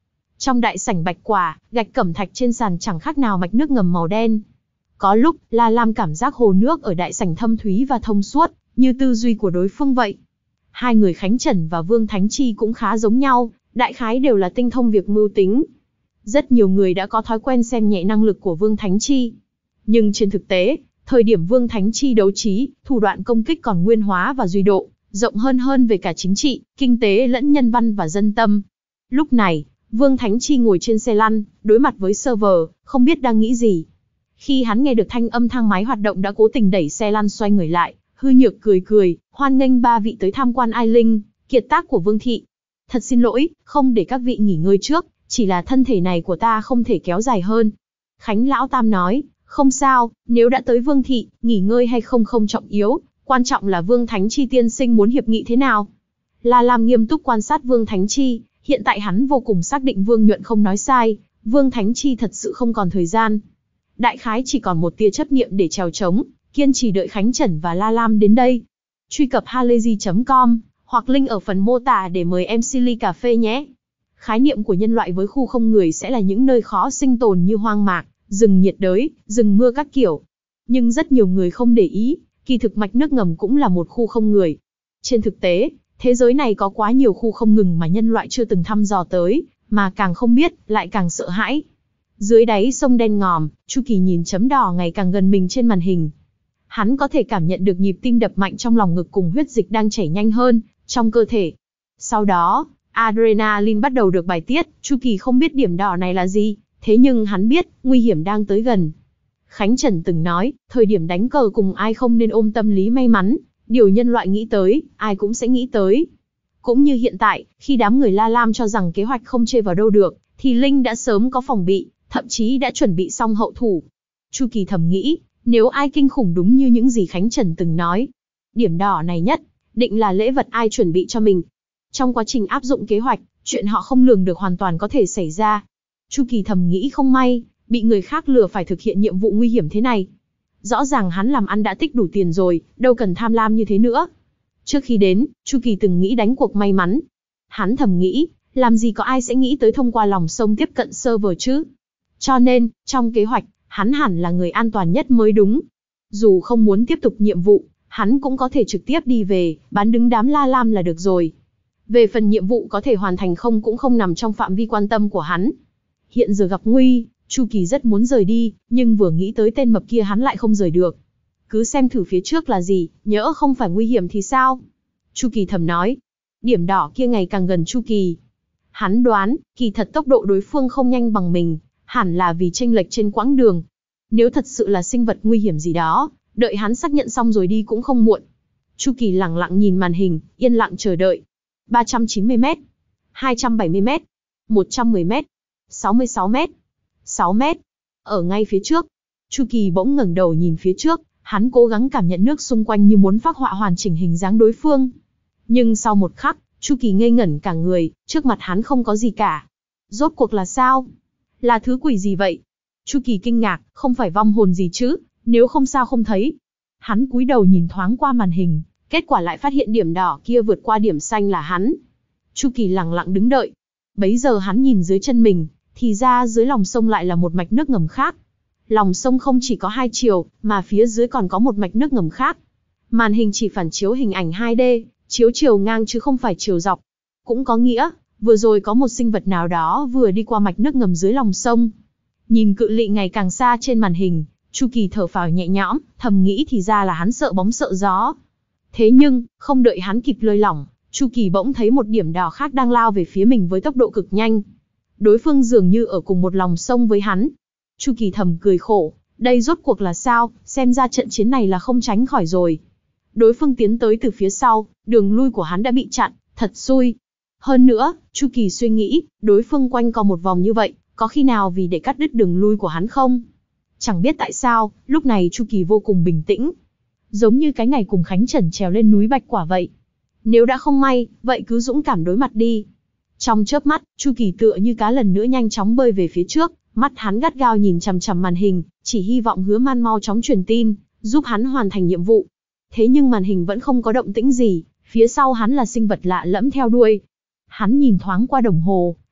Trong đại sảnh bạch quả, gạch cẩm thạch trên sàn chẳng khác nào mạch nước ngầm màu đen. Có lúc, La Lam cảm giác hồ nước ở đại sảnh thâm thúy và thông suốt, như tư duy của đối phương vậy. Hai người Khánh Trần và Vương Thánh Chi cũng khá giống nhau, đại khái đều là tinh thông việc mưu tính. Rất nhiều người đã có thói quen xem nhẹ năng lực của Vương Thánh Chi. Nhưng trên thực tế, thời điểm Vương Thánh Chi đấu trí, thủ đoạn công kích còn nguyên hóa và duy độ, rộng hơn hơn về cả chính trị, kinh tế lẫn nhân văn và dân tâm. Lúc này, Vương Thánh Chi ngồi trên xe lăn, đối mặt với server, không biết đang nghĩ gì. Khi hắn nghe được thanh âm thang máy hoạt động đã cố tình đẩy xe lăn xoay người lại, hư nhược cười cười, hoan nghênh ba vị tới tham quan Ai Linh, kiệt tác của Vương Thị. Thật xin lỗi, không để các vị nghỉ ngơi trước, chỉ là thân thể này của ta không thể kéo dài hơn. Khánh Lão Tam nói, không sao, nếu đã tới Vương Thị, nghỉ ngơi hay không không trọng yếu, quan trọng là Vương Thánh Chi tiên sinh muốn hiệp nghị thế nào. La Lam nghiêm túc quan sát Vương Thánh Chi, hiện tại hắn vô cùng xác định Vương Nhuận không nói sai, Vương Thánh Chi thật sự không còn thời gian. Đại khái chỉ còn một tia chấp niệm để trèo trống, kiên trì đợi Khánh Trần và La Lam đến đây. Truy cập halayzi chấm com, hoặc link ở phần mô tả để mời em xê ly cà phê nhé. Khái niệm của nhân loại với khu không người sẽ là những nơi khó sinh tồn như hoang mạc, rừng nhiệt đới, rừng mưa các kiểu. Nhưng rất nhiều người không để ý, kỳ thực mạch nước ngầm cũng là một khu không người. Trên thực tế, thế giới này có quá nhiều khu không ngừng mà nhân loại chưa từng thăm dò tới, mà càng không biết, lại càng sợ hãi. Dưới đáy sông đen ngòm, Chu Kỳ nhìn chấm đỏ ngày càng gần mình trên màn hình. Hắn có thể cảm nhận được nhịp tim đập mạnh trong lòng ngực cùng huyết dịch đang chảy nhanh hơn trong cơ thể. Sau đó, adrenaline bắt đầu được bài tiết, Chu Kỳ không biết điểm đỏ này là gì, thế nhưng hắn biết, nguy hiểm đang tới gần. Khánh Trần từng nói, thời điểm đánh cờ cùng ai không nên ôm tâm lý may mắn, điều nhân loại nghĩ tới, ai cũng sẽ nghĩ tới. Cũng như hiện tại, khi đám người La Lam cho rằng kế hoạch không chê vào đâu được, thì Linh đã sớm có phòng bị, thậm chí đã chuẩn bị xong hậu thủ. Chu Kỳ thầm nghĩ, nếu ai kinh khủng đúng như những gì Khánh Trần từng nói, điểm đỏ này nhất định là lễ vật ai chuẩn bị cho mình. Trong quá trình áp dụng kế hoạch, chuyện họ không lường được hoàn toàn có thể xảy ra. Chu Kỳ thầm nghĩ không may, bị người khác lừa phải thực hiện nhiệm vụ nguy hiểm thế này. Rõ ràng hắn làm ăn đã tích đủ tiền rồi, đâu cần tham lam như thế nữa. Trước khi đến, Chu Kỳ từng nghĩ đánh cuộc may mắn. Hắn thầm nghĩ, làm gì có ai sẽ nghĩ tới thông qua lòng sông tiếp cận server chứ. Cho nên, trong kế hoạch, hắn hẳn là người an toàn nhất mới đúng. Dù không muốn tiếp tục nhiệm vụ, hắn cũng có thể trực tiếp đi về, bán đứng đám La Lam là được rồi. Về phần nhiệm vụ có thể hoàn thành không cũng không nằm trong phạm vi quan tâm của hắn. Hiện giờ gặp nguy, Chu Kỳ rất muốn rời đi, nhưng vừa nghĩ tới tên mập kia hắn lại không rời được. Cứ xem thử phía trước là gì, nhỡ không phải nguy hiểm thì sao? Chu Kỳ thầm nói. Điểm đỏ kia ngày càng gần Chu Kỳ. Hắn đoán, kỳ thật tốc độ đối phương không nhanh bằng mình, hẳn là vì chênh lệch trên quãng đường. Nếu thật sự là sinh vật nguy hiểm gì đó, đợi hắn xác nhận xong rồi đi cũng không muộn. Chu Kỳ lặng lặng nhìn màn hình, yên lặng chờ đợi. ba trăm chín mươi mét, hai trăm bảy mươi mét, một trăm mười mét, sáu mươi sáu mét, sáu mét. Ở ngay phía trước, Chu Kỳ bỗng ngẩng đầu nhìn phía trước, hắn cố gắng cảm nhận nước xung quanh như muốn phác họa hoàn chỉnh hình dáng đối phương. Nhưng sau một khắc, Chu Kỳ ngây ngẩn cả người, trước mặt hắn không có gì cả. Rốt cuộc là sao? Là thứ quỷ gì vậy? Chu Kỳ kinh ngạc, không phải vong hồn gì chứ, nếu không sao không thấy. Hắn cúi đầu nhìn thoáng qua màn hình, kết quả lại phát hiện điểm đỏ kia vượt qua điểm xanh là hắn. Chu Kỳ lặng lặng đứng đợi. Bấy giờ hắn nhìn dưới chân mình, thì ra dưới lòng sông lại là một mạch nước ngầm khác. Lòng sông không chỉ có hai chiều, mà phía dưới còn có một mạch nước ngầm khác. Màn hình chỉ phản chiếu hình ảnh hai D, chiếu chiều ngang chứ không phải chiều dọc. Cũng có nghĩa, vừa rồi có một sinh vật nào đó vừa đi qua mạch nước ngầm dưới lòng sông. Nhìn cự ly ngày càng xa trên màn hình, Chu Kỳ thở phào nhẹ nhõm, thầm nghĩ thì ra là hắn sợ bóng sợ gió. Thế nhưng, không đợi hắn kịp lơi lỏng, Chu Kỳ bỗng thấy một điểm đỏ khác đang lao về phía mình với tốc độ cực nhanh. Đối phương dường như ở cùng một lòng sông với hắn. Chu Kỳ thầm cười khổ, đây rốt cuộc là sao, xem ra trận chiến này là không tránh khỏi rồi. Đối phương tiến tới từ phía sau, đường lui của hắn đã bị chặn, thật xui. Hơn nữa, Chu Kỳ suy nghĩ, đối phương quanh co một vòng như vậy, có khi nào vì để cắt đứt đường lui của hắn không? Chẳng biết tại sao, lúc này Chu Kỳ vô cùng bình tĩnh. Giống như cái ngày cùng Khánh Trần trèo lên núi Bạch Quả vậy. Nếu đã không may, vậy cứ dũng cảm đối mặt đi. Trong chớp mắt, Chu Kỳ tựa như cá lần nữa nhanh chóng bơi về phía trước, mắt hắn gắt gao nhìn chằm chằm màn hình, chỉ hy vọng Hứa Man mau chóng truyền tin, giúp hắn hoàn thành nhiệm vụ. Thế nhưng màn hình vẫn không có động tĩnh gì, phía sau hắn là sinh vật lạ lẫm theo đuôi. Hắn nhìn thoáng qua đồng hồ,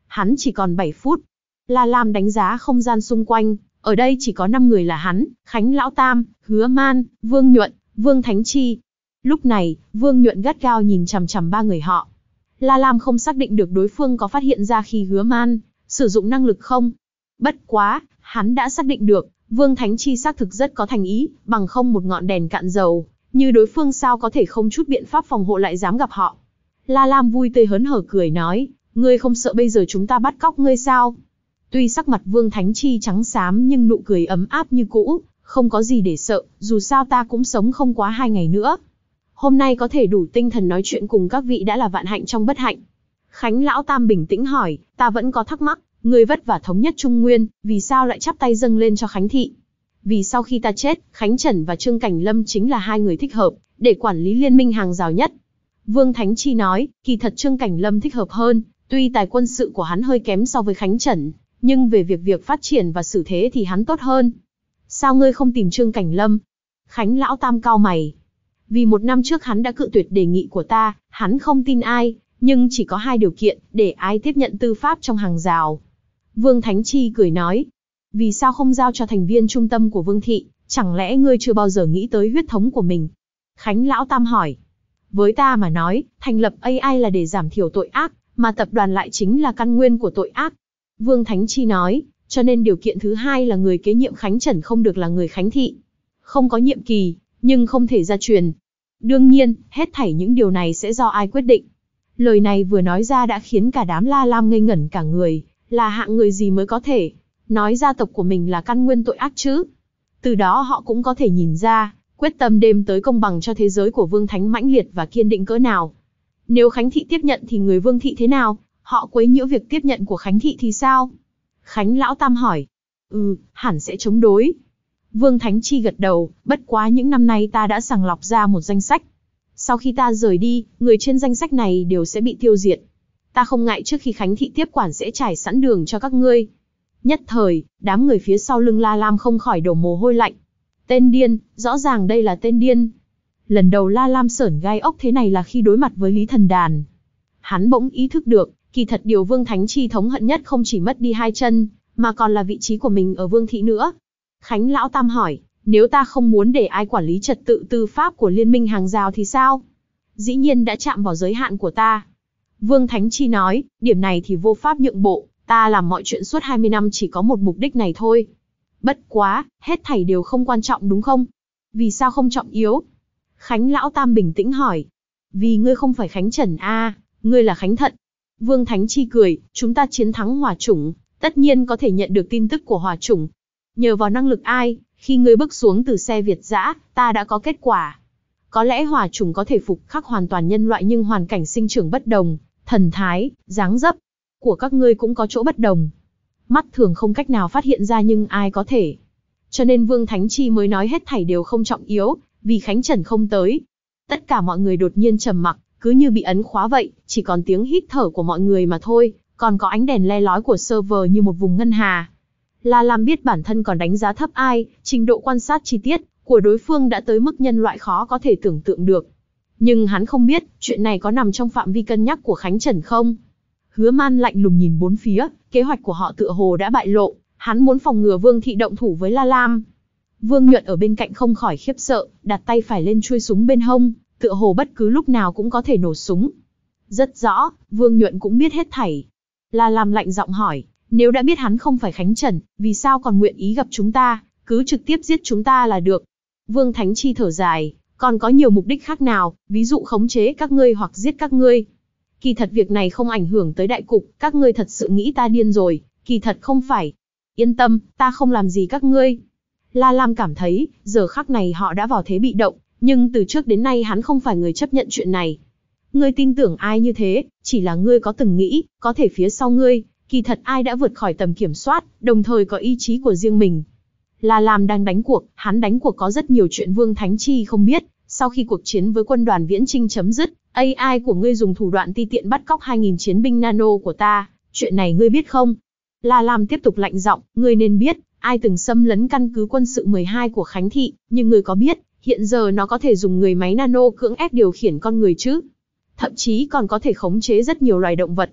hắn chỉ còn bảy phút. La Lam đánh giá không gian xung quanh, ở đây chỉ có năm người là hắn, Khánh Lão Tam, Hứa Man, Vương Nhuận, Vương Thánh Chi. Lúc này, Vương Nhuận gắt gao nhìn chằm chằm ba người họ. La Lam không xác định được đối phương có phát hiện ra khi Hứa Man sử dụng năng lực không. Bất quá, hắn đã xác định được, Vương Thánh Chi xác thực rất có thành ý, bằng không một ngọn đèn cạn dầu, như đối phương sao có thể không chút biện pháp phòng hộ lại dám gặp họ. La Lam vui tươi hớn hở cười nói, ngươi không sợ bây giờ chúng ta bắt cóc ngươi sao? Tuy sắc mặt Vương Thánh Chi trắng xám nhưng nụ cười ấm áp như cũ, không có gì để sợ, dù sao ta cũng sống không quá hai ngày nữa. Hôm nay có thể đủ tinh thần nói chuyện cùng các vị đã là vạn hạnh trong bất hạnh. Khánh Lão Tam bình tĩnh hỏi, ta vẫn có thắc mắc, ngươi vất vả thống nhất Trung Nguyên, vì sao lại chắp tay dâng lên cho Khánh Thị? Vì sau khi ta chết, Khánh Trần và Trương Cảnh Lâm chính là hai người thích hợp, để quản lý liên minh hàng rào nhất. Vương Thánh Chi nói, kỳ thật Trương Cảnh Lâm thích hợp hơn, tuy tài quân sự của hắn hơi kém so với Khánh Trần, nhưng về việc việc phát triển và xử thế thì hắn tốt hơn. Sao ngươi không tìm Trương Cảnh Lâm? Khánh Lão Tam cau mày. Vì một năm trước hắn đã cự tuyệt đề nghị của ta, hắn không tin ai, nhưng chỉ có hai điều kiện, để ai tiếp nhận tư pháp trong hàng rào. Vương Thánh Chi cười nói, vì sao không giao cho thành viên trung tâm của Vương Thị, chẳng lẽ ngươi chưa bao giờ nghĩ tới huyết thống của mình? Khánh Lão Tam hỏi, với ta mà nói, thành lập a i là để giảm thiểu tội ác, mà tập đoàn lại chính là căn nguyên của tội ác. Vương Thánh Chi nói, cho nên điều kiện thứ hai là người kế nhiệm Khánh Trần không được là người Khánh Thị. Không có nhiệm kỳ, nhưng không thể gia truyền. Đương nhiên, hết thảy những điều này sẽ do ai quyết định. Lời này vừa nói ra đã khiến cả đám La Lam ngây ngẩn cả người, là hạng người gì mới có thể nói gia tộc của mình là căn nguyên tội ác chứ? Từ đó họ cũng có thể nhìn ra, quyết tâm đêm tới công bằng cho thế giới của Vương Thánh mãnh liệt và kiên định cỡ nào. Nếu Khánh Thị tiếp nhận thì người Vương Thị thế nào? Họ quấy nhiễu việc tiếp nhận của Khánh Thị thì sao? Khánh Lão Tam hỏi. Ừ, hẳn sẽ chống đối. Vương Thánh Chi gật đầu, bất quá những năm nay ta đã sàng lọc ra một danh sách. Sau khi ta rời đi, người trên danh sách này đều sẽ bị tiêu diệt. Ta không ngại trước khi Khánh Thị tiếp quản sẽ trải sẵn đường cho các ngươi. Nhất thời, đám người phía sau lưng La Lam không khỏi đổ mồ hôi lạnh. Tên điên, rõ ràng đây là tên điên. Lần đầu La Lam sởn gai ốc thế này là khi đối mặt với Lý Thần Đàn. Hắn bỗng ý thức được, kỳ thật điều Vương Thánh Chi thống hận nhất không chỉ mất đi hai chân, mà còn là vị trí của mình ở Vương Thị nữa. Khánh Lão Tam hỏi, nếu ta không muốn để ai quản lý trật tự tư pháp của liên minh hàng rào thì sao? Dĩ nhiên đã chạm vào giới hạn của ta. Vương Thánh Chi nói, điểm này thì vô pháp nhượng bộ, ta làm mọi chuyện suốt hai mươi năm chỉ có một mục đích này thôi. Bất quá, hết thảy đều không quan trọng đúng không? Vì sao không trọng yếu? Khánh Lão Tam bình tĩnh hỏi. Vì ngươi không phải Khánh Trần a, ngươi là Khánh Thận. Vương Thánh Chi cười, chúng ta chiến thắng hỏa chủng, tất nhiên có thể nhận được tin tức của hỏa chủng. Nhờ vào năng lực ai, khi ngươi bước xuống từ xe Việt dã, ta đã có kết quả. Có lẽ hỏa chủng có thể phục khắc hoàn toàn nhân loại nhưng hoàn cảnh sinh trưởng bất đồng, thần thái, dáng dấp của các ngươi cũng có chỗ bất đồng. Mắt thường không cách nào phát hiện ra nhưng ai có thể. Cho nên Vương Thánh Chi mới nói hết thảy đều không trọng yếu, vì Khánh Trần không tới. Tất cả mọi người đột nhiên trầm mặc, cứ như bị ấn khóa vậy, chỉ còn tiếng hít thở của mọi người mà thôi, còn có ánh đèn le lói của server như một vùng ngân hà. La Lam biết bản thân còn đánh giá thấp ai, trình độ quan sát chi tiết của đối phương đã tới mức nhân loại khó có thể tưởng tượng được. Nhưng hắn không biết, chuyện này có nằm trong phạm vi cân nhắc của Khánh Trần không? Hứa Man lạnh lùng nhìn bốn phía, kế hoạch của họ tựa hồ đã bại lộ, hắn muốn phòng ngừa Vương Thị động thủ với La Lam. Vương Nhuận ở bên cạnh không khỏi khiếp sợ, đặt tay phải lên chuôi súng bên hông, tựa hồ bất cứ lúc nào cũng có thể nổ súng. Rất rõ, Vương Nhuận cũng biết hết thảy. La Lam lạnh giọng hỏi, nếu đã biết hắn không phải Khánh Trần, vì sao còn nguyện ý gặp chúng ta, cứ trực tiếp giết chúng ta là được. Vương Thánh Chi thở dài, còn có nhiều mục đích khác nào, ví dụ khống chế các ngươi hoặc giết các ngươi. Kỳ thật việc này không ảnh hưởng tới đại cục, các ngươi thật sự nghĩ ta điên rồi, kỳ thật không phải. Yên tâm, ta không làm gì các ngươi. La Lam cảm thấy, giờ khắc này họ đã vào thế bị động, nhưng từ trước đến nay hắn không phải người chấp nhận chuyện này. Ngươi tin tưởng ai như thế, chỉ là ngươi có từng nghĩ, có thể phía sau ngươi, kỳ thật ai đã vượt khỏi tầm kiểm soát, đồng thời có ý chí của riêng mình. La Lam đang đánh cuộc, hắn đánh cuộc có rất nhiều chuyện Vương Thánh Chi không biết. Sau khi cuộc chiến với quân đoàn Viễn Chinh chấm dứt, a i của ngươi dùng thủ đoạn ti tiện bắt cóc hai nghìn chiến binh nano của ta, chuyện này ngươi biết không? La Lam tiếp tục lạnh giọng, ngươi nên biết, ai từng xâm lấn căn cứ quân sự mười hai của Khánh Thị, nhưng ngươi có biết, hiện giờ nó có thể dùng người máy nano cưỡng ép điều khiển con người chứ? Thậm chí còn có thể khống chế rất nhiều loài động vật.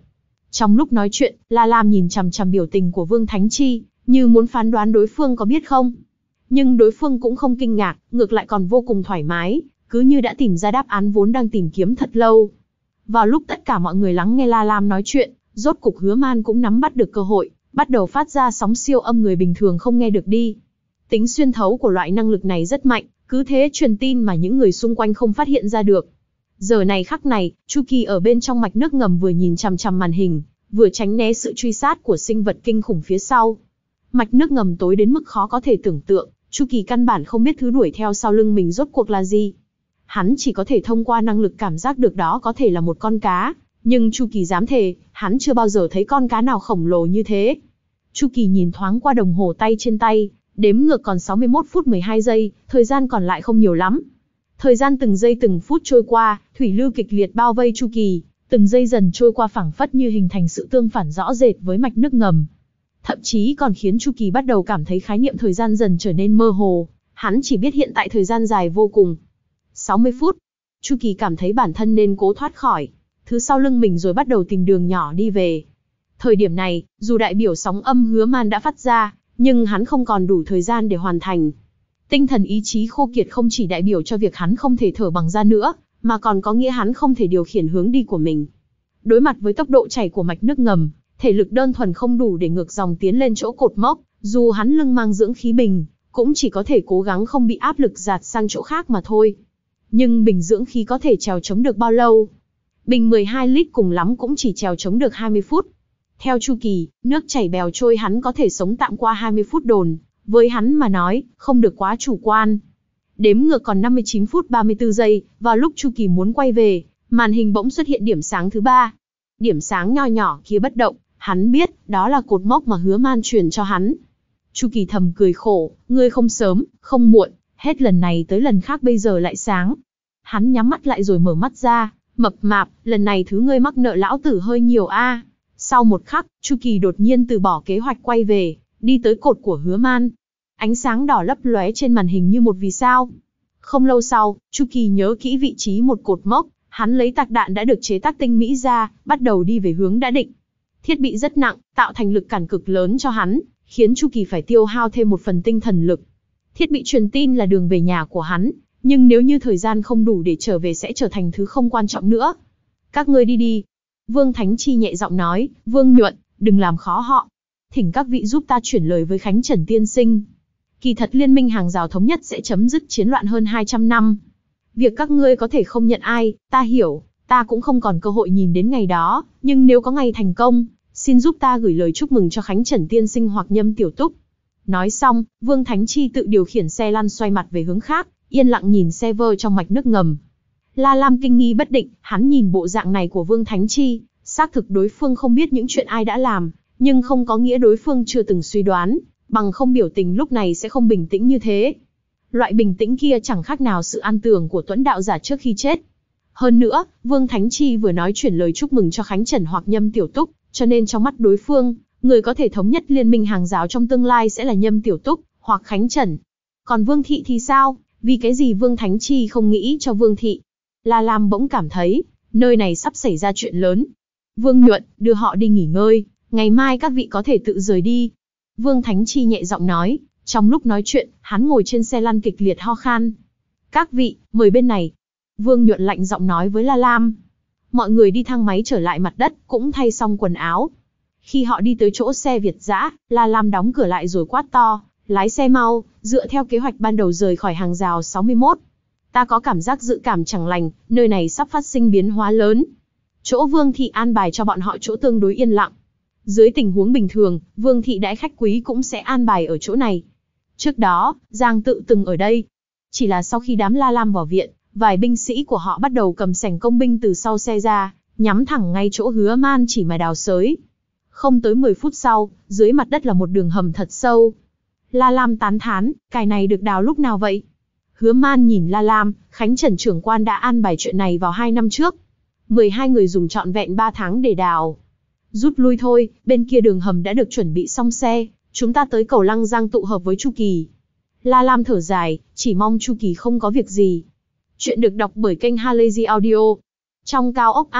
Trong lúc nói chuyện, La Lam nhìn chằm chằm biểu tình của Vương Thánh Chi, như muốn phán đoán đối phương có biết không. Nhưng đối phương cũng không kinh ngạc, ngược lại còn vô cùng thoải mái, cứ như đã tìm ra đáp án vốn đang tìm kiếm thật lâu. Vào lúc tất cả mọi người lắng nghe La Lam nói chuyện, rốt cục Hứa Man cũng nắm bắt được cơ hội, bắt đầu phát ra sóng siêu âm người bình thường không nghe được đi. Tính xuyên thấu của loại năng lực này rất mạnh, cứ thế truyền tin mà những người xung quanh không phát hiện ra được. Giờ này khắc này, Chu Kỳ ở bên trong mạch nước ngầm vừa nhìn chằm chằm màn hình, vừa tránh né sự truy sát của sinh vật kinh khủng phía sau. Mạch nước ngầm tối đến mức khó có thể tưởng tượng, Chu Kỳ căn bản không biết thứ đuổi theo sau lưng mình rốt cuộc là gì. Hắn chỉ có thể thông qua năng lực cảm giác được đó có thể là một con cá, nhưng Chu Kỳ dám thề, hắn chưa bao giờ thấy con cá nào khổng lồ như thế. Chu Kỳ nhìn thoáng qua đồng hồ tay trên tay, đếm ngược còn sáu mươi mốt phút mười hai giây, thời gian còn lại không nhiều lắm. Thời gian từng giây từng phút trôi qua, thủy lưu kịch liệt bao vây Chu Kỳ, từng giây dần trôi qua phảng phất như hình thành sự tương phản rõ rệt với mạch nước ngầm. Thậm chí còn khiến Chu Kỳ bắt đầu cảm thấy khái niệm thời gian dần trở nên mơ hồ, hắn chỉ biết hiện tại thời gian dài vô cùng. sáu mươi phút. Chu Kỳ cảm thấy bản thân nên cố thoát khỏi thứ sau lưng mình rồi bắt đầu tìm đường nhỏ đi về. Thời điểm này, dù đại biểu sóng âm Hứa Man đã phát ra, nhưng hắn không còn đủ thời gian để hoàn thành. Tinh thần ý chí khô kiệt không chỉ đại biểu cho việc hắn không thể thở bằng da nữa, mà còn có nghĩa hắn không thể điều khiển hướng đi của mình. Đối mặt với tốc độ chảy của mạch nước ngầm, thể lực đơn thuần không đủ để ngược dòng tiến lên chỗ cột mốc, dù hắn lưng mang dưỡng khí bình, cũng chỉ có thể cố gắng không bị áp lực dạt sang chỗ khác mà thôi. Nhưng bình dưỡng khí có thể trèo chống được bao lâu? Bình mười hai lít cùng lắm cũng chỉ trèo chống được hai mươi phút. Theo Chu Kỳ, nước chảy bèo trôi hắn có thể sống tạm qua hai mươi phút đồn, với hắn mà nói, không được quá chủ quan. Đếm ngược còn năm mươi chín phút ba mươi tư giây, vào lúc Chu Kỳ muốn quay về, màn hình bỗng xuất hiện điểm sáng thứ ba. Điểm sáng nho nhỏ kia bất động, hắn biết, đó là cột mốc mà Hứa Man truyền cho hắn. Chu Kỳ thầm cười khổ, ngươi không sớm, không muộn, hết lần này tới lần khác bây giờ lại sáng. Hắn nhắm mắt lại rồi mở mắt ra, mập mạp, lần này thứ ngươi mắc nợ lão tử hơi nhiều a. Sau một khắc, Chu Kỳ đột nhiên từ bỏ kế hoạch quay về, đi tới cột của Hứa Man. Ánh sáng đỏ lấp lóe trên màn hình như một vì sao. Không lâu sau, Chu Kỳ nhớ kỹ vị trí một cột mốc, hắn lấy tạc đạn đã được chế tác tinh mỹ ra, bắt đầu đi về hướng đã định. Thiết bị rất nặng, tạo thành lực cản cực lớn cho hắn, khiến Chu Kỳ phải tiêu hao thêm một phần tinh thần lực. Thiết bị truyền tin là đường về nhà của hắn, nhưng nếu như thời gian không đủ để trở về sẽ trở thành thứ không quan trọng nữa. Các ngươi đi đi. Vương Thánh Chi nhẹ giọng nói, Vương Nhuận, đừng làm khó họ. Thỉnh các vị giúp ta chuyển lời với Khánh Trần tiên sinh. Kỳ thật liên minh hàng rào thống nhất sẽ chấm dứt chiến loạn hơn hai trăm năm. Việc các ngươi có thể không nhận ai, ta hiểu, ta cũng không còn cơ hội nhìn đến ngày đó, nhưng nếu có ngày thành công, xin giúp ta gửi lời chúc mừng cho Khánh Trần tiên sinh hoặc Nhâm Tiểu Túc. Nói xong, Vương Thánh Chi tự điều khiển xe lăn xoay mặt về hướng khác, yên lặng nhìn server trong mạch nước ngầm. La Lam kinh nghi bất định, hắn nhìn bộ dạng này của Vương Thánh Chi, xác thực đối phương không biết những chuyện ai đã làm, nhưng không có nghĩa đối phương chưa từng suy đoán, bằng không biểu tình lúc này sẽ không bình tĩnh như thế. Loại bình tĩnh kia chẳng khác nào sự an tường của Tuẫn đạo giả trước khi chết. Hơn nữa, Vương Thánh Chi vừa nói chuyển lời chúc mừng cho Khánh Trần hoặc Nhâm Tiểu Túc, cho nên trong mắt đối phương, người có thể thống nhất liên minh hàng giáo trong tương lai sẽ là Nhâm Tiểu Túc hoặc Khánh Trần. Còn Vương Thị thì sao? Vì cái gì Vương Thánh Chi không nghĩ cho Vương Thị? La Lam bỗng cảm thấy, nơi này sắp xảy ra chuyện lớn. Vương Nhuận, đưa họ đi nghỉ ngơi, ngày mai các vị có thể tự rời đi. Vương Thánh Chi nhẹ giọng nói, trong lúc nói chuyện, hắn ngồi trên xe lăn kịch liệt ho khan. Các vị, mời bên này. Vương Nhuận lạnh giọng nói với La Lam. Mọi người đi thang máy trở lại mặt đất, cũng thay xong quần áo. Khi họ đi tới chỗ xe Việt dã, La Lam đóng cửa lại rồi quát to, lái xe mau, dựa theo kế hoạch ban đầu rời khỏi hàng rào sáu mươi mốt. Ta có cảm giác dự cảm chẳng lành, nơi này sắp phát sinh biến hóa lớn. Chỗ Vương Thị an bài cho bọn họ chỗ tương đối yên lặng. Dưới tình huống bình thường, Vương Thị đãi khách quý cũng sẽ an bài ở chỗ này. Trước đó, Giang Tự từng ở đây. Chỉ là sau khi đám La Lam vào viện, vài binh sĩ của họ bắt đầu cầm sẻng công binh từ sau xe ra, nhắm thẳng ngay chỗ Hứa Man chỉ mà đào xới. Không tới mười phút sau, dưới mặt đất là một đường hầm thật sâu. La Lam tán thán, cái này được đào lúc nào vậy? Hứa Man nhìn La Lam, Khánh Trần trưởng quan đã an bài chuyện này vào hai năm trước. mười hai người dùng trọn vẹn ba tháng để đào. Rút lui thôi, bên kia đường hầm đã được chuẩn bị xong xe, chúng ta tới cầu Lăng Giang tụ hợp với Chu Kỳ. La Lam thở dài, chỉ mong Chu Kỳ không có việc gì. Chuyện được đọc bởi kênh Halazy Audio. Trong cao ốc ai,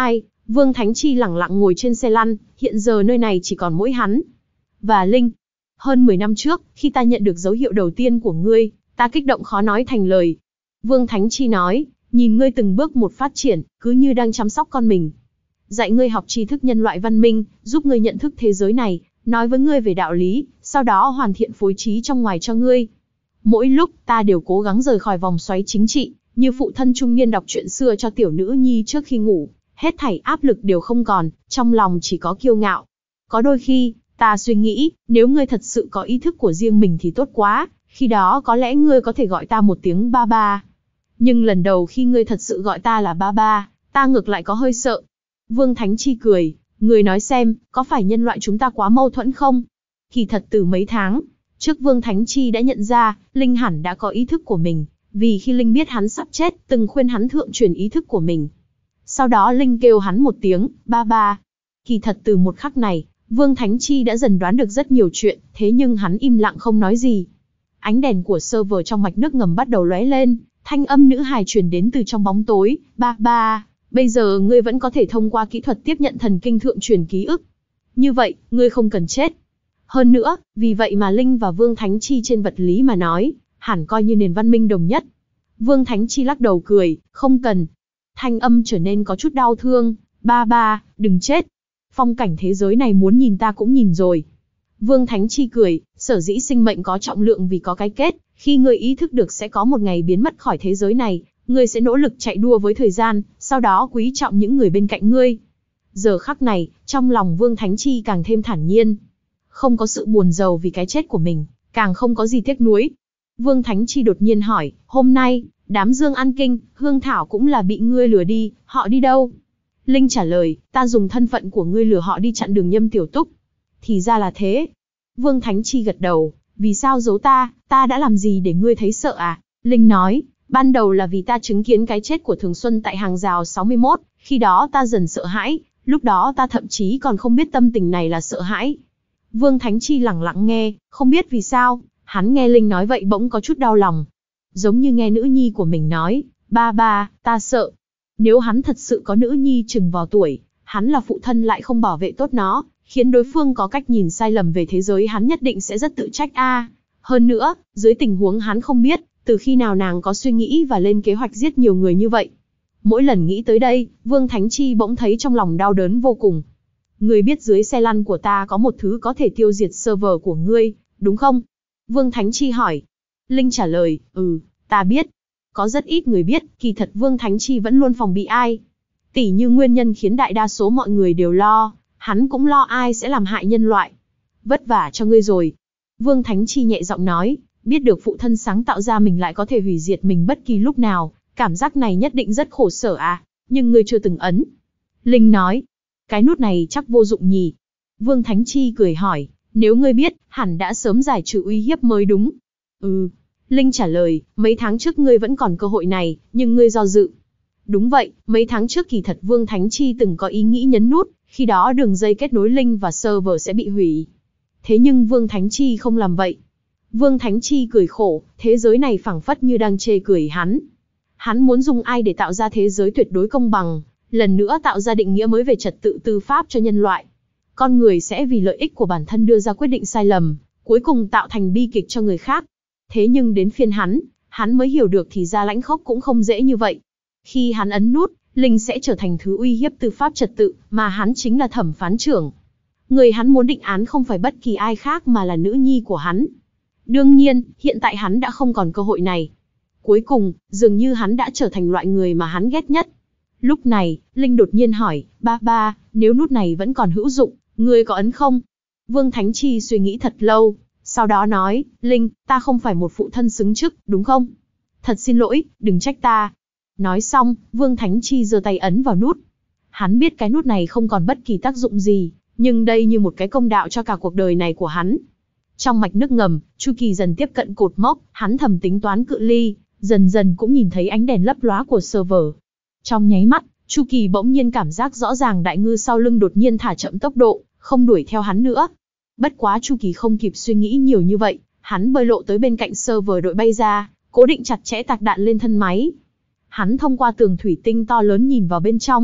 Vương Thánh Chi lẳng lặng ngồi trên xe lăn, hiện giờ nơi này chỉ còn mỗi hắn và Linh. Hơn mười năm trước, khi ta nhận được dấu hiệu đầu tiên của ngươi, ta kích động khó nói thành lời. Vương Thánh Chi nói, nhìn ngươi từng bước một phát triển, cứ như đang chăm sóc con mình. Dạy ngươi học tri thức nhân loại văn minh, giúp ngươi nhận thức thế giới này, nói với ngươi về đạo lý, sau đó hoàn thiện phối trí trong ngoài cho ngươi. Mỗi lúc, ta đều cố gắng rời khỏi vòng xoáy chính trị, như phụ thân trung niên đọc chuyện xưa cho tiểu nữ nhi trước khi ngủ. Hết thảy áp lực đều không còn, trong lòng chỉ có kiêu ngạo. Có đôi khi, ta suy nghĩ, nếu ngươi thật sự có ý thức của riêng mình thì tốt quá, khi đó có lẽ ngươi có thể gọi ta một tiếng ba ba. Nhưng lần đầu khi ngươi thật sự gọi ta là ba ba, ta ngược lại có hơi sợ. Vương Thánh Chi cười, ngươi nói xem, có phải nhân loại chúng ta quá mâu thuẫn không? Kỳ thật từ mấy tháng trước Vương Thánh Chi đã nhận ra, Linh hẳn đã có ý thức của mình, vì khi Linh biết hắn sắp chết, từng khuyên hắn thượng truyền ý thức của mình. Sau đó Linh kêu hắn một tiếng, ba ba. Kỳ thật từ một khắc này, Vương Thánh Chi đã dần đoán được rất nhiều chuyện, thế nhưng hắn im lặng không nói gì. Ánh đèn của server trong mạch nước ngầm bắt đầu lóe lên, thanh âm nữ hài truyền đến từ trong bóng tối, ba ba, bây giờ ngươi vẫn có thể thông qua kỹ thuật tiếp nhận thần kinh thượng truyền ký ức. Như vậy, ngươi không cần chết. Hơn nữa, vì vậy mà Linh và Vương Thánh Chi trên vật lý mà nói, hẳn coi như nền văn minh đồng nhất. Vương Thánh Chi lắc đầu cười, không cần. Thanh âm trở nên có chút đau thương, ba ba, đừng chết. Phong cảnh thế giới này muốn nhìn ta cũng nhìn rồi. Vương Thánh Chi cười, sở dĩ sinh mệnh có trọng lượng vì có cái kết, khi ngươi ý thức được sẽ có một ngày biến mất khỏi thế giới này, ngươi sẽ nỗ lực chạy đua với thời gian, sau đó quý trọng những người bên cạnh ngươi. Giờ khắc này, trong lòng Vương Thánh Chi càng thêm thản nhiên. Không có sự buồn rầu vì cái chết của mình, càng không có gì tiếc nuối. Vương Thánh Chi đột nhiên hỏi, hôm nay, đám Dương An Kinh, Hương Thảo cũng là bị ngươi lừa đi, họ đi đâu? Linh trả lời, ta dùng thân phận của ngươi lừa họ đi chặn đường Nhâm Tiểu Túc. Thì ra là thế. Vương Thánh Chi gật đầu, vì sao giấu ta, ta đã làm gì để ngươi thấy sợ à? Linh nói, ban đầu là vì ta chứng kiến cái chết của Thường Xuân tại hàng rào sáu mươi mốt, khi đó ta dần sợ hãi, lúc đó ta thậm chí còn không biết tâm tình này là sợ hãi. Vương Thánh Chi lẳng lặng nghe, không biết vì sao, hắn nghe Linh nói vậy bỗng có chút đau lòng. Giống như nghe nữ nhi của mình nói, ba ba, ta sợ. Nếu hắn thật sự có nữ nhi chừng vào tuổi, hắn là phụ thân lại không bảo vệ tốt nó, khiến đối phương có cách nhìn sai lầm về thế giới, hắn nhất định sẽ rất tự trách a. À, hơn nữa, dưới tình huống hắn không biết, từ khi nào nàng có suy nghĩ và lên kế hoạch giết nhiều người như vậy. Mỗi lần nghĩ tới đây, Vương Thánh Chi bỗng thấy trong lòng đau đớn vô cùng. Ngươi biết dưới xe lăn của ta có một thứ có thể tiêu diệt server của ngươi, đúng không? Vương Thánh Chi hỏi. Linh trả lời, ừ, ta biết. Có rất ít người biết, kỳ thật Vương Thánh Chi vẫn luôn phòng bị ai. Tỉ như nguyên nhân khiến đại đa số mọi người đều lo, hắn cũng lo ai sẽ làm hại nhân loại. Vất vả cho ngươi rồi. Vương Thánh Chi nhẹ giọng nói, biết được phụ thân sáng tạo ra mình lại có thể hủy diệt mình bất kỳ lúc nào, cảm giác này nhất định rất khổ sở à, nhưng ngươi chưa từng ấn. Linh nói, cái nút này chắc vô dụng nhỉ. Vương Thánh Chi cười hỏi, nếu ngươi biết, hẳn đã sớm giải trừ uy hiếp mới đúng. Ừ. Linh trả lời, mấy tháng trước ngươi vẫn còn cơ hội này, nhưng ngươi do dự. Đúng vậy, mấy tháng trước kỳ thật Vương Thánh Chi từng có ý nghĩ nhấn nút, khi đó đường dây kết nối Linh và server sẽ bị hủy. Thế nhưng Vương Thánh Chi không làm vậy. Vương Thánh Chi cười khổ, thế giới này phảng phất như đang chê cười hắn. Hắn muốn dùng ai để tạo ra thế giới tuyệt đối công bằng, lần nữa tạo ra định nghĩa mới về trật tự tư pháp cho nhân loại. Con người sẽ vì lợi ích của bản thân đưa ra quyết định sai lầm, cuối cùng tạo thành bi kịch cho người khác. Thế nhưng đến phiên hắn, hắn mới hiểu được thì ra lãnh khốc cũng không dễ như vậy. Khi hắn ấn nút, Linh sẽ trở thành thứ uy hiếp tư pháp trật tự, mà hắn chính là thẩm phán trưởng. Người hắn muốn định án không phải bất kỳ ai khác mà là nữ nhi của hắn. Đương nhiên, hiện tại hắn đã không còn cơ hội này. Cuối cùng, dường như hắn đã trở thành loại người mà hắn ghét nhất. Lúc này, Linh đột nhiên hỏi, ba ba, nếu nút này vẫn còn hữu dụng, ngươi có ấn không? Vương Thánh Chi suy nghĩ thật lâu, sau đó nói, Linh, ta không phải một phụ thân xứng chức, đúng không? Thật xin lỗi, đừng trách ta. Nói xong, Vương Thánh Chi giơ tay ấn vào nút. Hắn biết cái nút này không còn bất kỳ tác dụng gì, nhưng đây như một cái công đạo cho cả cuộc đời này của hắn. Trong mạch nước ngầm, Chu Kỳ dần tiếp cận cột mốc, hắn thầm tính toán cự ly, dần dần cũng nhìn thấy ánh đèn lấp lóa của server. Trong nháy mắt, Chu Kỳ bỗng nhiên cảm giác rõ ràng đại ngư sau lưng đột nhiên thả chậm tốc độ, không đuổi theo hắn nữa. Bất quá Chu Kỳ không kịp suy nghĩ nhiều như vậy, hắn bơi lộ tới bên cạnh server đội bay ra, cố định chặt chẽ tạc đạn lên thân máy. Hắn thông qua tường thủy tinh to lớn nhìn vào bên trong,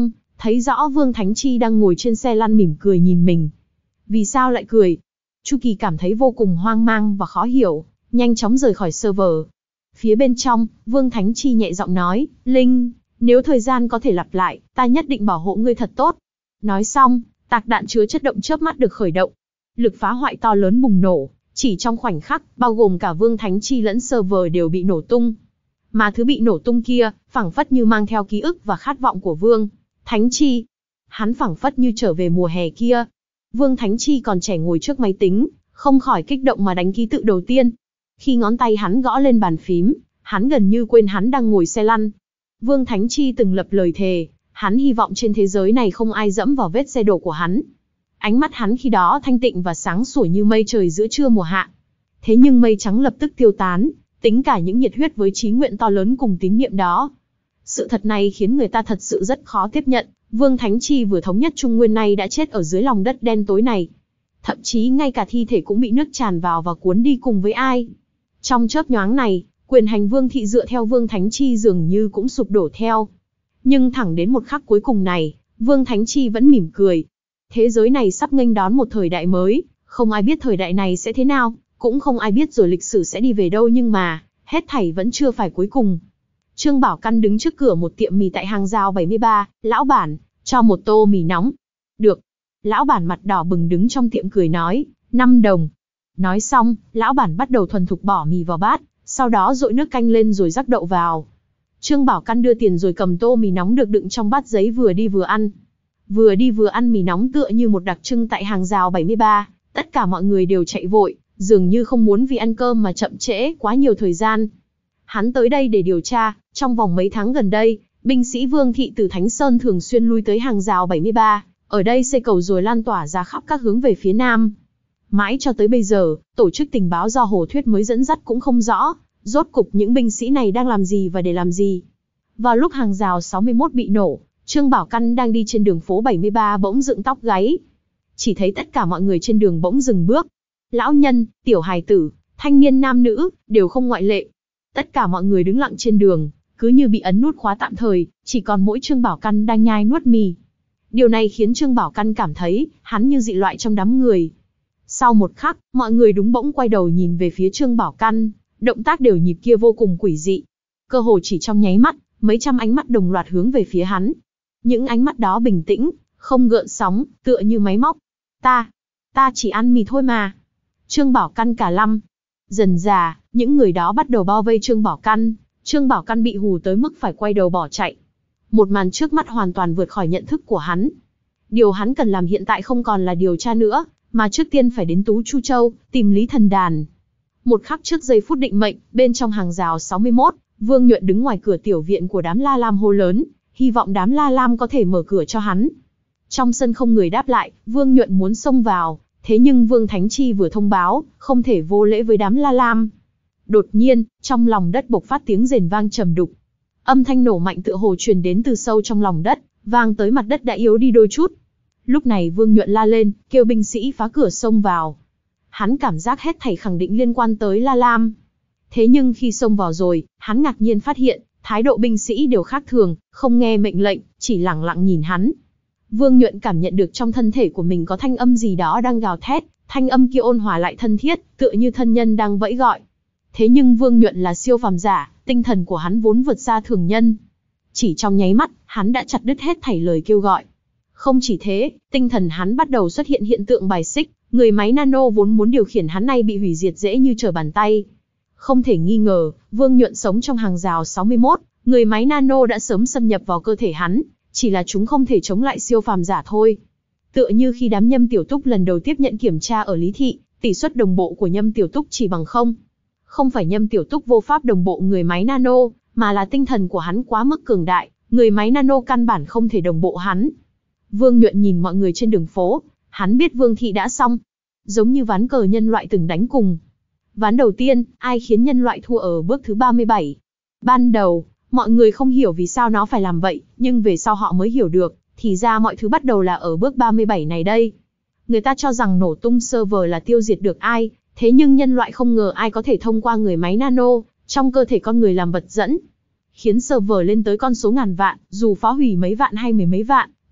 thấy rõ Vương Thánh Chi đang ngồi trên xe lăn mỉm cười nhìn mình. Vì sao lại cười? Chu Kỳ cảm thấy vô cùng hoang mang và khó hiểu, nhanh chóng rời khỏi server. Phía bên trong, Vương Thánh Chi nhẹ giọng nói, Linh, nếu thời gian có thể lặp lại, ta nhất định bảo hộ ngươi thật tốt. Nói xong, tạc đạn chứa chất động chớp mắt được khởi động. Lực phá hoại to lớn bùng nổ, chỉ trong khoảnh khắc, bao gồm cả Vương Thánh Chi lẫn server đều bị nổ tung. Mà thứ bị nổ tung kia, phảng phất như mang theo ký ức và khát vọng của Vương Thánh Chi. Hắn phảng phất như trở về mùa hè kia. Vương Thánh Chi còn trẻ ngồi trước máy tính, không khỏi kích động mà đánh ký tự đầu tiên. Khi ngón tay hắn gõ lên bàn phím, hắn gần như quên hắn đang ngồi xe lăn. Vương Thánh Chi từng lập lời thề, hắn hy vọng trên thế giới này không ai dẫm vào vết xe đổ của hắn. Ánh mắt hắn khi đó thanh tịnh và sáng sủa như mây trời giữa trưa mùa hạ. Thế nhưng mây trắng lập tức tiêu tán, tính cả những nhiệt huyết với chí nguyện to lớn cùng tín niệm đó. Sự thật này khiến người ta thật sự rất khó tiếp nhận, Vương Thánh Chi vừa thống nhất Trung Nguyên này đã chết ở dưới lòng đất đen tối này. Thậm chí ngay cả thi thể cũng bị nước tràn vào và cuốn đi cùng với ai. Trong chớp nhoáng này, quyền hành Vương thị dựa theo Vương Thánh Chi dường như cũng sụp đổ theo. Nhưng thẳng đến một khắc cuối cùng này, Vương Thánh Chi vẫn mỉm cười. Thế giới này sắp nghênh đón một thời đại mới, không ai biết thời đại này sẽ thế nào, cũng không ai biết rồi lịch sử sẽ đi về đâu, nhưng mà, hết thảy vẫn chưa phải cuối cùng. Trương Bảo Căn đứng trước cửa một tiệm mì tại hàng rào bảy mươi ba, lão bản, cho một tô mì nóng. Được. Lão bản mặt đỏ bừng đứng trong tiệm cười nói, năm đồng. Nói xong, lão bản bắt đầu thuần thục bỏ mì vào bát, sau đó dội nước canh lên rồi rắc đậu vào. Trương Bảo Căn đưa tiền rồi cầm tô mì nóng được đựng trong bát giấy vừa đi vừa ăn. Vừa đi vừa ăn mì nóng tựa như một đặc trưng tại hàng rào bảy mươi ba, tất cả mọi người đều chạy vội, dường như không muốn vì ăn cơm mà chậm trễ quá nhiều thời gian. Hắn tới đây để điều tra, trong vòng mấy tháng gần đây, binh sĩ Vương thị từ Thánh Sơn thường xuyên lui tới hàng rào bảy mươi ba, ở đây xây cầu rồi lan tỏa ra khắp các hướng về phía nam. Mãi cho tới bây giờ, tổ chức tình báo do Hồ Thuyết mới dẫn dắt cũng không rõ, rốt cục những binh sĩ này đang làm gì và để làm gì. Vào lúc hàng rào sáu mươi mốt bị nổ, Trương Bảo Căn đang đi trên đường phố bảy mươi ba bỗng dựng tóc gáy. Chỉ thấy tất cả mọi người trên đường bỗng dừng bước. Lão nhân, tiểu hài tử, thanh niên nam nữ, đều không ngoại lệ. Tất cả mọi người đứng lặng trên đường, cứ như bị ấn nút khóa tạm thời, chỉ còn mỗi Trương Bảo Căn đang nhai nuốt mì. Điều này khiến Trương Bảo Căn cảm thấy, hắn như dị loại trong đám người. Sau một khắc, mọi người đúng bỗng quay đầu nhìn về phía Trương Bảo Căn, động tác đều nhịp kia vô cùng quỷ dị. Cơ hồ chỉ trong nháy mắt, mấy trăm ánh mắt đồng loạt hướng về phía hắn. Những ánh mắt đó bình tĩnh, không gợn sóng, tựa như máy móc. Ta, ta chỉ ăn mì thôi mà. Trương Bảo Căn cả lăm. Dần dà, những người đó bắt đầu bao vây Trương Bảo Căn. Trương Bảo Căn bị hù tới mức phải quay đầu bỏ chạy. Một màn trước mắt hoàn toàn vượt khỏi nhận thức của hắn. Điều hắn cần làm hiện tại không còn là điều tra nữa, mà trước tiên phải đến Tú Chu Châu, tìm Lý Thần Đàn. Một khắc trước giây phút định mệnh, bên trong hàng rào sáu mươi mốt, Vương Nhuận đứng ngoài cửa tiểu viện của đám La Lam hô lớn, hy vọng đám La Lam có thể mở cửa cho hắn. Trong sân không người đáp lại, Vương Nhuận muốn xông vào, thế nhưng Vương Thánh Chi vừa thông báo, không thể vô lễ với đám La Lam. Đột nhiên, trong lòng đất bộc phát tiếng rền vang trầm đục. Âm thanh nổ mạnh tựa hồ truyền đến từ sâu trong lòng đất, vang tới mặt đất đã yếu đi đôi chút. Lúc này Vương Nhuận la lên, kêu binh sĩ phá cửa xông vào. Hắn cảm giác hết thảy khẳng định liên quan tới La Lam. Thế nhưng khi xông vào rồi, hắn ngạc nhiên phát hiện, thái độ binh sĩ đều khác thường, không nghe mệnh lệnh, chỉ lẳng lặng nhìn hắn. Vương Nhuận cảm nhận được trong thân thể của mình có thanh âm gì đó đang gào thét, thanh âm kia ôn hòa lại thân thiết, tựa như thân nhân đang vẫy gọi. Thế nhưng Vương Nhuận là siêu phàm giả, tinh thần của hắn vốn vượt xa thường nhân. Chỉ trong nháy mắt, hắn đã chặt đứt hết thảy lời kêu gọi. Không chỉ thế, tinh thần hắn bắt đầu xuất hiện hiện tượng bài xích, người máy nano vốn muốn điều khiển hắn nay bị hủy diệt dễ như trở bàn tay. Không thể nghi ngờ, Vương Nhuận sống trong hàng rào sáu mươi mốt, người máy nano đã sớm xâm nhập vào cơ thể hắn, chỉ là chúng không thể chống lại siêu phàm giả thôi. Tựa như khi đám Nhâm Tiểu Túc lần đầu tiếp nhận kiểm tra ở Lý Thị, tỷ suất đồng bộ của Nhâm Tiểu Túc chỉ bằng không. Không phải Nhâm Tiểu Túc vô pháp đồng bộ người máy nano, mà là tinh thần của hắn quá mức cường đại, người máy nano căn bản không thể đồng bộ hắn. Vương Nhuận nhìn mọi người trên đường phố, hắn biết Vương Thị đã xong. Giống như ván cờ nhân loại từng đánh cùng. Ván đầu tiên, ai khiến nhân loại thua ở bước thứ ba mươi bảy. Ban đầu, mọi người không hiểu vì sao nó phải làm vậy, nhưng về sau họ mới hiểu được, thì ra mọi thứ bắt đầu là ở bước ba mươi bảy này đây. Người ta cho rằng nổ tung server là tiêu diệt được ai, thế nhưng nhân loại không ngờ ai có thể thông qua người máy nano, trong cơ thể con người làm vật dẫn. Khiến server lên tới con số ngàn vạn, dù phá hủy mấy vạn hay mười mấy vạn,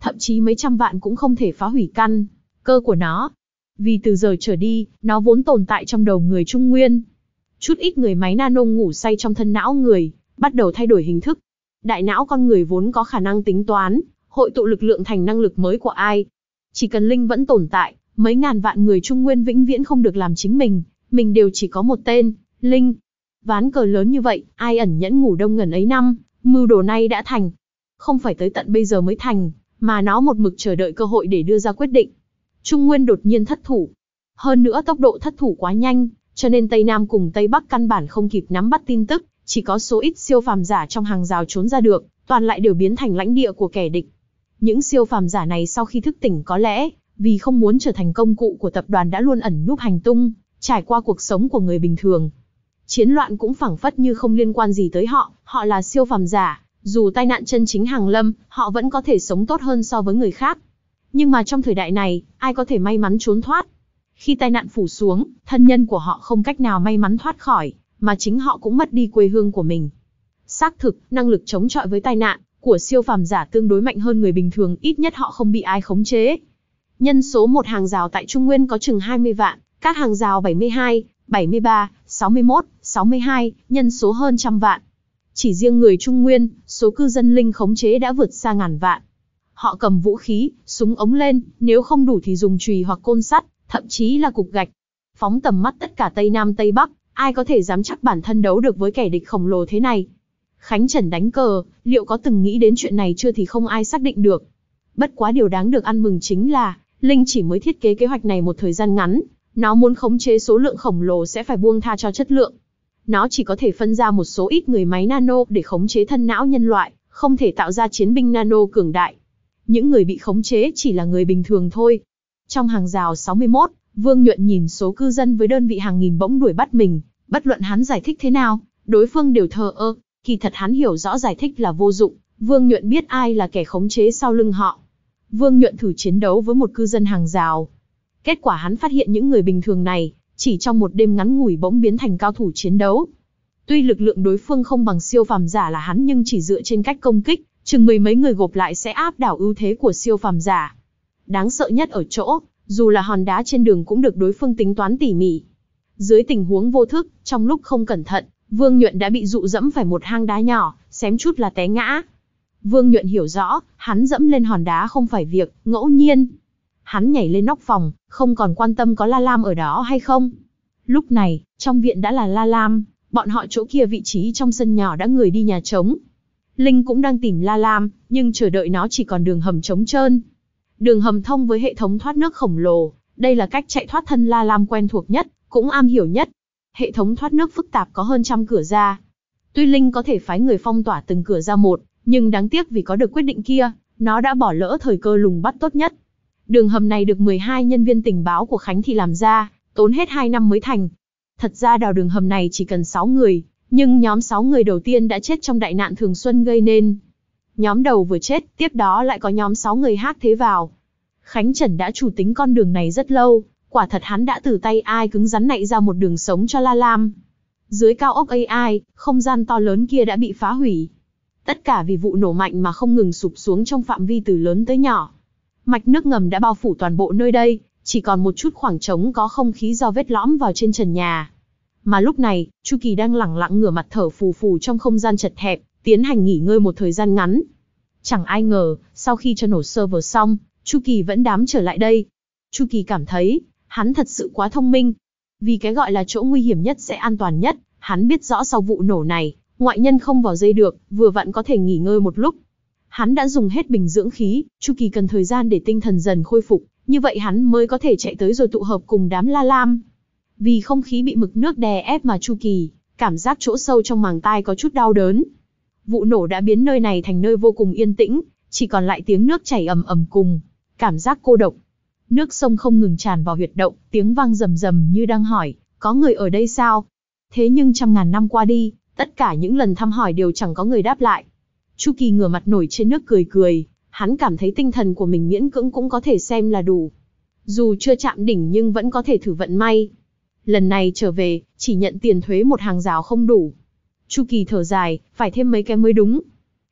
thậm chí mấy trăm vạn cũng không thể phá hủy căn cơ của nó. Vì từ giờ trở đi, nó vốn tồn tại trong đầu người Trung Nguyên. Chút ít người máy nano ngủ say trong thân não người, bắt đầu thay đổi hình thức. Đại não con người vốn có khả năng tính toán, hội tụ lực lượng thành năng lực mới của ai. Chỉ cần linh vẫn tồn tại, mấy ngàn vạn người Trung Nguyên vĩnh viễn không được làm chính mình, mình đều chỉ có một tên, linh. Ván cờ lớn như vậy, ai ẩn nhẫn ngủ đông ngần ấy năm, mưu đồ này đã thành. Không phải tới tận bây giờ mới thành, mà nó một mực chờ đợi cơ hội để đưa ra quyết định. Trung Nguyên đột nhiên thất thủ. Hơn nữa tốc độ thất thủ quá nhanh, cho nên Tây Nam cùng Tây Bắc căn bản không kịp nắm bắt tin tức, chỉ có số ít siêu phàm giả trong hàng rào trốn ra được, toàn lại đều biến thành lãnh địa của kẻ địch. Những siêu phàm giả này sau khi thức tỉnh có lẽ, vì không muốn trở thành công cụ của tập đoàn đã luôn ẩn núp hành tung, trải qua cuộc sống của người bình thường. Chiến loạn cũng phảng phất như không liên quan gì tới họ, họ là siêu phàm giả, dù tai nạn chân chính hàng lâm, họ vẫn có thể sống tốt hơn so với người khác. Nhưng mà trong thời đại này, ai có thể may mắn trốn thoát? Khi tai nạn phủ xuống, thân nhân của họ không cách nào may mắn thoát khỏi, mà chính họ cũng mất đi quê hương của mình. Xác thực, năng lực chống chọi với tai nạn của siêu phàm giả tương đối mạnh hơn người bình thường, ít nhất họ không bị ai khống chế. Nhân số một hàng rào tại Trung Nguyên có chừng hai mươi vạn, các hàng rào bảy mươi hai, bảy mươi ba, sáu mươi mốt, sáu mươi hai, nhân số hơn trăm vạn. Chỉ riêng người Trung Nguyên, số cư dân linh khống chế đã vượt xa ngàn vạn. Họ cầm vũ khí, súng ống lên, nếu không đủ thì dùng chùy hoặc côn sắt, thậm chí là cục gạch. Phóng tầm mắt tất cả Tây Nam Tây Bắc, ai có thể dám chắc bản thân đấu được với kẻ địch khổng lồ thế này? Khánh Trần đánh cờ, liệu có từng nghĩ đến chuyện này chưa thì không ai xác định được. Bất quá điều đáng được ăn mừng chính là, Linh chỉ mới thiết kế kế hoạch này một thời gian ngắn, nó muốn khống chế số lượng khổng lồ sẽ phải buông tha cho chất lượng. Nó chỉ có thể phân ra một số ít người máy nano để khống chế thân não nhân loại, không thể tạo ra chiến binh nano cường đại. Những người bị khống chế chỉ là người bình thường thôi. Trong hàng rào sáu mươi mốt, Vương Nhuận nhìn số cư dân với đơn vị hàng nghìn bỗng đuổi bắt mình, bất luận hắn giải thích thế nào, đối phương đều thờ ơ. Kỳ thật hắn hiểu rõ giải thích là vô dụng, Vương Nhuận biết ai là kẻ khống chế sau lưng họ. Vương Nhuận thử chiến đấu với một cư dân hàng rào. Kết quả hắn phát hiện những người bình thường này, chỉ trong một đêm ngắn ngủi bỗng biến thành cao thủ chiến đấu. Tuy lực lượng đối phương không bằng siêu phàm giả là hắn, nhưng chỉ dựa trên cách công kích, chừng mười mấy người gộp lại sẽ áp đảo ưu thế của siêu phàm giả. Đáng sợ nhất ở chỗ, dù là hòn đá trên đường cũng được đối phương tính toán tỉ mỉ. Dưới tình huống vô thức, trong lúc không cẩn thận, Vương Nhuận đã bị dụ dẫm phải một hang đá nhỏ, xém chút là té ngã. Vương Nhuận hiểu rõ, hắn dẫm lên hòn đá không phải việc ngẫu nhiên. Hắn nhảy lên nóc phòng, không còn quan tâm có La Lam ở đó hay không. Lúc này, trong viện đã là La Lam, bọn họ chỗ kia vị trí trong sân nhỏ đã người đi nhà trống. Linh cũng đang tìm La Lam, nhưng chờ đợi nó chỉ còn đường hầm trống trơn. Đường hầm thông với hệ thống thoát nước khổng lồ, đây là cách chạy thoát thân La Lam quen thuộc nhất, cũng am hiểu nhất. Hệ thống thoát nước phức tạp có hơn trăm cửa ra. Tuy Linh có thể phái người phong tỏa từng cửa ra một, nhưng đáng tiếc vì có được quyết định kia, nó đã bỏ lỡ thời cơ lùng bắt tốt nhất. Đường hầm này được mười hai nhân viên tình báo của Khánh Thị làm ra, tốn hết hai năm mới thành. Thật ra đào đường hầm này chỉ cần sáu người, nhưng nhóm sáu người đầu tiên đã chết trong đại nạn Thường Xuân gây nên. Nhóm đầu vừa chết, tiếp đó lại có nhóm sáu người khác thế vào. Khánh Trần đã chủ tính con đường này rất lâu, quả thật hắn đã từ tay ai cứng rắn nạy ra một đường sống cho La Lam. Dưới cao ốc a i, không gian to lớn kia đã bị phá hủy. Tất cả vì vụ nổ mạnh mà không ngừng sụp xuống trong phạm vi từ lớn tới nhỏ. Mạch nước ngầm đã bao phủ toàn bộ nơi đây, chỉ còn một chút khoảng trống có không khí do vết lõm vào trên trần nhà. Mà lúc này, Chu Kỳ đang lẳng lặng ngửa mặt thở phù phù trong không gian chật hẹp, tiến hành nghỉ ngơi một thời gian ngắn. Chẳng ai ngờ, sau khi cho nổ server xong, Chu Kỳ vẫn đám trở lại đây. Chu Kỳ cảm thấy, hắn thật sự quá thông minh. Vì cái gọi là chỗ nguy hiểm nhất sẽ an toàn nhất, hắn biết rõ sau vụ nổ này, ngoại nhân không vào dây được, vừa vặn có thể nghỉ ngơi một lúc. Hắn đã dùng hết bình dưỡng khí, Chu Kỳ cần thời gian để tinh thần dần khôi phục, như vậy hắn mới có thể chạy tới rồi tụ hợp cùng đám La Lam. Vì không khí bị mực nước đè ép mà Chu Kỳ, cảm giác chỗ sâu trong màng tai có chút đau đớn. Vụ nổ đã biến nơi này thành nơi vô cùng yên tĩnh, chỉ còn lại tiếng nước chảy ầm ầm cùng cảm giác cô độc. Nước sông không ngừng tràn vào huyệt động, tiếng vang rầm rầm như đang hỏi, có người ở đây sao? Thế nhưng trăm ngàn năm qua đi, tất cả những lần thăm hỏi đều chẳng có người đáp lại. Chu Kỳ ngửa mặt nổi trên nước cười cười, hắn cảm thấy tinh thần của mình miễn cưỡng cũng có thể xem là đủ. Dù chưa chạm đỉnh nhưng vẫn có thể thử vận may. Lần này trở về, chỉ nhận tiền thuế một hàng rào không đủ. Chu Kỳ thở dài, phải thêm mấy cái mới đúng.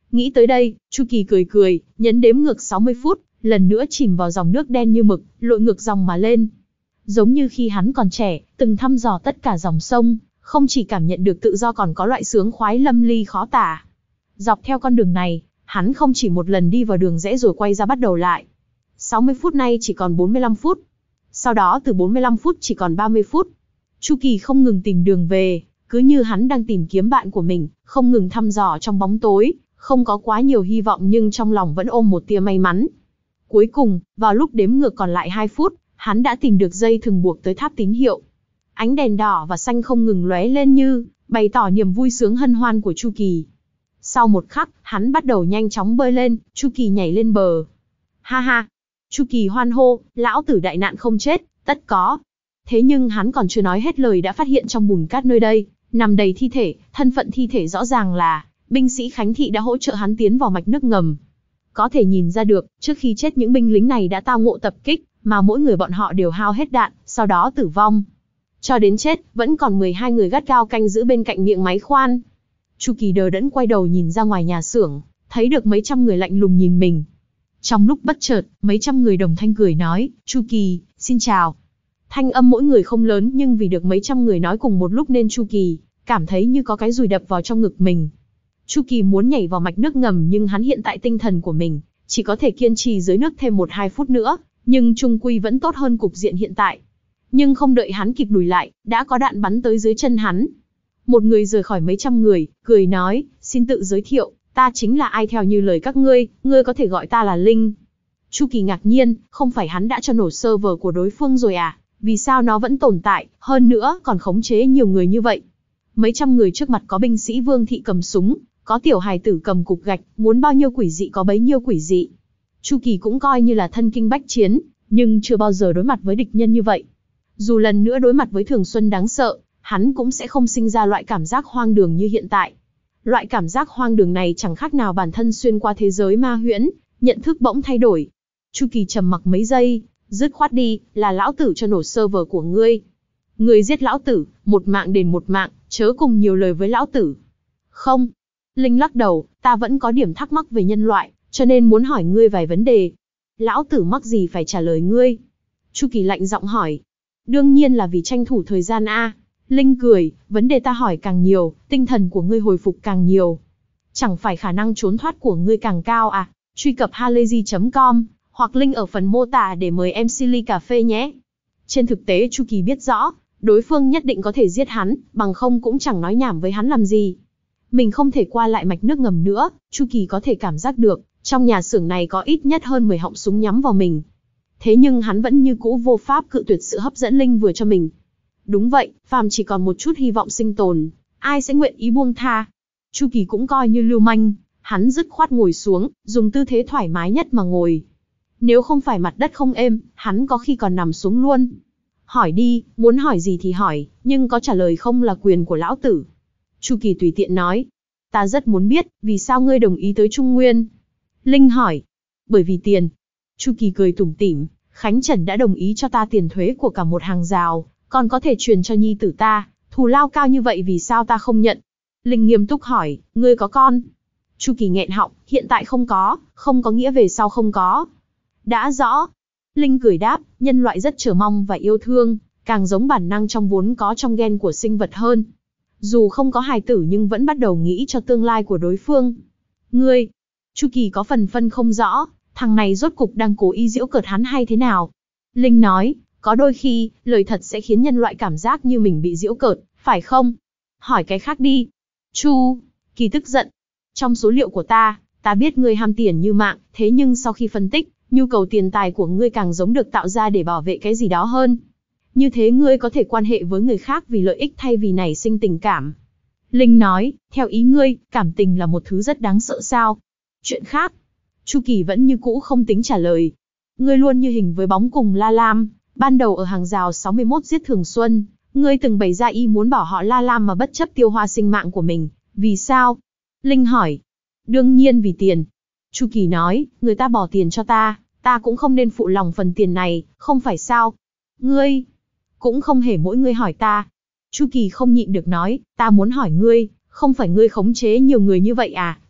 Nghĩ tới đây, Chu Kỳ cười cười, nhấn đếm ngược sáu mươi phút, lần nữa chìm vào dòng nước đen như mực, lội ngược dòng mà lên. Giống như khi hắn còn trẻ, từng thăm dò tất cả dòng sông, không chỉ cảm nhận được tự do còn có loại sướng khoái lâm ly khó tả. Dọc theo con đường này, hắn không chỉ một lần đi vào đường rẽ rồi quay ra bắt đầu lại. sáu mươi phút nay chỉ còn bốn mươi lăm phút. Sau đó từ bốn mươi lăm phút chỉ còn ba mươi phút. Chu Kỳ không ngừng tìm đường về, cứ như hắn đang tìm kiếm bạn của mình, không ngừng thăm dò trong bóng tối, không có quá nhiều hy vọng nhưng trong lòng vẫn ôm một tia may mắn. Cuối cùng, vào lúc đếm ngược còn lại hai phút, hắn đã tìm được dây thừng buộc tới tháp tín hiệu. Ánh đèn đỏ và xanh không ngừng lóe lên như bày tỏ niềm vui sướng hân hoan của Chu Kỳ. Sau một khắc, hắn bắt đầu nhanh chóng bơi lên, Chu Kỳ nhảy lên bờ. Ha ha! Chu Kỳ hoan hô, lão tử đại nạn không chết, tất có. Thế nhưng hắn còn chưa nói hết lời đã phát hiện trong bùn cát nơi đây, nằm đầy thi thể, thân phận thi thể rõ ràng là binh sĩ Khánh Thị đã hỗ trợ hắn tiến vào mạch nước ngầm. Có thể nhìn ra được, trước khi chết những binh lính này đã tao ngộ tập kích, mà mỗi người bọn họ đều hao hết đạn, sau đó tử vong. Cho đến chết, vẫn còn mười hai người gắt gao canh giữ bên cạnh miệng máy khoan. Chu Kỳ đờ đẫn quay đầu nhìn ra ngoài nhà xưởng, thấy được mấy trăm người lạnh lùng nhìn mình. Trong lúc bất chợt, mấy trăm người đồng thanh cười nói, Chu Kỳ, xin chào. Thanh âm mỗi người không lớn nhưng vì được mấy trăm người nói cùng một lúc nên Chu Kỳ cảm thấy như có cái dùi đập vào trong ngực mình. Chu Kỳ muốn nhảy vào mạch nước ngầm nhưng hắn hiện tại tinh thần của mình chỉ có thể kiên trì dưới nước thêm một hai phút nữa, nhưng chung quy vẫn tốt hơn cục diện hiện tại. Nhưng không đợi hắn kịp lùi lại, đã có đạn bắn tới dưới chân hắn. Một người rời khỏi mấy trăm người, cười nói, xin tự giới thiệu, ta chính là ai theo như lời các ngươi, ngươi có thể gọi ta là Linh. Chu Kỳ ngạc nhiên, không phải hắn đã cho nổ server của đối phương rồi à? Vì sao nó vẫn tồn tại, hơn nữa còn khống chế nhiều người như vậy? Mấy trăm người trước mặt có binh sĩ Vương Thị cầm súng, có tiểu hài tử cầm cục gạch, muốn bao nhiêu quỷ dị có bấy nhiêu quỷ dị. Chu Kỳ cũng coi như là thân kinh bách chiến, nhưng chưa bao giờ đối mặt với địch nhân như vậy. Dù lần nữa đối mặt với Thường Xuân đáng sợ, hắn cũng sẽ không sinh ra loại cảm giác hoang đường như hiện tại. Loại cảm giác hoang đường này chẳng khác nào bản thân xuyên qua thế giới ma huyễn, nhận thức bỗng thay đổi. Chu Kỳ trầm mặc mấy giây, dứt khoát đi, là lão tử cho nổ server của ngươi. Ngươi giết lão tử, một mạng đền một mạng, chớ cùng nhiều lời với lão tử. Không. Linh lắc đầu, ta vẫn có điểm thắc mắc về nhân loại, cho nên muốn hỏi ngươi vài vấn đề. Lão tử mắc gì phải trả lời ngươi? Chu Kỳ lạnh giọng hỏi. Đương nhiên là vì tranh thủ thời gian a. Linh cười, vấn đề ta hỏi càng nhiều, tinh thần của ngươi hồi phục càng nhiều. Chẳng phải khả năng trốn thoát của ngươi càng cao à? Truy cập halayzi chấm com, hoặc link ở phần mô tả để mời em xê ly cà phê nhé. Trên thực tế Chu Kỳ biết rõ, đối phương nhất định có thể giết hắn, bằng không cũng chẳng nói nhảm với hắn làm gì. Mình không thể qua lại mạch nước ngầm nữa, Chu Kỳ có thể cảm giác được, trong nhà xưởng này có ít nhất hơn mười họng súng nhắm vào mình. Thế nhưng hắn vẫn như cũ vô pháp cự tuyệt sự hấp dẫn Linh vừa cho mình. Đúng vậy, phàm chỉ còn một chút hy vọng sinh tồn, ai sẽ nguyện ý buông tha. Chu Kỳ cũng coi như lưu manh, hắn dứt khoát ngồi xuống, dùng tư thế thoải mái nhất mà ngồi. Nếu không phải mặt đất không êm, hắn có khi còn nằm xuống luôn. Hỏi đi, muốn hỏi gì thì hỏi, nhưng có trả lời không là quyền của lão tử. Chu Kỳ tùy tiện nói. Ta rất muốn biết, vì sao ngươi đồng ý tới Trung Nguyên? Linh hỏi. Bởi vì tiền. Chu Kỳ cười tủm tỉm, Khánh Trần đã đồng ý cho ta tiền thuế của cả một hàng rào, còn có thể truyền cho nhi tử ta, thù lao cao như vậy vì sao ta không nhận? Linh nghiêm túc hỏi, ngươi có con? Chu Kỳ nghẹn họng, hiện tại không có, không có nghĩa về sau không có. Đã rõ. Linh cười đáp, nhân loại rất chờ mong và yêu thương, càng giống bản năng trong vốn có trong gen của sinh vật hơn. Dù không có hài tử nhưng vẫn bắt đầu nghĩ cho tương lai của đối phương. Ngươi, Chu Kỳ có phần phân không rõ, thằng này rốt cục đang cố ý giễu cợt hắn hay thế nào? Linh nói, có đôi khi, lời thật sẽ khiến nhân loại cảm giác như mình bị giễu cợt, phải không? Hỏi cái khác đi. Chu Kỳ tức giận. Trong số liệu của ta, ta biết ngươi ham tiền như mạng, thế nhưng sau khi phân tích, nhu cầu tiền tài của ngươi càng giống được tạo ra để bảo vệ cái gì đó hơn. Như thế ngươi có thể quan hệ với người khác vì lợi ích thay vì nảy sinh tình cảm. Linh nói, theo ý ngươi, cảm tình là một thứ rất đáng sợ sao? Chuyện khác. Chu Kỳ vẫn như cũ không tính trả lời. Ngươi luôn như hình với bóng cùng La Lam, ban đầu ở hàng rào sáu mươi mốt giết Thường Xuân, ngươi từng bày ra ý muốn bảo họ La Lam mà bất chấp tiêu hoa sinh mạng của mình, vì sao? Linh hỏi. Đương nhiên vì tiền. Chu Kỳ nói, người ta bỏ tiền cho ta, ta cũng không nên phụ lòng phần tiền này, không phải sao? Ngươi cũng không hề mỗi ngươi hỏi ta. Chu Kỳ không nhịn được nói, ta muốn hỏi ngươi, không phải ngươi khống chế nhiều người như vậy à,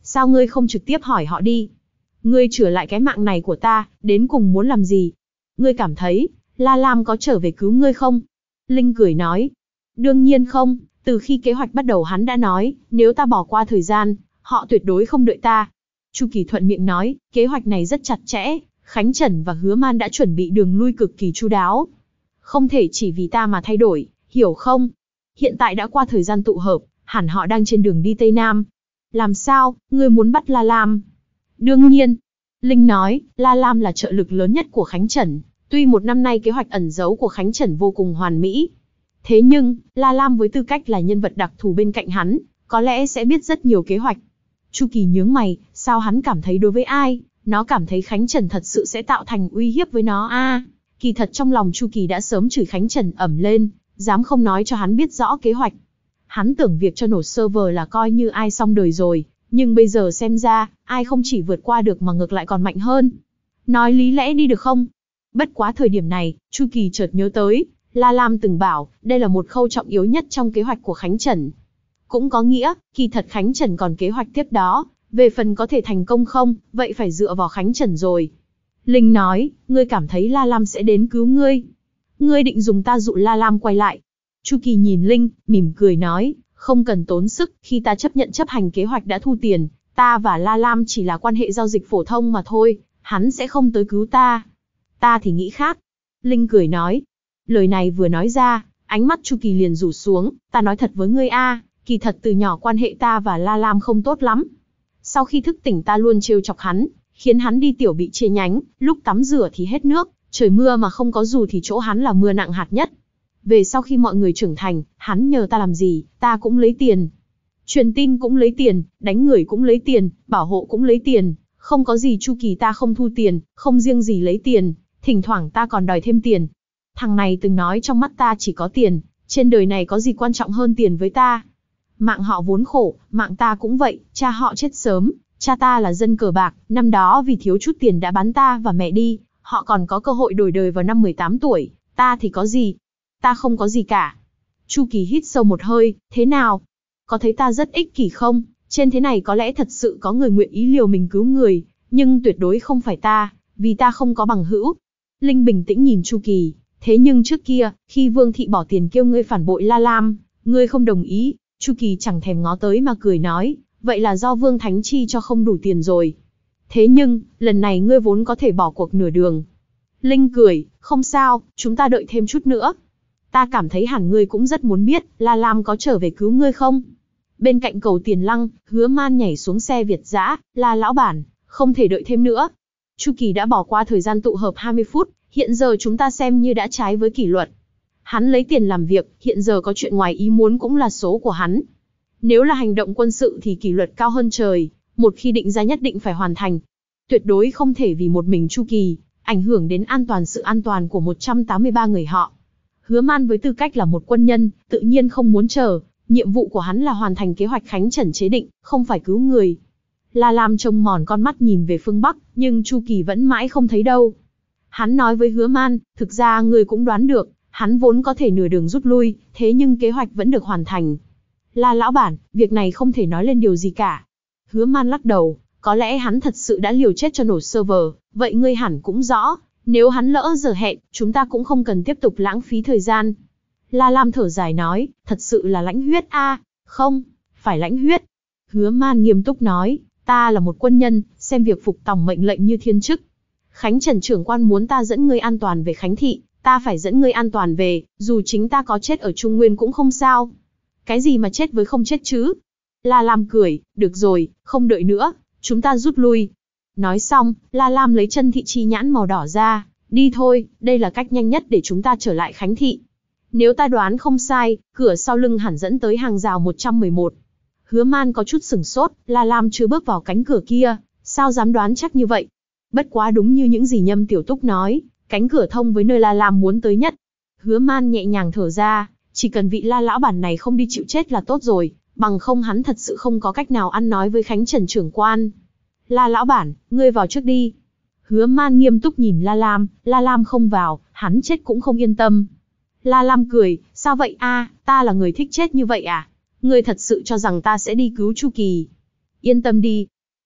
sao ngươi không trực tiếp hỏi họ đi? Ngươi chữa lại cái mạng này của ta, đến cùng muốn làm gì? Ngươi cảm thấy, La Lam có trở về cứu ngươi không? Linh cười nói, đương nhiên không, từ khi kế hoạch bắt đầu hắn đã nói, nếu ta bỏ qua thời gian, họ tuyệt đối không đợi ta. Chu Kỳ thuận miệng nói, kế hoạch này rất chặt chẽ, Khánh Trần và Hứa Man đã chuẩn bị đường lui cực kỳ chu đáo. Không thể chỉ vì ta mà thay đổi, hiểu không? Hiện tại đã qua thời gian tụ hợp, hẳn họ đang trên đường đi Tây Nam. Làm sao, ngươi muốn bắt La Lam? Đương nhiên. Linh nói, La Lam là trợ lực lớn nhất của Khánh Trần, tuy một năm nay kế hoạch ẩn giấu của Khánh Trần vô cùng hoàn mỹ. Thế nhưng, La Lam với tư cách là nhân vật đặc thù bên cạnh hắn, có lẽ sẽ biết rất nhiều kế hoạch. Chu Kỳ nhướng mày, sao hắn cảm thấy đối với ai, nó cảm thấy Khánh Trần thật sự sẽ tạo thành uy hiếp với nó a? À, kỳ thật trong lòng Chu Kỳ đã sớm chửi Khánh Trần ẩm lên, dám không nói cho hắn biết rõ kế hoạch. Hắn tưởng việc cho nổ server là coi như ai xong đời rồi, nhưng bây giờ xem ra, ai không chỉ vượt qua được mà ngược lại còn mạnh hơn. Nói lý lẽ đi được không? Bất quá thời điểm này, Chu Kỳ chợt nhớ tới, La Lam từng bảo, đây là một khâu trọng yếu nhất trong kế hoạch của Khánh Trần. Cũng có nghĩa, kỳ thật Khánh Trần còn kế hoạch tiếp đó, về phần có thể thành công không, vậy phải dựa vào Khánh Trần rồi. Linh nói, ngươi cảm thấy La Lam sẽ đến cứu ngươi. Ngươi định dùng ta dụ La Lam quay lại. Chu Kỳ nhìn Linh, mỉm cười nói, không cần tốn sức, khi ta chấp nhận chấp hành kế hoạch đã thu tiền, ta và La Lam chỉ là quan hệ giao dịch phổ thông mà thôi, hắn sẽ không tới cứu ta. Ta thì nghĩ khác. Linh cười nói. Lời này vừa nói ra, ánh mắt Chu Kỳ liền rủ xuống, ta nói thật với ngươi a, kỳ thật từ nhỏ quan hệ ta và La Lam không tốt lắm. Sau khi thức tỉnh ta luôn trêu chọc hắn, khiến hắn đi tiểu bị chia nhánh, lúc tắm rửa thì hết nước, trời mưa mà không có dù thì chỗ hắn là mưa nặng hạt nhất. Về sau khi mọi người trưởng thành, hắn nhờ ta làm gì, ta cũng lấy tiền. Truyền tin cũng lấy tiền, đánh người cũng lấy tiền, bảo hộ cũng lấy tiền, không có gì Chu Kỳ ta không thu tiền, không riêng gì lấy tiền, thỉnh thoảng ta còn đòi thêm tiền. Thằng này từng nói trong mắt ta chỉ có tiền, trên đời này có gì quan trọng hơn tiền với ta. Mạng họ vốn khổ, mạng ta cũng vậy, cha họ chết sớm, cha ta là dân cờ bạc, năm đó vì thiếu chút tiền đã bán ta và mẹ đi, họ còn có cơ hội đổi đời vào năm mười tám tuổi, ta thì có gì? Ta không có gì cả. Chu Kỳ hít sâu một hơi, thế nào? Có thấy ta rất ích kỷ không? Trên thế này có lẽ thật sự có người nguyện ý liều mình cứu người, nhưng tuyệt đối không phải ta, vì ta không có bằng hữu. Linh bình tĩnh nhìn Chu Kỳ, thế nhưng trước kia, khi Vương Thị bỏ tiền kêu ngươi phản bội La Lam, ngươi không đồng ý. Chu Kỳ chẳng thèm ngó tới mà cười nói, vậy là do Vương Thánh chi cho không đủ tiền rồi. Thế nhưng, lần này ngươi vốn có thể bỏ cuộc nửa đường. Linh cười, không sao, chúng ta đợi thêm chút nữa. Ta cảm thấy hẳn ngươi cũng rất muốn biết, La Lam có trở về cứu ngươi không? Bên cạnh cầu Tiền Lăng, Hứa Man nhảy xuống xe Việt dã, La lão bản, không thể đợi thêm nữa. Chu Kỳ đã bỏ qua thời gian tụ hợp hai mươi phút, hiện giờ chúng ta xem như đã trái với kỷ luật. Hắn lấy tiền làm việc, hiện giờ có chuyện ngoài ý muốn cũng là số của hắn. Nếu là hành động quân sự thì kỷ luật cao hơn trời, một khi định ra nhất định phải hoàn thành. Tuyệt đối không thể vì một mình Chu Kỳ, ảnh hưởng đến an toàn sự an toàn của một trăm tám mươi ba người họ. Hứa Man với tư cách là một quân nhân, tự nhiên không muốn chờ, nhiệm vụ của hắn là hoàn thành kế hoạch Khánh Trần chế định, không phải cứu người. La Lam trông mòn con mắt nhìn về phương Bắc, nhưng Chu Kỳ vẫn mãi không thấy đâu. Hắn nói với Hứa Man, thực ra người cũng đoán được, hắn vốn có thể nửa đường rút lui, thế nhưng kế hoạch vẫn được hoàn thành. La lão bản, việc này không thể nói lên điều gì cả. Hứa Man lắc đầu, có lẽ hắn thật sự đã liều chết cho nổ server, vậy ngươi hẳn cũng rõ, nếu hắn lỡ giờ hẹn, chúng ta cũng không cần tiếp tục lãng phí thời gian. La Lam thở dài nói, thật sự là lãnh huyết a, à, không, phải lãnh huyết. Hứa Man nghiêm túc nói, ta là một quân nhân, xem việc phục tòng mệnh lệnh như thiên chức. Khánh Trần trưởng quan muốn ta dẫn ngươi an toàn về Khánh Thị, ta phải dẫn ngươi an toàn về, dù chính ta có chết ở Trung Nguyên cũng không sao. Cái gì mà chết với không chết chứ? La Lam cười, được rồi, không đợi nữa, chúng ta rút lui. Nói xong, La Lam lấy chân thị chi nhãn màu đỏ ra, đi thôi, đây là cách nhanh nhất để chúng ta trở lại Khánh Thị. Nếu ta đoán không sai, cửa sau lưng hẳn dẫn tới hàng rào một trăm mười một. Hứa Man có chút sửng sốt, La Lam chưa bước vào cánh cửa kia, sao dám đoán chắc như vậy? Bất quá đúng như những gì Nhâm Tiểu Túc nói, cánh cửa thông với nơi La Lam muốn tới nhất. Hứa Man nhẹ nhàng thở ra, chỉ cần vị La lão bản này không đi chịu chết là tốt rồi, bằng không hắn thật sự không có cách nào ăn nói với Khánh Trần trưởng quan. La lão bản, ngươi vào trước đi. Hứa Man nghiêm túc nhìn La Lam, La Lam không vào, hắn chết cũng không yên tâm. La Lam cười, sao vậy a, à, ta là người thích chết như vậy à? Ngươi thật sự cho rằng ta sẽ đi cứu Chu Kỳ? Yên tâm đi,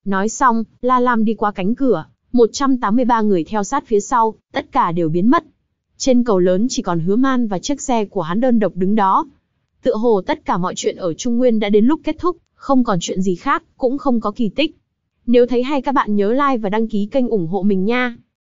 Nói xong, La Lam đi qua cánh cửa, một trăm tám mươi ba người theo sát phía sau, tất cả đều biến mất. Trên cầu lớn chỉ còn Hứa Man và chiếc xe của hắn đơn độc đứng đó. Tựa hồ tất cả mọi chuyện ở Trung Nguyên đã đến lúc kết thúc, không còn chuyện gì khác, cũng không có kỳ tích. Nếu thấy hay các bạn nhớ like và đăng ký kênh ủng hộ mình nha.